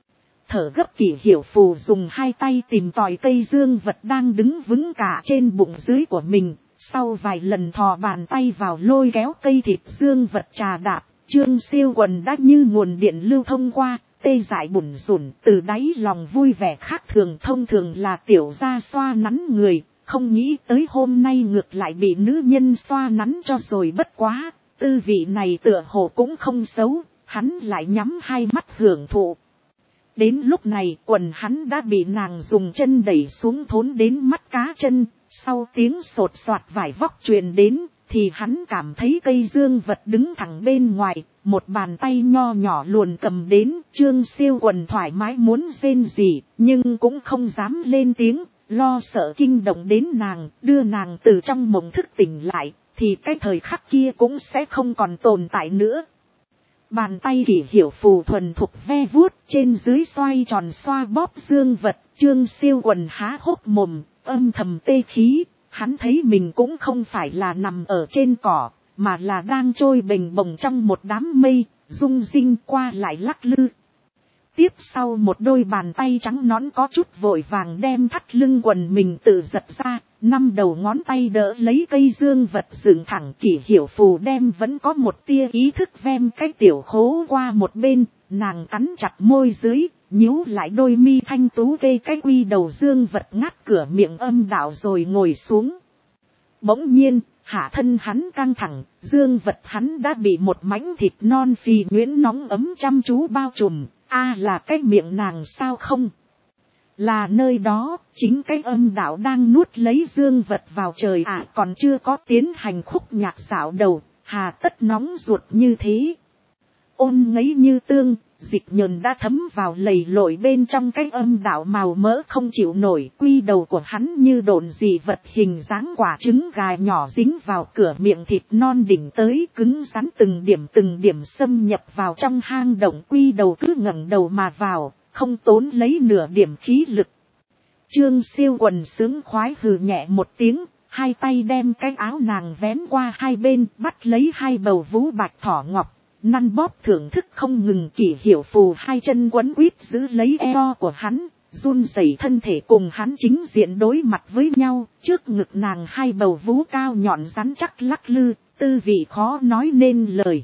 Thở gấp Kỷ Hiểu Phù dùng hai tay tìm tòi cây dương vật đang đứng vững cả trên bụng dưới của mình, sau vài lần thò bàn tay vào lôi kéo cây thịt dương vật trà đạp, Trương Siêu Quần đã như nguồn điện lưu thông qua, tê dại bủn rủn, từ đáy lòng vui vẻ khác thường, thông thường là tiểu gia xoa nắn người, không nghĩ tới hôm nay ngược lại bị nữ nhân xoa nắn cho rồi. Bất quá, tư vị này tựa hồ cũng không xấu, hắn lại nhắm hai mắt hưởng thụ. Đến lúc này quần hắn đã bị nàng dùng chân đẩy xuống thốn đến mắt cá chân, sau tiếng sột soạt vải vóc truyền đến, thì hắn cảm thấy cây dương vật đứng thẳng bên ngoài, một bàn tay nho nhỏ luồn cầm đến. Trương Siêu Quần thoải mái muốn rên rỉ, nhưng cũng không dám lên tiếng, lo sợ kinh động đến nàng, đưa nàng từ trong mộng thức tỉnh lại, thì cái thời khắc kia cũng sẽ không còn tồn tại nữa. Bàn tay Kỷ Hiểu Phù thuần thục ve vuốt trên dưới xoay tròn xoa bóp dương vật, Trương Siêu Quần há hốc mồm, âm thầm tê khí, hắn thấy mình cũng không phải là nằm ở trên cỏ, mà là đang trôi bềnh bồng trong một đám mây, rung rinh qua lại lắc lư. Tiếp sau một đôi bàn tay trắng nõn có chút vội vàng đem thắt lưng quần mình tự giật ra, 5 đầu ngón tay đỡ lấy cây dương vật dựng thẳng. Kỷ Hiểu Phù đem vẫn có một tia ý thức vem cái tiểu khố qua một bên, nàng cắn chặt môi dưới, nhíu lại đôi mi thanh tú kê cái quy đầu dương vật ngắt cửa miệng âm đạo rồi ngồi xuống. Bỗng nhiên, hạ thân hắn căng thẳng, dương vật hắn đã bị một mảnh thịt non phì nhuyễn nóng ấm chăm chú bao trùm. Là cái miệng nàng sao không? Là nơi đó, chính cái âm đạo đang nuốt lấy dương vật vào trời còn chưa có tiến hành khúc nhạc dạo đầu, hà tất nóng ruột như thế. Ôn ngấy như tương, dịch nhờn đã thấm vào lầy lội bên trong cái âm đạo màu mỡ không chịu nổi, quy đầu của hắn như độn dị vật hình dáng quả trứng gà nhỏ dính vào cửa miệng thịt non đỉnh tới, cứng rắn từng điểm xâm nhập vào trong hang động. Quy đầu cứ ngẩng đầu mà vào, không tốn lấy nửa điểm khí lực. Trương Siêu Quần sướng khoái hừ nhẹ một tiếng, hai tay đem cái áo nàng vén qua hai bên, bắt lấy hai bầu vú bạch thỏ ngọc, năn bóp thưởng thức không ngừng. Kỷ Hiểu Phù hai chân quấn quýt giữ lấy eo của hắn, run rẩy thân thể cùng hắn chính diện đối mặt với nhau, trước ngực nàng hai bầu vú cao nhọn rắn chắc lắc lư, tư vị khó nói nên lời.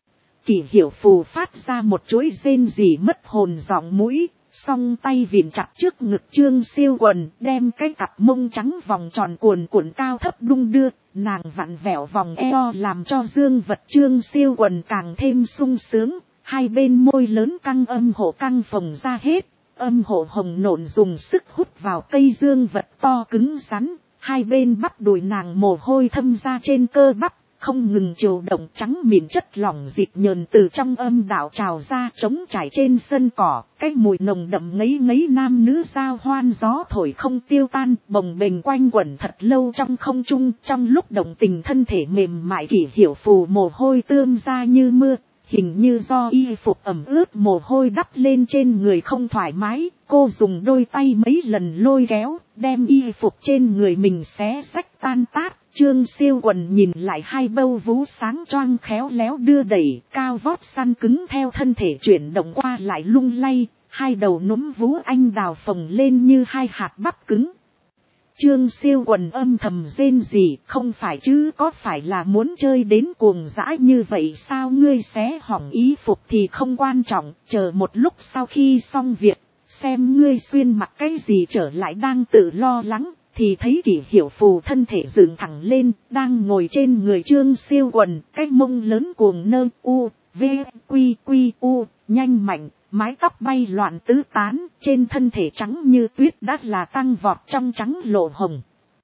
Kỷ Hiểu Phù phát ra một chuỗi rên rỉ mất hồn giọng mũi, song tay vịn chặt trước ngực Trương Siêu Quần, đem cái cặp mông trắng vòng tròn cuồn cuộn cao thấp đung đưa, nàng vặn vẹo vòng eo làm cho dương vật Trương Siêu Quần càng thêm sung sướng, hai bên môi lớn căng âm hộ căng phồng ra hết, âm hộ hồng nộn dùng sức hút vào cây dương vật to cứng rắn, hai bên bắp đùi nàng mồ hôi thâm ra trên cơ bắp, không ngừng chiều động trắng mịn chất lỏng dịch nhờn từ trong âm đạo trào ra trống trải trên sân cỏ, cái mùi nồng đậm ngấy ngấy nam nữ giao hoan gió thổi không tiêu tan, bồng bềnh quanh quẩn thật lâu trong không trung. Trong lúc động tình thân thể mềm mại Kỷ Hiểu Phù mồ hôi tươm ra như mưa, hình như do y phục ẩm ướt mồ hôi đắp lên trên người không thoải mái, cô dùng đôi tay mấy lần lôi kéo, đem y phục trên người mình xé xách tan tát. Trương Siêu Quần nhìn lại hai bâu vú sáng choang khéo léo đưa đẩy, cao vót săn cứng theo thân thể chuyển động qua lại lung lay, hai đầu núm vú anh đào phồng lên như hai hạt bắp cứng. Trương Siêu Quần âm thầm rên rỉ, không phải chứ, có phải là muốn chơi đến cuồng dã như vậy sao? Ngươi xé hỏng y phục thì không quan trọng, chờ một lúc sau khi xong việc, xem ngươi xuyên mặc cái gì trở lại. Đang tự lo lắng, thì thấy Kỷ Hiểu Phù thân thể dựng thẳng lên, đang ngồi trên người Trương Siêu Quần, cái mông lớn cuồng nơ u, v, quy quy u, nhanh mạnh, mái tóc bay loạn tứ tán, trên thân thể trắng như tuyết đã là tăng vọt trong trắng lộ hồng.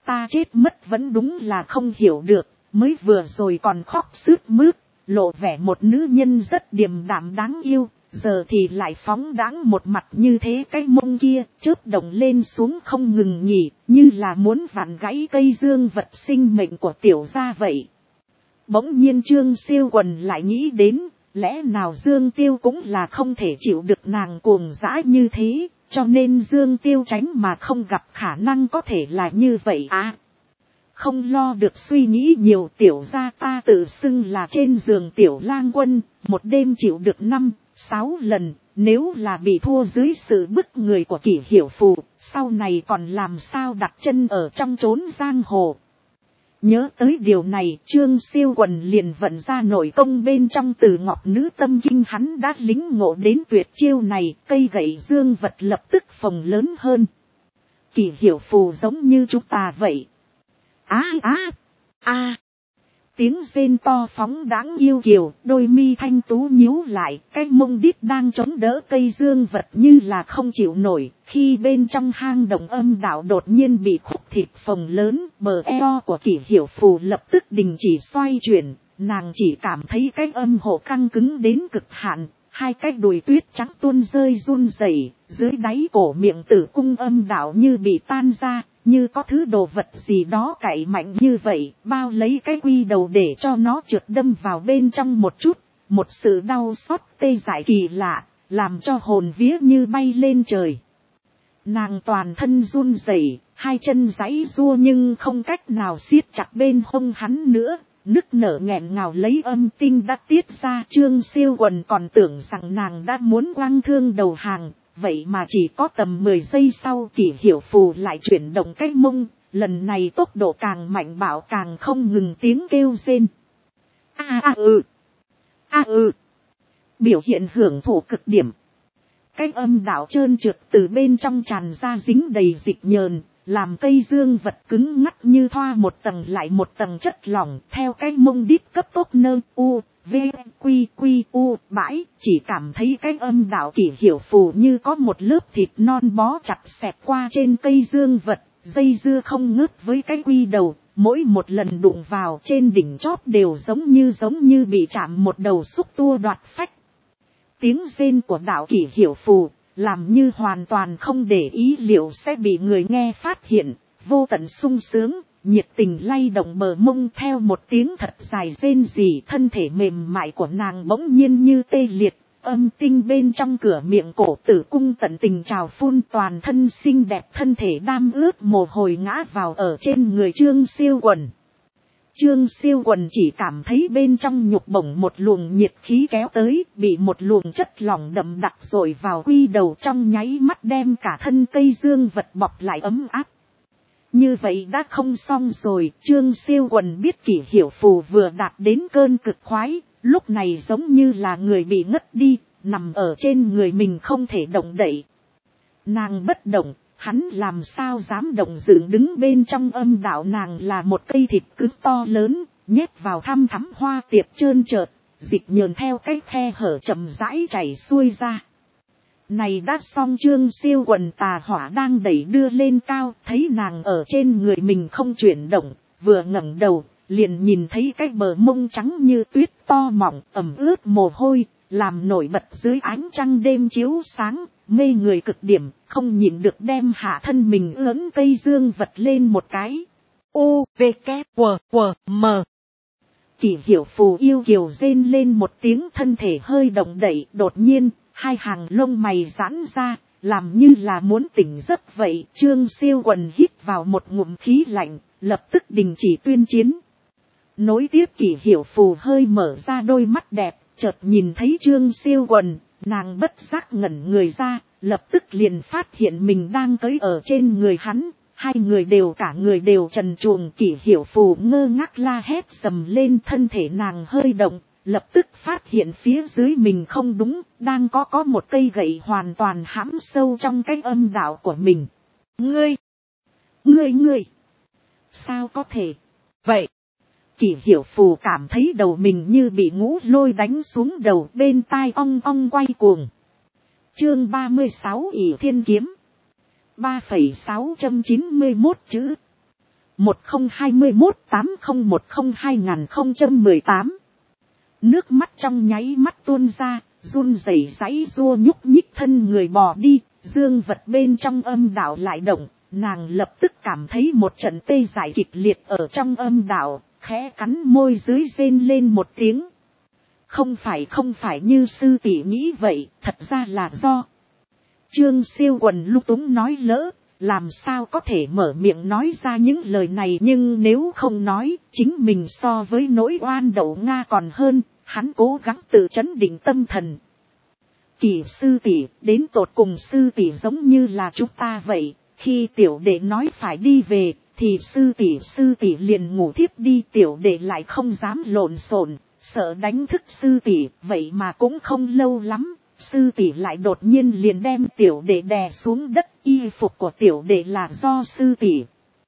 ta chết mất vẫn đúng là không hiểu được, mới vừa rồi còn khóc sướt mướt, lộ vẻ một nữ nhân rất điềm đạm đáng yêu, giờ thì lại phóng đãng một mặt như thế, cái mông kia chớp động lên xuống không ngừng nghỉ, như là muốn vặn gãy cây dương vật sinh mệnh của tiểu gia vậy. Bỗng nhiên Trương Siêu Quần lại nghĩ đến, lẽ nào Dương Tiêu cũng là không thể chịu được nàng cuồng dã như thế, cho nên Dương Tiêu tránh mà không gặp khả năng có thể là như vậy à. Không lo được suy nghĩ nhiều, tiểu gia ta tự xưng là trên giường tiểu lang quân, một đêm chịu được 5-6 lần, nếu là bị thua dưới sự bức người của Kỷ Hiểu Phù, sau này còn làm sao đặt chân ở trong chốn giang hồ. Nhớ tới điều này, Trương Siêu Quần liền vận ra nội công bên trong Từ Ngọc Nữ Tâm Kinh, hắn đã lính ngộ đến tuyệt chiêu này, cây gậy dương vật lập tức phồng lớn hơn. Kỷ Hiểu Phù giống như chúng ta vậy. Tiếng rên to phóng đáng yêu kiều, đôi mi thanh tú nhíu lại, cái mông đít đang chống đỡ cây dương vật như là không chịu nổi, khi bên trong hang động âm đạo đột nhiên bị khúc thịt phồng lớn, bờ eo của Kỷ Hiểu Phù lập tức đình chỉ xoay chuyển, nàng chỉ cảm thấy cái âm hộ căng cứng đến cực hạn, hai cái đùi tuyết trắng tuôn rơi run rẩy, dưới đáy cổ miệng tử cung âm đạo như bị tan ra, như có thứ đồ vật gì đó cạy mạnh như vậy, bao lấy cái quy đầu để cho nó trượt đâm vào bên trong một chút, một sự đau xót tê dại kỳ lạ, làm cho hồn vía như bay lên trời. Nàng toàn thân run rẩy, hai chân giãy giụa nhưng không cách nào siết chặt bên hông hắn nữa, nức nở nghẹn ngào lấy âm tinh đã tiết ra. Trương Siêu Quần còn tưởng rằng nàng đã muốn quăng thương đầu hàng, vậy mà chỉ có tầm 10 giây sau Kỷ Hiểu Phù lại chuyển động cái mông, lần này tốc độ càng mạnh bạo, càng không ngừng tiếng kêu rên. Biểu hiện hưởng thụ cực điểm. Cái âm đạo trơn trượt từ bên trong tràn ra dính đầy dịch nhờn, làm cây dương vật cứng ngắc như thoa một tầng lại một tầng chất lỏng, theo cái mông đít cấp tốc nơ bãi, chỉ cảm thấy cái âm đạo Kỷ Hiểu Phù như có một lớp thịt non bó chặt xẹt qua trên cây dương vật, dây dưa không ngớt với cái quy đầu, mỗi một lần đụng vào trên đỉnh chóp đều giống như bị chạm một đầu xúc tua đoạt phách. Tiếng rên của đạo Kỷ Hiểu Phù làm như hoàn toàn không để ý liệu sẽ bị người nghe phát hiện, vô tận sung sướng, nhiệt tình lay động bờ mông theo một tiếng thật dài rên rỉ, thân thể mềm mại của nàng bỗng nhiên như tê liệt, âm tinh bên trong cửa miệng cổ tử cung tận tình trào phun, toàn thân xinh đẹp thân thể đam ướt mồ hôi ngã vào ở trên người Trương Siêu Quần. Trương Siêu Quần chỉ cảm thấy bên trong nhục bổng một luồng nhiệt khí kéo tới, bị một luồng chất lỏng đậm đặc rồi vào quy đầu, trong nháy mắt đem cả thân cây dương vật bọc lại ấm áp. Như vậy đã không xong rồi, Trương Siêu Quần biết Kỷ Hiểu Phù vừa đạt đến cơn cực khoái, lúc này giống như là người bị ngất đi, nằm ở trên người mình không thể động đậy. Nàng bất động, hắn làm sao dám động, dựng đứng bên trong âm đạo nàng là một cây thịt cứng to lớn, nhét vào thăm thắm hoa tiệp trơn trợt, dịch nhờn theo cái khe hở chậm rãi chảy xuôi ra. Này đã xong, Trương Siêu Quần tà hỏa đang đẩy đưa lên cao, thấy nàng ở trên người mình không chuyển động, vừa ngẩng đầu, liền nhìn thấy cái bờ mông trắng như tuyết to mọng, ẩm ướt mồ hôi, làm nổi bật dưới ánh trăng đêm chiếu sáng, mê người cực điểm, không nhịn được đem hạ thân mình ưỡn cây dương vật lên một cái. U-V-K-W-W-M Kỷ Hiểu Phù yêu kiều rên lên một tiếng, thân thể hơi động đậy, đột nhiên hai hàng lông mày giãn ra, làm như là muốn tỉnh giấc vậy. Trương Siêu Quần hít vào một ngụm khí lạnh, lập tức đình chỉ tuyên chiến. Nối tiếp Kỷ Hiểu Phù hơi mở ra đôi mắt đẹp, chợt nhìn thấy Trương Siêu Quần, nàng bất giác ngẩn người ra, lập tức liền phát hiện mình đang cưỡi ở trên người hắn. Hai người đều cả người đều trần truồng. Kỷ Hiểu Phù ngơ ngác la hét sầm lên, thân thể nàng hơi động, lập tức phát hiện phía dưới mình không đúng, đang có một cây gậy hoàn toàn hãm sâu trong cái âm đạo của mình. Ngươi, sao có thể vậy? Kỷ Hiểu Phù cảm thấy đầu mình như bị ngũ lôi đánh xuống đầu, bên tai ong ong quay cuồng. Chương 36 ỷ thiên kiếm. 3,691 chữ. 1021-8010-2018. Nước mắt trong nháy mắt tuôn ra, run rẩy giãy giụa nhúc nhích thân người bò đi, dương vật bên trong âm đạo lại động, nàng lập tức cảm thấy một trận tê dại kịch liệt ở trong âm đạo, khẽ cắn môi dưới rên lên một tiếng. Không phải như sư tỷ nghĩ vậy, thật ra là do. Trương Siêu Quần lung túng nói lỡ, làm sao có thể mở miệng nói ra những lời này, nhưng nếu không nói, chính mình so với nỗi oan đậu Nga còn hơn, hắn cố gắng tự trấn định tâm thần. Kỳ sư tỷ, đến tột cùng sư tỷ giống như là chúng ta vậy, khi tiểu đệ nói phải đi về, thì sư tỷ liền ngủ thiếp đi, tiểu đệ lại không dám lộn xộn, sợ đánh thức sư tỷ, vậy mà cũng không lâu lắm, sư tỷ lại đột nhiên liền đem tiểu đệ đè xuống đất, y phục của tiểu đệ là do sư tỷ.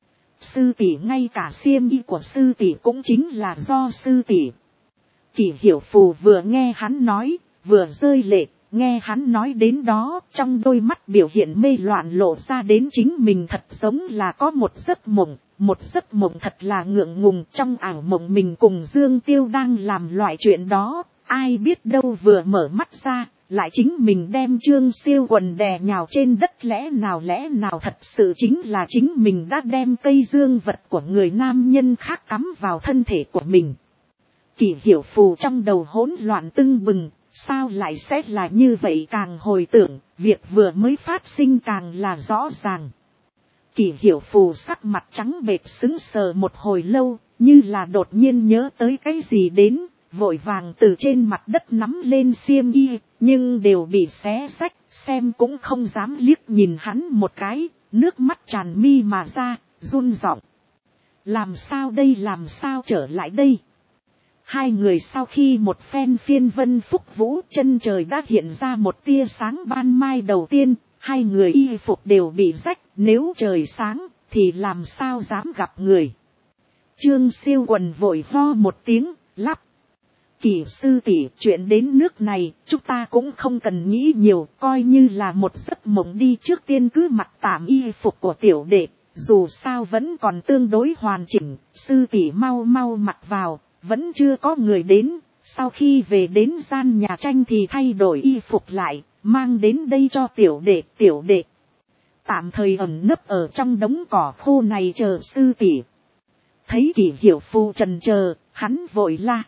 Sư tỷ ngay cả xiêm y của sư tỷ cũng chính là do sư tỷ. Kỷ Hiểu Phù vừa nghe hắn nói, vừa rơi lệ, nghe hắn nói đến đó, trong đôi mắt biểu hiện mê loạn lộ ra đến chính mình thật giống là có một giấc mộng thật là ngượng ngùng, trong ảo mộng mình cùng Dương Tiêu đang làm loại chuyện đó, ai biết đâu vừa mở mắt ra, lại chính mình đem Trương Siêu Quần đè nhào trên đất, lẽ nào thật sự chính là chính mình đã đem cây dương vật của người nam nhân khác cắm vào thân thể của mình. Kỷ Hiểu Phù trong đầu hỗn loạn tưng bừng, sao lại sẽ là như vậy, càng hồi tưởng, việc vừa mới phát sinh càng là rõ ràng. Kỷ Hiểu Phù sắc mặt trắng bệch sững sờ một hồi lâu, như là đột nhiên nhớ tới cái gì đến, vội vàng từ trên mặt đất nắm lên xiêm y, nhưng đều bị xé rách, xem cũng không dám liếc nhìn hắn một cái, nước mắt tràn mi mà ra, run giọng. Làm sao đây, làm sao trở lại đây? Hai người sau khi một phen phiên vân phúc vũ, chân trời đã hiện ra một tia sáng ban mai đầu tiên, hai người y phục đều bị rách, nếu trời sáng thì làm sao dám gặp người. Trương Siêu Quần vội ho một tiếng, lắp. Kỷ sư tỷ, chuyện đến nước này, chúng ta cũng không cần nghĩ nhiều, coi như là một giấc mộng đi, trước tiên cứ mặc tạm y phục của tiểu đệ, dù sao vẫn còn tương đối hoàn chỉnh, sư tỷ mau mặc vào, vẫn chưa có người đến, sau khi về đến gian nhà tranh thì thay đổi y phục lại, mang đến đây cho tiểu đệ. Tạm thời ẩn nấp ở trong đống cỏ khô này chờ sư tỷ. Thấy Kỷ Hiểu Phù trần chờ, hắn vội la.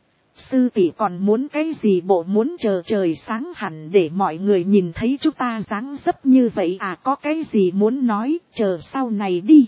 Sư tỷ còn muốn cái gì, bộ muốn chờ trời sáng hẳn để mọi người nhìn thấy chúng ta dáng dấp như vậy à, có cái gì muốn nói, chờ sau này đi.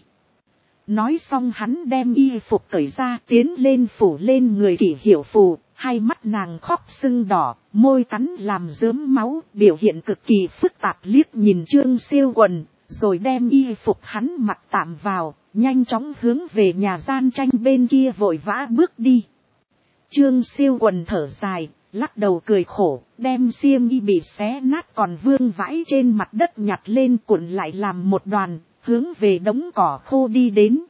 Nói xong hắn đem y phục cởi ra, tiến lên phủ lên người Kỷ Hiểu Phù, hai mắt nàng khóc sưng đỏ, môi cắn làm rớm máu, biểu hiện cực kỳ phức tạp, liếc nhìn Trương Siêu Quần, rồi đem y phục hắn mặc tạm vào, nhanh chóng hướng về nhà gian tranh bên kia vội vã bước đi. Trương Siêu Quần thở dài, lắc đầu cười khổ, đem xiêm y bị xé nát còn vương vãi trên mặt đất nhặt lên cuộn lại làm một đoàn, hướng về đống cỏ khô đi đến.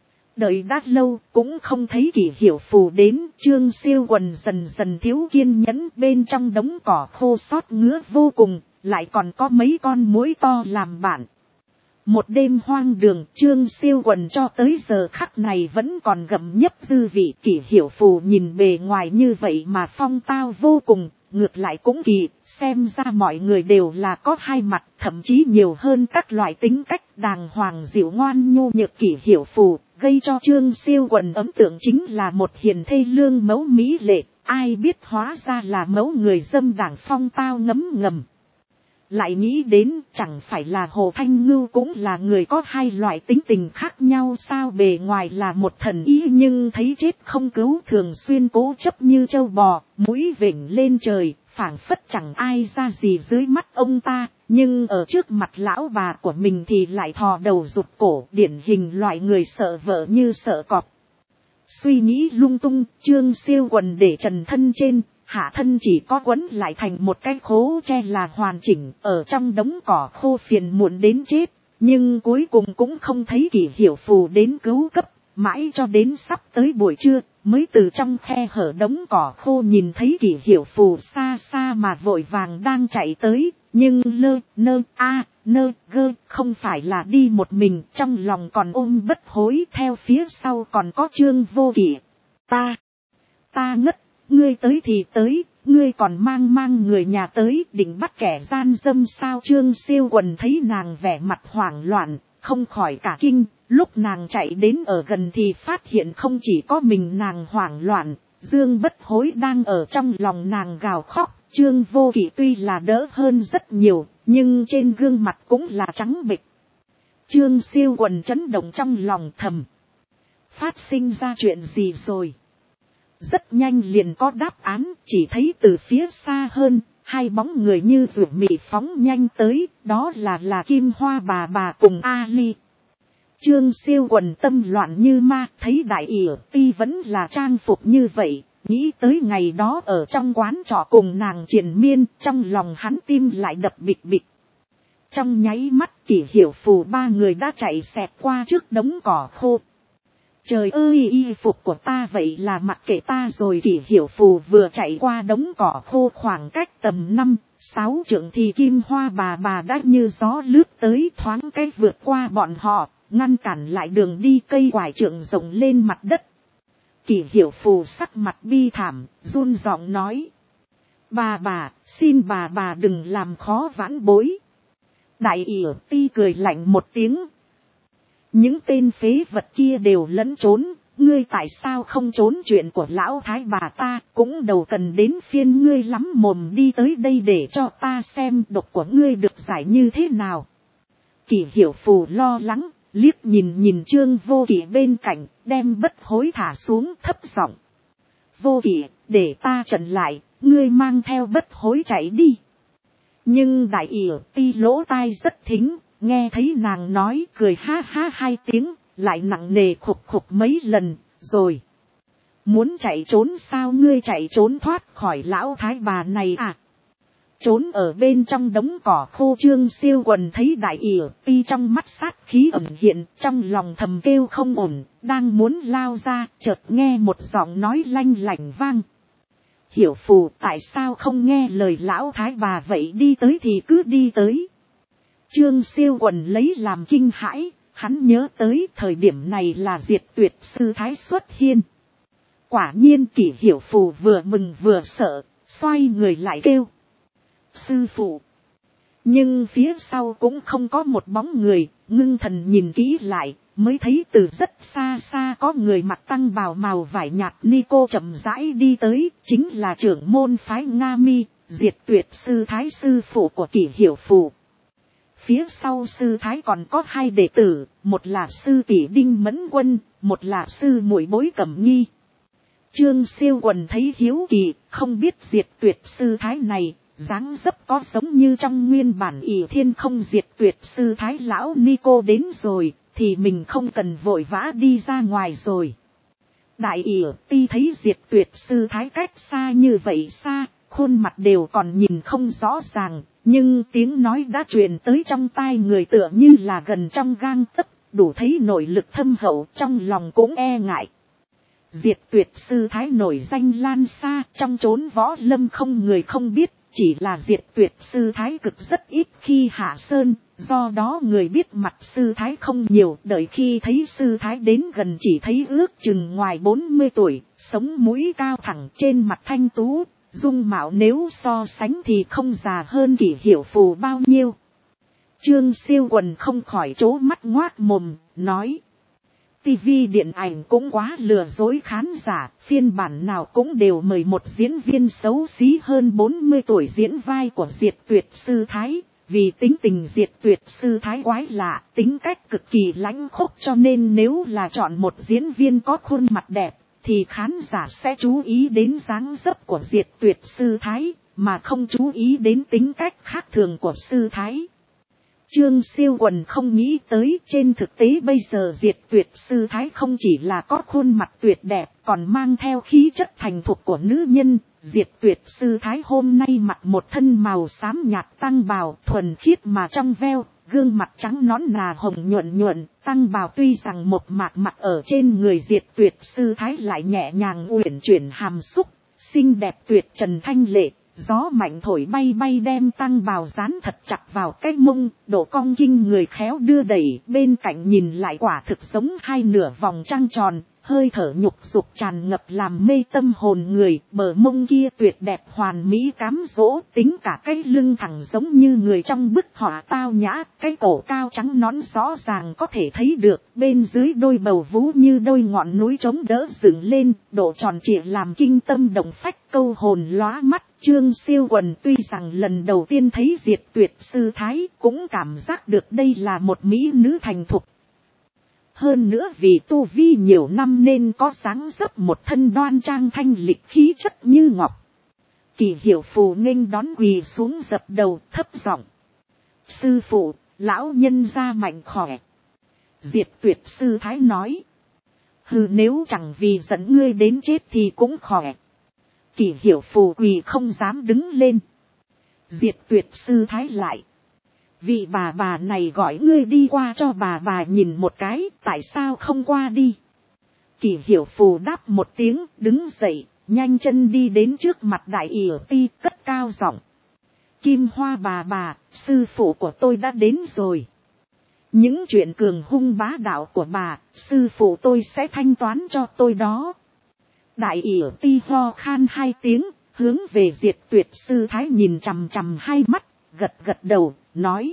Đợi đã lâu cũng không thấy Kỷ Hiểu Phù đến, Trương Siêu Quần dần dần thiếu kiên nhẫn, bên trong đống cỏ khô xót ngứa vô cùng, lại còn có mấy con muỗi to làm bạn. Một đêm hoang đường, Trương Siêu Quần cho tới giờ khắc này vẫn còn gặm nhấp dư vị. Kỷ Hiểu Phù nhìn bề ngoài như vậy mà phong tao vô cùng, ngược lại cũng kỳ, xem ra mọi người đều là có hai mặt, thậm chí nhiều hơn các loại tính cách đàng hoàng dịu ngoan nhu nhược. Kỷ Hiểu Phù gây cho Trương Siêu Quần ấn tượng chính là một hiền thê lương mẫu mỹ lệ, ai biết hóa ra là mẫu người dâm đảng phong tao ngấm ngầm. Lại nghĩ đến chẳng phải là Hồ Thanh Ngưu cũng là người có hai loại tính tình khác nhau sao, bề ngoài là một thần y nhưng thấy chết không cứu, thường xuyên cố chấp như trâu bò, mũi vểnh lên trời, phảng phất chẳng ai ra gì dưới mắt ông ta, nhưng ở trước mặt lão bà của mình thì lại thò đầu rụt cổ, điển hình loại người sợ vợ như sợ cọp. Suy nghĩ lung tung, Trương Siêu Quần để trần thân trên, hạ thân chỉ có quấn lại thành một cái khố tre là hoàn chỉnh, ở trong đống cỏ khô phiền muộn đến chết, nhưng cuối cùng cũng không thấy Kỷ Hiểu Phù đến cứu cấp, mãi cho đến sắp tới buổi trưa, mới từ trong khe hở đống cỏ khô nhìn thấy Kỷ Hiểu Phù xa xa mà vội vàng đang chạy tới, nhưng không phải là đi một mình, trong lòng còn ôm bất hối, theo phía sau còn có Trương Vô Kỵ. Ta ngất, ngươi tới thì tới, ngươi còn mang người nhà tới, định bắt kẻ gian dâm sao? Trương Siêu Quần thấy nàng vẻ mặt hoảng loạn, không khỏi cả kinh, lúc nàng chạy đến ở gần thì phát hiện không chỉ có mình nàng hoảng loạn, Dương Bất Hối đang ở trong lòng nàng gào khóc. Trương Vô Kỵ tuy là đỡ hơn rất nhiều, nhưng trên gương mặt cũng là trắng bệch. Trương Siêu Quần chấn động trong lòng thầm. Phát sinh ra chuyện gì rồi? Rất nhanh liền có đáp án, chỉ thấy từ phía xa hơn, hai bóng người như ruột mị phóng nhanh tới, đó là Kim Hoa bà cùng Ali. Trương Siêu Quần tâm loạn như ma, thấy Đại ỉa ti vẫn là trang phục như vậy, nghĩ tới ngày đó ở trong quán trọ cùng nàng triền miên, trong lòng hắn tim lại đập bịch bịch. Trong nháy mắt Kỷ Hiểu Phù ba người đã chạy xẹt qua trước đống cỏ khô. Trời ơi, y phục của ta vậy là mặc kệ ta rồi. Kỷ Hiểu Phù vừa chạy qua đống cỏ khô khoảng cách tầm 5-6 trượng thì Kim Hoa bà đã như gió lướt tới, thoáng cái vượt qua bọn họ, ngăn cản lại đường đi, cây quải trượng rộng lên mặt đất. Kỷ Hiểu Phù sắc mặt bi thảm, run giọng nói: Bà, xin bà đừng làm khó vãn bối. Đại ỉa ti cười lạnh một tiếng: những tên phế vật kia đều lẫn trốn, ngươi tại sao không trốn chuyện của lão thái bà ta, cũng đâu cần đến phiên ngươi lắm mồm đi tới đây để cho ta xem độc của ngươi được giải như thế nào. Kỷ Hiểu Phù lo lắng, liếc nhìn Trương Vô Kỵ bên cạnh, đem Bất Hối thả xuống, thấp giọng: Vô Kỵ, để ta trận lại, ngươi mang theo Bất Hối chạy đi. Nhưng Đại ỉa ti lỗ tai rất thính, nghe thấy nàng nói cười ha ha hai tiếng, lại nặng nề khục khục mấy lần, rồi. Muốn chạy trốn sao? Ngươi chạy trốn thoát khỏi lão thái bà này à? Trốn ở bên trong đống cỏ khô. Trương Siêu Quần thấy Đại ỉa ti trong mắt sát khí ẩn hiện, trong lòng thầm kêu không ổn, đang muốn lao ra, chợt nghe một giọng nói lanh lảnh vang: Hiểu Phù, tại sao không nghe lời lão thái bà vậy, đi tới thì cứ đi tới. Trương Siêu Quần lấy làm kinh hãi, hắn nhớ tới thời điểm này là Diệt Tuyệt sư thái xuất hiện. Quả nhiên Kỷ Hiểu Phù vừa mừng vừa sợ, xoay người lại kêu: Sư phụ. Nhưng phía sau cũng không có một bóng người, ngưng thần nhìn kỹ lại, mới thấy từ rất xa xa có người mặc tăng bào màu vải nhạt ni cô chậm rãi đi tới, chính là trưởng môn phái Nga Mi, Diệt Tuyệt sư thái sư phụ của Kỷ Hiểu Phù. Phía sau sư thái còn có hai đệ tử, một là sư tỷ Đinh Mẫn Quân, một là sư muội Bối Cẩm Nghi. Trương Siêu Quần thấy hiếu kỳ, không biết Diệt Tuyệt sư thái này dáng dấp có giống như trong nguyên bản ỷ thiên không. Diệt Tuyệt sư thái lão ni cô đến rồi, thì mình không cần vội vã đi ra ngoài rồi. Đại ỉa ti thấy Diệt Tuyệt sư thái cách xa như vậy xa, khuôn mặt đều còn nhìn không rõ ràng, nhưng tiếng nói đã truyền tới trong tai người tựa như là gần trong gang tấc, đủ thấy nội lực thâm hậu, trong lòng cũng e ngại. Diệt Tuyệt sư thái nổi danh lan xa, trong chốn võ lâm không người không biết, chỉ là Diệt Tuyệt sư thái cực rất ít khi hạ sơn, do đó người biết mặt sư thái không nhiều, đợi khi thấy sư thái đến gần chỉ thấy ước chừng ngoài 40 tuổi, sống mũi cao thẳng, trên mặt thanh tú, dung mạo nếu so sánh thì không già hơn Kỷ Hiểu Phù bao nhiêu. Trương Siêu Quần không khỏi trố mắt ngoác mồm, nói: tivi điện ảnh cũng quá lừa dối khán giả, phiên bản nào cũng đều mời một diễn viên xấu xí hơn 40 tuổi diễn vai của Diệt Tuyệt sư thái. Vì tính tình Diệt Tuyệt sư thái quái lạ, tính cách cực kỳ lãnh khốc, cho nên nếu là chọn một diễn viên có khuôn mặt đẹp, thì khán giả sẽ chú ý đến dáng dấp của Diệt Tuyệt sư thái, mà không chú ý đến tính cách khác thường của sư thái. Trương Siêu Quần không nghĩ tới, trên thực tế bây giờ Diệt Tuyệt sư thái không chỉ là có khuôn mặt tuyệt đẹp, còn mang theo khí chất thành thục của nữ nhân. Diệt Tuyệt sư thái hôm nay mặc một thân màu xám nhạt tăng bào, thuần khiết mà trong veo, gương mặt trắng nõn nà hồng nhuận, tăng bào tuy rằng một mạc mặc ở trên người Diệt Tuyệt sư thái lại nhẹ nhàng uyển chuyển hàm xúc, xinh đẹp tuyệt trần thanh lệ, Gió mạnh thổi bay bay đem tăng bào dán thật chặt vào cái mông, độ cong kinh người khéo đưa đẩy, bên cạnh nhìn lại quả thực giống hai nửa vòng trăng tròn, hơi thở nhục dục tràn ngập làm mê tâm hồn người, bờ mông kia tuyệt đẹp hoàn mỹ cám dỗ, tính cả cái lưng thẳng giống như người trong bức họa tao nhã, cái cổ cao trắng nõn rõ ràng có thể thấy được, bên dưới đôi bầu vú như đôi ngọn núi chống đỡ dựng lên, độ tròn trịa làm kinh tâm động phách câu hồn lóa mắt. Trương Siêu Quần tuy rằng lần đầu tiên thấy Diệt Tuyệt sư thái cũng cảm giác được đây là một mỹ nữ thành thục. Hơn nữa vì tu vi nhiều năm nên có dáng dấp một thân đoan trang thanh lịch khí chất như ngọc. Kỳ Hiểu Phù nghênh đón quỳ xuống dập đầu thấp giọng. Sư phụ, lão nhân gia mạnh khỏe. Diệt Tuyệt sư thái nói. Hừ, nếu chẳng vì dẫn ngươi đến chết thì cũng khỏe. Kỳ Hiểu Phù quỳ không dám đứng lên. Diệt Tuyệt sư thái lại. Vị bà này gọi ngươi đi qua cho bà nhìn một cái, tại sao không qua đi? Kỳ Hiểu Phù đáp một tiếng, đứng dậy, nhanh chân đi đến trước mặt Đại Yểu Ti, cất cao giọng. Kim Hoa bà, sư phụ của tôi đã đến rồi. Những chuyện cường hung bá đạo của bà, sư phụ tôi sẽ thanh toán cho tôi đó. Đại Yểu Ti ho khan hai tiếng, hướng về Diệt Tuyệt sư thái nhìn chằm chằm hai mắt, gật đầu, nói.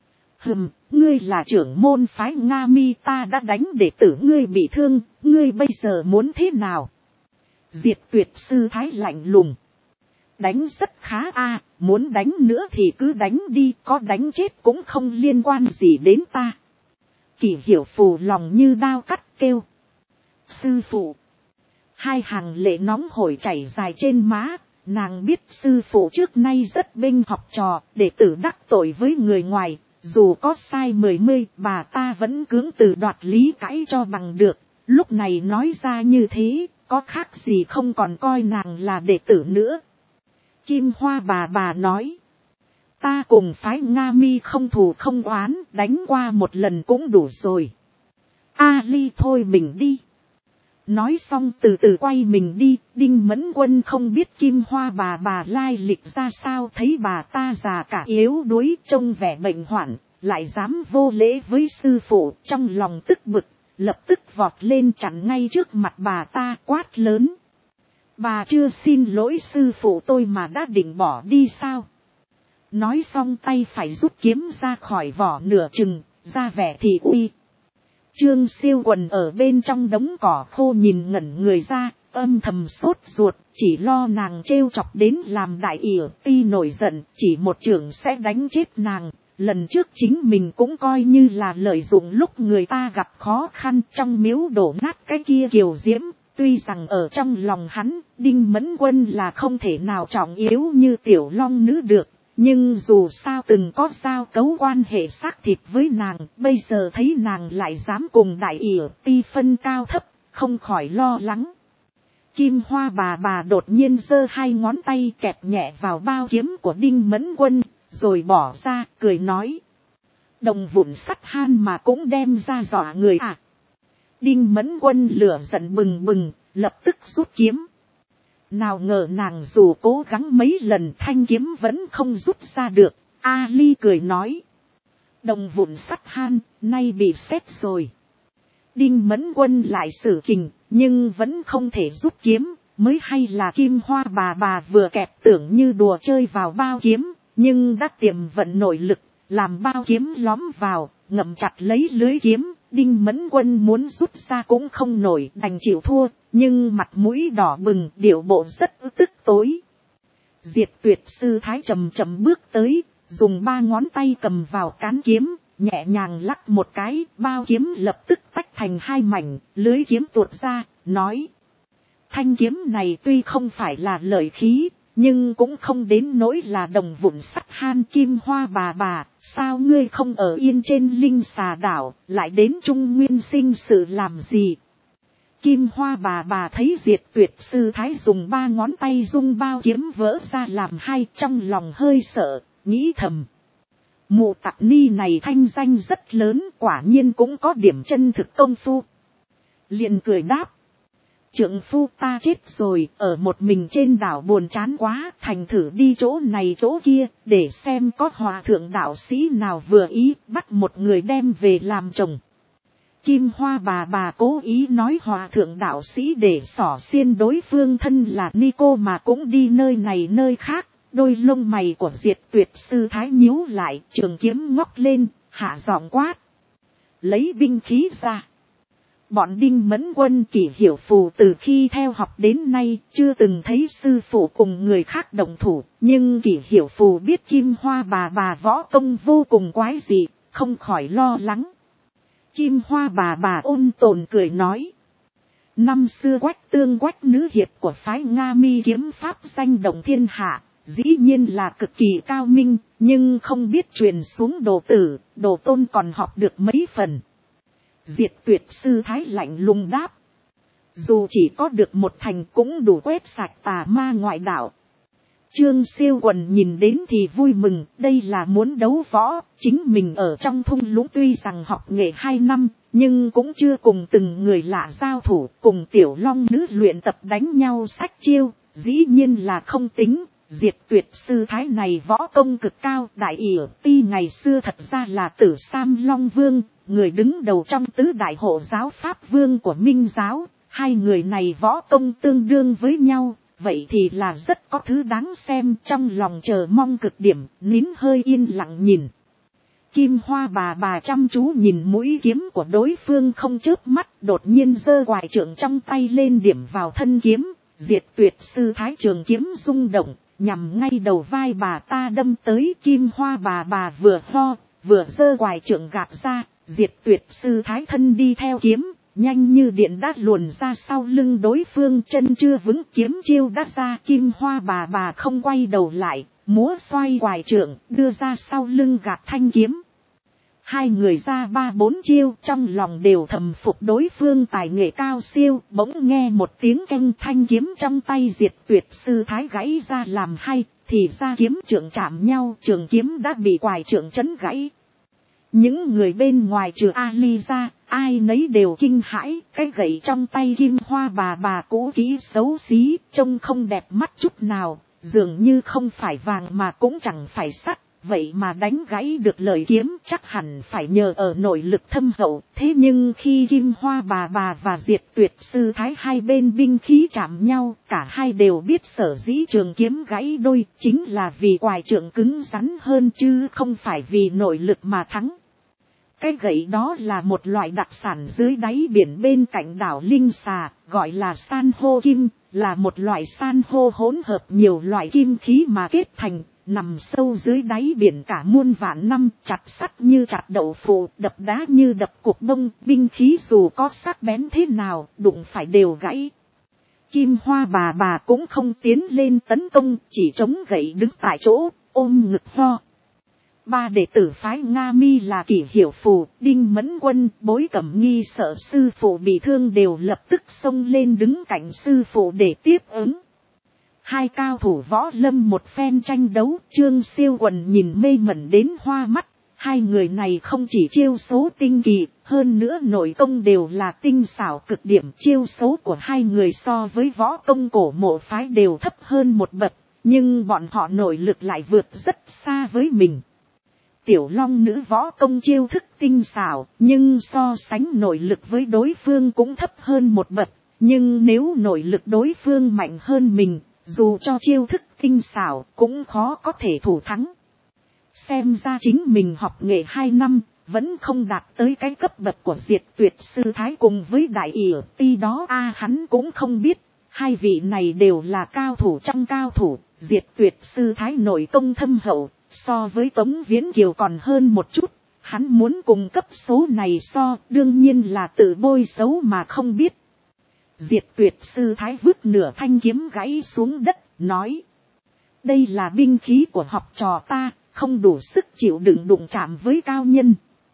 Ngươi là trưởng môn phái Nga Mi, ta đã đánh đệ tử ngươi bị thương, ngươi bây giờ muốn thế nào? Diệt Tuyệt sư thái lạnh lùng. Đánh rất khá a, muốn đánh nữa thì cứ đánh đi, có đánh chết cũng không liên quan gì đến ta. Kỳ Hiểu Phù lòng như đao cắt kêu. Sư phụ. Hai hàng lệ nóng hổi chảy dài trên má, nàng biết sư phụ trước nay rất bênh học trò, đệ tử đắc tội với người ngoài, dù có sai 10 bà ta vẫn cưỡng từ đoạt lý cãi cho bằng được, lúc này nói ra như thế, có khác gì không còn coi nàng là đệ tử nữa. Kim Hoa bà nói, ta cùng phái Nga Mi không thù không oán, đánh qua một lần cũng đủ rồi. A Ly thôi mình đi. Nói xong từ từ quay mình đi, Đinh Mẫn Quân không biết Kim Hoa bà lai lịch ra sao, thấy bà ta già cả yếu đuối trông vẻ bệnh hoạn, lại dám vô lễ với sư phụ, trong lòng tức bực, lập tức vọt lên chặn ngay trước mặt bà ta quát lớn. Bà chưa xin lỗi sư phụ tôi mà đã định bỏ đi sao? Nói xong tay phải rút kiếm ra khỏi vỏ nửa chừng, ra vẻ thị uy. Trương Siêu Quần ở bên trong đống cỏ khô nhìn ngẩn người ra, âm thầm sốt ruột, chỉ lo nàng trêu chọc đến làm Đại Yểu Ti nổi giận, chỉ một chưởng sẽ đánh chết nàng. Lần trước chính mình cũng coi như là lợi dụng lúc người ta gặp khó khăn trong miếu đổ nát cái kia kiều diễm. Tuy rằng ở trong lòng hắn, Đinh Mẫn Quân là không thể nào trọng yếu như Tiểu Long Nữ được. Nhưng dù sao từng có giao cấu quan hệ xác thịt với nàng, bây giờ thấy nàng lại dám cùng Đại Yểu Ti phân cao thấp, không khỏi lo lắng. Kim Hoa bà đột nhiên giơ hai ngón tay kẹp nhẹ vào bao kiếm của Đinh Mẫn Quân, rồi bỏ ra, cười nói. Đồng vụn sắt han mà cũng đem ra dọa người à. Đinh Mẫn Quân lửa giận bừng bừng, lập tức rút kiếm. Nào ngờ nàng dù cố gắng mấy lần thanh kiếm vẫn không rút ra được. A Ly cười nói. Đồng vụn sắt han, nay bị xét rồi. Đinh Mẫn Quân lại sử kình, nhưng vẫn không thể rút kiếm. Mới hay là Kim Hoa bà vừa kẹp tưởng như đùa chơi vào bao kiếm, nhưng đã tiềm vận nội lực, làm bao kiếm lóm vào, ngậm chặt lấy lưới kiếm. Đinh Mẫn Quân muốn rút ra cũng không nổi, đành chịu thua, nhưng mặt mũi đỏ bừng, điệu bộ rất tức tối. Diệt Tuyệt sư thái chậm chậm bước tới, dùng 3 ngón tay cầm vào cán kiếm, nhẹ nhàng lắc một cái, bao kiếm lập tức tách thành 2 mảnh, lưới kiếm tuột ra, nói. Thanh kiếm này tuy không phải là lợi khí, nhưng cũng không đến nỗi là đồng vụn sắt han. Kim Hoa bà, sao ngươi không ở yên trên Linh Xà đảo, lại đến Trung Nguyên sinh sự làm gì? Kim Hoa bà thấy Diệt Tuyệt sư thái dùng 3 ngón tay dung bao kiếm vỡ ra làm 2, trong lòng hơi sợ, nghĩ thầm. Mụ tặc ni này thanh danh rất lớn, quả nhiên cũng có điểm chân thực công phu. Liền cười đáp. trượng phu ta chết rồi, ở một mình trên đảo buồn chán quá, thành thử đi chỗ này chỗ kia, để xem có hòa thượng đạo sĩ nào vừa ý, bắt một người đem về làm chồng. Kim Hoa bà cố ý nói hòa thượng đạo sĩ để xỏ xiên đối phương thân là Nico mà cũng đi nơi này nơi khác, đôi lông mày của Diệt Tuyệt sư thái nhíu lại, trường kiếm ngóc lên, hạ giọng quát. Lấy binh khí ra. Bọn Đinh Mẫn Quân Kỷ Hiểu Phù từ khi theo học đến nay chưa từng thấy sư phụ cùng người khác đồng thủ, nhưng Kỷ Hiểu Phù biết Kim Hoa bà võ công vô cùng quái dị, không khỏi lo lắng. Kim Hoa bà ôn tồn cười nói. Năm xưa Quách Tương Quách nữ hiệp của phái Nga Mi kiếm pháp danh động thiên hạ, dĩ nhiên là cực kỳ cao minh, nhưng không biết truyền xuống đồ tử, đồ tôn còn học được mấy phần. Diệt Tuyệt sư thái lạnh lùng đáp. Dù chỉ có được một thành cũng đủ quét sạch tà ma ngoại đạo. Trương Siêu Quần nhìn đến thì vui mừng, đây là muốn đấu võ, chính mình ở trong thung lũng tuy rằng học nghệ 2 năm, nhưng cũng chưa cùng từng người lạ giao thủ, cùng Tiểu Long nữ luyện tập đánh nhau sách chiêu, dĩ nhiên là không tính. Diệt Tuyệt sư thái này võ công cực cao, đại ỷ ti ngày xưa thật ra là Tử Sam Long Vương, người đứng đầu trong tứ đại hộ giáo Pháp Vương của Minh giáo, hai người này võ công tương đương với nhau, vậy thì là rất có thứ đáng xem, trong lòng chờ mong cực điểm, nín hơi yên lặng nhìn. Kim Hoa bà chăm chú nhìn mũi kiếm của đối phương không chớp mắt, đột nhiên giơ quải trượng trong tay lên điểm vào thân kiếm, Diệt Tuyệt sư thái trường kiếm rung động, nhằm ngay đầu vai bà ta đâm tới. Kim Hoa bà vừa ho, vừa giơ quải trượng gạt ra, Diệt Tuyệt sư thái thân đi theo kiếm, nhanh như điện đã luồn ra sau lưng đối phương, chân chưa vững kiếm chiêu đã ra. Kim Hoa bà không quay đầu lại, múa xoay quải trượng, đưa ra sau lưng gạt thanh kiếm. Hai người ra 3-4 chiêu, trong lòng đều thầm phục đối phương tài nghệ cao siêu, bỗng nghe một tiếng keng, thanh kiếm trong tay Diệt Tuyệt sư thái gãy ra làm hai, thì ra kiếm trượng chạm nhau, trường kiếm đã bị quải trượng chấn gãy. Những người bên ngoài trừ Ali ra, ai nấy đều kinh hãi, cái gậy trong tay Kim Hoa bà cũ kỹ xấu xí, trông không đẹp mắt chút nào, dường như không phải vàng mà cũng chẳng phải sắt, vậy mà đánh gãy được lời kiếm chắc hẳn phải nhờ ở nội lực thâm hậu. Thế nhưng khi Kim Hoa bà và Diệt Tuyệt sư thái hai bên binh khí chạm nhau, cả hai đều biết sở dĩ trường kiếm gãy đôi chính là vì quải trượng cứng rắn hơn chứ không phải vì nội lực mà thắng. Cái gậy đó là một loại đặc sản dưới đáy biển bên cạnh đảo Linh Xà, gọi là san hô kim, là một loại san hô hỗn hợp nhiều loại kim khí mà kết thành, nằm sâu dưới đáy biển cả muôn vạn năm, chặt sắt như chặt đậu phụ, đập đá như đập cục bông, binh khí dù có sắc bén thế nào, đụng phải đều gãy. Kim Hoa bà cũng không tiến lên tấn công, chỉ chống gậy đứng tại chỗ, ôm ngực ho. Ba đệ tử phái Nga Mi là Kỷ Hiểu Phù, Đinh Mẫn Quân, Bối Cẩm Nghi sợ sư phụ bị thương đều lập tức xông lên đứng cạnh sư phụ để tiếp ứng. Hai cao thủ võ lâm một phen tranh đấu, Trương Siêu Quần nhìn mê mẩn đến hoa mắt. Hai người này không chỉ chiêu số tinh kỳ, hơn nữa nội công đều là tinh xảo cực điểm. Chiêu số của hai người so với võ công cổ mộ phái đều thấp hơn một bậc, nhưng bọn họ nội lực lại vượt rất xa với mình. Tiểu Long nữ võ công chiêu thức tinh xảo, nhưng so sánh nội lực với đối phương cũng thấp hơn một bậc. Nhưng nếu nội lực đối phương mạnh hơn mình, dù cho chiêu thức tinh xảo cũng khó có thể thủ thắng. Xem ra chính mình học nghệ 2 năm, vẫn không đạt tới cái cấp bậc của Diệt Tuyệt sư thái cùng với đại ỷ ti đó. Hắn cũng không biết, hai vị này đều là cao thủ trong cao thủ. Diệt Tuyệt sư thái nội công thâm hậu, so với Tống Viễn Kiều còn hơn một chút. Hắn muốn cùng cấp số này so, đương nhiên là tự bôi xấu mà không biết. Diệt Tuyệt sư thái vứt nửa thanh kiếm gãy xuống đất, nói. Đây là binh khí của học trò ta, không đủ sức chịu đựng đụng chạm với cao nhân.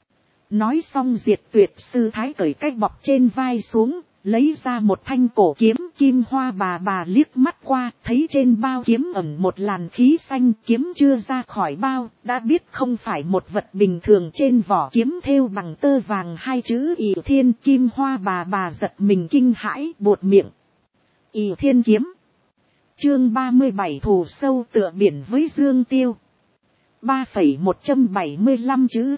Nói xong Diệt Tuyệt sư thái cởi cái bọc trên vai xuống, lấy ra một thanh cổ kiếm. Kim Hoa bà liếc mắt qua, thấy trên bao kiếm ẩn một làn khí xanh, kiếm chưa ra khỏi bao, đã biết không phải một vật bình thường. Trên vỏ kiếm thêu bằng tơ vàng 2 chữ Ỷ Thiên. Kim Hoa bà giật mình kinh hãi, buột miệng. Ỷ Thiên Kiếm. Chương 37 thù sâu tựa biển với Dương Tiêu. 3,175 chữ.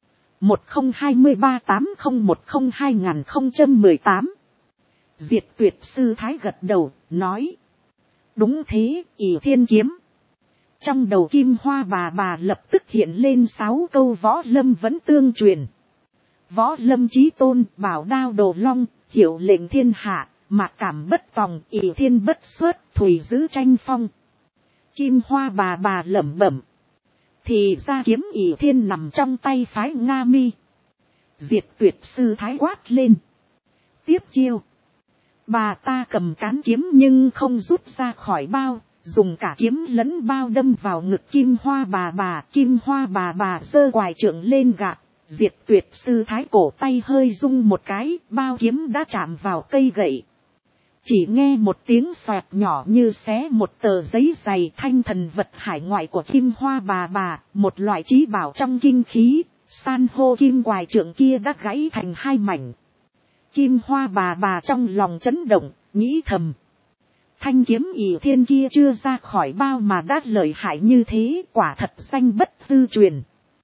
102380102018. Diệt Tuyệt sư thái gật đầu, nói. Đúng thế, Ỷ Thiên Kiếm. Trong đầu Kim Hoa bà lập tức hiện lên 6 câu võ lâm vẫn tương truyền. Võ lâm chí tôn, bảo đao đồ long, hiệu lệnh thiên hạ, mạc cảm bất tòng, Ỷ thiên bất xuất, thủy giữ tranh phong. Kim Hoa bà lẩm bẩm. Thì ra kiếm Ỷ thiên nằm trong tay phái Nga Mi. Diệt Tuyệt sư thái quát lên. Tiếp chiêu. Bà ta cầm cán kiếm nhưng không rút ra khỏi bao, dùng cả kiếm lẫn bao đâm vào ngực Kim Hoa bà. Kim Hoa bà giơ quài trượng lên gạt. Diệt Tuyệt sư thái cổ tay hơi rung một cái, bao kiếm đã chạm vào cây gậy. Chỉ nghe một tiếng xoẹt nhỏ như xé một tờ giấy dày. Thanh thần vật hải ngoại của Kim Hoa bà, một loại trí bảo trong kinh khí, san hô kim quài trượng kia đã gãy thành 2 mảnh. Kim Hoa bà trong lòng chấn động, nghĩ thầm. Thanh kiếm Ỷ Thiên kia chưa ra khỏi bao mà đã lợi hại như thế, quả thật danh bất hư truyền.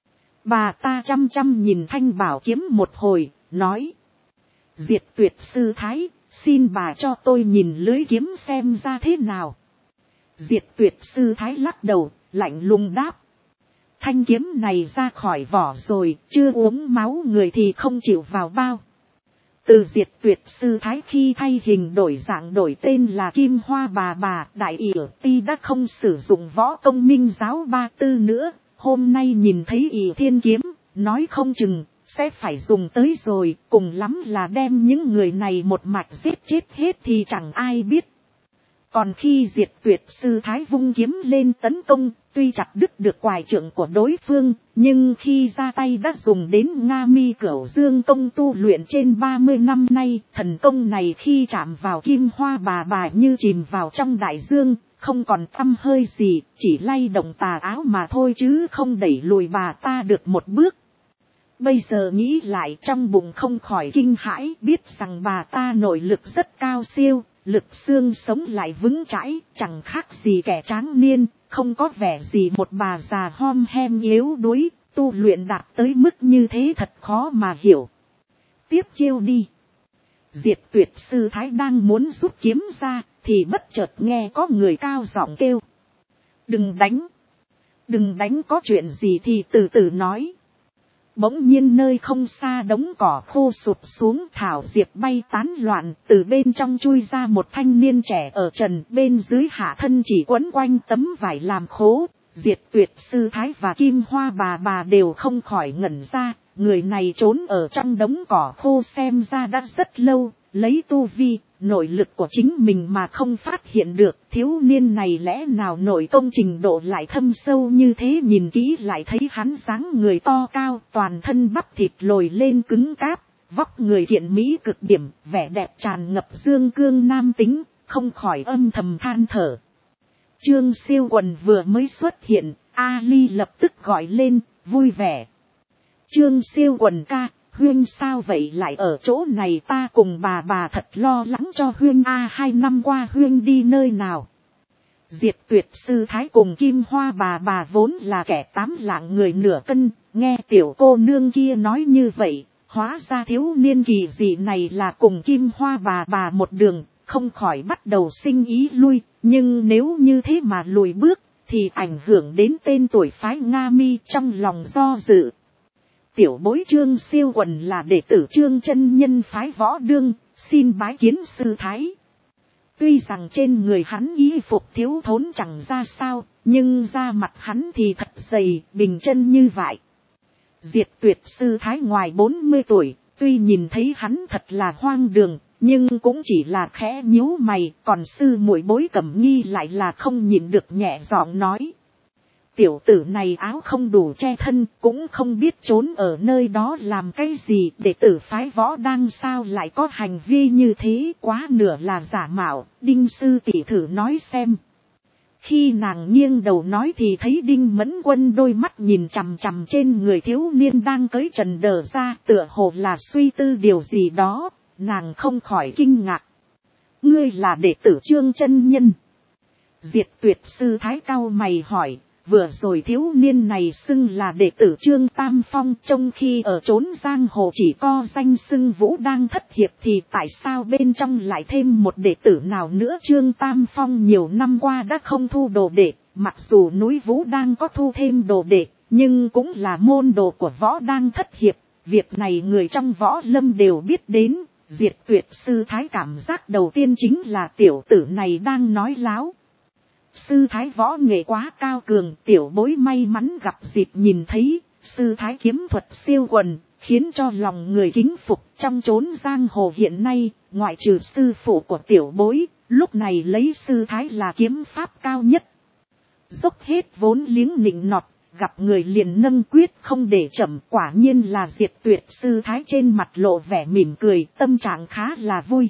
Bà ta chăm chăm nhìn thanh bảo kiếm một hồi, nói. Diệt Tuyệt sư thái, xin bà cho tôi nhìn lưới kiếm xem ra thế nào. Diệt Tuyệt sư thái lắc đầu, lạnh lùng đáp. Thanh kiếm này ra khỏi vỏ rồi, chưa uống máu người thì không chịu vào bao. Từ Diệt Tuyệt sư thái khi thay hình đổi dạng đổi tên là Kim Hoa bà, đại ỷ ti đã không sử dụng võ công minh giáo 34 nữa. Hôm nay nhìn thấy Ỷ Thiên Kiếm, nói không chừng, sẽ phải dùng tới rồi, cùng lắm là đem những người này một mạch giết chết hết thì chẳng ai biết. Còn khi Diệt Tuyệt sư thái vung kiếm lên tấn công, tuy chặt đứt được quài trượng của đối phương, nhưng khi ra tay đã dùng đến Nga Mi Cửu Dương công tu luyện trên 30 năm nay, thần công này khi chạm vào Kim Hoa bà như chìm vào trong đại dương, không còn tăm hơi gì, chỉ lay động tà áo mà thôi chứ không đẩy lùi bà ta được một bước. Bây giờ nghĩ lại trong bụng không khỏi kinh hãi, biết rằng bà ta nội lực rất cao siêu, lực xương sống lại vững chãi, chẳng khác gì kẻ tráng niên, không có vẻ gì một bà già hom hem yếu đuối, tu luyện đạt tới mức như thế thật khó mà hiểu. Tiếp chiêu đi. Diệt Tuyệt sư thái đang muốn rút kiếm ra, thì bất chợt nghe có người cao giọng kêu. Đừng đánh! Đừng đánh, có chuyện gì thì từ từ nói. Bỗng nhiên nơi không xa đống cỏ khô sụp xuống, thảo diệp bay tán loạn, từ bên trong chui ra một thanh niên trẻ ở trần, bên dưới hạ thân chỉ quấn quanh tấm vải làm khố. Diệt Tuyệt sư thái và Kim Hoa bà đều không khỏi ngẩn ra, người này trốn ở trong đống cỏ khô xem ra đã rất lâu, lấy tu vi, nội lực của chính mình mà không phát hiện được. Thiếu niên này lẽ nào nội công trình độ lại thâm sâu như thế, nhìn kỹ lại thấy hắn dáng người to cao, toàn thân bắp thịt lồi lên cứng cáp, vóc người kiện mỹ cực điểm, vẻ đẹp tràn ngập dương cương nam tính, không khỏi âm thầm than thở. Trương Siêu Quần vừa mới xuất hiện, Ali lập tức gọi lên, vui vẻ. Trương Siêu Quần ca, Huyên sao vậy lại ở chỗ này, ta cùng bà thật lo lắng cho Huyên 2 năm qua Huyên đi nơi nào. Diệt Tuyệt sư thái cùng Kim Hoa bà vốn là kẻ 8 lạng người nửa cân, nghe tiểu cô nương kia nói như vậy, hóa ra thiếu niên kỳ dị này là cùng Kim Hoa bà một đường, không khỏi bắt đầu sinh ý lui, nhưng nếu như thế mà lùi bước, thì ảnh hưởng đến tên tuổi phái Nga Mi, trong lòng do dự. Tiểu bối Trương Siêu Quần là đệ tử Trương chân nhân phái Võ Đương, xin bái kiến sư thái. Tuy rằng trên người hắn y phục thiếu thốn chẳng ra sao, nhưng da mặt hắn thì thật dày, bình chân như vậy. Diệt Tuyệt sư thái ngoài 40 tuổi, tuy nhìn thấy hắn thật là hoang đường, nhưng cũng chỉ là khẽ nhíu mày, còn sư muội Bối Cẩm Nghi lại là không nhịn được nhẹ giọng nói. Tiểu tử này áo không đủ che thân, cũng không biết trốn ở nơi đó làm cái gì, đệ tử phái Võ Đang sao lại có hành vi như thế, quá nửa là giả mạo, Đinh sư tỷ thử nói xem. Khi nàng nghiêng đầu nói thì thấy Đinh Mẫn Quân đôi mắt nhìn chằm chằm trên người thiếu niên đang cởi trần đờ ra, tựa hồ là suy tư điều gì đó, nàng không khỏi kinh ngạc. Ngươi là đệ tử Trương chân nhân. Diệt Tuyệt sư thái cao mày hỏi, vừa rồi thiếu niên này xưng là đệ tử Trương Tam Phong, trong khi ở trốn giang hồ chỉ có danh xưng Vũ đang thất hiệp, thì tại sao bên trong lại thêm một đệ tử nào nữa? Trương Tam Phong nhiều năm qua đã không thu đồ đệ, mặc dù núi Vũ đang có thu thêm đồ đệ, nhưng cũng là môn đồ của Võ đang thất hiệp. Việc này người trong võ lâm đều biết đến. Diệt Tuyệt sư thái cảm giác đầu tiên chính là tiểu tử này đang nói láo. Sư thái võ nghệ quá cao cường, tiểu bối may mắn gặp dịp nhìn thấy. Sư thái kiếm thuật siêu quần, khiến cho lòng người kính phục. Trong chốn giang hồ hiện nay, ngoại trừ sư phụ của tiểu bối, lúc này lấy sư thái là kiếm pháp cao nhất. Dốc hết vốn liếng nịnh nọt, gặp người liền nâng quyết không để chậm. Quả nhiên là Diệt Tuyệt sư thái trên mặt lộ vẻ mỉm cười, tâm trạng khá là vui.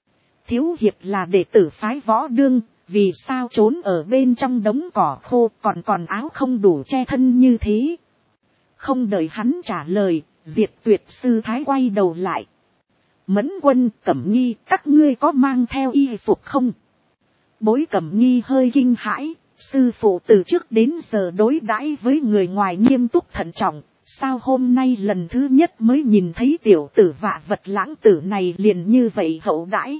Thiếu hiệp là đệ tử phái Võ Đương, vì sao trốn ở bên trong đống cỏ khô, còn áo không đủ che thân như thế? Không đợi hắn trả lời, Diệt Tuyệt sư thái quay đầu lại. Mẫn Quân, Cẩm Nhi, các ngươi có mang theo y phục không? Bối Cẩm Nhi hơi kinh hãi. Sư phụ từ trước đến giờ đối đãi với người ngoài nghiêm túc thận trọng, sao hôm nay lần thứ nhất mới nhìn thấy tiểu tử vạ vật lãng tử này liền như vậy hậu đãi.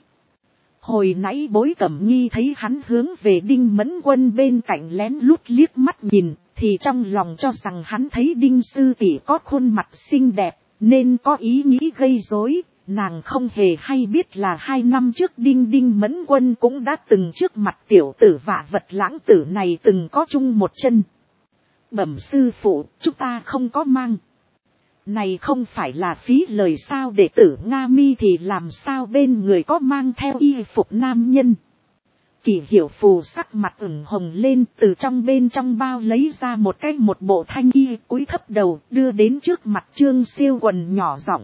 Hồi nãy Bối Cẩm Nhi thấy hắn hướng về Đinh Mẫn Quân bên cạnh lén lút liếc mắt nhìn, thì trong lòng cho rằng hắn thấy Đinh sư tỷ có khuôn mặt xinh đẹp, nên có ý nghĩ gây rối. Nàng không hề hay biết là 2 năm trước Đinh Mẫn Quân cũng đã từng trước mặt tiểu tử vạ vật lãng tử này từng có chung một chân. Bẩm sư phụ, chúng ta không có mang. Này không phải là phí lời sao? Đệ tử Nga Mi thì làm sao bên người có mang theo y phục nam nhân? Kỷ Hiểu Phù sắc mặt ửng hồng lên, từ trong bên trong bao lấy ra một bộ thanh y, cúi thấp đầu đưa đến trước mặt Trương Siêu Quần nhỏ giọng.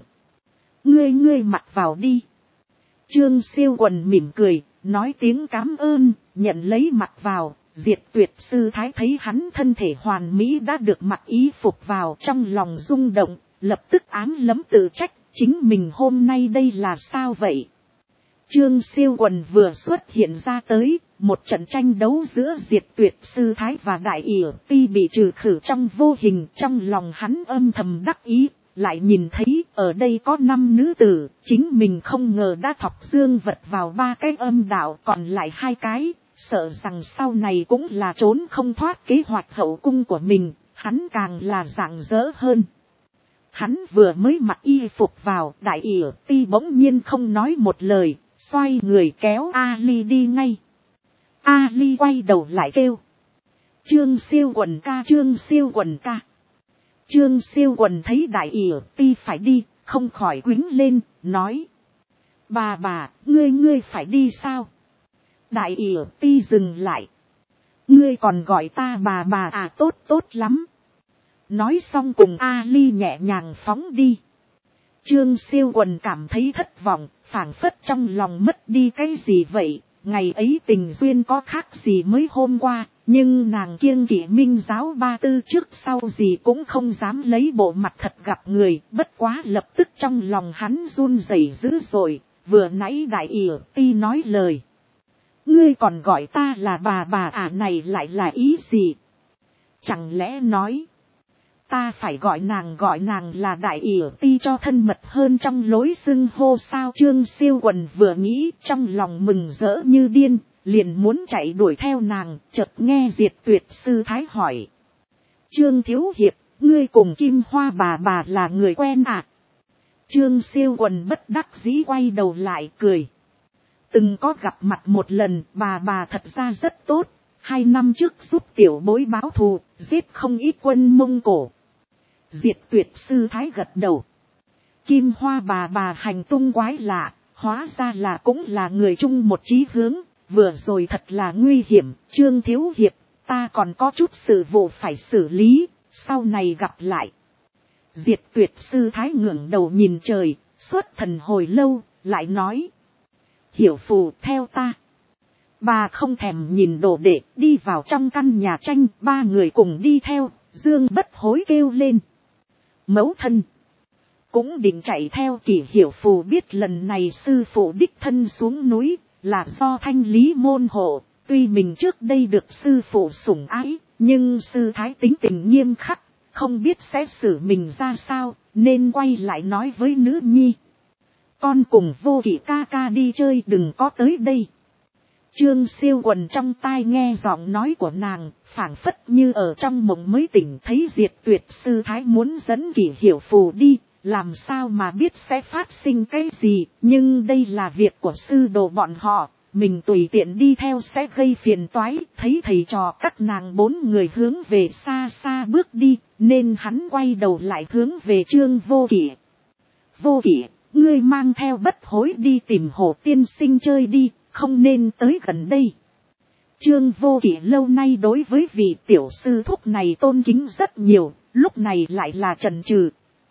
Ngươi mặc vào đi. Trương Siêu Quần mỉm cười, nói tiếng cảm ơn, nhận lấy mặc vào. Diệt Tuyệt sư thái thấy hắn thân thể hoàn mỹ đã được mặc y phục vào, trong lòng rung động, lập tức ám lấm tự trách, chính mình hôm nay đây là sao vậy? Trương Siêu Quần vừa xuất hiện ra tới, một trận tranh đấu giữa Diệt Tuyệt sư thái và Đại ỉa Ti bị trừ khử trong vô hình, trong lòng hắn âm thầm đắc ý. Lại nhìn thấy ở đây có 5 nữ tử, chính mình không ngờ đã thọc dương vật vào 3 cái âm đạo, còn lại 2 cái, sợ rằng sau này cũng là trốn không thoát kế hoạch hậu cung của mình, hắn càng là rạng rỡ hơn. Hắn vừa mới mặc y phục vào, Đại ỉa Ti bỗng nhiên không nói một lời, xoay người kéo Ali đi ngay. Ali quay đầu lại kêu. Trương Siêu Quần ca, Trương Siêu Quần ca. Trương Siêu Quần thấy Đại ỉa Ti phải đi, không khỏi quýnh lên, nói. Bà, ngươi phải đi sao? Đại ỉa Ti dừng lại. Ngươi còn gọi ta bà à? Tốt lắm. Nói xong cùng Ali nhẹ nhàng phóng đi. Trương Siêu Quần cảm thấy thất vọng, phảng phất trong lòng mất đi cái gì vậy. Ngày ấy tình duyên có khác gì mới hôm qua, nhưng nàng kiêng kỵ Minh giáo 34 trước sau gì cũng không dám lấy bộ mặt thật gặp người, bất quá lập tức trong lòng hắn run rẩy dữ dội, vừa nãy Đại ỉa Ti nói lời. Ngươi còn gọi ta là bà à, này lại là ý gì? Chẳng lẽ nói ta phải gọi nàng là Đại ỉa Ti cho thân mật hơn trong lối xưng hô sao? Trương Siêu Quần vừa nghĩ trong lòng mừng rỡ như điên, liền muốn chạy đuổi theo nàng, chợt nghe Diệt Tuyệt sư thái hỏi. Trương Thiếu Hiệp, ngươi cùng Kim Hoa bà là người quen à? Trương Siêu Quần bất đắc dĩ quay đầu lại cười. Từng có gặp mặt một lần, bà thật ra rất tốt, 2 năm trước giúp tiểu bối báo thù, giết không ít quân Mông Cổ. Diệt Tuyệt sư thái gật đầu. Kim Hoa bà hành tung quái lạ, hóa ra là cũng là người chung một chí hướng, vừa rồi thật là nguy hiểm. Trương Thiếu Hiệp, ta còn có chút sự vụ phải xử lý, sau này gặp lại. Diệt Tuyệt sư thái ngẩng đầu nhìn trời, xuất thần hồi lâu, lại nói. Hiểu Phù, theo ta. Bà không thèm nhìn đồ đệ, đi vào trong căn nhà tranh, 3 người cùng đi theo. Dương Bất Hối kêu lên. Mẫu thân cũng định chạy theo. Kỷ Hiểu Phù biết lần này sư phụ đích thân xuống núi, là do thanh lý môn hộ. Tuy mình trước đây được sư phụ sủng ái, nhưng sư thái tính tình nghiêm khắc, không biết sẽ xử mình ra sao, nên quay lại nói với nữ nhi. Con cùng Vô Kỵ ca ca đi chơi, đừng có tới đây. Trương Siêu Quần trong tai nghe giọng nói của nàng, phảng phất như ở trong mộng mới tỉnh, thấy Diệt Tuyệt sư thái muốn dẫn Kỷ Hiểu Phù đi, làm sao mà biết sẽ phát sinh cái gì, nhưng đây là việc của sư đồ bọn họ, mình tùy tiện đi theo sẽ gây phiền toái. Thấy thầy trò các nàng 4 người hướng về xa xa bước đi, nên hắn quay đầu lại hướng về Trương Vô Kỵ. Vô Kỵ, ngươi mang theo Bất Hối đi tìm Hồ tiên sinh chơi đi, không nên tới gần đây. Trương Vô Kỵ lâu nay đối với vị tiểu sư thúc này tôn kính rất nhiều, lúc này lại là chần chừ.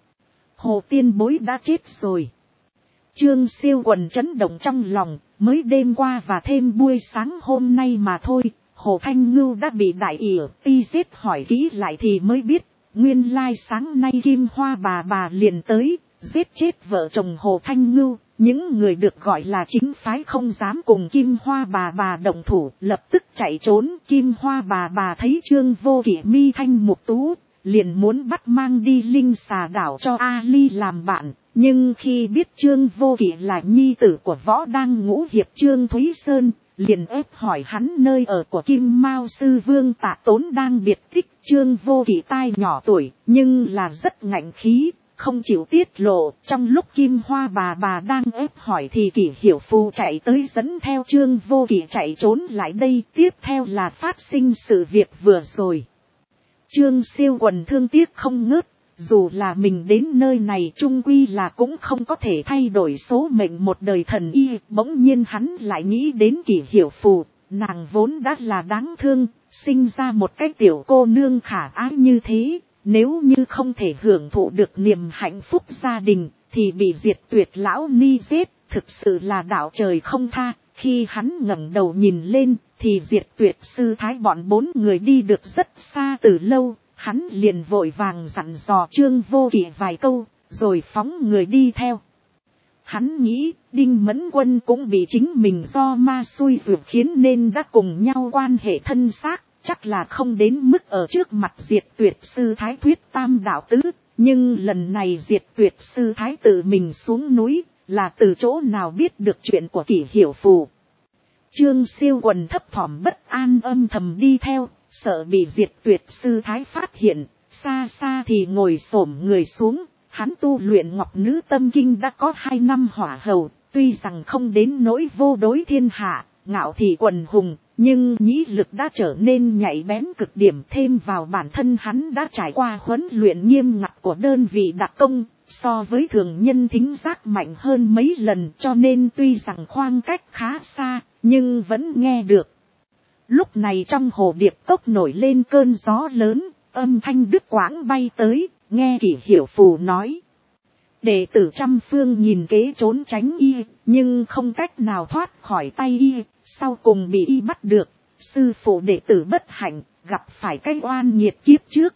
Hồ tiên bối đã chết rồi. Trương Siêu Quần chấn động trong lòng, mới đêm qua và thêm buổi sáng hôm nay mà thôi, Hồ Thanh Ngưu đã bị Đại ỷ ti giết. Hỏi kỹ lại thì mới biết, nguyên lai sáng nay Kim Hoa bà liền tới, giết chết vợ chồng Hồ Thanh Ngưu. Những người được gọi là chính phái không dám cùng Kim Hoa bà động thủ, lập tức chạy trốn. Kim Hoa bà thấy Trương Vô Kỵ mi thanh mục tú, liền muốn bắt mang đi Linh Xà đảo cho Ali làm bạn. Nhưng khi biết Trương Vô Kỵ là nhi tử của Võ Đang Ngũ hiệp Trương Thúy Sơn, liền ép hỏi hắn nơi ở của Kim Mao sư vương Tạ Tốn đang biệt tích. Trương Vô Kỵ tai nhỏ tuổi, nhưng là rất ngạnh khí, không chịu tiết lộ. Trong lúc Kim Hoa bà đang ép hỏi thì Kỷ Hiểu Phù chạy tới dẫn theo Trương Vô Kỵ chạy trốn lại đây. Tiếp theo là phát sinh sự việc vừa rồi. Trương Siêu Quần thương tiếc không ngớt, dù là mình đến nơi này chung quy là cũng không có thể thay đổi số mệnh một đời thần y. Bỗng nhiên hắn lại nghĩ đến Kỷ Hiểu Phù, nàng vốn đã là đáng thương, sinh ra một cái tiểu cô nương khả ái như thế. Nếu như không thể hưởng thụ được niềm hạnh phúc gia đình, thì bị Diệt Tuyệt lão ni giết, thực sự là đạo trời không tha. Khi hắn ngẩng đầu nhìn lên, thì Diệt Tuyệt sư thái bọn 4 người đi được rất xa từ lâu. Hắn liền vội vàng dặn dò Trương Vô Kỵ vài câu, rồi phóng người đi theo. Hắn nghĩ, Đinh Mẫn Quân cũng bị chính mình do ma xui ruột khiến nên đã cùng nhau quan hệ thân xác, chắc là không đến mức ở trước mặt Diệt Tuyệt sư thái thuyết tam đạo tứ. Nhưng lần này Diệt Tuyệt sư thái tự mình xuống núi, là từ chỗ nào biết được chuyện của Kỷ Hiểu Phù. Trương Siêu Quần thấp thỏm bất an âm thầm đi theo, sợ bị Diệt Tuyệt sư thái phát hiện. Xa xa thì ngồi xổm người xuống, hắn tu luyện Ngọc Nữ Tâm Kinh đã có 2 năm hỏa hầu, tuy rằng không đến nỗi vô đối thiên hạ, ngạo thị quần hùng, nhưng nhĩ lực đã trở nên nhạy bén cực điểm. Thêm vào bản thân hắn đã trải qua huấn luyện nghiêm ngặt của đơn vị đặc công, so với thường nhân thính giác mạnh hơn mấy lần, cho nên tuy rằng khoảng cách khá xa, nhưng vẫn nghe được. Lúc này trong hồ điệp cốc nổi lên cơn gió lớn, âm thanh đứt quãng bay tới, nghe Kỷ Hiểu Phù nói. Đệ tử trăm phương nhìn kế trốn tránh y, nhưng không cách nào thoát khỏi tay y, sau cùng bị y bắt được. Sư phụ đệ tử bất hạnh, gặp phải cái oan nghiệt kiếp trước.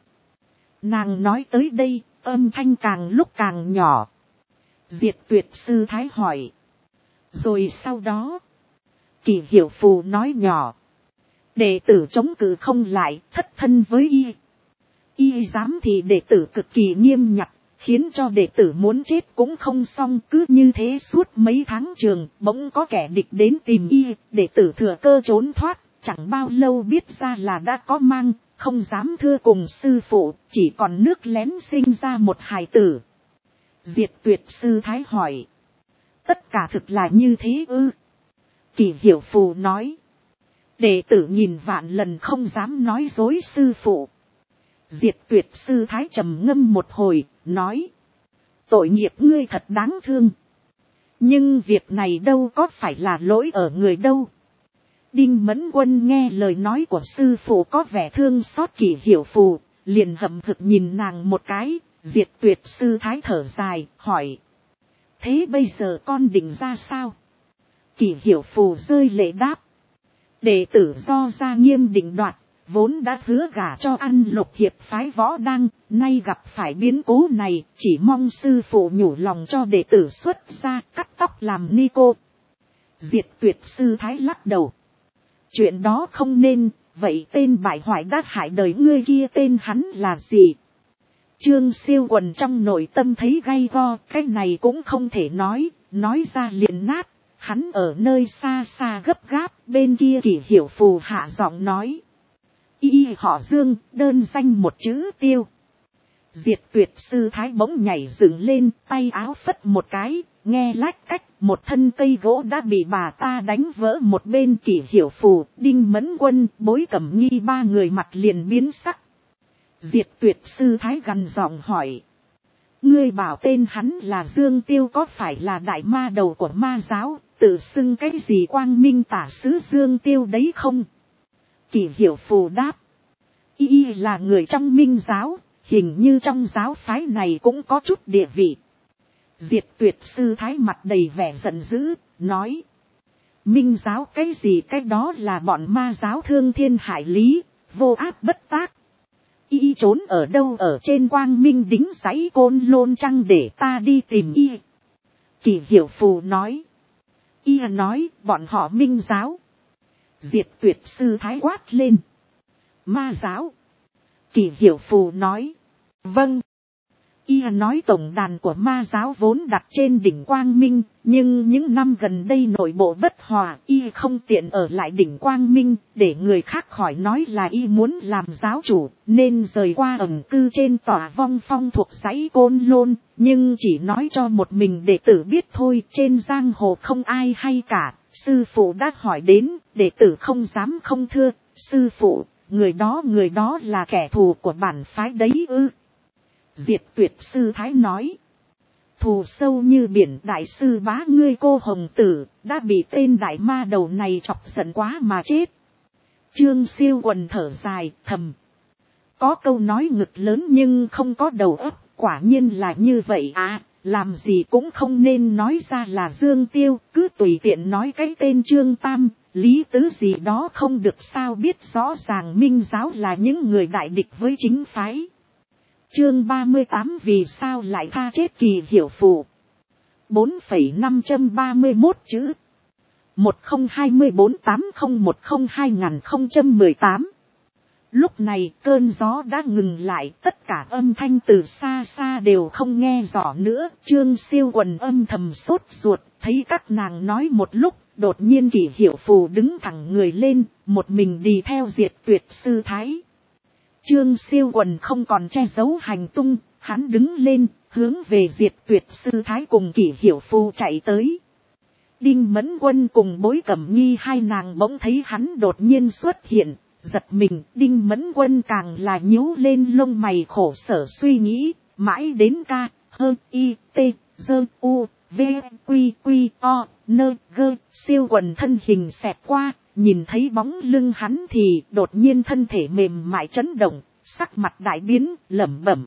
Nàng nói tới đây, âm thanh càng lúc càng nhỏ. Diệt Tuyệt sư thái hỏi. Rồi sau đó, Kỷ Hiểu Phù nói nhỏ. Đệ tử chống cự không lại, thất thân với y. Y dám thì đệ tử cực kỳ nghiêm nhặt, khiến cho đệ tử muốn chết cũng không xong. Cứ như thế suốt mấy tháng trường, bỗng có kẻ địch đến tìm y, đệ tử thừa cơ trốn thoát, chẳng bao lâu biết ra là đã có mang, không dám thưa cùng sư phụ, chỉ còn nước lén sinh ra một hài tử. Diệt Tuyệt sư thái hỏi. Tất cả thực là như thế ư? Kỷ Hiểu Phù nói. Đệ tử nghìn vạn lần không dám nói dối sư phụ. Diệt Tuyệt sư thái trầm ngâm một hồi, nói. Tội nghiệp ngươi thật đáng thương. Nhưng việc này đâu có phải là lỗi ở người đâu. Đinh Mẫn Quân nghe lời nói của sư phụ có vẻ thương xót Kỷ Hiểu Phù, liền hậm hực nhìn nàng một cái. Diệt Tuyệt sư thái thở dài, hỏi. Thế bây giờ con định ra sao? Kỷ Hiểu Phù rơi lệ đáp. Đệ tử do gia nghiêm định đoạt, vốn đã hứa gả cho ăn Lục hiệp phái Võ Đang, nay gặp phải biến cố này, chỉ mong sư phụ nhủ lòng cho đệ tử xuất gia cắt tóc làm ni cô. Diệt tuyệt sư thái lắc đầu. Chuyện đó không nên, vậy tên bại hoại đã hại đời ngươi kia tên hắn là gì? Trương Siêu Quần trong nội tâm thấy gay go, cái này cũng không thể nói ra liền nát. Hắn ở nơi xa xa gấp gáp, bên kia Kỷ Hiểu Phù hạ giọng nói. Y họ Dương, đơn danh một chữ Tiêu. Diệt tuyệt sư thái bỗng nhảy dựng lên, tay áo phất một cái, nghe lách cách, một thân cây gỗ đã bị bà ta đánh vỡ một bên. Kỷ Hiểu Phù, Đinh Mẫn Quân, Bối Cẩm Nghi ba người mặt liền biến sắc. Diệt tuyệt sư thái gằn giọng hỏi. Ngươi bảo tên hắn là Dương Tiêu có phải là đại ma đầu của ma giáo, tự xưng cái gì quang minh tả sứ Dương Tiêu đấy không? Kỷ Hiểu Phù đáp. Y là người trong minh giáo, hình như trong giáo phái này cũng có chút địa vị. Diệt tuyệt sư thái mặt đầy vẻ giận dữ, nói. Minh giáo cái gì cái đó là bọn ma giáo thương thiên hại lý, vô áp bất tác. Y trốn ở đâu ở trên quang minh đính dãy Côn Lôn chăng để ta đi tìm y? Kỷ Hiểu Phù nói. Y nói bọn họ minh giáo. Diệt tuyệt sư thái quát lên. Ma giáo. Kỷ Hiểu Phù nói. Vâng. Y nói tổng đàn của ma giáo vốn đặt trên đỉnh Quang Minh, nhưng những năm gần đây nội bộ bất hòa, y không tiện ở lại đỉnh Quang Minh, để người khác khỏi nói là y muốn làm giáo chủ, nên rời qua ẩn cư trên tòa Vong Phong thuộc dãy Côn Lôn, nhưng chỉ nói cho một mình đệ tử biết thôi, trên giang hồ không ai hay cả. Sư phụ đã hỏi đến, đệ tử không dám không thưa. Sư phụ, người đó là kẻ thù của bản phái đấy ư? Diệt tuyệt sư thái nói. Thù sâu như biển, đại sư bá ngươi Cô Hồng Tử đã bị tên đại ma đầu này chọc giận quá mà chết. Trương Siêu Quần thở dài thầm. Có câu nói ngực lớn nhưng không có đầu óc, quả nhiên là như vậy à. Làm gì cũng không nên nói ra là Dương Tiêu, cứ tùy tiện nói cái tên Trương Tam, Lý Tứ gì đó không được sao, biết rõ ràng minh giáo là những người đại địch với chính phái. Chương 38 vì sao lại tha chết Kỳ Hiểu Phù. 4,531 chữ. 102480102018. Lúc này cơn gió đã ngừng lại, tất cả âm thanh từ xa xa đều không nghe rõ nữa. Trương Siêu Quần âm thầm sốt ruột, thấy các nàng nói một lúc, đột nhiên Kỷ Hiểu Phù đứng thẳng người lên, một mình đi theo Diệt tuyệt sư thái. Trương Siêu Quần không còn che giấu hành tung, hắn đứng lên, hướng về Diệt tuyệt sư thái cùng Kỷ Hiểu Phù chạy tới. Đinh Mẫn Quân cùng Bối Cẩm Nghi hai nàng bỗng thấy hắn đột nhiên xuất hiện, giật mình. Đinh Mẫn Quân càng là nhíu lên lông mày khổ sở suy nghĩ, mãi đến ca, hơ, y, t, dơ, u, v, quy, quy, o, nơ, gơ. Siêu Quần thân hình xẹt qua, nhìn thấy bóng lưng hắn thì đột nhiên thân thể mềm mại chấn động, sắc mặt đại biến, lẩm bẩm.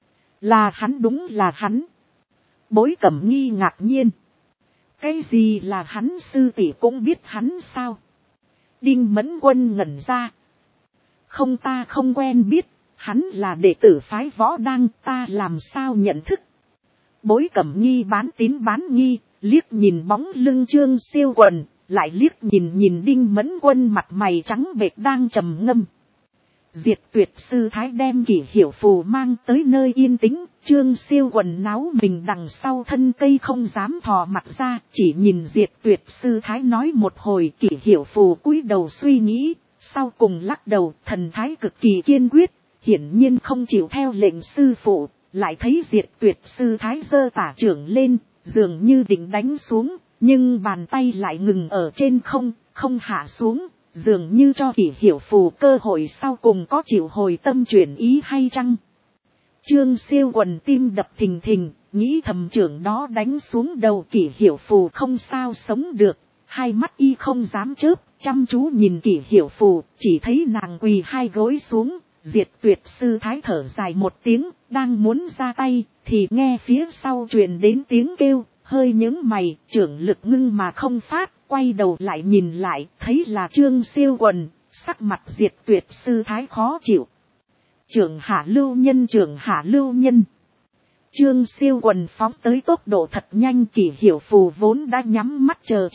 Là hắn, đúng là hắn. Bối Cẩm Nghi ngạc nhiên. Cái gì là hắn, sư tỷ cũng biết hắn sao? Đinh Mẫn Quân ngẩn ra. Không, ta không quen biết, hắn là đệ tử phái Võ Đăng, ta làm sao nhận thức? Bối Cẩm Nghi bán tín bán nghi, liếc nhìn bóng lưng Trương Siêu Quần, lại liếc nhìn Đinh Mẫn Quân mặt mày trắng bệch đang trầm ngâm. Diệt tuyệt sư thái đem Kỷ Hiểu Phù mang tới nơi yên tĩnh, Trương Siêu Quần náo mình đằng sau thân cây không dám thò mặt ra, chỉ nhìn Diệt tuyệt sư thái nói một hồi. Kỷ Hiểu Phù cúi đầu suy nghĩ, sau cùng lắc đầu, thần thái cực kỳ kiên quyết, hiển nhiên không chịu theo lệnh sư phụ. Lại thấy Diệt tuyệt sư thái giơ tả trưởng lên, dường như định đánh xuống, nhưng bàn tay lại ngừng ở trên không hạ xuống, dường như cho Kỷ Hiểu Phù cơ hội sau cùng có chịu hồi tâm chuyển ý hay chăng. Trương Siêu Quần tim đập thình thình, nghĩ thầm trưởng đó đánh xuống đầu Kỷ Hiểu Phù không sao sống được, hai mắt y không dám chớp, chăm chú nhìn Kỷ Hiểu Phù, chỉ thấy nàng quỳ hai gối xuống. Diệt tuyệt sư thái thở dài một tiếng, đang muốn ra tay, thì nghe phía sau truyền đến tiếng kêu, hơi nhướng mày, trưởng lực ngưng mà không phát, quay đầu lại nhìn lại, thấy là Trương Siêu Quần, sắc mặt Diệt tuyệt sư thái khó chịu. Trưởng hạ lưu nhân, trưởng hạ lưu nhân. Trương Siêu Quần phóng tới tốc độ thật nhanh, Kỷ Hiểu Phù vốn đã nhắm mắt chờ chết,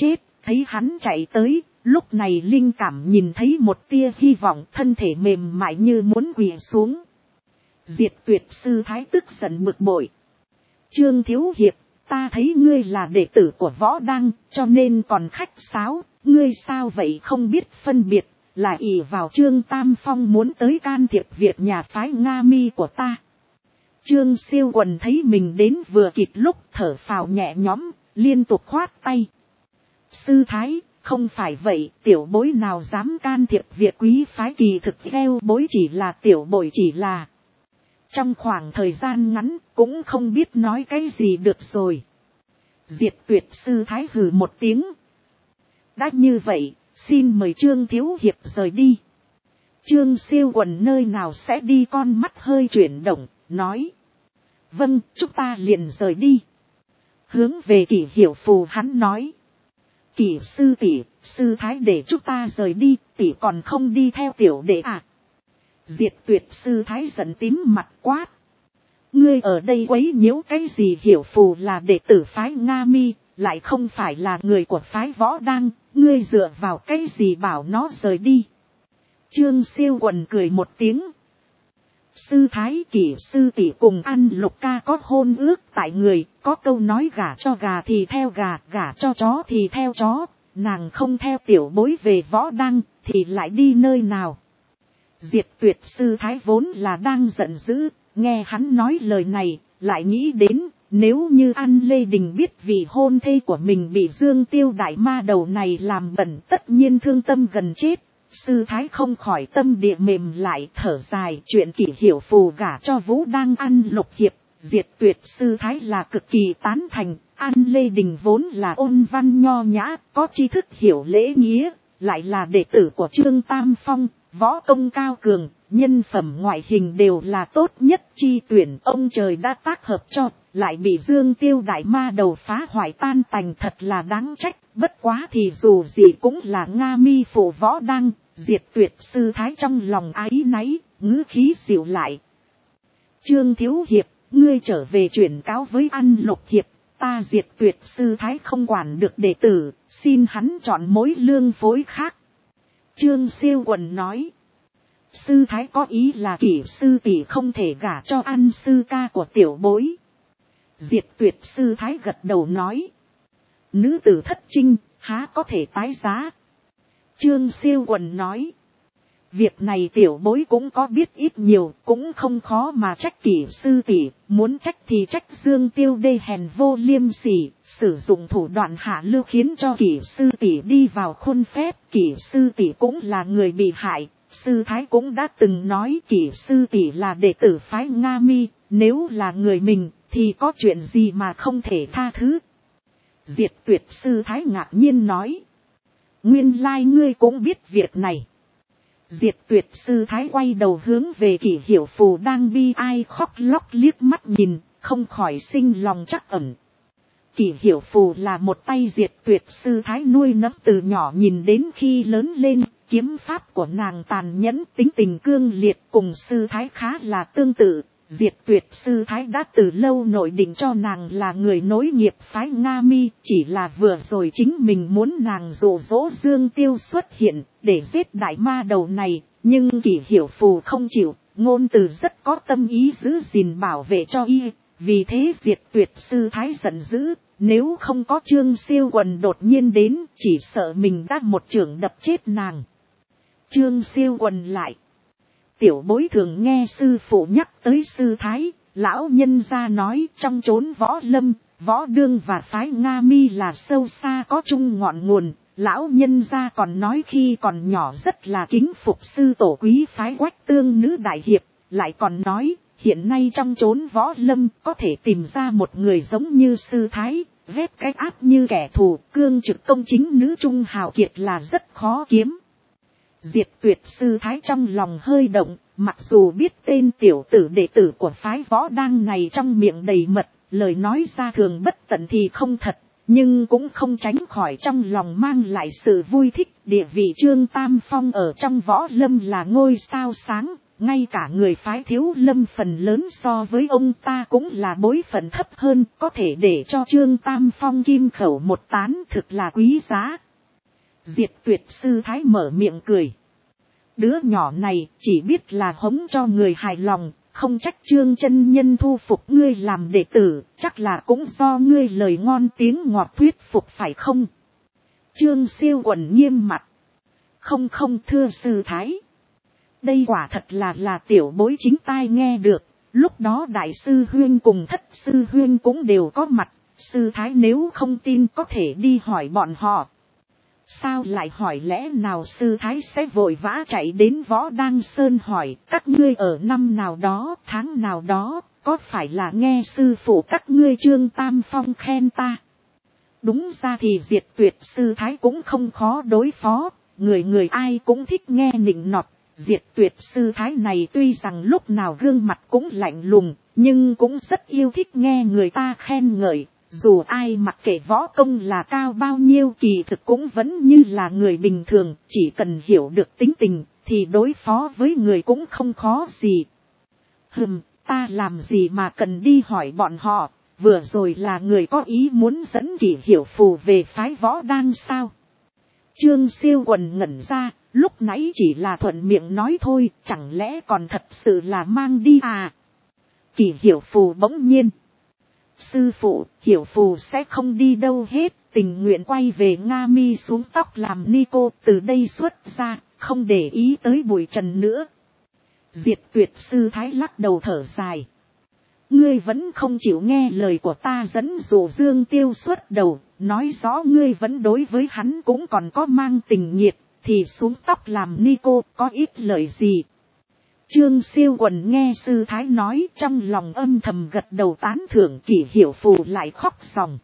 Thấy hắn chạy tới, lúc này linh cảm nhìn thấy một tia hy vọng, thân thể mềm mại như muốn quỳ xuống. Diệt Tuyệt sư thái tức giận bực bội. Trương Thiếu Hiệp, ta thấy ngươi là đệ tử của Võ Đăng, cho nên còn khách sáo, ngươi sao vậy không biết phân biệt, là ỷ vào Trương Tam Phong muốn tới can thiệp việc nhà phái Nga Mi của ta. Trương Siêu Quần thấy mình đến vừa kịp lúc, thở phào nhẹ nhõm, liên tục khoát tay. Sư thái, không phải vậy, tiểu bối nào dám can thiệp việc quý phái, kỳ thực theo bối chỉ là tiểu bối, chỉ là trong khoảng thời gian ngắn cũng không biết nói cái gì được rồi. Diệt Tuyệt sư thái hừ một tiếng. Đã như vậy, xin mời Trương Thiếu Hiệp rời đi. Trương Siêu Quần nơi nào sẽ đi, con mắt hơi chuyển động, nói. Vâng, chúng ta liền rời đi. Hướng về Kỷ Hiểu Phù hắn nói. Kỷ sư tỷ, sư thái để chúng ta rời đi, tỷ còn không đi theo tiểu đệ à? Diệt Tuyệt sư thái giận tím mặt quát. Ngươi ở đây quấy nhiễu cái gì? Hiểu Phù là đệ tử phái Nga Mi, lại không phải là người của phái Võ Đăng, ngươi dựa vào cái gì bảo nó rời đi? Trương Siêu Quần cười một tiếng. Sư thái, Kỷ sư tỷ cùng An Lục ca có hôn ước tại người, có câu nói gả cho gà thì theo gà, gả cho chó thì theo chó, nàng không theo tiểu bối về Võ Đăng, thì lại đi nơi nào? Diệt Tuyệt sư thái vốn là đang giận dữ, nghe hắn nói lời này, lại nghĩ đến, nếu như An Lê Đình biết vì hôn thê của mình bị Dương Tiêu đại ma đầu này làm bẩn, tất nhiên thương tâm gần chết. Sư thái không khỏi tâm địa mềm lại, thở dài. Chuyện Kỷ Hiểu Phù gả cho Vũ đang An Lục Hiệp, Diệt Tuyệt sư thái là cực kỳ tán thành. An Lê Đình vốn là ôn văn nho nhã, có tri thức hiểu lễ nghĩa, lại là đệ tử của Trương Tam Phong, võ công cao cường, nhân phẩm ngoại hình đều là tốt nhất chi tuyển. Ông trời đã tác hợp cho, lại bị Dương Tiêu đại ma đầu phá hoại tan tành, thật là đáng trách. Bất quá thì dù gì cũng là Nga Mi phụ Võ Đăng. Diệt Tuyệt sư thái trong lòng áy náy, ngữ khí dịu lại. Trương Thiếu Hiệp, ngươi trở về chuyển cáo với An Lục Hiệp, ta Diệt Tuyệt sư thái không quản được đệ tử, xin hắn chọn mối lương phối khác. Trương Siêu Quần nói. Sư thái có ý là Kỷ sư tỷ không thể gả cho An sư ca của tiểu bối. Diệt Tuyệt sư thái gật đầu nói. Nữ tử thất trinh, há có thể tái giá. Trương Siêu Quần nói. Việc này tiểu bối cũng có biết ít nhiều, cũng không khó mà trách Kỷ sư tỷ, muốn trách thì trách Dương Tiêu đê hèn vô liêm sỉ, sử dụng thủ đoạn hạ lưu khiến cho Kỷ sư tỷ đi vào khuôn phép. Kỷ sư tỷ cũng là người bị hại, sư thái cũng đã từng nói Kỷ sư tỷ là đệ tử phái Nga Mi, nếu là người mình thì có chuyện gì mà không thể tha thứ. Diệt Tuyệt sư thái ngạc nhiên nói. Nguyên lai ngươi cũng biết việc này. Diệt Tuyệt sư thái quay đầu hướng về Kỷ Hiểu Phù đang bi ai khóc lóc liếc mắt nhìn, không khỏi sinh lòng trắc ẩn. Kỷ Hiểu Phù là một tay Diệt Tuyệt sư thái nuôi nấng từ nhỏ nhìn đến khi lớn lên, kiếm pháp của nàng tàn nhẫn, tính tình cương liệt, cùng sư thái khá là tương tự. Diệt Tuyệt sư thái đã từ lâu nội định cho nàng là người nối nghiệp phái Nga Mi, chỉ là vừa rồi chính mình muốn nàng dụ dỗ Dương Tiêu xuất hiện để giết đại ma đầu này, nhưng Kỷ Hiểu Phù không chịu, ngôn từ rất có tâm ý giữ gìn bảo vệ cho y, vì thế Diệt Tuyệt sư thái giận dữ, nếu không có Trương Siêu Quần đột nhiên đến, chỉ sợ mình đã một chưởng đập chết nàng. Trương Siêu Quần lại. Tiểu bối thường nghe sư phụ nhắc tới sư thái, lão nhân gia nói trong chốn võ lâm, võ đương và phái Nga Mi là sâu xa có chung ngọn nguồn. Lão nhân gia còn nói khi còn nhỏ rất là kính phục sư tổ quý phái Quách Tương nữ đại hiệp, lại còn nói hiện nay trong chốn võ lâm có thể tìm ra một người giống như sư thái, vét cái áp như kẻ thù, cương trực công chính nữ trung hào kiệt là rất khó kiếm. Diệt Tuyệt sư thái trong lòng hơi động, mặc dù biết tên tiểu tử đệ tử của phái Võ Đăng này trong miệng đầy mật, lời nói ra thường bất tận thì không thật, nhưng cũng không tránh khỏi trong lòng mang lại sự vui thích. Địa vị Trương Tam Phong ở trong võ lâm là ngôi sao sáng, ngay cả người phái Thiếu Lâm phần lớn so với ông ta cũng là bối phận thấp hơn, có thể để cho Trương Tam Phong kim khẩu một tán thực là quý giá. Diệt Tuyệt sư thái mở miệng cười. Đứa nhỏ này chỉ biết là hống cho người hài lòng, không trách Trương chân nhân thu phục ngươi làm đệ tử, chắc là cũng do ngươi lời ngon tiếng ngọt thuyết phục phải không? Trương Siêu Quần nghiêm mặt. Không không thưa sư thái. Đây quả thật là tiểu bối chính tai nghe được, lúc đó đại sư huyên cùng thất sư huyên cũng đều có mặt, sư thái nếu không tin có thể đi hỏi bọn họ. Sao lại hỏi, lẽ nào sư thái sẽ vội vã chạy đến Võ Đăng Sơn hỏi các ngươi ở năm nào đó, tháng nào đó, có phải là nghe sư phụ các ngươi Trương Tam Phong khen ta? Đúng ra thì Diệt Tuyệt sư thái cũng không khó đối phó, người người ai cũng thích nghe nịnh nọt. Diệt Tuyệt sư thái này tuy rằng lúc nào gương mặt cũng lạnh lùng, nhưng cũng rất yêu thích nghe người ta khen ngợi. Dù ai mặc kệ võ công là cao bao nhiêu, kỳ thực cũng vẫn như là người bình thường, chỉ cần hiểu được tính tình, thì đối phó với người cũng không khó gì. Ta làm gì mà cần đi hỏi bọn họ, vừa rồi là người có ý muốn dẫn Kỷ Hiểu Phù về phái Võ Đăng sao? Trương Siêu Quần ngẩn ra, lúc nãy chỉ là thuận miệng nói thôi, chẳng lẽ còn thật sự là mang đi à? Kỷ Hiểu Phù bỗng nhiên. Sư phụ, Hiểu Phù sẽ không đi đâu hết, tình nguyện quay về Nga Mi xuống tóc làm ni cô, từ đây xuất ra, không để ý tới bụi trần nữa. Diệt Tuyệt sư thái lắc đầu thở dài. Ngươi vẫn không chịu nghe lời của ta dẫn dụ Dương Tiêu xuất đầu, nói rõ ngươi vẫn đối với hắn cũng còn có mang tình nhiệt, thì xuống tóc làm ni cô có ít lợi gì. Trương Siêu Quần nghe sư thái nói, trong lòng âm thầm gật đầu tán thưởng. Kỷ Hiểu Phù lại khóc ròng.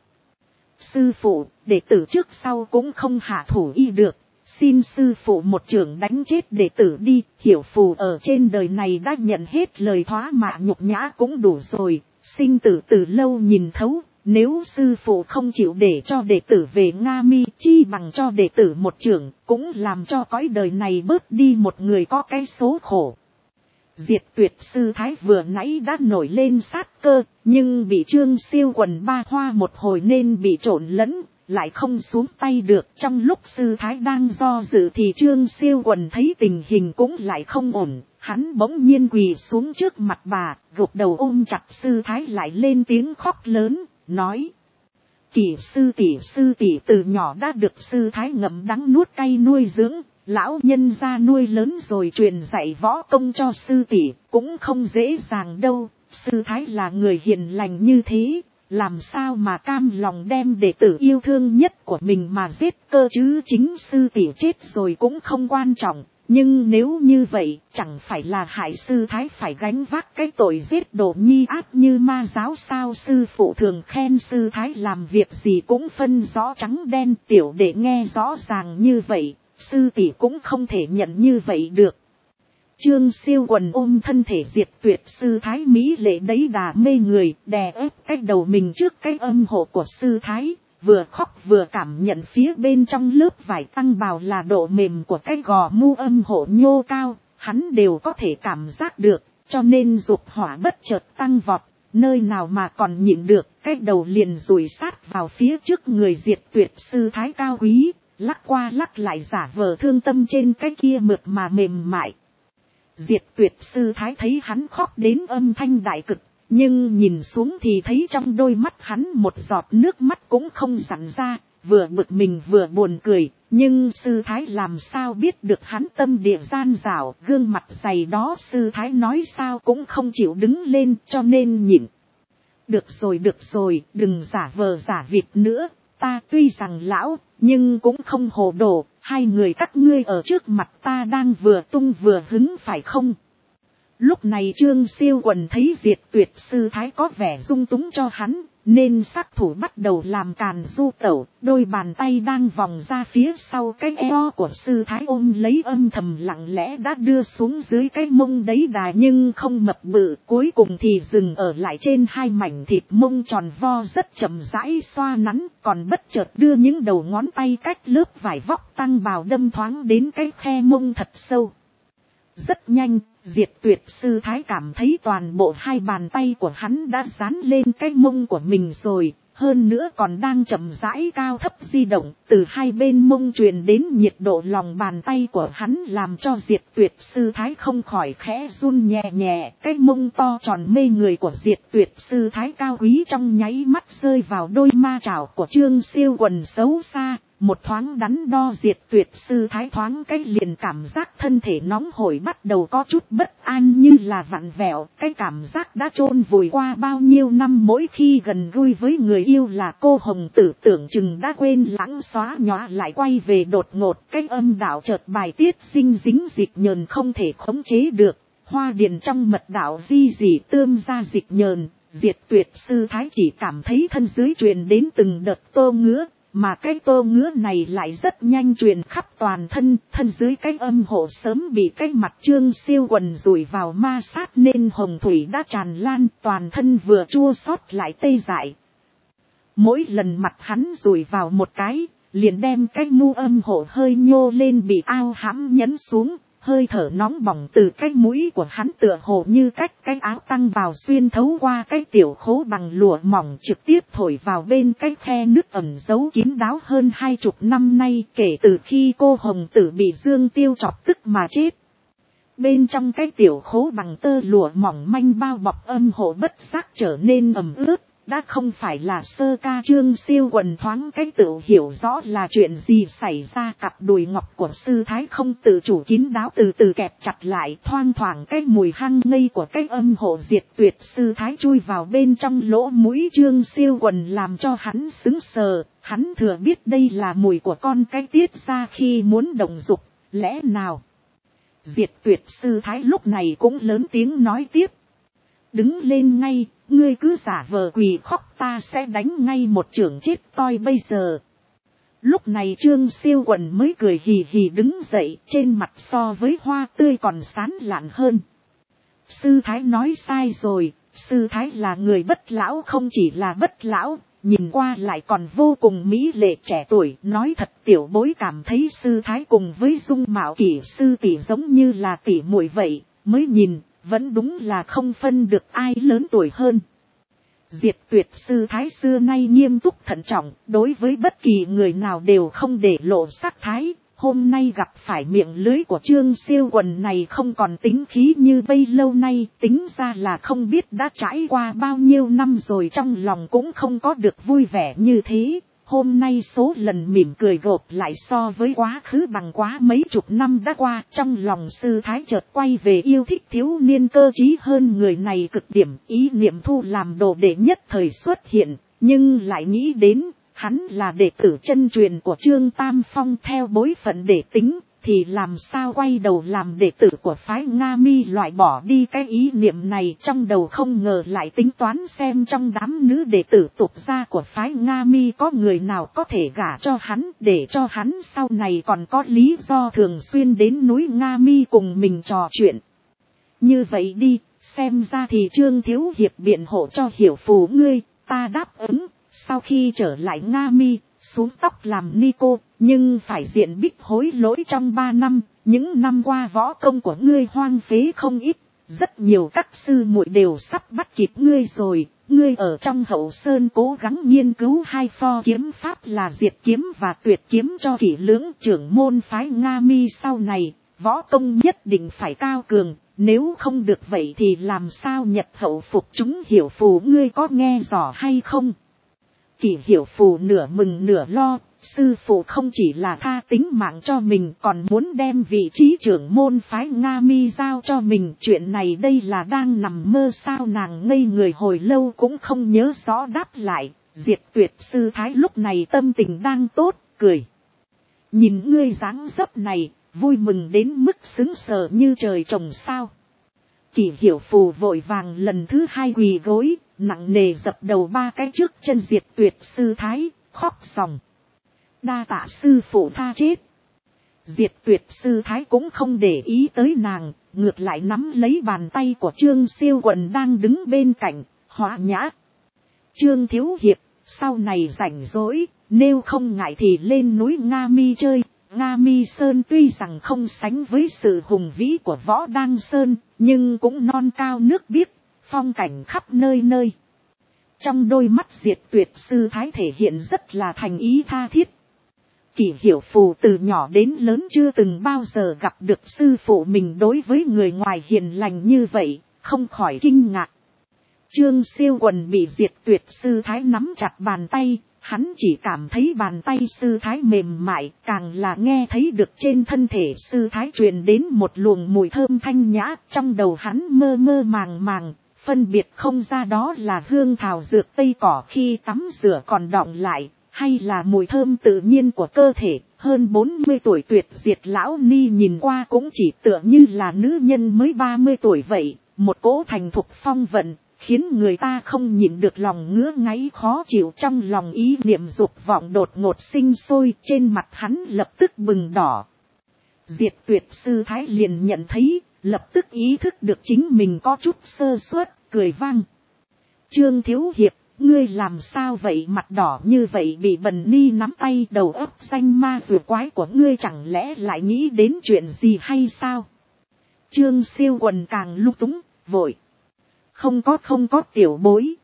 Sư phụ, đệ tử trước sau cũng không hạ thủ y được, xin sư phụ một chưởng đánh chết đệ tử đi. Hiểu Phù ở trên đời này đã nhận hết lời thoá mạ nhục nhã cũng đủ rồi, sinh tử từ lâu nhìn thấu. Nếu sư phụ không chịu để cho đệ tử về Nga Mi, chi bằng cho đệ tử một chưởng, cũng làm cho cõi đời này bớt đi một người có cái số khổ. Diệt Tuyệt sư thái vừa nãy đã nổi lên sát cơ, nhưng bị Trương Siêu Quần ba hoa một hồi nên bị trộn lẫn, lại không xuống tay được. Trong lúc sư thái đang do dự thì Trương Siêu Quần thấy tình hình cũng lại không ổn, hắn bỗng nhiên quỳ xuống trước mặt bà, gục đầu ôm chặt sư thái lại lên tiếng khóc lớn, nói. Kỷ sư tỷ từ nhỏ đã được sư thái ngậm đắng nuốt cay nuôi dưỡng. Lão nhân gia nuôi lớn rồi truyền dạy võ công cho sư tỷ cũng không dễ dàng đâu. Sư thái là người hiền lành như thế, làm sao mà cam lòng đem đệ tử yêu thương nhất của mình mà giết cơ chứ. Chính sư tỷ chết rồi cũng không quan trọng, nhưng nếu như vậy chẳng phải là hại sư thái phải gánh vác cái tội giết đồ nhi ác như ma giáo sao. Sư phụ thường khen sư thái làm việc gì cũng phân rõ trắng đen, tiểu đệ nghe rõ ràng như vậy, sư tỷ cũng không thể nhận như vậy được. Trương Siêu Quần ôm thân thể Diệt Tuyệt sư thái mỹ lệ đấy đà mê người, đè ép cái đầu mình trước cái âm hộ của sư thái, vừa khóc vừa cảm nhận phía bên trong lớp vải tăng bào là độ mềm của cái gò mu âm hộ nhô cao, hắn đều có thể cảm giác được, cho nên dục hỏa bất chợt tăng vọt, nơi nào mà còn nhịn được, cái đầu liền rùi sát vào phía trước người Diệt Tuyệt sư thái cao quý. Lắc qua lắc lại giả vờ thương tâm trên cái kia mượt mà mềm mại. Diệt Tuyệt sư thái thấy hắn khóc đến âm thanh đại cực, nhưng nhìn xuống thì thấy trong đôi mắt hắn một giọt nước mắt cũng không dặn ra, vừa bực mình vừa buồn cười, nhưng sư thái làm sao biết được hắn tâm địa gian dảo, gương mặt dày đó sư thái nói sao cũng không chịu đứng lên, cho nên nhịn. Được rồi, đừng giả vờ giả vịt nữa, ta tuy rằng lão, nhưng cũng không hồ đồ, hai người các ngươi ở trước mặt ta đang vừa tung vừa hứng phải không? Lúc này Trương Siêu Quần thấy Diệt Tuyệt sư thái có vẻ dung túng cho hắn, nên sắc thủ bắt đầu làm càn du tẩu, đôi bàn tay đang vòng ra phía sau cái eo của sư thái ôm lấy âm thầm lặng lẽ đã đưa xuống dưới cái mông đấy đà nhưng không mập bự, cuối cùng thì dừng ở lại trên hai mảnh thịt mông tròn vo rất chậm rãi xoa nắn, còn bất chợt đưa những đầu ngón tay cách lớp vải vóc tăng bào đâm thoáng đến cái khe mông thật sâu. Rất nhanh, Diệt Tuyệt sư thái cảm thấy toàn bộ hai bàn tay của hắn đã dán lên cái mông của mình rồi, hơn nữa còn đang chậm rãi cao thấp di động, từ hai bên mông truyền đến nhiệt độ lòng bàn tay của hắn làm cho Diệt Tuyệt sư thái không khỏi khẽ run nhẹ nhẹ. Cái mông to tròn mê người của Diệt Tuyệt sư thái cao quý trong nháy mắt rơi vào đôi ma chảo của Trương Siêu Quần xấu xa. Một thoáng đắn đo Diệt Tuyệt sư thái thoáng cái liền cảm giác thân thể nóng hổi bắt đầu có chút bất an như là vặn vẹo. Cái cảm giác đã chôn vùi qua bao nhiêu năm, mỗi khi gần gũi với người yêu là cô hồng tử tưởng chừng đã quên lãng xóa nhòa lại quay về đột ngột. Cái âm đạo chợt bài tiết sinh dính dịch nhờn không thể khống chế được. Hoa điền trong mật đạo di dỉ tươm ra dịch nhờn. Diệt Tuyệt sư thái chỉ cảm thấy thân dưới truyền đến từng đợt tô ngứa. Mà cái tô ngứa này lại rất nhanh truyền khắp toàn thân, thân dưới cái âm hộ sớm bị cái mặt Trương Siêu Quần rủi vào ma sát nên hồng thủy đã tràn lan, toàn thân vừa chua xót lại tê dại. Mỗi lần mặt hắn rủi vào một cái, liền đem cái mu âm hộ hơi nhô lên bị ao hãm nhấn xuống. Hơi thở nóng bỏng từ cái mũi của hắn tựa hồ như cách cái áo tăng vào xuyên thấu qua cái tiểu khố bằng lụa mỏng trực tiếp thổi vào bên cái khe nước ẩn giấu kín đáo hơn 20 năm nay, kể từ khi cô hồng tử bị Dương Tiêu chọc tức mà chết. Bên trong cái tiểu khố bằng tơ lụa mỏng manh bao bọc âm hộ bất giác trở nên ẩm ướt. Đã không phải là sơ ca. Trương Siêu Quần thoáng cái tự hiểu rõ là chuyện gì xảy ra, cặp đùi ngọc của sư thái không tự chủ kín đáo từ từ kẹp chặt lại, thoang thoảng cái mùi hăng ngây của cái âm hộ Diệt Tuyệt sư thái chui vào bên trong lỗ mũi Trương Siêu Quần làm cho hắn sững sờ. Hắn thừa biết đây là mùi của con cái tiết ra khi muốn động dục, lẽ nào? Diệt Tuyệt sư thái lúc này cũng lớn tiếng nói tiếp. Đứng lên ngay, ngươi cứ giả vờ quỳ khóc ta sẽ đánh ngay một chưởng chết toi bây giờ. Lúc này Trương Siêu Quần mới cười hì hì đứng dậy, trên mặt so với hoa tươi còn sán lạn hơn. Sư thái nói sai rồi, sư thái là người bất lão, không chỉ là bất lão, nhìn qua lại còn vô cùng mỹ lệ trẻ tuổi. Nói thật tiểu bối cảm thấy sư thái cùng với dung mạo kỷ sư tỷ giống như là tỷ muội vậy, mới nhìn vẫn đúng là không phân được ai lớn tuổi hơn. Diệt Tuyệt sư thái xưa nay nghiêm túc thận trọng, đối với bất kỳ người nào đều không để lộ sắc thái. Hôm nay gặp phải miệng lưới của Trương Siêu Quần này không còn tính khí như bấy lâu nay, tính ra là không biết đã trải qua bao nhiêu năm rồi, trong lòng cũng không có được vui vẻ như thế. Hôm nay số lần mỉm cười gộp lại so với quá khứ bằng quá mấy chục năm đã qua, trong lòng sư thái chợt quay về yêu thích thiếu niên cơ trí hơn người này cực điểm. Ý niệm thu làm đồ đệ nhất thời xuất hiện, nhưng lại nghĩ đến hắn là đệ tử chân truyền của Trương Tam Phong, theo bối phận để tính thì làm sao quay đầu làm đệ tử của phái Nga Mi. Loại bỏ đi cái ý niệm này, trong đầu không ngờ lại tính toán xem trong đám nữ đệ tử tục gia của phái Nga Mi có người nào có thể gả cho hắn, để cho hắn sau này còn có lý do thường xuyên đến núi Nga Mi cùng mình trò chuyện. Như vậy đi, xem ra thì Trương thiếu hiệp biện hộ cho hiểu phù ngươi, ta đáp ứng. Sau khi trở lại Nga Mi, xuống tóc làm ni cô, nhưng phải diện bích hối lỗi trong 3 năm. Những năm qua võ công của ngươi hoang phế không ít, rất nhiều các sư muội đều sắp bắt kịp ngươi rồi. Ngươi ở trong hậu sơn cố gắng nghiên cứu 2 pho kiếm pháp là diệt kiếm và tuyệt kiếm cho kỹ lưỡng. Trưởng môn phái Nga Mi sau này, võ công nhất định phải cao cường, nếu không được vậy thì làm sao nhập hậu phục chúng. Hiểu phù ngươi có nghe rõ hay không? Kỷ hiểu phù nửa mừng nửa lo, sư phụ không chỉ là tha tính mạng cho mình còn muốn đem vị trí trưởng môn phái Nga Mi giao cho mình. Chuyện này đây là đang nằm mơ sao? Nàng ngây người hồi lâu cũng không nhớ rõ đáp lại. Diệt Tuyệt sư thái lúc này tâm tình đang tốt, cười. Nhìn ngươi dáng dấp này, vui mừng đến mức sững sờ như trời trồng sao. Kỷ hiểu phù vội vàng lần thứ 2 quỳ gối, nặng nề dập đầu 3 cái trước chân Diệt Tuyệt sư thái, khóc ròng. Đa tạ sư phụ tha chết. Diệt Tuyệt sư thái cũng không để ý tới nàng, ngược lại nắm lấy bàn tay của Trương Siêu Quần đang đứng bên cạnh, hòa nhã. Trương thiếu hiệp, sau này rảnh rỗi, nếu không ngại thì lên núi Nga Mi chơi. Nga Mi Sơn tuy rằng không sánh với sự hùng vĩ của Võ Đăng Sơn, nhưng cũng non cao nước biếc, phong cảnh khắp nơi nơi. Trong đôi mắt Diệt Tuyệt sư thái thể hiện rất là thành ý tha thiết. Kỷ Hiểu Phù từ nhỏ đến lớn chưa từng bao giờ gặp được sư phụ mình đối với người ngoài hiền lành như vậy, không khỏi kinh ngạc. Trương Siêu Quần bị Diệt Tuyệt sư thái nắm chặt bàn tay, hắn chỉ cảm thấy bàn tay sư thái mềm mại, càng là nghe thấy được trên thân thể sư thái truyền đến một luồng mùi thơm thanh nhã, trong đầu hắn mơ mơ màng màng, phân biệt không ra đó là hương thảo dược tây cỏ khi tắm rửa còn đọng lại, hay là mùi thơm tự nhiên của cơ thể. Hơn 40 tuổi Tuyệt Diệt lão ni nhìn qua cũng chỉ tựa như là nữ nhân mới 30 tuổi vậy, một cỗ thành thục phong vận, khiến người ta không nhịn được lòng ngứa ngáy khó chịu. Trong lòng ý niệm dục vọng đột ngột sinh sôi, trên mặt hắn lập tức bừng đỏ. Diệt Tuyệt sư thái liền nhận thấy, lập tức ý thức được chính mình có chút sơ suất, cười vang. Trương thiếu hiệp, ngươi làm sao vậy, mặt đỏ như vậy? Bị Bần Ni nắm tay, đầu óc xanh ma rùa quái của ngươi chẳng lẽ lại nghĩ đến chuyện gì hay sao? Trương Siêu Quần càng lung túng, vội. Không có tiểu bối.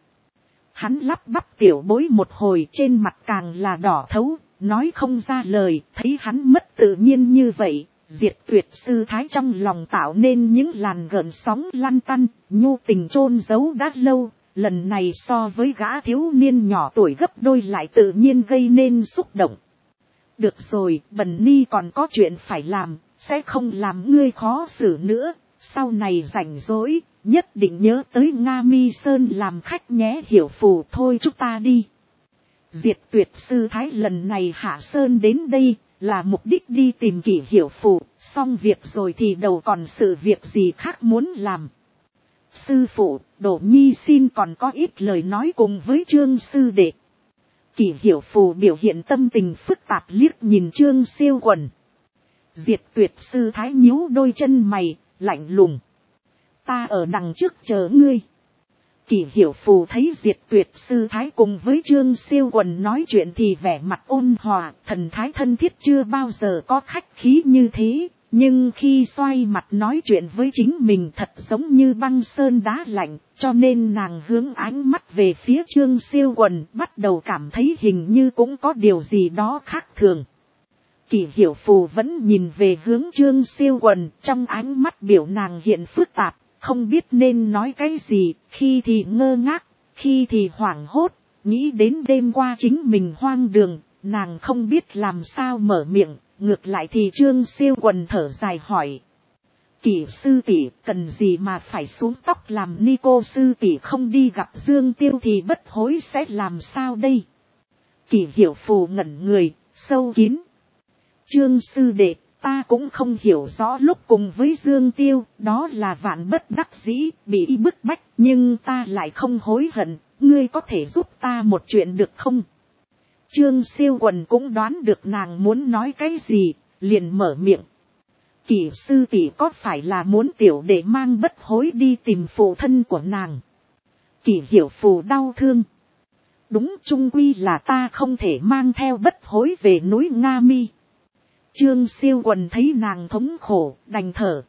Hắn lắp bắp tiểu bối một hồi, trên mặt càng là đỏ thấu, nói không ra lời. Thấy hắn mất tự nhiên như vậy, Diệt Tuyệt sư thái trong lòng tạo nên những làn gợn sóng lăn tăn, nhu tình chôn giấu đã lâu. Lần này so với gã thiếu niên nhỏ tuổi gấp đôi lại tự nhiên gây nên xúc động. Được rồi, Bần Ni còn có chuyện phải làm, sẽ không làm ngươi khó xử nữa. Sau này rảnh rỗi, nhất định nhớ tới Nga Mi Sơn làm khách nhé. Hiểu Phù, thôi chúng ta đi. Diệt Tuyệt sư thái lần này hạ sơn đến đây, là mục đích đi tìm Kỷ Hiểu Phù, xong việc rồi thì đâu còn sự việc gì khác muốn làm. Sư phụ, Đỗ Nhi xin còn có ít lời nói cùng với Trương sư đệ. Kỷ Hiểu Phù biểu hiện tâm tình phức tạp liếc nhìn Trương Siêu Quần. Diệt Tuyệt sư thái nhíu đôi chân mày, lạnh lùng. Ta ở đằng trước chờ ngươi. Kỷ Hiểu Phù thấy Diệt Tuyệt sư thái cùng với Trương Siêu Quần nói chuyện thì vẻ mặt ôn hòa, thần thái thân thiết, chưa bao giờ có khách khí như thế. Nhưng khi xoay mặt nói chuyện với chính mình thật giống như băng sơn đá lạnh, cho nên nàng hướng ánh mắt về phía Trương Siêu Quần, bắt đầu cảm thấy hình như cũng có điều gì đó khác thường. Kỷ Hiểu Phù vẫn nhìn về hướng Trương Siêu Quần, trong ánh mắt biểu nàng hiện phức tạp, không biết nên nói cái gì, khi thì ngơ ngác, khi thì hoảng hốt, nghĩ đến đêm qua chính mình hoang đường, nàng không biết làm sao mở miệng. Ngược lại thì Trương Siêu Quần thở dài hỏi. Kỷ sư tỷ, cần gì mà phải xuống tóc làm ni? Cô sư tỷ không đi gặp Dương Tiêu thì bất hối sẽ làm sao đây? Kỷ Hiểu Phù ngẩn người, sâu kín. Trương sư đệ, ta cũng không hiểu rõ, lúc cùng với Dương Tiêu, đó là vạn bất đắc dĩ, bị bức bách, nhưng ta lại không hối hận, ngươi có thể giúp ta một chuyện được không? Trương Siêu Quần cũng đoán được nàng muốn nói cái gì, liền mở miệng. Kỷ sư tỷ có phải là muốn tiểu đệ mang bất hối đi tìm phụ thân của nàng? Kỷ Hiểu Phù đau thương. Đúng, chung quy là ta không thể mang theo bất hối về núi Nga Mi. Trương Siêu Quần thấy nàng thống khổ, đành thở.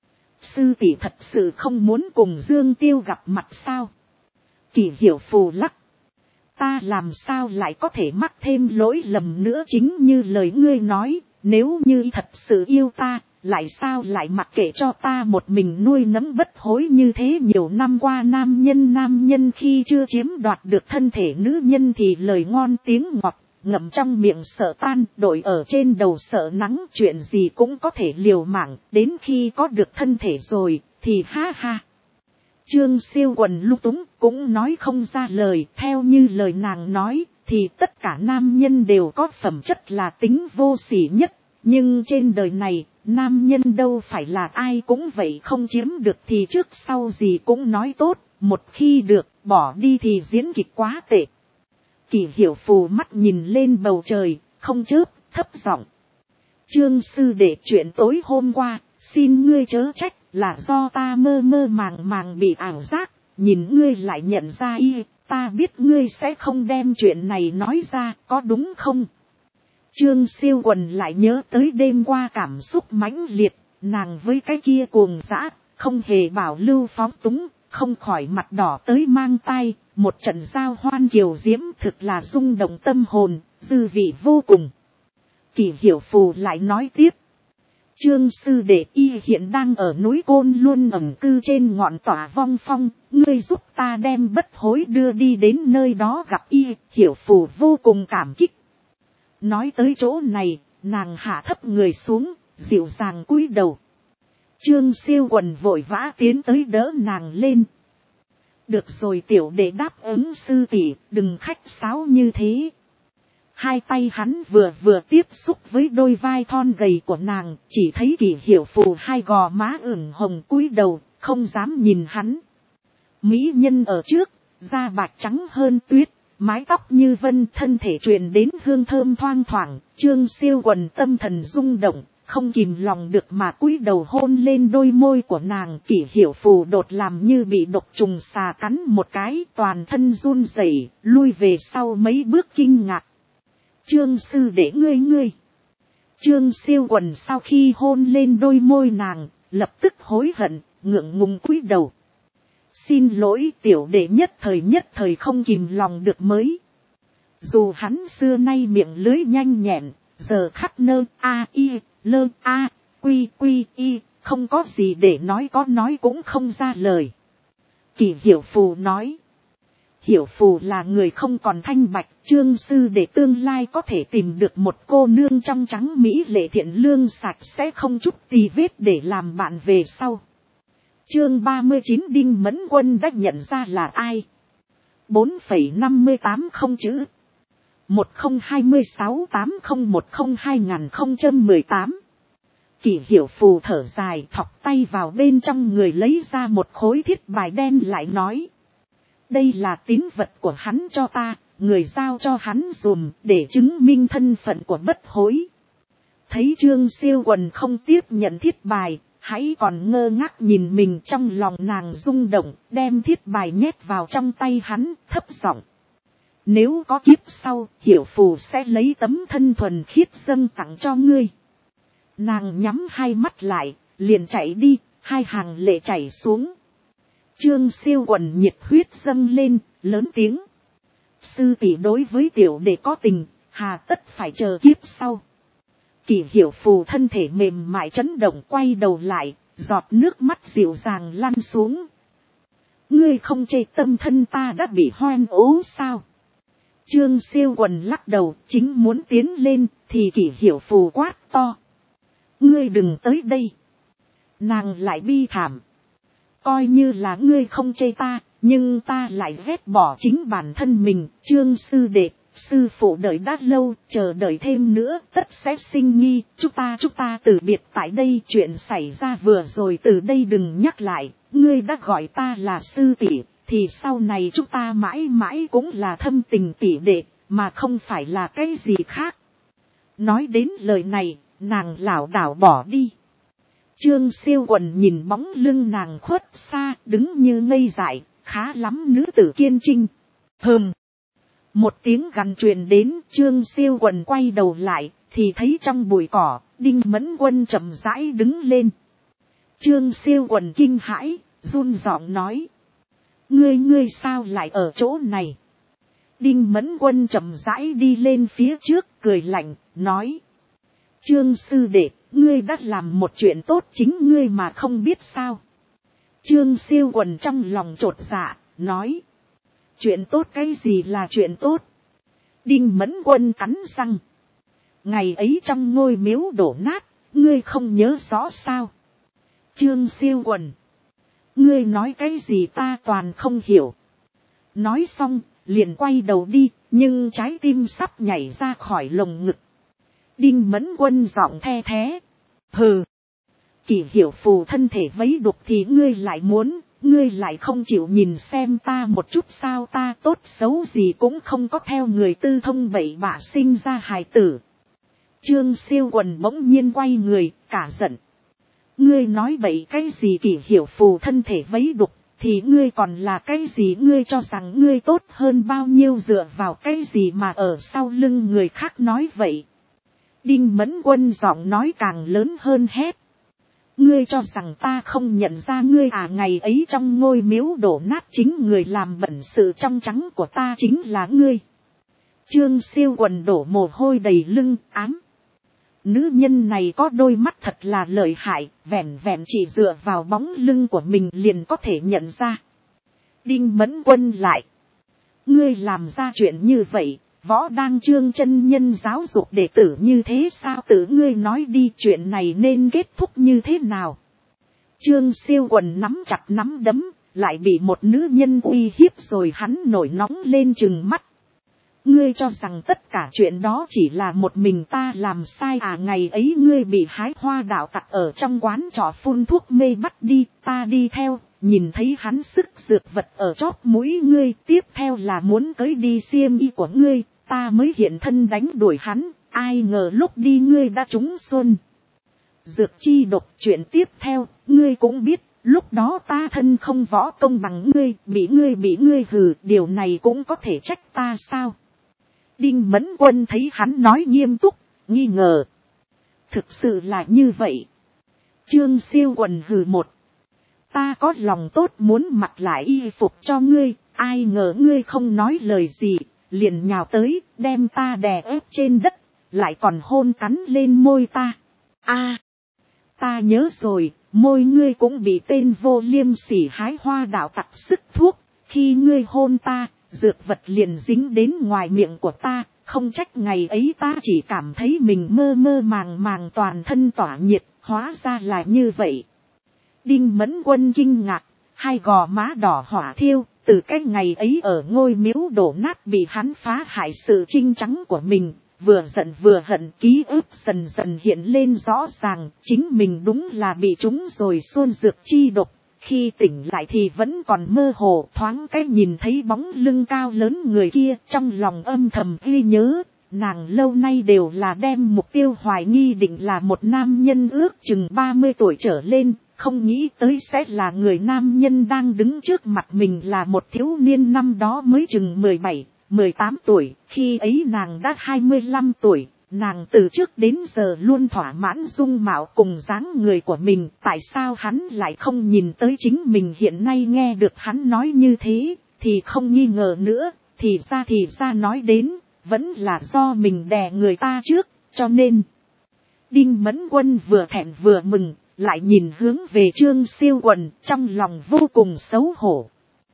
Sư tỷ thật sự không muốn cùng Dương Tiêu gặp mặt sao? Kỷ Hiểu Phù lắc. Ta làm sao lại có thể mắc thêm lỗi lầm nữa, chính như lời ngươi nói, nếu như thật sự yêu ta, lại sao lại mặc kệ cho ta một mình nuôi nấng bất hối như thế? Nhiều năm qua nam nhân khi chưa chiếm đoạt được thân thể nữ nhân thì lời ngon tiếng ngọt, ngậm trong miệng sợ tan, đội ở trên đầu sợ nắng, chuyện gì cũng có thể liều mạng, đến khi có được thân thể rồi, thì ha ha. Trương Siêu Quần lung túng, cũng nói không ra lời. Theo như lời nàng nói, thì tất cả nam nhân đều có phẩm chất là tính vô sỉ nhất. Nhưng trên đời này, nam nhân đâu phải là ai cũng vậy, không chiếm được thì trước sau gì cũng nói tốt. Một khi được, bỏ đi thì diễn kịch quá tệ. Kỷ Hiểu Phù mắt nhìn lên bầu trời, không chớp, thấp giọng. Trương sư đệ, chuyện tối hôm qua, xin ngươi chớ trách, là do ta mơ màng bị ảo giác, nhìn ngươi lại nhận ra ta biết ngươi sẽ không đem chuyện này nói ra, có đúng không? Trương Siêu Quần lại nhớ tới đêm qua cảm xúc mãnh liệt, nàng với cái kia cuồng dã, không hề bảo lưu phóng túng, không khỏi mặt đỏ tới mang tai, một trận giao hoan kiều diễm thực là rung động tâm hồn, dư vị vô cùng. Kỷ Hiểu Phù lại nói tiếp. Trương sư đệ y hiện đang ở núi Côn Luân ẩn cư trên ngọn tỏa Vong Phong, ngươi giúp ta đem Bất Hối đưa đi đến nơi đó gặp y. Hiểu Phù vô cùng cảm kích. Nói tới chỗ này, nàng hạ thấp người xuống, dịu dàng cúi đầu. Trương Siêu Quần vội vã tiến tới đỡ nàng lên. Được rồi tiểu đệ đáp ứng sư tỷ, đừng khách sáo như thế. Hai tay hắn vừa tiếp xúc với đôi vai thon gầy của nàng, chỉ thấy Kỷ Hiểu Phù hai gò má ửng hồng cúi đầu, không dám nhìn hắn. Mỹ nhân ở trước, da bạc trắng hơn tuyết, mái tóc như vân, thân thể truyền đến hương thơm thoang thoảng. Trương Siêu Quần tâm thần rung động, không kìm lòng được mà cúi đầu hôn lên đôi môi của nàng. Kỷ Hiểu Phù đột làm như bị độc trùng xà cắn một cái, toàn thân run rẩy, lui về sau mấy bước kinh ngạc. Trương sư đệ ngươi. Trương Siêu Quần sau khi hôn lên đôi môi nàng, lập tức hối hận, ngượng ngùng cúi đầu. Xin lỗi tiểu đệ nhất thời không kìm lòng được mới. Dù hắn xưa nay miệng lưới nhanh nhẹn, giờ khắc nơ a y lơ a quy quy y, không có gì để nói, có nói cũng không ra lời. Kỷ Hiểu Phù nói. Hiểu Phù là người không còn thanh bạch, Trương sư để tương lai có thể tìm được một cô nương trong trắng mỹ lệ thiện lương sạch sẽ không chút tì vết để làm bạn về sau. Chương 39 Đinh Mẫn Quân đã nhận ra là ai. 4,580 chữ. 102680102018. Kỷ Hiểu Phù thở dài, thọc tay vào bên trong người lấy ra một khối thiết bài đen lại nói. Đây là tín vật của hắn cho ta, người giao cho hắn dùm để chứng minh thân phận của Bất Hối. Thấy Trương Siêu Quần không tiếp nhận thiết bài, hãy còn ngơ ngác nhìn mình, trong lòng nàng rung động, đem thiết bài nhét vào trong tay hắn, thấp giọng. Nếu có kiếp sau, Hiểu Phù sẽ lấy tấm thân thuần khiết dâng tặng cho ngươi. Nàng nhắm hai mắt lại, liền chạy đi, hai hàng lệ chảy xuống. Trương Siêu Quần nhiệt huyết dâng lên, lớn tiếng. Sư tỷ đối với tiểu đệ có tình, hà tất phải chờ kiếp sau. Kỷ Hiểu Phù thân thể mềm mại chấn động, quay đầu lại, giọt nước mắt dịu dàng lăn xuống. Ngươi không chê tâm thân ta đã bị hoen ố sao? Trương Siêu Quần lắc đầu, chính muốn tiến lên, thì Kỷ Hiểu Phù quát to. Ngươi đừng tới đây. Nàng lại bi thảm. Coi như là ngươi không chê ta, nhưng ta lại ghét bỏ chính bản thân mình. Trương sư đệ, sư phụ đợi đã lâu, chờ đợi thêm nữa, tất sẽ sinh nghi. Chúng ta từ biệt tại đây, chuyện xảy ra vừa rồi từ đây đừng nhắc lại. Ngươi đã gọi ta là sư tỷ, thì sau này chúng ta mãi mãi cũng là thâm tình tỷ đệ, mà không phải là cái gì khác. Nói đến lời này, nàng lảo đảo bỏ đi. Trương Siêu Quần nhìn bóng lưng nàng khuất xa, đứng như ngây dại, khá lắm nữ tử kiên trinh. Một tiếng gằn truyền đến, Trương Siêu Quần quay đầu lại, thì thấy trong bụi cỏ, Đinh Mẫn Quân chậm rãi đứng lên. Trương Siêu Quần kinh hãi, run giọng nói. Ngươi sao lại ở chỗ này? Đinh Mẫn Quân chậm rãi đi lên phía trước, cười lạnh, nói. Trương sư đệ, ngươi đã làm một chuyện tốt chính ngươi mà không biết sao? Trương Siêu Quần trong lòng chột dạ, nói. Chuyện tốt cái gì là chuyện tốt? Đinh Mẫn Quân cắn răng. Ngày ấy trong ngôi miếu đổ nát, ngươi không nhớ rõ sao? Trương Siêu Quần. Ngươi nói cái gì ta toàn không hiểu. Nói xong, liền quay đầu đi, nhưng trái tim sắp nhảy ra khỏi lồng ngực. Đinh Mẫn Quân giọng the thé. Hừ. Kỷ Hiểu Phù thân thể vấy đục thì ngươi lại muốn, ngươi lại không chịu nhìn xem ta một chút sao? Ta tốt xấu gì cũng không có theo người tư thông bậy bạ sinh ra hài tử. Trương Siêu Quần bỗng nhiên quay người, cả giận. Ngươi nói bậy cái gì? Kỷ Hiểu Phù thân thể vấy đục, thì ngươi còn là cái gì? Ngươi cho rằng ngươi tốt hơn bao nhiêu, dựa vào cái gì mà ở sau lưng người khác nói vậy? Đinh Mẫn Quân giọng nói càng lớn hơn hét. Ngươi cho rằng ta không nhận ra ngươi à, ngày ấy trong ngôi miếu đổ nát chính người làm bẩn sự trong trắng của ta chính là ngươi. Trương Siêu Quần đổ mồ hôi đầy lưng, ám. Nữ nhân này có đôi mắt thật là lợi hại, vẻn vẹn chỉ dựa vào bóng lưng của mình liền có thể nhận ra. Đinh Mẫn Quân lại. Ngươi làm ra chuyện như vậy, Võ Đang Trương chân nhân giáo dục đệ tử như thế sao, tự ngươi nói đi, chuyện này nên kết thúc như thế nào. Trương Siêu Quần nắm chặt nắm đấm, lại bị một nữ nhân uy hiếp rồi hắn nổi nóng lên trừng mắt. Ngươi cho rằng tất cả chuyện đó chỉ là một mình ta làm sai à, ngày ấy ngươi bị hái hoa đạo tặc ở trong quán trọ phun thuốc mê bắt đi, ta đi theo, nhìn thấy hắn sức dược vật ở chóp mũi ngươi, tiếp theo là muốn cưới đi xiêm y của ngươi, ta mới hiện thân đánh đuổi hắn, ai ngờ lúc đi ngươi đã trúng xuân dược chi độc. Chuyện tiếp theo, ngươi cũng biết, lúc đó ta thân không võ công bằng ngươi, bị ngươi hừ, điều này cũng có thể trách ta sao? Đinh Mẫn Quân thấy hắn nói nghiêm túc, nghi ngờ. Thực sự là như vậy. Trương Siêu Quần hừ một. Ta có lòng tốt muốn mặc lại y phục cho ngươi, ai ngờ ngươi không nói lời gì, liền nhào tới, đem ta đè ép trên đất, lại còn hôn cắn lên môi ta. A, ta nhớ rồi, môi ngươi cũng bị tên vô liêm sỉ hái hoa đạo tặc sức thuốc, khi ngươi hôn ta, dược vật liền dính đến ngoài miệng của ta, không trách ngày ấy ta chỉ cảm thấy mình mơ mơ màng màng toàn thân tỏa nhiệt, hóa ra là như vậy. Đinh Mẫn Quân kinh ngạc, hai gò má đỏ hỏa thiêu, từ cái ngày ấy ở ngôi miếu đổ nát bị hắn phá hại sự trinh trắng của mình, vừa giận vừa hận, ký ức dần dần hiện lên rõ ràng, chính mình đúng là bị trúng rồi xuân dược chi độc. Khi tỉnh lại thì vẫn còn mơ hồ, thoáng cái nhìn thấy bóng lưng cao lớn người kia, trong lòng âm thầm ghi nhớ, nàng lâu nay đều là đem mục tiêu hoài nghi định là một nam nhân ước chừng 30 tuổi trở lên, không nghĩ tới sẽ là người nam nhân đang đứng trước mặt mình là một thiếu niên năm đó mới chừng 17, 18 tuổi, khi ấy nàng đã 25 tuổi. Nàng từ trước đến giờ luôn thỏa mãn dung mạo cùng dáng người của mình, tại sao hắn lại không nhìn tới chính mình hiện nay nghe được hắn nói như thế, thì không nghi ngờ nữa, thì ra nói đến, vẫn là do mình đè người ta trước, cho nên. Đinh Mẫn Quân vừa thẹn vừa mừng, lại nhìn hướng về Trương Siêu Quần, trong lòng vô cùng xấu hổ.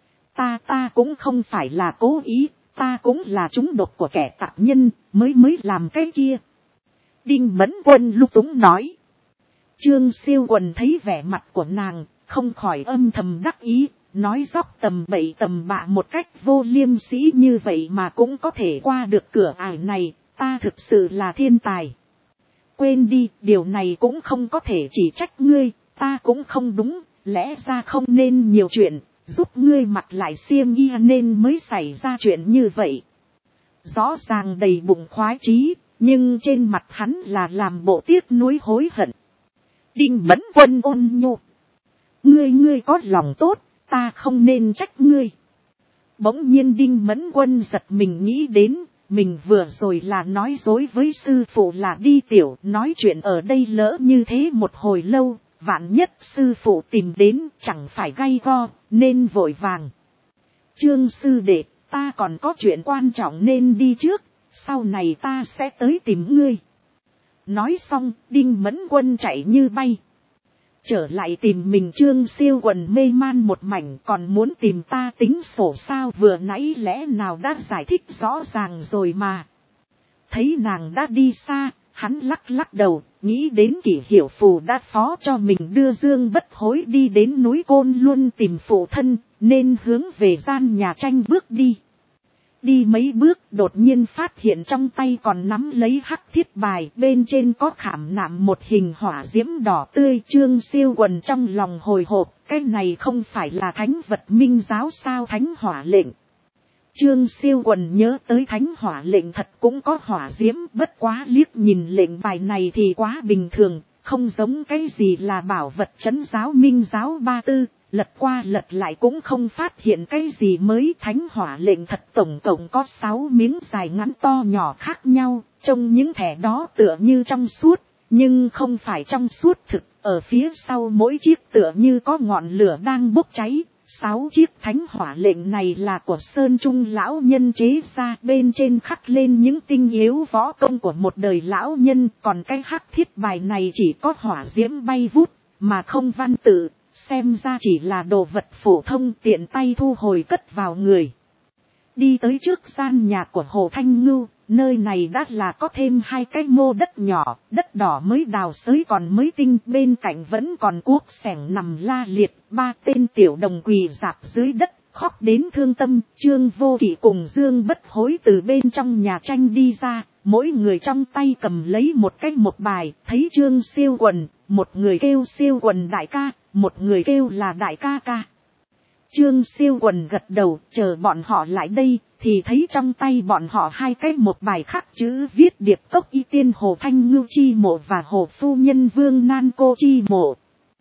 Ta cũng không phải là cố ý. Ta cũng là trúng độc của kẻ tạp nhân, mới làm cái kia. Đinh Mẫn Quân lung túng nói. Trương Siêu Quần thấy vẻ mặt của nàng, không khỏi âm thầm đắc ý, nói dóc tầm bậy tầm bạ một cách vô liêm sỉ như vậy mà cũng có thể qua được cửa ải này, ta thực sự là thiên tài. Quên đi, điều này cũng không có thể chỉ trách ngươi, ta cũng không đúng, lẽ ra không nên nhiều chuyện. Giúp ngươi mặc lại xiêm y nên mới xảy ra chuyện như vậy. Rõ ràng đầy bụng khoái chí, nhưng trên mặt hắn là làm bộ tiếc nuối hối hận. Đinh Mẫn Quân ôn nhu. Ngươi có lòng tốt, ta không nên trách ngươi. Bỗng nhiên Đinh Mẫn Quân giật mình nghĩ đến, mình vừa rồi là nói dối với sư phụ là đi tiểu, nói chuyện ở đây lỡ như thế một hồi lâu. Vạn nhất sư phụ tìm đến chẳng phải gay go, nên vội vàng. Trương sư đệ, ta còn có chuyện quan trọng nên đi trước, sau này ta sẽ tới tìm ngươi. Nói xong, Đinh Mẫn Quân chạy như bay. Trở lại tìm mình Trương Siêu Quần mê man một mảnh, còn muốn tìm ta tính sổ sao, vừa nãy lẽ nào đã giải thích rõ ràng rồi mà. Thấy nàng đã đi xa. Hắn lắc đầu, nghĩ đến Kỷ Hiểu Phù đã phó cho mình đưa Dương Bất Hối đi đến núi Côn Luân tìm phụ thân, nên hướng về gian nhà tranh bước đi. Đi mấy bước đột nhiên phát hiện trong tay còn nắm lấy hắc thiết bài, bên trên có khảm nạm một hình hỏa diễm đỏ tươi. Trương Siêu Quần trong lòng hồi hộp, cái này không phải là thánh vật minh giáo sao, thánh hỏa lệnh. Trương Siêu Quần nhớ tới thánh hỏa lệnh thật cũng có hỏa diễm, bất quá liếc nhìn lệnh bài này thì quá bình thường, không giống cái gì là bảo vật trấn giáo minh giáo ba tư, lật qua lật lại cũng không phát hiện cái gì mới. Thánh hỏa lệnh thật tổng cộng có 6 miếng dài ngắn to nhỏ khác nhau, trông những thẻ đó tựa như trong suốt, nhưng không phải trong suốt thực, ở phía sau mỗi chiếc tựa như có ngọn lửa đang bốc cháy. 6 chiếc thánh hỏa lệnh này là của Sơn Trung lão nhân chế ra, bên trên khắc lên những tinh yếu võ công của một đời lão nhân, còn cái hắc thiết bài này chỉ có hỏa diễm bay vút, mà không văn tự, xem ra chỉ là đồ vật phổ thông, tiện tay thu hồi cất vào người. Đi tới trước gian nhà của Hồ Thanh Ngưu, nơi này đã là có thêm 2 cái mô đất nhỏ, đất đỏ mới đào xới còn mới tinh, bên cạnh vẫn còn cuốc xẻng nằm la liệt, 3 tên tiểu đồng quỳ rạp dưới đất, khóc đến thương tâm. Trương Vô Kỵ cùng Dương Bất Hối từ bên trong nhà tranh đi ra, mỗi người trong tay cầm lấy một cái một bài, thấy Trương Siêu Quần, một người kêu Siêu Quần đại ca, một người kêu là đại ca ca. Trương Siêu Quần gật đầu, chờ bọn họ lại đây, thì thấy trong tay bọn họ 2 cái một bài khắc chữ viết điệp cốc y tiên Hồ Thanh Ngưu chi mộ và Hồ Phu Nhân Vương Nan Cô chi mộ.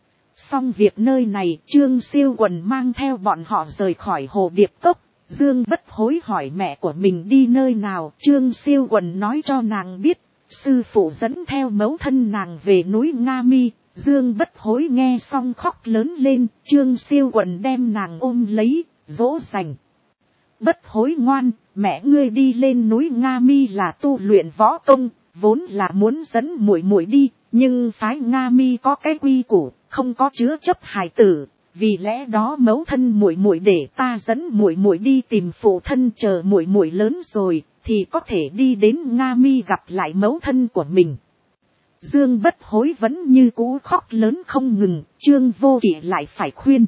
Xong việc nơi này, Trương Siêu Quần mang theo bọn họ rời khỏi Hồ Điệp Cốc. Dương Bất Hối hỏi mẹ của mình đi nơi nào, Trương Siêu Quần nói cho nàng biết, sư phụ dẫn theo mẫu thân nàng về núi Nga Mi. Dương Bất Hối nghe xong khóc lớn lên, Trương Siêu Quần đem nàng ôm lấy, dỗ dành. Bất Hối ngoan, mẹ ngươi đi lên núi Nga Mi là tu luyện võ công, vốn là muốn dẫn muội muội đi, nhưng phái Nga Mi có cái quy củ, không có chứa chấp hài tử, vì lẽ đó mẫu thân muội muội để ta dẫn muội muội đi tìm phụ thân, chờ muội muội lớn rồi thì có thể đi đến Nga Mi gặp lại mẫu thân của mình. Dương Bất Hối vẫn như cũ khóc lớn không ngừng, Trương Vô Kỵ lại phải khuyên.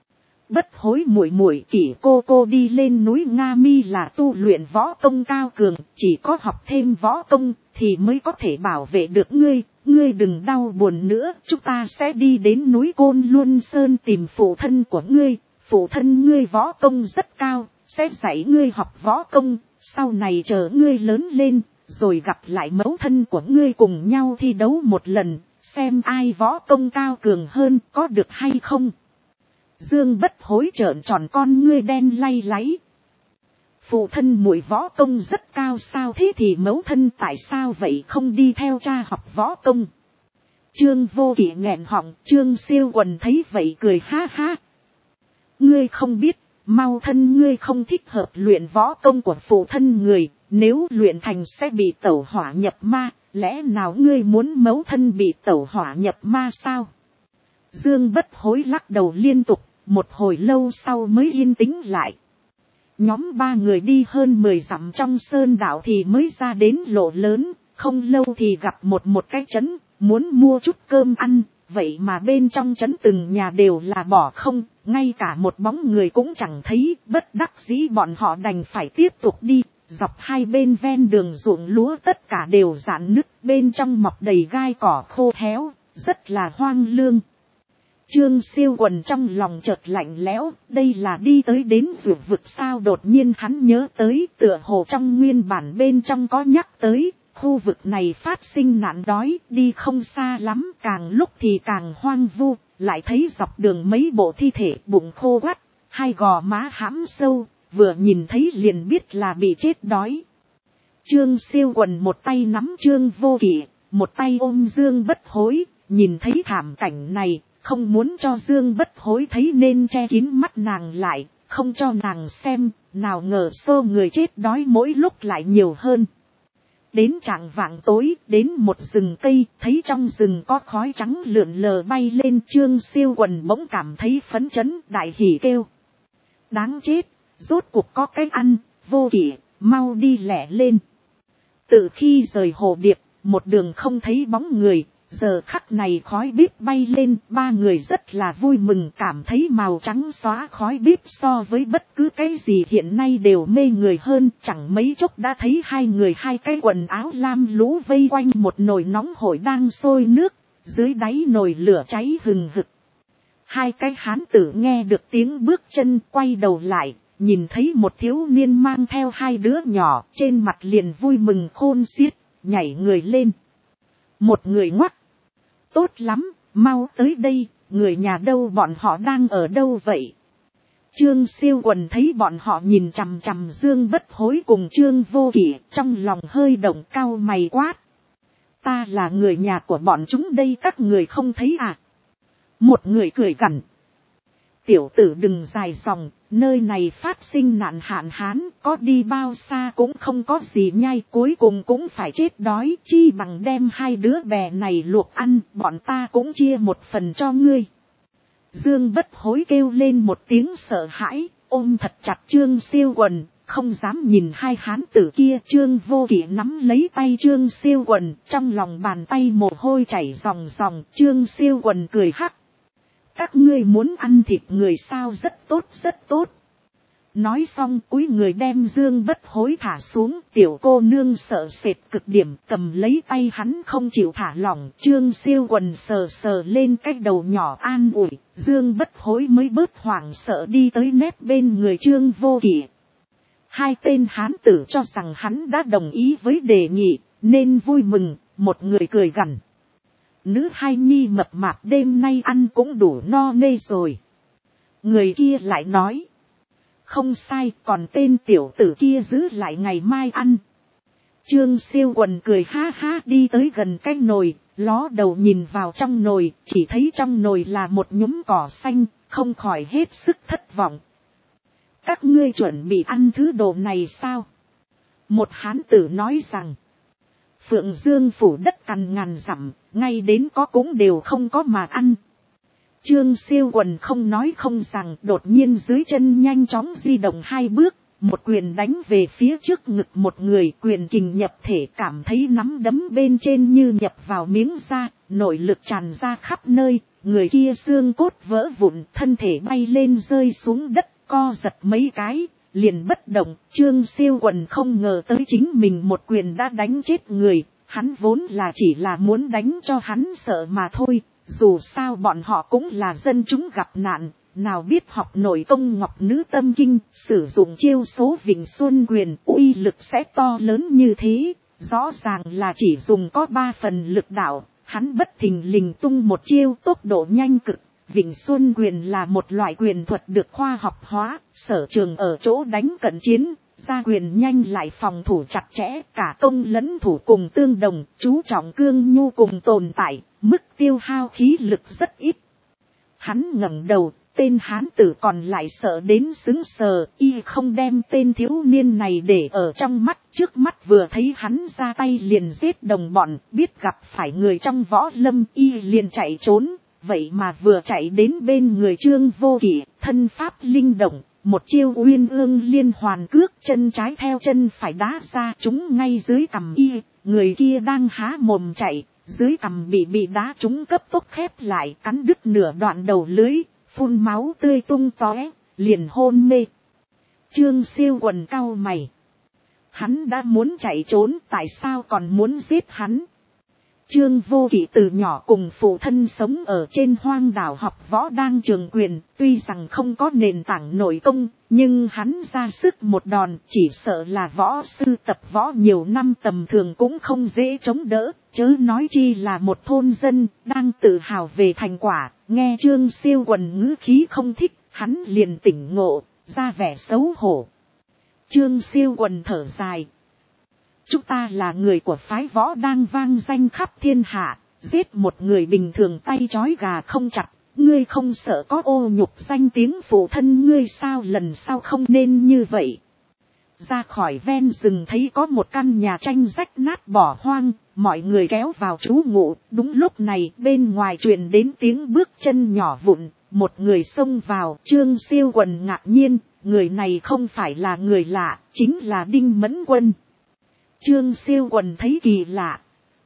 Bất Hối muội muội, Kỷ cô đi lên núi Nga Mi là tu luyện võ công cao cường, chỉ có học thêm võ công thì mới có thể bảo vệ được ngươi, ngươi đừng đau buồn nữa, chúng ta sẽ đi đến núi Côn Luân Sơn tìm phụ thân của ngươi, phụ thân ngươi võ công rất cao, sẽ dạy ngươi học võ công, sau này chờ ngươi lớn lên, rồi gặp lại mẫu thân của ngươi cùng nhau thi đấu một lần, xem ai võ công cao cường hơn, có được hay không? Dương Bất Hối trợn tròn con ngươi đen lay láy. Phụ thân muội võ công rất cao sao, thế thì mẫu thân tại sao vậy không đi theo cha học võ công? Trương Vô Kỵ nghẹn họng, Trương Siêu Quần thấy vậy cười ha ha. Ngươi không biết, mau thân ngươi không thích hợp luyện võ công của phụ thân người, nếu luyện thành sẽ bị tẩu hỏa nhập ma, lẽ nào ngươi muốn mẫu thân bị tẩu hỏa nhập ma sao? Dương Bất Hối lắc đầu liên tục, một hồi lâu sau mới yên tĩnh lại. Nhóm 3 người đi hơn 10 dặm trong sơn đảo thì mới ra đến lộ lớn, không lâu thì gặp một cái trấn, muốn mua chút cơm ăn, vậy mà bên trong trấn từng nhà đều là bỏ không, ngay cả một bóng người cũng chẳng thấy, bất đắc dĩ bọn họ đành phải tiếp tục đi, dọc hai bên ven đường ruộng lúa tất cả đều rạn nứt, bên trong mọc đầy gai cỏ khô héo, rất là hoang lương. Trương Siêu Quần trong lòng chợt lạnh lẽo, đây là đi tới đến vượt vực sao, đột nhiên hắn nhớ tới tựa hồ trong nguyên bản bên trong có nhắc tới, khu vực này phát sinh nạn đói, đi không xa lắm, càng lúc thì càng hoang vu, lại thấy dọc đường mấy bộ thi thể bụng khô quắt, 2 gò má hãm sâu, vừa nhìn thấy liền biết là bị chết đói. Trương Siêu Quần một tay nắm Trương Vô Kỵ, một tay ôm Dương Bất Hối, nhìn thấy thảm cảnh này, không muốn cho Dương Bất Hối thấy nên che kín mắt nàng lại, không cho nàng xem, nào ngờ số người chết đói mỗi lúc lại nhiều hơn. Đến chạng vạng tối, đến một rừng cây, thấy trong rừng có khói trắng lượn lờ bay lên, Trương Siêu Quần bỗng cảm thấy phấn chấn, đại hỉ kêu. Đáng chết, rốt cuộc có cái ăn, Vô Kỵ, mau đi lẹ lên. Từ khi rời Hồ Điệp, một đường không thấy bóng người, giờ khắc này khói bếp bay lên, 3 người rất là vui mừng, cảm thấy màu trắng xóa khói bếp so với bất cứ cái gì hiện nay đều mê người hơn, chẳng mấy chốc đã thấy 2 người 2 cái quần áo lam lũ vây quanh một nồi nóng hổi đang sôi nước, dưới đáy nồi lửa cháy hừng hực. 2 cái hán tử nghe được tiếng bước chân quay đầu lại, nhìn thấy một thiếu niên mang theo 2 đứa nhỏ, trên mặt liền vui mừng khôn xiết, nhảy người lên. Một người ngoắt. Tốt lắm, mau tới đây, người nhà đâu, bọn họ đang ở đâu vậy? Trương Siêu Quần thấy bọn họ nhìn chằm chằm Dương Bất Hối cùng Trương Vô Kỵ, trong lòng hơi động, cau mày quát. Ta là người nhà của bọn chúng đây, các người không thấy à? Một người cười gằn. Tiểu tử đừng dài dòng, nơi này phát sinh nạn hạn hán, có đi bao xa cũng không có gì nhai, cuối cùng cũng phải chết đói, chi bằng đem hai đứa bè này luộc ăn, bọn ta cũng chia một phần cho ngươi. Dương Bất Hối kêu lên một tiếng sợ hãi, ôm thật chặt Trương Siêu Quần, không dám nhìn hai hán tử kia. Trương Vô Kỵ nắm lấy tay Trương Siêu Quần, trong lòng bàn tay mồ hôi chảy ròng ròng. Trương Siêu Quần cười hắc. Các ngươi muốn ăn thịt người sao? Rất tốt rất tốt. Nói xong cúi người đem Dương Bất Hối thả xuống. Tiểu cô nương sợ sệt cực điểm, cầm lấy tay hắn không chịu thả lỏng. Trương Siêu Quần sờ sờ lên cái đầu nhỏ an ủi. Dương Bất Hối mới bớt hoảng sợ đi tới nép bên người Trương Vô Kỵ. Hai tên hán tử cho rằng hắn đã đồng ý với đề nghị, nên vui mừng. Một người cười gằn. Nữ hai nhi mập mạp đêm nay ăn cũng đủ no nê rồi. Người kia lại nói. Không sai, còn tên tiểu tử kia giữ lại ngày mai ăn. Trương Siêu Quần cười ha ha đi tới gần cái nồi, ló đầu nhìn vào trong nồi, chỉ thấy trong nồi là một nhúm cỏ xanh, không khỏi hết sức thất vọng. Các ngươi chuẩn bị ăn thứ đồ này sao? Một hán tử nói rằng. Phượng Dương phủ đất cằn ngàn dặm, ngay đến có cũng đều không có mà ăn. Trương Siêu Quần không nói không rằng, đột nhiên dưới chân nhanh chóng di động hai bước, một quyền đánh về phía trước ngực một người, quyền kình nhập thể, cảm thấy nắm đấm bên trên như nhập vào miếng da, nội lực tràn ra khắp nơi, người kia xương cốt vỡ vụn, thân thể bay lên rơi xuống đất, co giật mấy cái, liền bất động. Trương Siêu Quần không ngờ tới chính mình một quyền đã đánh chết người, hắn vốn là chỉ là muốn đánh cho hắn sợ mà thôi. Dù sao bọn họ cũng là dân chúng gặp nạn, nào biết học nổi công ngọc nữ tâm kinh, sử dụng chiêu số Vịnh Xuân Quyền, uy lực sẽ to lớn như thế. Rõ ràng là chỉ dùng có 3 phần lực đạo, hắn bất thình lình tung một chiêu tốc độ nhanh cực. Vịnh Xuân Quyền là một loại quyền thuật được khoa học hóa, sở trường ở chỗ đánh cận chiến, ra quyền nhanh lại phòng thủ chặt chẽ, cả công lẫn thủ cùng tương đồng, chú trọng cương nhu cùng tồn tại, mức tiêu hao khí lực rất ít. Hắn ngẩng đầu, tên hán tử còn lại sợ đến sững sờ, y không đem tên thiếu niên này để ở trong mắt, trước mắt vừa thấy hắn ra tay liền giết đồng bọn, biết gặp phải người trong võ lâm, y liền chạy trốn. Vậy mà vừa chạy đến bên người Trương Vô Kỵ, thân pháp linh động, một chiêu uyên ương liên hoàn cước, chân trái theo chân phải đá ra trúng ngay dưới cằm y, người kia đang há mồm chạy, dưới cằm bị đá trúng cấp tốc khép lại, cắn đứt nửa đoạn đầu lưới, phun máu tươi tung tóe, liền hôn mê. Trương Siêu Quần cau mày. Hắn đã muốn chạy trốn, tại sao còn muốn giết hắn? Trương Vô Kỵ từ nhỏ cùng phụ thân sống ở trên hoang đảo học võ đang trường quyền, tuy rằng không có nền tảng nội công, nhưng hắn ra sức một đòn, chỉ sợ là võ sư tập võ nhiều năm tầm thường cũng không dễ chống đỡ, chớ nói chi là một thôn dân, đang tự hào về thành quả. Nghe Trương Siêu Quần ngữ khí không thích, hắn liền tỉnh ngộ, ra vẻ xấu hổ. Trương Siêu Quần thở dài. Chúng ta là người của phái võ đang vang danh khắp thiên hạ, giết một người bình thường tay trói gà không chặt, ngươi không sợ có ô nhục danh tiếng phụ thân ngươi sao? Lần sau không nên như vậy. Ra khỏi ven rừng thấy có một căn nhà tranh rách nát bỏ hoang, mọi người kéo vào trú ngụ. Đúng lúc này bên ngoài truyền đến tiếng bước chân nhỏ vụn, một người xông vào. Trương Siêu Quần ngạc nhiên, người này không phải là người lạ, chính là Đinh Mẫn Quân. Trương Siêu Quần thấy kỳ lạ.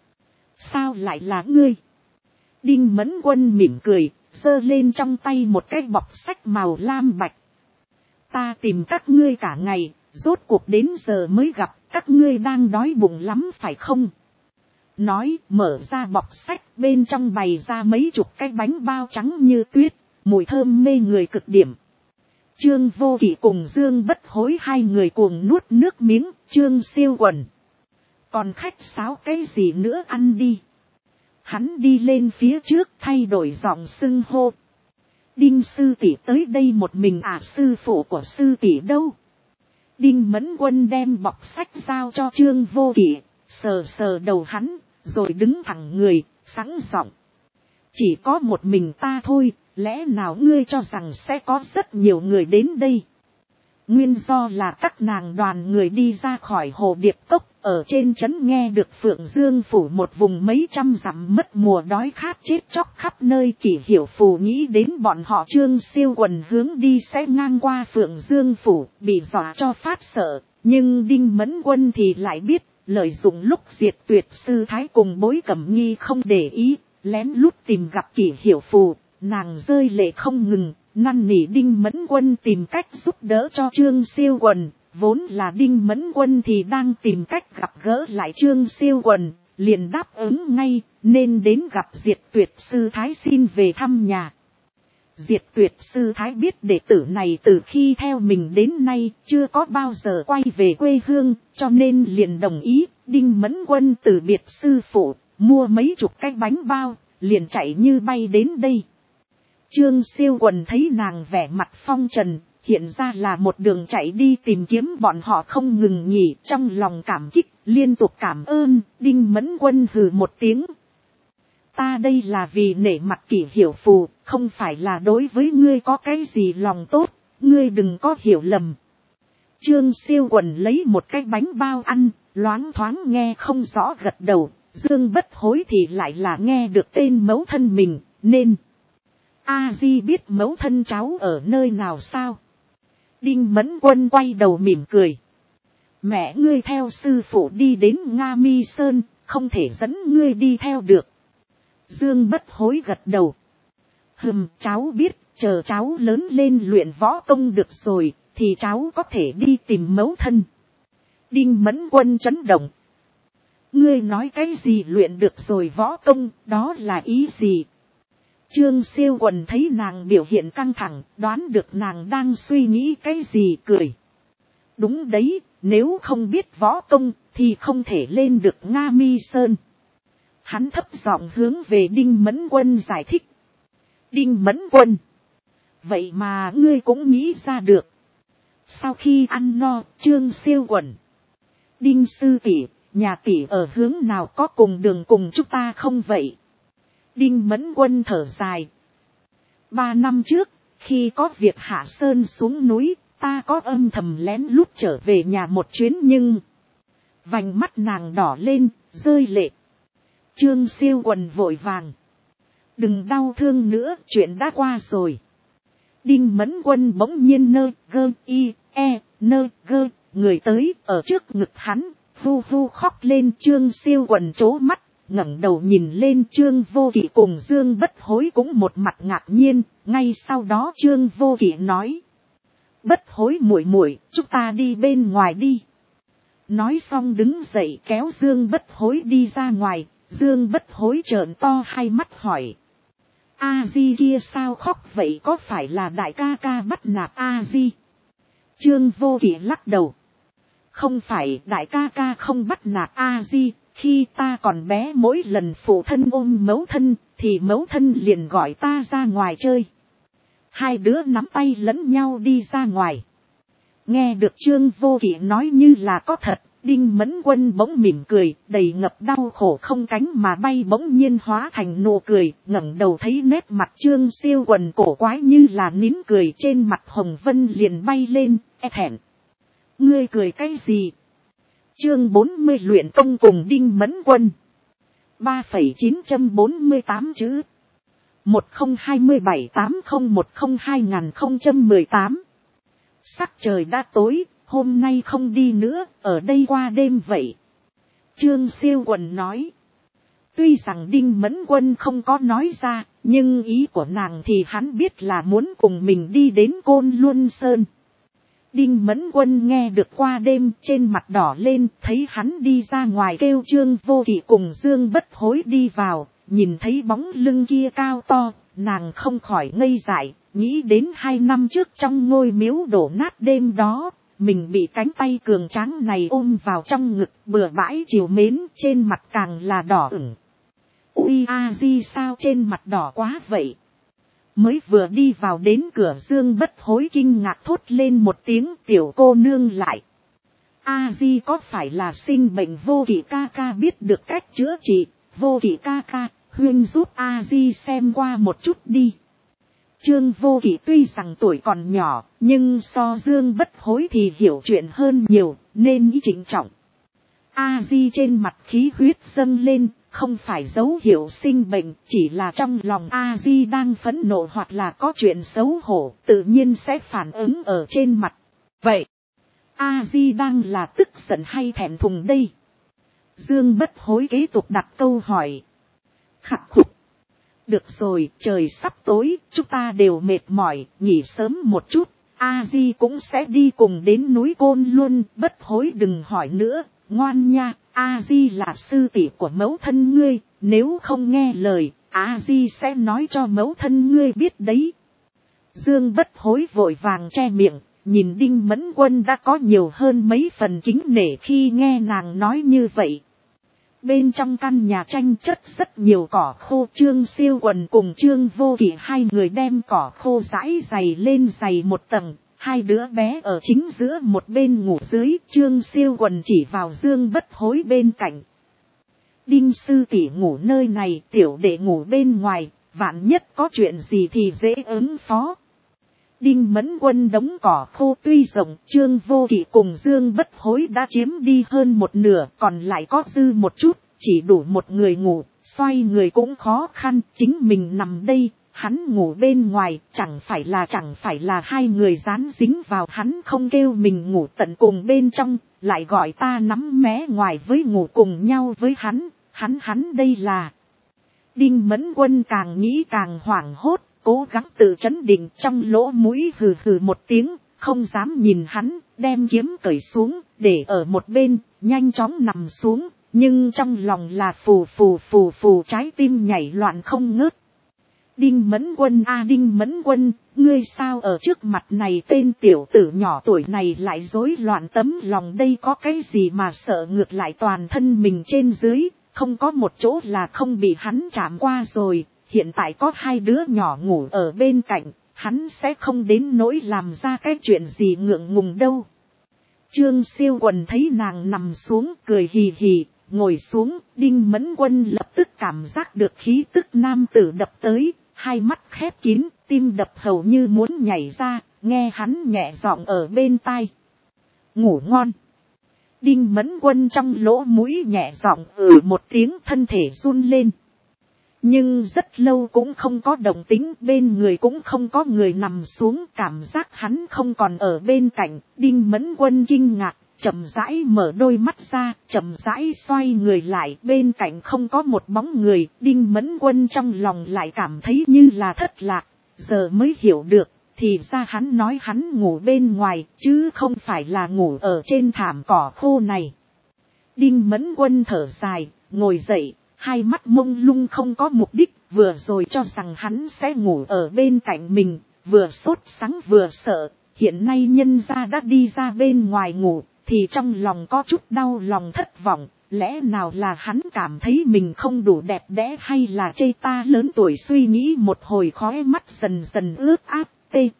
Sao lại là ngươi? Đinh Mẫn Quân mỉm cười, giơ lên trong tay một cái bọc sách màu lam bạch. Ta tìm các ngươi cả ngày, rốt cuộc đến giờ mới gặp, các ngươi đang đói bụng lắm phải không? Nói, mở ra bọc sách, bên trong bày ra mấy chục cái bánh bao trắng như tuyết, mùi thơm mê người cực điểm. Trương Vô Kỵ cùng Dương Bất Hối hai người cuồng nuốt nước miếng. Trương Siêu Quần. Còn khách sáo cái gì nữa, ăn đi. Hắn đi lên phía trước thay đổi giọng xưng hô. Đinh sư tỷ tới đây một mình à? Sư phụ của sư tỷ đâu? Đinh Mẫn Quân đem bọc sách giao cho Trương Vô Kỵ, sờ sờ đầu hắn, rồi đứng thẳng người, sẵn giọng. Chỉ có một mình ta thôi, lẽ nào ngươi cho rằng sẽ có rất nhiều người đến đây? Nguyên do là các nàng đoàn người đi ra khỏi hồ điệp cốc, ở trên trấn nghe được Phượng Dương phủ một vùng mấy trăm dặm mất mùa đói khát chết chóc khắp nơi. Kỷ Hiểu Phù nghĩ đến bọn họ Trương Siêu Quần hướng đi sẽ ngang qua Phượng Dương phủ, bị dọa cho phát sợ, nhưng Đinh Mẫn Quân thì lại biết, lợi dụng lúc Diệt Tuyệt sư thái cùng Bối Cẩm Nghi không để ý, lén lút tìm gặp Kỷ Hiểu Phù, nàng rơi lệ không ngừng. Năn nỉ Đinh Mẫn Quân tìm cách giúp đỡ cho Trương Siêu Quần, vốn là Đinh Mẫn Quân thì đang tìm cách gặp gỡ lại Trương Siêu Quần, liền đáp ứng ngay, nên đến gặp Diệt Tuyệt sư thái xin về thăm nhà. Diệt Tuyệt sư thái biết đệ tử này từ khi theo mình đến nay chưa có bao giờ quay về quê hương, cho nên liền đồng ý. Đinh Mẫn Quân từ biệt sư phụ, mua mấy chục cái bánh bao, liền chạy như bay đến đây. Trương Siêu Quần thấy nàng vẻ mặt phong trần, hiện ra là một đường chạy đi tìm kiếm bọn họ không ngừng nghỉ, trong lòng cảm kích, liên tục cảm ơn. Đinh Mẫn Quân hừ một tiếng. Ta đây là vì nể mặt Kỷ Hiểu Phù, không phải là đối với ngươi có cái gì lòng tốt, ngươi đừng có hiểu lầm. Trương Siêu Quần lấy một cái bánh bao ăn, loáng thoáng nghe không rõ gật đầu, Dương Bất Hối thì lại là nghe được tên mẫu thân mình, nên... A-di biết mẫu thân cháu ở nơi nào sao? Đinh Mẫn Quân quay đầu mỉm cười. Mẹ ngươi theo sư phụ đi đến Nga Mi Sơn, không thể dẫn ngươi đi theo được. Dương Bất Hối gật đầu. Cháu biết, chờ cháu lớn lên luyện võ công được rồi, thì cháu có thể đi tìm mẫu thân. Đinh Mẫn Quân chấn động. Ngươi nói cái gì luyện được rồi võ công, đó là ý gì? Trương Siêu Quần thấy nàng biểu hiện căng thẳng, đoán được nàng đang suy nghĩ cái gì, cười. Đúng đấy, nếu không biết võ công, thì không thể lên được Nga Mi Sơn. Hắn thấp giọng hướng về Đinh Mẫn Quân giải thích. Đinh Mẫn Quân. Vậy mà ngươi cũng nghĩ ra được. Sau khi ăn no, Trương Siêu Quần. Đinh sư tỷ, nhà tỷ ở hướng nào có cùng đường cùng chúng ta không vậy? Đinh Mẫn Quân thở dài. 3 năm trước, khi có việc hạ sơn xuống núi, ta có âm thầm lén lút trở về nhà một chuyến nhưng... Vành mắt nàng đỏ lên, rơi lệ. Trương Siêu Quần vội vàng. Đừng đau thương nữa, chuyện đã qua rồi. Đinh Mẫn Quân bỗng nhiên người tới, ở trước ngực hắn, hu hu khóc lên. Trương Siêu Quần trố mắt. Ngẩng đầu nhìn lên Trương Vô Kỵ cùng Dương Bất Hối cũng một mặt ngạc nhiên, ngay sau đó Trương Vô Kỵ nói. Bất Hối muội muội, chúng ta đi bên ngoài đi. Nói xong đứng dậy kéo Dương Bất Hối đi ra ngoài, Dương Bất Hối trợn to hai mắt hỏi. A-di kia sao khóc vậy, có phải là đại ca ca bắt nạt A-di? Trương Vô Kỵ lắc đầu. Không phải, đại ca ca không bắt nạt A-di. Khi ta còn bé mỗi lần phụ thân ôm mẫu thân, thì mẫu thân liền gọi ta ra ngoài chơi. Hai đứa nắm tay lẫn nhau đi ra ngoài. Nghe được Trương Vô Kỵ nói như là có thật, Đinh Mẫn Quân bỗng mỉm cười, đầy ngập đau khổ không cánh mà bay bỗng nhiên hóa thành nụ cười, ngẩng đầu thấy nét mặt Trương Siêu Quần cổ quái như là nín cười, trên mặt hồng vân liền bay lên, thẹn. Ngươi cười cái gì? Chương 40 luyện công cùng Đinh Mẫn Quân. 3,948 chữ. 1027-8010-2018. Sắc trời đã tối, hôm nay không đi nữa, ở đây qua đêm vậy. Trương Siêu Quần nói. Tuy rằng Đinh Mẫn Quân không có nói ra, nhưng ý của nàng thì hắn biết là muốn cùng mình đi đến Côn Luân Sơn. Đinh Mẫn Quân nghe được qua đêm, trên mặt đỏ lên, thấy hắn đi ra ngoài kêu Trương Vô Kỵ cùng Dương Bất Hối đi vào, nhìn thấy bóng lưng kia cao to, nàng không khỏi ngây dại, nghĩ đến 2 năm trước trong ngôi miếu đổ nát đêm đó, mình bị cánh tay cường tráng này ôm vào trong ngực, bừa bãi trìu mến, trên mặt càng là đỏ ửng. Ui A-di sao trên mặt đỏ quá vậy? Mới vừa đi vào đến cửa, Dương Bất Hối kinh ngạc thốt lên một tiếng, tiểu cô nương lại. A-di có phải là sinh bệnh Vô Kỵ ca ca biết được cách chữa trị? Vô Kỵ ca ca, Huyên giúp A-di xem qua một chút đi. Trương Vô Kỵ tuy rằng tuổi còn nhỏ, nhưng so Dương Bất Hối thì hiểu chuyện hơn nhiều, nên ý trịnh trọng. A-di trên mặt khí huyết dâng lên, không phải dấu hiệu sinh bệnh, chỉ là trong lòng A-di đang phẫn nộ hoặc là có chuyện xấu hổ, tự nhiên sẽ phản ứng ở trên mặt. Vậy, A-di đang là tức giận hay thẹn thùng đây? Dương Bất Hối kế tục đặt câu hỏi. Khắc khục. Được rồi, trời sắp tối, chúng ta đều mệt mỏi, nghỉ sớm một chút. A-di cũng sẽ đi cùng đến núi Côn Luân. Bất Hối đừng hỏi nữa, ngoan nha. A-di là sư tỷ của mẫu thân ngươi, nếu không nghe lời, A-di sẽ nói cho mẫu thân ngươi biết đấy. Dương Bất Hối vội vàng che miệng, nhìn Đinh Mẫn Quân đã có nhiều hơn mấy phần kính nể khi nghe nàng nói như vậy. Bên trong căn nhà tranh chất rất nhiều cỏ khô. Trương Siêu Quần cùng Trương Vô Kỵ hai người đem cỏ khô rải dày lên dày một tầng. Hai đứa bé ở chính giữa một bên ngủ dưới. Trương Siêu Quần chỉ vào Dương Bất Hối bên cạnh. Đinh sư tỷ ngủ nơi này, tiểu đệ ngủ bên ngoài, vạn nhất có chuyện gì thì dễ ứng phó. Đinh Mẫn Quân đống cỏ khô tuy rộng, Trương Vô Kỵ cùng Dương Bất Hối đã chiếm đi hơn một nửa, còn lại có dư một chút, chỉ đủ một người ngủ, xoay người cũng khó khăn, chính mình nằm đây, hắn ngủ bên ngoài, chẳng phải là hai người dán dính vào hắn không kêu mình ngủ tận cùng bên trong, lại gọi ta nắm mé ngoài với ngủ cùng nhau với hắn đây là. Đinh Mẫn Quân càng nghĩ càng hoảng hốt. Cố gắng tự trấn định, trong lỗ mũi hừ hừ một tiếng, không dám nhìn hắn, đem kiếm cởi xuống, để ở một bên, nhanh chóng nằm xuống, nhưng trong lòng là phù phù trái tim nhảy loạn không ngớt. Đinh Mẫn Quân Đinh Mẫn Quân, ngươi sao ở trước mặt này tên tiểu tử nhỏ tuổi này lại rối loạn tấm lòng đây, có cái gì mà sợ, ngược lại toàn thân mình trên dưới, không có một chỗ là không bị hắn chạm qua rồi. Hiện tại có hai đứa nhỏ ngủ ở bên cạnh, hắn sẽ không đến nỗi làm ra cái chuyện gì ngượng ngùng đâu. Trương Siêu Quần thấy nàng nằm xuống cười hì hì, ngồi xuống. Đinh Mẫn Quân lập tức cảm giác được khí tức nam tử đập tới, hai mắt khép kín, tim đập hầu như muốn nhảy ra, nghe hắn nhẹ giọng ở bên tai. Ngủ ngon. Đinh Mẫn Quân trong lỗ mũi nhẹ giọng một tiếng, thân thể run lên. Nhưng rất lâu cũng không có động tĩnh, bên người cũng không có người nằm xuống, cảm giác hắn không còn ở bên cạnh. Đinh Mẫn Quân kinh ngạc, chậm rãi mở đôi mắt ra, chậm rãi xoay người lại, bên cạnh không có một bóng người. Đinh Mẫn Quân trong lòng lại cảm thấy như là thất lạc, giờ mới hiểu được, thì ra hắn nói hắn ngủ bên ngoài, chứ không phải là ngủ ở trên thảm cỏ khô này. Đinh Mẫn Quân thở dài, ngồi dậy. Hai mắt mông lung không có mục đích, vừa rồi cho rằng hắn sẽ ngủ ở bên cạnh mình, vừa sốt sắng vừa sợ, hiện nay nhân gia đã đi ra bên ngoài ngủ, thì trong lòng có chút đau lòng thất vọng, lẽ nào là hắn cảm thấy mình không đủ đẹp đẽ hay là chê ta lớn tuổi, suy nghĩ một hồi khóe mắt dần dần ướt át,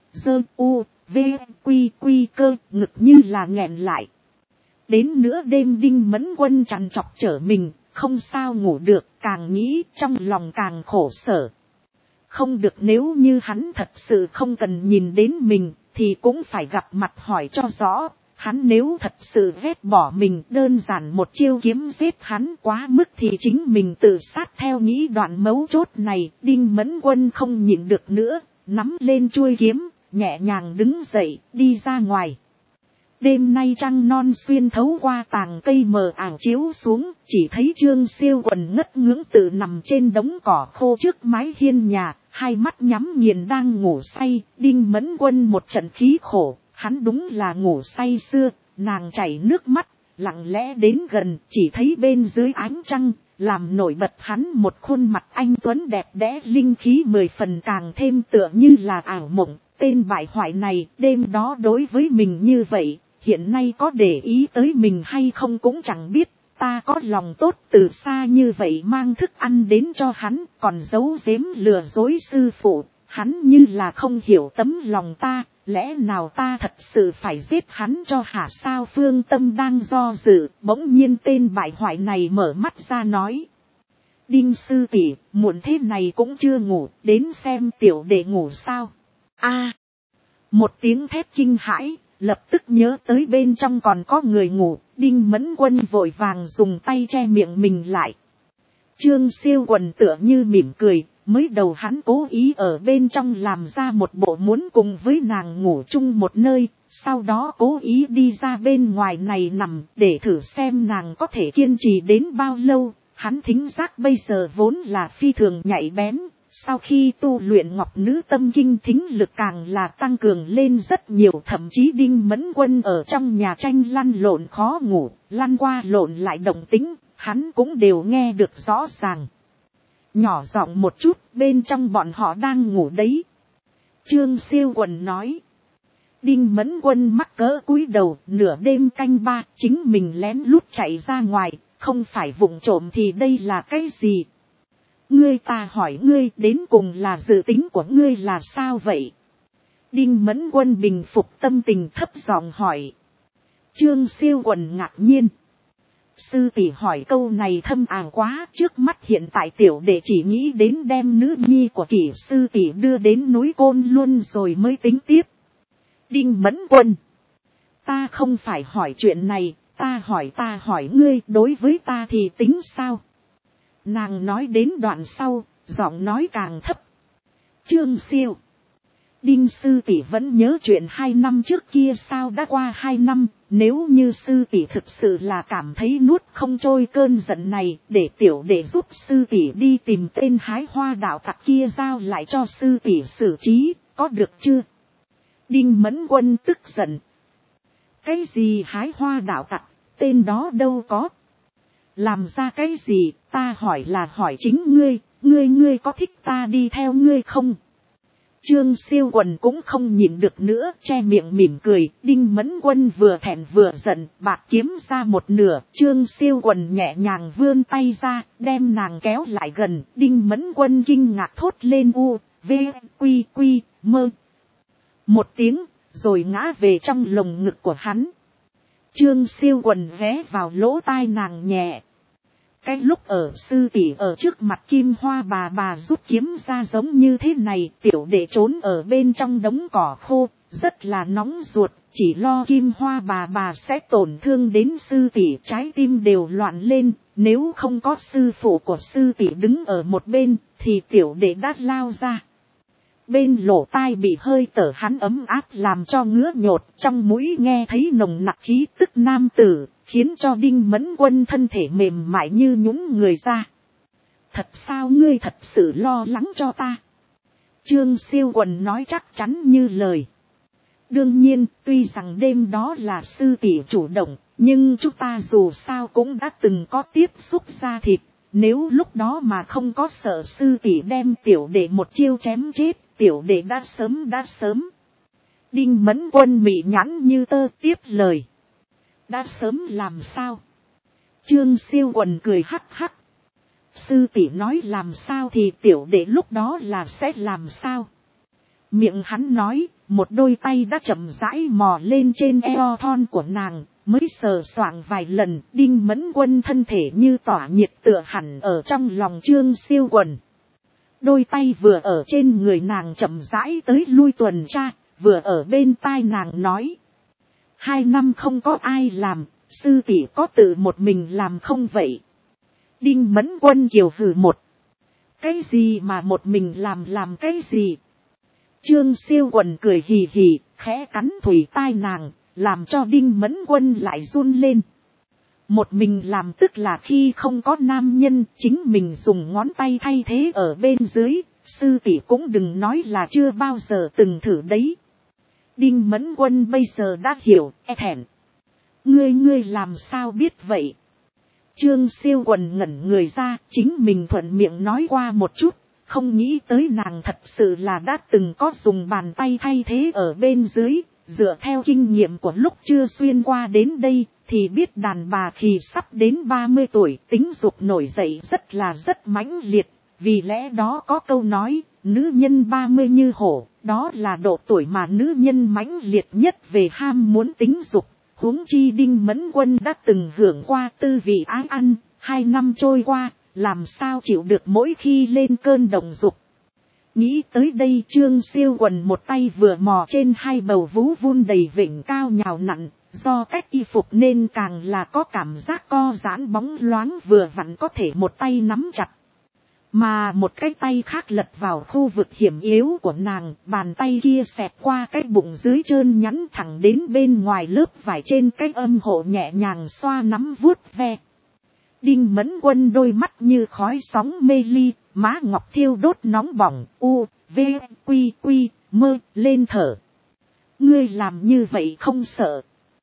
quy cơ, ngực như là nghẹn lại. Đến nửa đêm Đinh Mẫn Quân trằn trọc trở mình. Không sao ngủ được, càng nghĩ trong lòng càng khổ sở. Không được, nếu như hắn thật sự không cần nhìn đến mình, thì cũng phải gặp mặt hỏi cho rõ. Hắn nếu thật sự ghét bỏ mình, đơn giản một chiêu kiếm giết hắn quá mức thì chính mình tự sát. Theo nghĩ đoạn mấu chốt này, Đinh Mẫn Quân không nhịn được nữa, nắm lên chuôi kiếm, nhẹ nhàng đứng dậy, đi ra ngoài. Đêm nay trăng non xuyên thấu qua tàng cây mờ ảo chiếu xuống, chỉ thấy Trương Siêu Quần ngất ngưỡng tự nằm trên đống cỏ khô trước mái hiên nhà, hai mắt nhắm nghiền đang ngủ say. Đinh Mẫn Quân một trận khí khổ, hắn đúng là ngủ say sưa, nàng chảy nước mắt, lặng lẽ đến gần, chỉ thấy bên dưới ánh trăng, làm nổi bật hắn một khuôn mặt anh tuấn đẹp đẽ, linh khí 10 phần, càng thêm tựa như là ảo mộng. Tên bại hoại này, đêm đó đối với mình như vậy, hiện nay có để ý tới mình hay không cũng chẳng biết. Ta có lòng tốt từ xa như vậy mang thức ăn đến cho hắn, còn giấu giếm lừa dối sư phụ, hắn như là không hiểu tấm lòng ta, lẽ nào ta thật sự phải giết hắn cho hả sao? Phương Tâm đang do dự, bỗng nhiên tên bại hoại này mở mắt ra nói. Đinh sư tỷ, muộn thế này cũng chưa ngủ, đến xem tiểu đệ ngủ sao. A, một tiếng thét kinh hãi, lập tức nhớ tới bên trong còn có người ngủ, Đinh Mẫn Quân vội vàng dùng tay che miệng mình lại. Trương Siêu Quần tựa như mỉm cười, mới đầu hắn cố ý ở bên trong làm ra một bộ muốn cùng với nàng ngủ chung một nơi, sau đó cố ý đi ra bên ngoài này nằm để thử xem nàng có thể kiên trì đến bao lâu. Hắn thính giác bây giờ vốn là phi thường nhạy bén, sau khi tu luyện Ngọc Nữ Tâm Kinh thính lực càng là tăng cường lên rất nhiều, thậm chí Đinh Mẫn Quân ở trong nhà tranh lăn lộn khó ngủ, lăn qua lộn lại động tĩnh, hắn cũng đều nghe được rõ ràng. Nhỏ giọng một chút, bên trong bọn họ đang ngủ đấy. Trương Siêu Quần nói. Đinh Mẫn Quân mắc cỡ cúi đầu, nửa đêm canh 3, chính mình lén lút chạy ra ngoài, không phải vụng trộm thì đây là cái gì? Ngươi, ta hỏi ngươi, đến cùng là dự tính của ngươi là sao vậy? Đinh Mẫn Quân bình phục tâm tình thấp giọng hỏi. Trương Siêu Quần ngạc nhiên. Sư tỷ hỏi câu này thâm ảo quá, trước mắt hiện tại tiểu đệ chỉ nghĩ đến đem nữ nhi của Kỷ sư tỷ đưa đến núi Côn luôn rồi mới tính tiếp. Đinh Mẫn Quân. Ta không phải hỏi chuyện này, ta hỏi ngươi, đối với ta thì tính sao? Nàng nói đến đoạn sau, giọng nói càng thấp. Trương Siêu. Đinh sư tỷ vẫn nhớ chuyện 2 năm trước kia sao? Đã qua 2 năm, nếu như sư tỷ thực sự là cảm thấy nuốt không trôi cơn giận này, để tiểu đệ giúp sư tỷ đi tìm tên hái hoa đạo tặc kia giao lại cho sư tỷ xử trí, có được chưa? Đinh Mẫn Quân tức giận. Cái gì hái hoa đạo tặc, tên đó đâu có. Làm ra cái gì, ta hỏi là hỏi chính ngươi, ngươi có thích ta đi theo ngươi không? Trương Siêu Quần cũng không nhịn được nữa, che miệng mỉm cười. Đinh Mẫn Quân vừa thẹn vừa giận, bạc kiếm ra một nửa. Trương Siêu Quần nhẹ nhàng vươn tay ra, đem nàng kéo lại gần. Đinh Mẫn Quân kinh ngạc thốt lên u, v, quy quy, mơ. Một tiếng, rồi ngã về trong lồng ngực của hắn. Trương Siêu Quần ghé vào lỗ tai nàng nhẹ. Cái lúc ở sư tỷ ở trước mặt Kim Hoa bà rút kiếm ra giống như thế này, tiểu đệ trốn ở bên trong đống cỏ khô, rất là nóng ruột, chỉ lo Kim Hoa bà sẽ tổn thương đến sư tỷ, trái tim đều loạn lên, nếu không có sư phụ của sư tỷ đứng ở một bên, thì tiểu đệ đã lao ra. Bên lỗ tai bị hơi thở hắn ấm áp làm cho ngứa nhột, trong mũi nghe thấy nồng nặc khí tức nam tử, khiến cho Đinh Mẫn Quân thân thể mềm mại như nhũn người ra. Thật sao, ngươi thật sự lo lắng cho ta? Trương Siêu Quần nói chắc chắn như lời. Đương nhiên, tuy rằng đêm đó là sư tỷ chủ động, nhưng chúng ta dù sao cũng đã từng có tiếp xúc da thịt. Nếu lúc đó mà không có sợ sư tỷ đem tiểu đệ một chiêu chém chết, tiểu đệ đã sớm. Đinh Mẫn Quân mị nhãn như tơ tiếp lời. Đã sớm làm sao? Trương Siêu Quần cười hắc hắc. Sư tỷ nói làm sao thì tiểu đệ lúc đó là sẽ làm sao? Miệng hắn nói, một đôi tay đã chậm rãi mò lên trên eo thon của nàng, mới sờ soạng vài lần. Đinh Mẫn Quân thân thể như tỏa nhiệt tựa hẳn ở trong lòng Trương Siêu Quần. Đôi tay vừa ở trên người nàng chậm rãi tới lui tuần tra, vừa ở bên tai nàng nói. 2 năm không có ai làm, sư tỷ có tự một mình làm không vậy? Đinh Mẫn Quân kiều hừ một. Cái gì mà một mình làm cái gì? Trương Siêu Quần cười hì hì, khẽ cắn thủy tai nàng, làm cho Đinh Mẫn Quân lại run lên. Một mình làm tức là khi không có nam nhân, chính mình dùng ngón tay thay thế ở bên dưới, sư tỷ cũng đừng nói là chưa bao giờ từng thử đấy. Đinh Mẫn Quân bây giờ đã hiểu, e thẹn. Ngươi làm sao biết vậy? Trương Siêu Quần ngẩn người ra, chính mình thuận miệng nói qua một chút, không nghĩ tới nàng thật sự là đã từng có dùng bàn tay thay thế ở bên dưới, dựa theo kinh nghiệm của lúc chưa xuyên qua đến đây, thì biết đàn bà khi sắp đến 30 tuổi tính dục nổi dậy rất mãnh liệt, vì lẽ đó có câu nói, nữ nhân 30 như hổ, đó là độ tuổi mà nữ nhân mãnh liệt nhất về ham muốn tính dục. Huống chi Đinh Mẫn Quân đã từng hưởng qua tư vị ái ăn, 2 năm trôi qua, làm sao chịu được mỗi khi lên cơn động dục. Nghĩ tới đây Trương Siêu Quần một tay vừa mò trên hai bầu vú vun đầy vịnh cao nhào nặn, do cách y phục nên càng là có cảm giác co giãn bóng loáng vừa vặn có thể một tay nắm chặt. Mà một cái tay khác lật vào khu vực hiểm yếu của nàng, bàn tay kia xẹt qua cái bụng dưới trơn nhắn thẳng đến bên ngoài lớp vải trên cái âm hộ nhẹ nhàng xoa nắm vuốt ve. Đinh Mẫn Quân đôi mắt như khói sóng mê ly, má ngọc thiêu đốt nóng bỏng, v, quy, mơ, lên thở. Ngươi làm như vậy không sợ.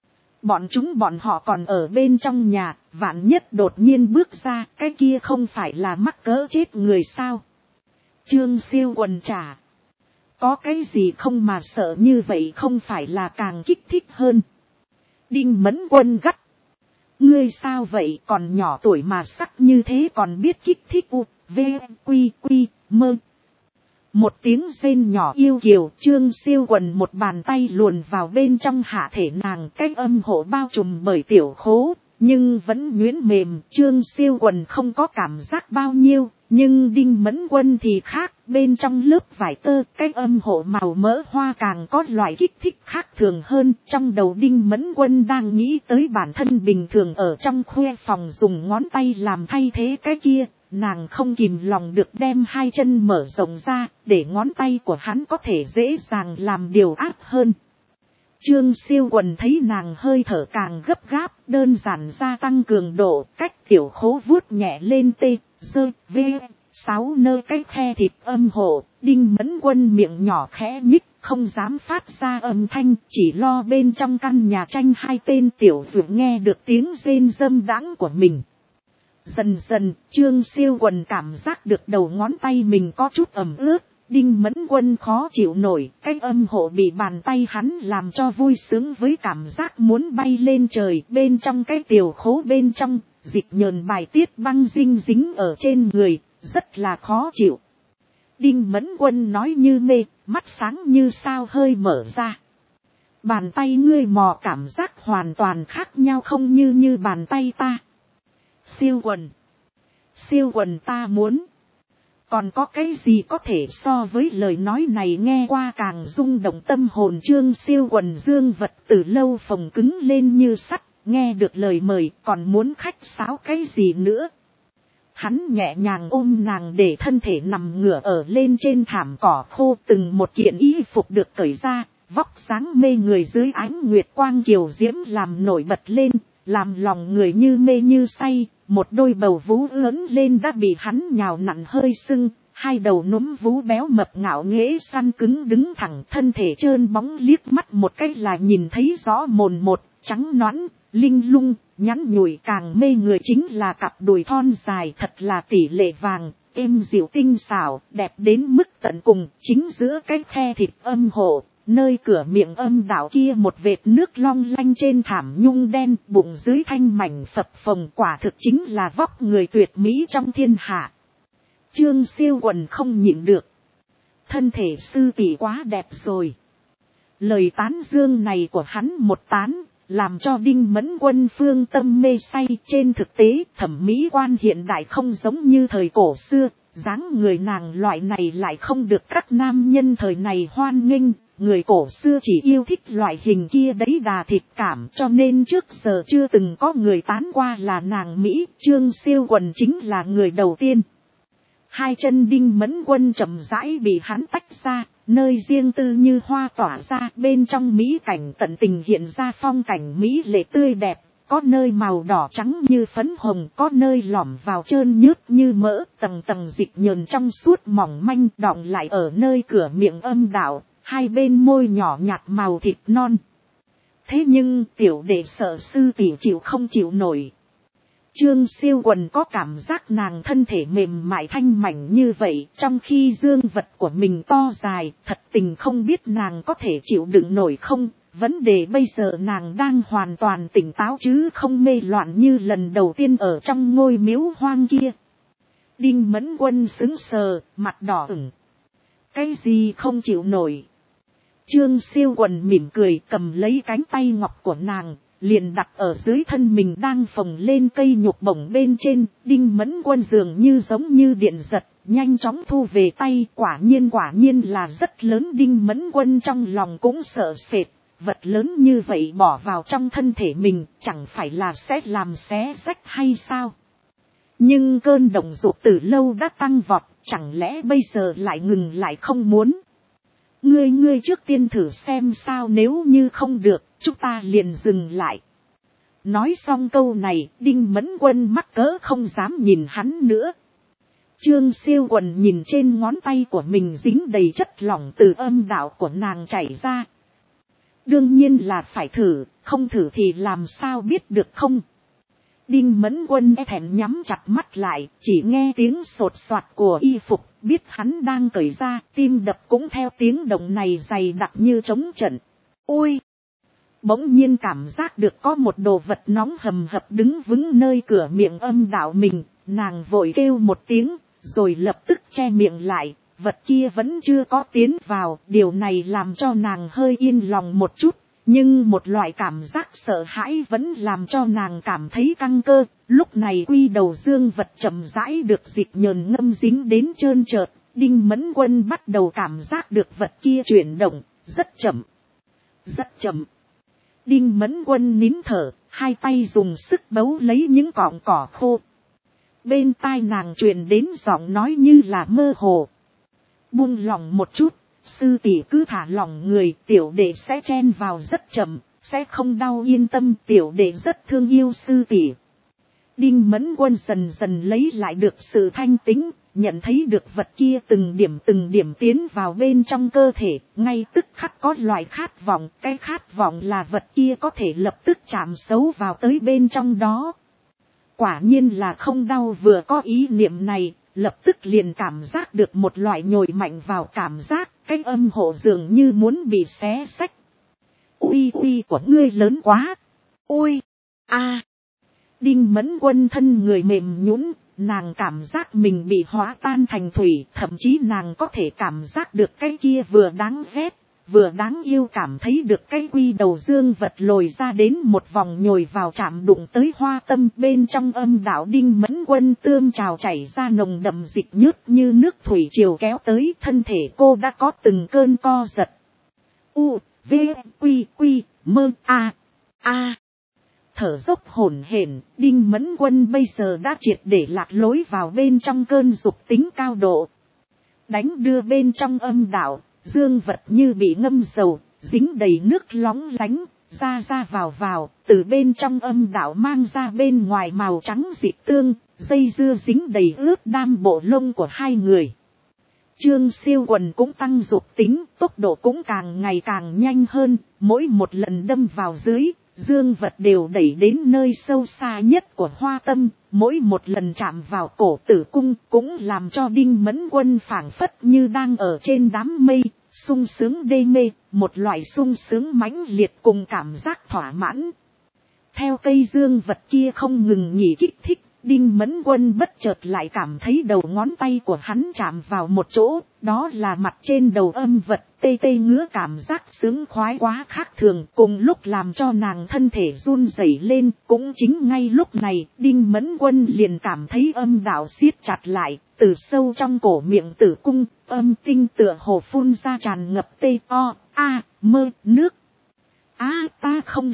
Bọn họ còn ở bên trong nhà, vạn nhất đột nhiên bước ra, cái kia không phải là mắc cỡ chết người sao. Trương Siêu Quần trả. Có cái gì không mà sợ như vậy không phải là càng kích thích hơn. Đinh Mẫn Quân gắt. Ngươi sao vậy còn nhỏ tuổi mà sắc như thế còn biết kích thích v, quy, mơ. Một tiếng rên nhỏ yêu kiều, Trương Siêu Quần một bàn tay luồn vào bên trong hạ thể nàng, cái âm hộ bao trùm bởi tiểu khố, nhưng vẫn nhuyễn mềm. Trương Siêu Quần không có cảm giác bao nhiêu, nhưng Đinh Mẫn Quân thì khác, bên trong lớp vải tơ, cái âm hộ màu mỡ hoa càng có loại kích thích khác thường hơn. Trong đầu Đinh Mẫn Quân đang nghĩ tới bản thân bình thường ở trong khuê phòng dùng ngón tay làm thay thế cái kia. Nàng không kìm lòng được đem hai chân mở rộng ra, để ngón tay của hắn có thể dễ dàng làm điều áp hơn. Trương Siêu Quần thấy nàng hơi thở càng gấp gáp, đơn giản gia tăng cường độ, cách tiểu khố vuốt nhẹ lên v, 6 nơi cái khe thịt âm hộ. Đinh Mẫn Quân miệng nhỏ khẽ nhích, không dám phát ra âm thanh, chỉ lo bên trong căn nhà tranh hai tên tiểu dược nghe được tiếng rên dâm đãng của mình. Dần dần, Trương Siêu Quần cảm giác được đầu ngón tay mình có chút ẩm ướt. Đinh Mẫn Quân khó chịu nổi, cái âm hộ bị bàn tay hắn làm cho vui sướng với cảm giác muốn bay lên trời. Bên trong cái tiểu khố bên trong, dịch nhờn bài tiết băng dinh dính ở trên người, rất là khó chịu. Đinh Mẫn Quân nói như mê, mắt sáng như sao hơi mở ra. Bàn tay ngươi mò cảm giác hoàn toàn khác nhau không như bàn tay ta. Siêu Quần ta muốn. Còn có cái gì có thể so với lời nói này nghe qua càng rung động tâm hồn. Trương Siêu Quần dương vật từ lâu phồng cứng lên như sắt, nghe được lời mời còn muốn khách sáo cái gì nữa. Hắn nhẹ nhàng ôm nàng để thân thể nằm ngửa ở lên trên thảm cỏ khô, từng một kiện y phục được cởi ra, vóc dáng mê người dưới ánh nguyệt quang kiều diễm làm nổi bật lên, làm lòng người như mê như say. Một đôi bầu vú ướn lên đã bị hắn nhào nặn hơi sưng, hai đầu núm vú béo mập ngạo nghễ săn cứng đứng thẳng, thân thể trơn bóng liếc mắt một cái là nhìn thấy rõ mồn một, trắng nõn, linh lung, nhắn nhủi. Càng mê người chính là cặp đùi thon dài thật là tỷ lệ vàng, êm dịu tinh xảo, đẹp đến mức tận cùng. Chính giữa cái khe thịt âm hộ, nơi cửa miệng âm đạo kia một vệt nước long lanh trên thảm nhung đen, bụng dưới thanh mảnh phập phồng, quả thực chính là vóc người tuyệt mỹ trong thiên hạ. Trương Siêu Quần không nhịn được. Thân thể sư tỷ quá đẹp rồi. Lời tán dương này của hắn một tán, làm cho Đinh Mẫn Quân phương tâm mê say. Trên thực tế, thẩm mỹ quan hiện đại không giống như thời cổ xưa, dáng người nàng loại này lại không được các nam nhân thời này hoan nghênh. Người cổ xưa chỉ yêu thích loại hình kia đấy đà thịt cảm, cho nên trước giờ chưa từng có người tán qua là nàng Mỹ. Trương Siêu Quần chính là người đầu tiên. Hai chân Đinh Mẫn Quân chậm rãi bị hắn tách ra, nơi riêng tư như hoa tỏa ra, bên trong mỹ cảnh tận tình hiện ra phong cảnh mỹ lệ tươi đẹp. Có nơi màu đỏ trắng như phấn hồng, có nơi lõm vào trơn nhớt như mỡ, tầng tầng dịch nhờn trong suốt mỏng manh đọng lại ở nơi cửa miệng âm đạo, hai bên môi nhỏ nhạt màu thịt non. Thế nhưng tiểu đệ sợ sư tỷ chịu không chịu nổi. Trương Siêu Quần có cảm giác nàng thân thể mềm mại thanh mảnh như vậy, trong khi dương vật của mình to dài, thật tình không biết nàng có thể chịu đựng nổi không. Vấn đề bây giờ nàng đang hoàn toàn tỉnh táo chứ không mê loạn như lần đầu tiên ở trong ngôi miếu hoang kia. Đinh Mẫn Quân sững sờ, mặt đỏ ửng. Cái gì không chịu nổi? Trương Siêu Quần mỉm cười cầm lấy cánh tay ngọc của nàng, liền đặt ở dưới thân mình đang phồng lên cây nhục bổng bên trên. Đinh Mẫn Quân dường như giống như điện giật, nhanh chóng thu về tay. Quả nhiên là rất lớn. Đinh Mẫn Quân trong lòng cũng sợ sệt, vật lớn như vậy bỏ vào trong thân thể mình, chẳng phải là sẽ làm xé rách hay sao? Nhưng cơn động dục từ lâu đã tăng vọt, chẳng lẽ bây giờ lại ngừng lại không muốn? Ngươi trước tiên thử xem sao, nếu như không được, chúng ta liền dừng lại. Nói xong câu này, Đinh Mẫn Quân mắc cỡ không dám nhìn hắn nữa. Trương Siêu Quần nhìn trên ngón tay của mình dính đầy chất lỏng từ âm đạo của nàng chảy ra. Đương nhiên là phải thử, không thử thì làm sao biết được không? Đinh Mẫn Quân e thẹn nhắm chặt mắt lại, chỉ nghe tiếng sột soạt của y phục, biết hắn đang cởi ra, tim đập cũng theo tiếng động này dày đặc như trống trận. Ôi! Bỗng nhiên cảm giác được có một đồ vật nóng hầm hập đứng vững nơi cửa miệng âm đạo mình, nàng vội kêu một tiếng, rồi lập tức che miệng lại, vật kia vẫn chưa có tiến vào, điều này làm cho nàng hơi yên lòng một chút. Nhưng một loại cảm giác sợ hãi vẫn làm cho nàng cảm thấy căng cơ. Lúc này quy đầu dương vật chậm rãi được dịch nhờn ngâm dính đến trơn trượt. Đinh Mẫn Quân bắt đầu cảm giác được vật kia chuyển động, rất chậm. Rất chậm. Đinh Mẫn Quân nín thở, hai tay dùng sức bấu lấy những cọng cỏ khô. Bên tai nàng truyền đến giọng nói như là mơ hồ. Buông lòng một chút. Sư tỷ cứ thả lỏng người, tiểu đệ sẽ chen vào rất chậm, sẽ không đau, yên tâm, tiểu đệ rất thương yêu sư tỷ. Đinh Mẫn Quân dần dần lấy lại được sự thanh tĩnh, nhận thấy được vật kia từng điểm tiến vào bên trong cơ thể, ngay tức khắc có loại khát vọng, cái khát vọng là vật kia có thể lập tức chạm xấu vào tới bên trong đó. Quả nhiên là không đau, vừa có ý niệm này, lập tức liền cảm giác được một loại nhồi mạnh vào cảm giác, cái âm hộ dường như muốn bị xé xách. Uy của ngươi lớn quá. Ôi! A! Đinh Mẫn Quân thân người mềm nhũn, nàng cảm giác mình bị hóa tan thành thủy, thậm chí nàng có thể cảm giác được cái kia vừa đáng ghét, vừa đáng yêu, cảm thấy được cái quy đầu dương vật lồi ra đến một vòng nhồi vào chạm đụng tới hoa tâm. Bên trong âm đạo Đinh Mẫn Quân tươm trào chảy ra nồng đậm dịch nhớt như nước thủy triều kéo tới, thân thể cô đã có từng cơn co giật. U, V, Quy, Mơ, A. Thở dốc hổn hển, Đinh Mẫn Quân bây giờ đã triệt để lạc lối vào bên trong cơn dục tính cao độ. Đánh đưa bên trong âm đạo, dương vật như bị ngâm dầu, dính đầy nước lóng lánh, ra vào, từ bên trong âm đạo mang ra bên ngoài màu trắng dịt tương, dây dưa dính đầy ướt đam bộ lông của hai người. Trương Siêu Quần cũng tăng dục tính, tốc độ cũng càng ngày càng nhanh hơn, mỗi một lần đâm vào dưới, dương vật đều đẩy đến nơi sâu xa nhất của hoa tâm, mỗi một lần chạm vào cổ tử cung cũng làm cho Đinh Mẫn Quân phảng phất như đang ở trên đám mây, sung sướng đê mê, một loại sung sướng mãnh liệt cùng cảm giác thỏa mãn. Theo cây dương vật kia không ngừng nghỉ kích thích, Đinh Mẫn Quân bất chợt lại cảm thấy đầu ngón tay của hắn chạm vào một chỗ, đó là mặt trên đầu âm vật, tê ngứa, cảm giác sướng khoái quá khác thường, cùng lúc làm cho nàng thân thể run rẩy lên. Cũng chính ngay lúc này, Đinh Mẫn Quân liền cảm thấy âm đạo siết chặt lại, từ sâu trong cổ miệng tử cung, âm tinh tựa hồ phun ra tràn ngập mơ nước. Ta không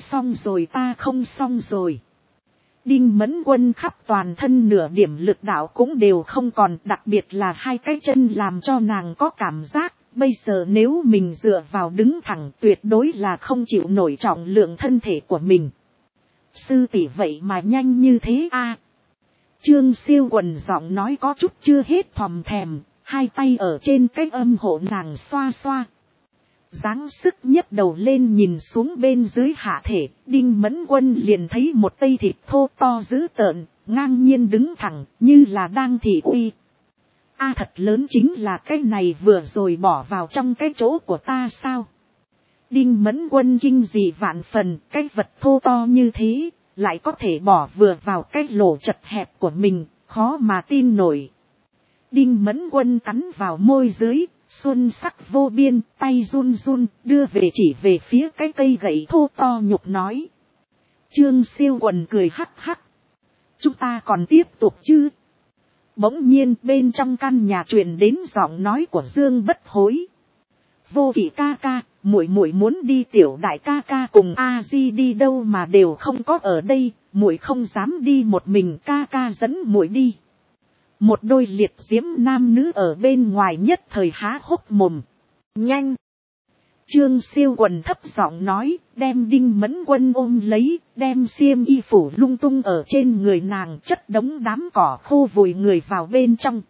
xong rồi. Đinh Mẫn Quân khắp toàn thân nửa điểm lực đạo cũng đều không còn, đặc biệt là hai cái chân làm cho nàng có cảm giác, bây giờ nếu mình dựa vào đứng thẳng tuyệt đối là không chịu nổi trọng lượng thân thể của mình. Sư tỷ vậy mà nhanh như thế a? Trương Siêu Quần giọng nói có chút chưa hết thòm thèm, hai tay ở trên cái âm hộ nàng xoa xoa. Giáng sức nhấc đầu lên nhìn xuống bên dưới hạ thể, Đinh Mẫn Quân liền thấy một tây thịt thô to dữ tợn, ngang nhiên đứng thẳng, như là đang thị uy. Thật lớn, chính là cái này vừa rồi bỏ vào trong cái chỗ của ta sao? Đinh Mẫn Quân kinh dị vạn phần, cái vật thô to như thế, lại có thể bỏ vừa vào cái lỗ chật hẹp của mình, khó mà tin nổi. Đinh Mẫn Quân cắn vào môi dưới, xuân sắc vô biên, tay run đưa về chỉ về phía cái cây gậy thô to nhục nói. Trương Siêu Quần cười hắc hắc. Chúng ta còn tiếp tục chứ? Bỗng nhiên bên trong căn nhà truyền đến giọng nói của Dương Bất Hối. Vô Kỵ ca ca, muội muội muốn đi, tiểu đại ca ca cùng A Di đi đâu mà đều không có ở đây, muội không dám đi một mình, ca ca dẫn muội đi. Một đôi liệt diễm nam nữ ở bên ngoài nhất thời há hốc mồm. Nhanh! Trương Siêu Quần thấp giọng nói, đem Đinh Mẫn Quân ôm lấy, đem xiêm y phủ lung tung ở trên người nàng, chất đống đám cỏ khô vùi người vào bên trong.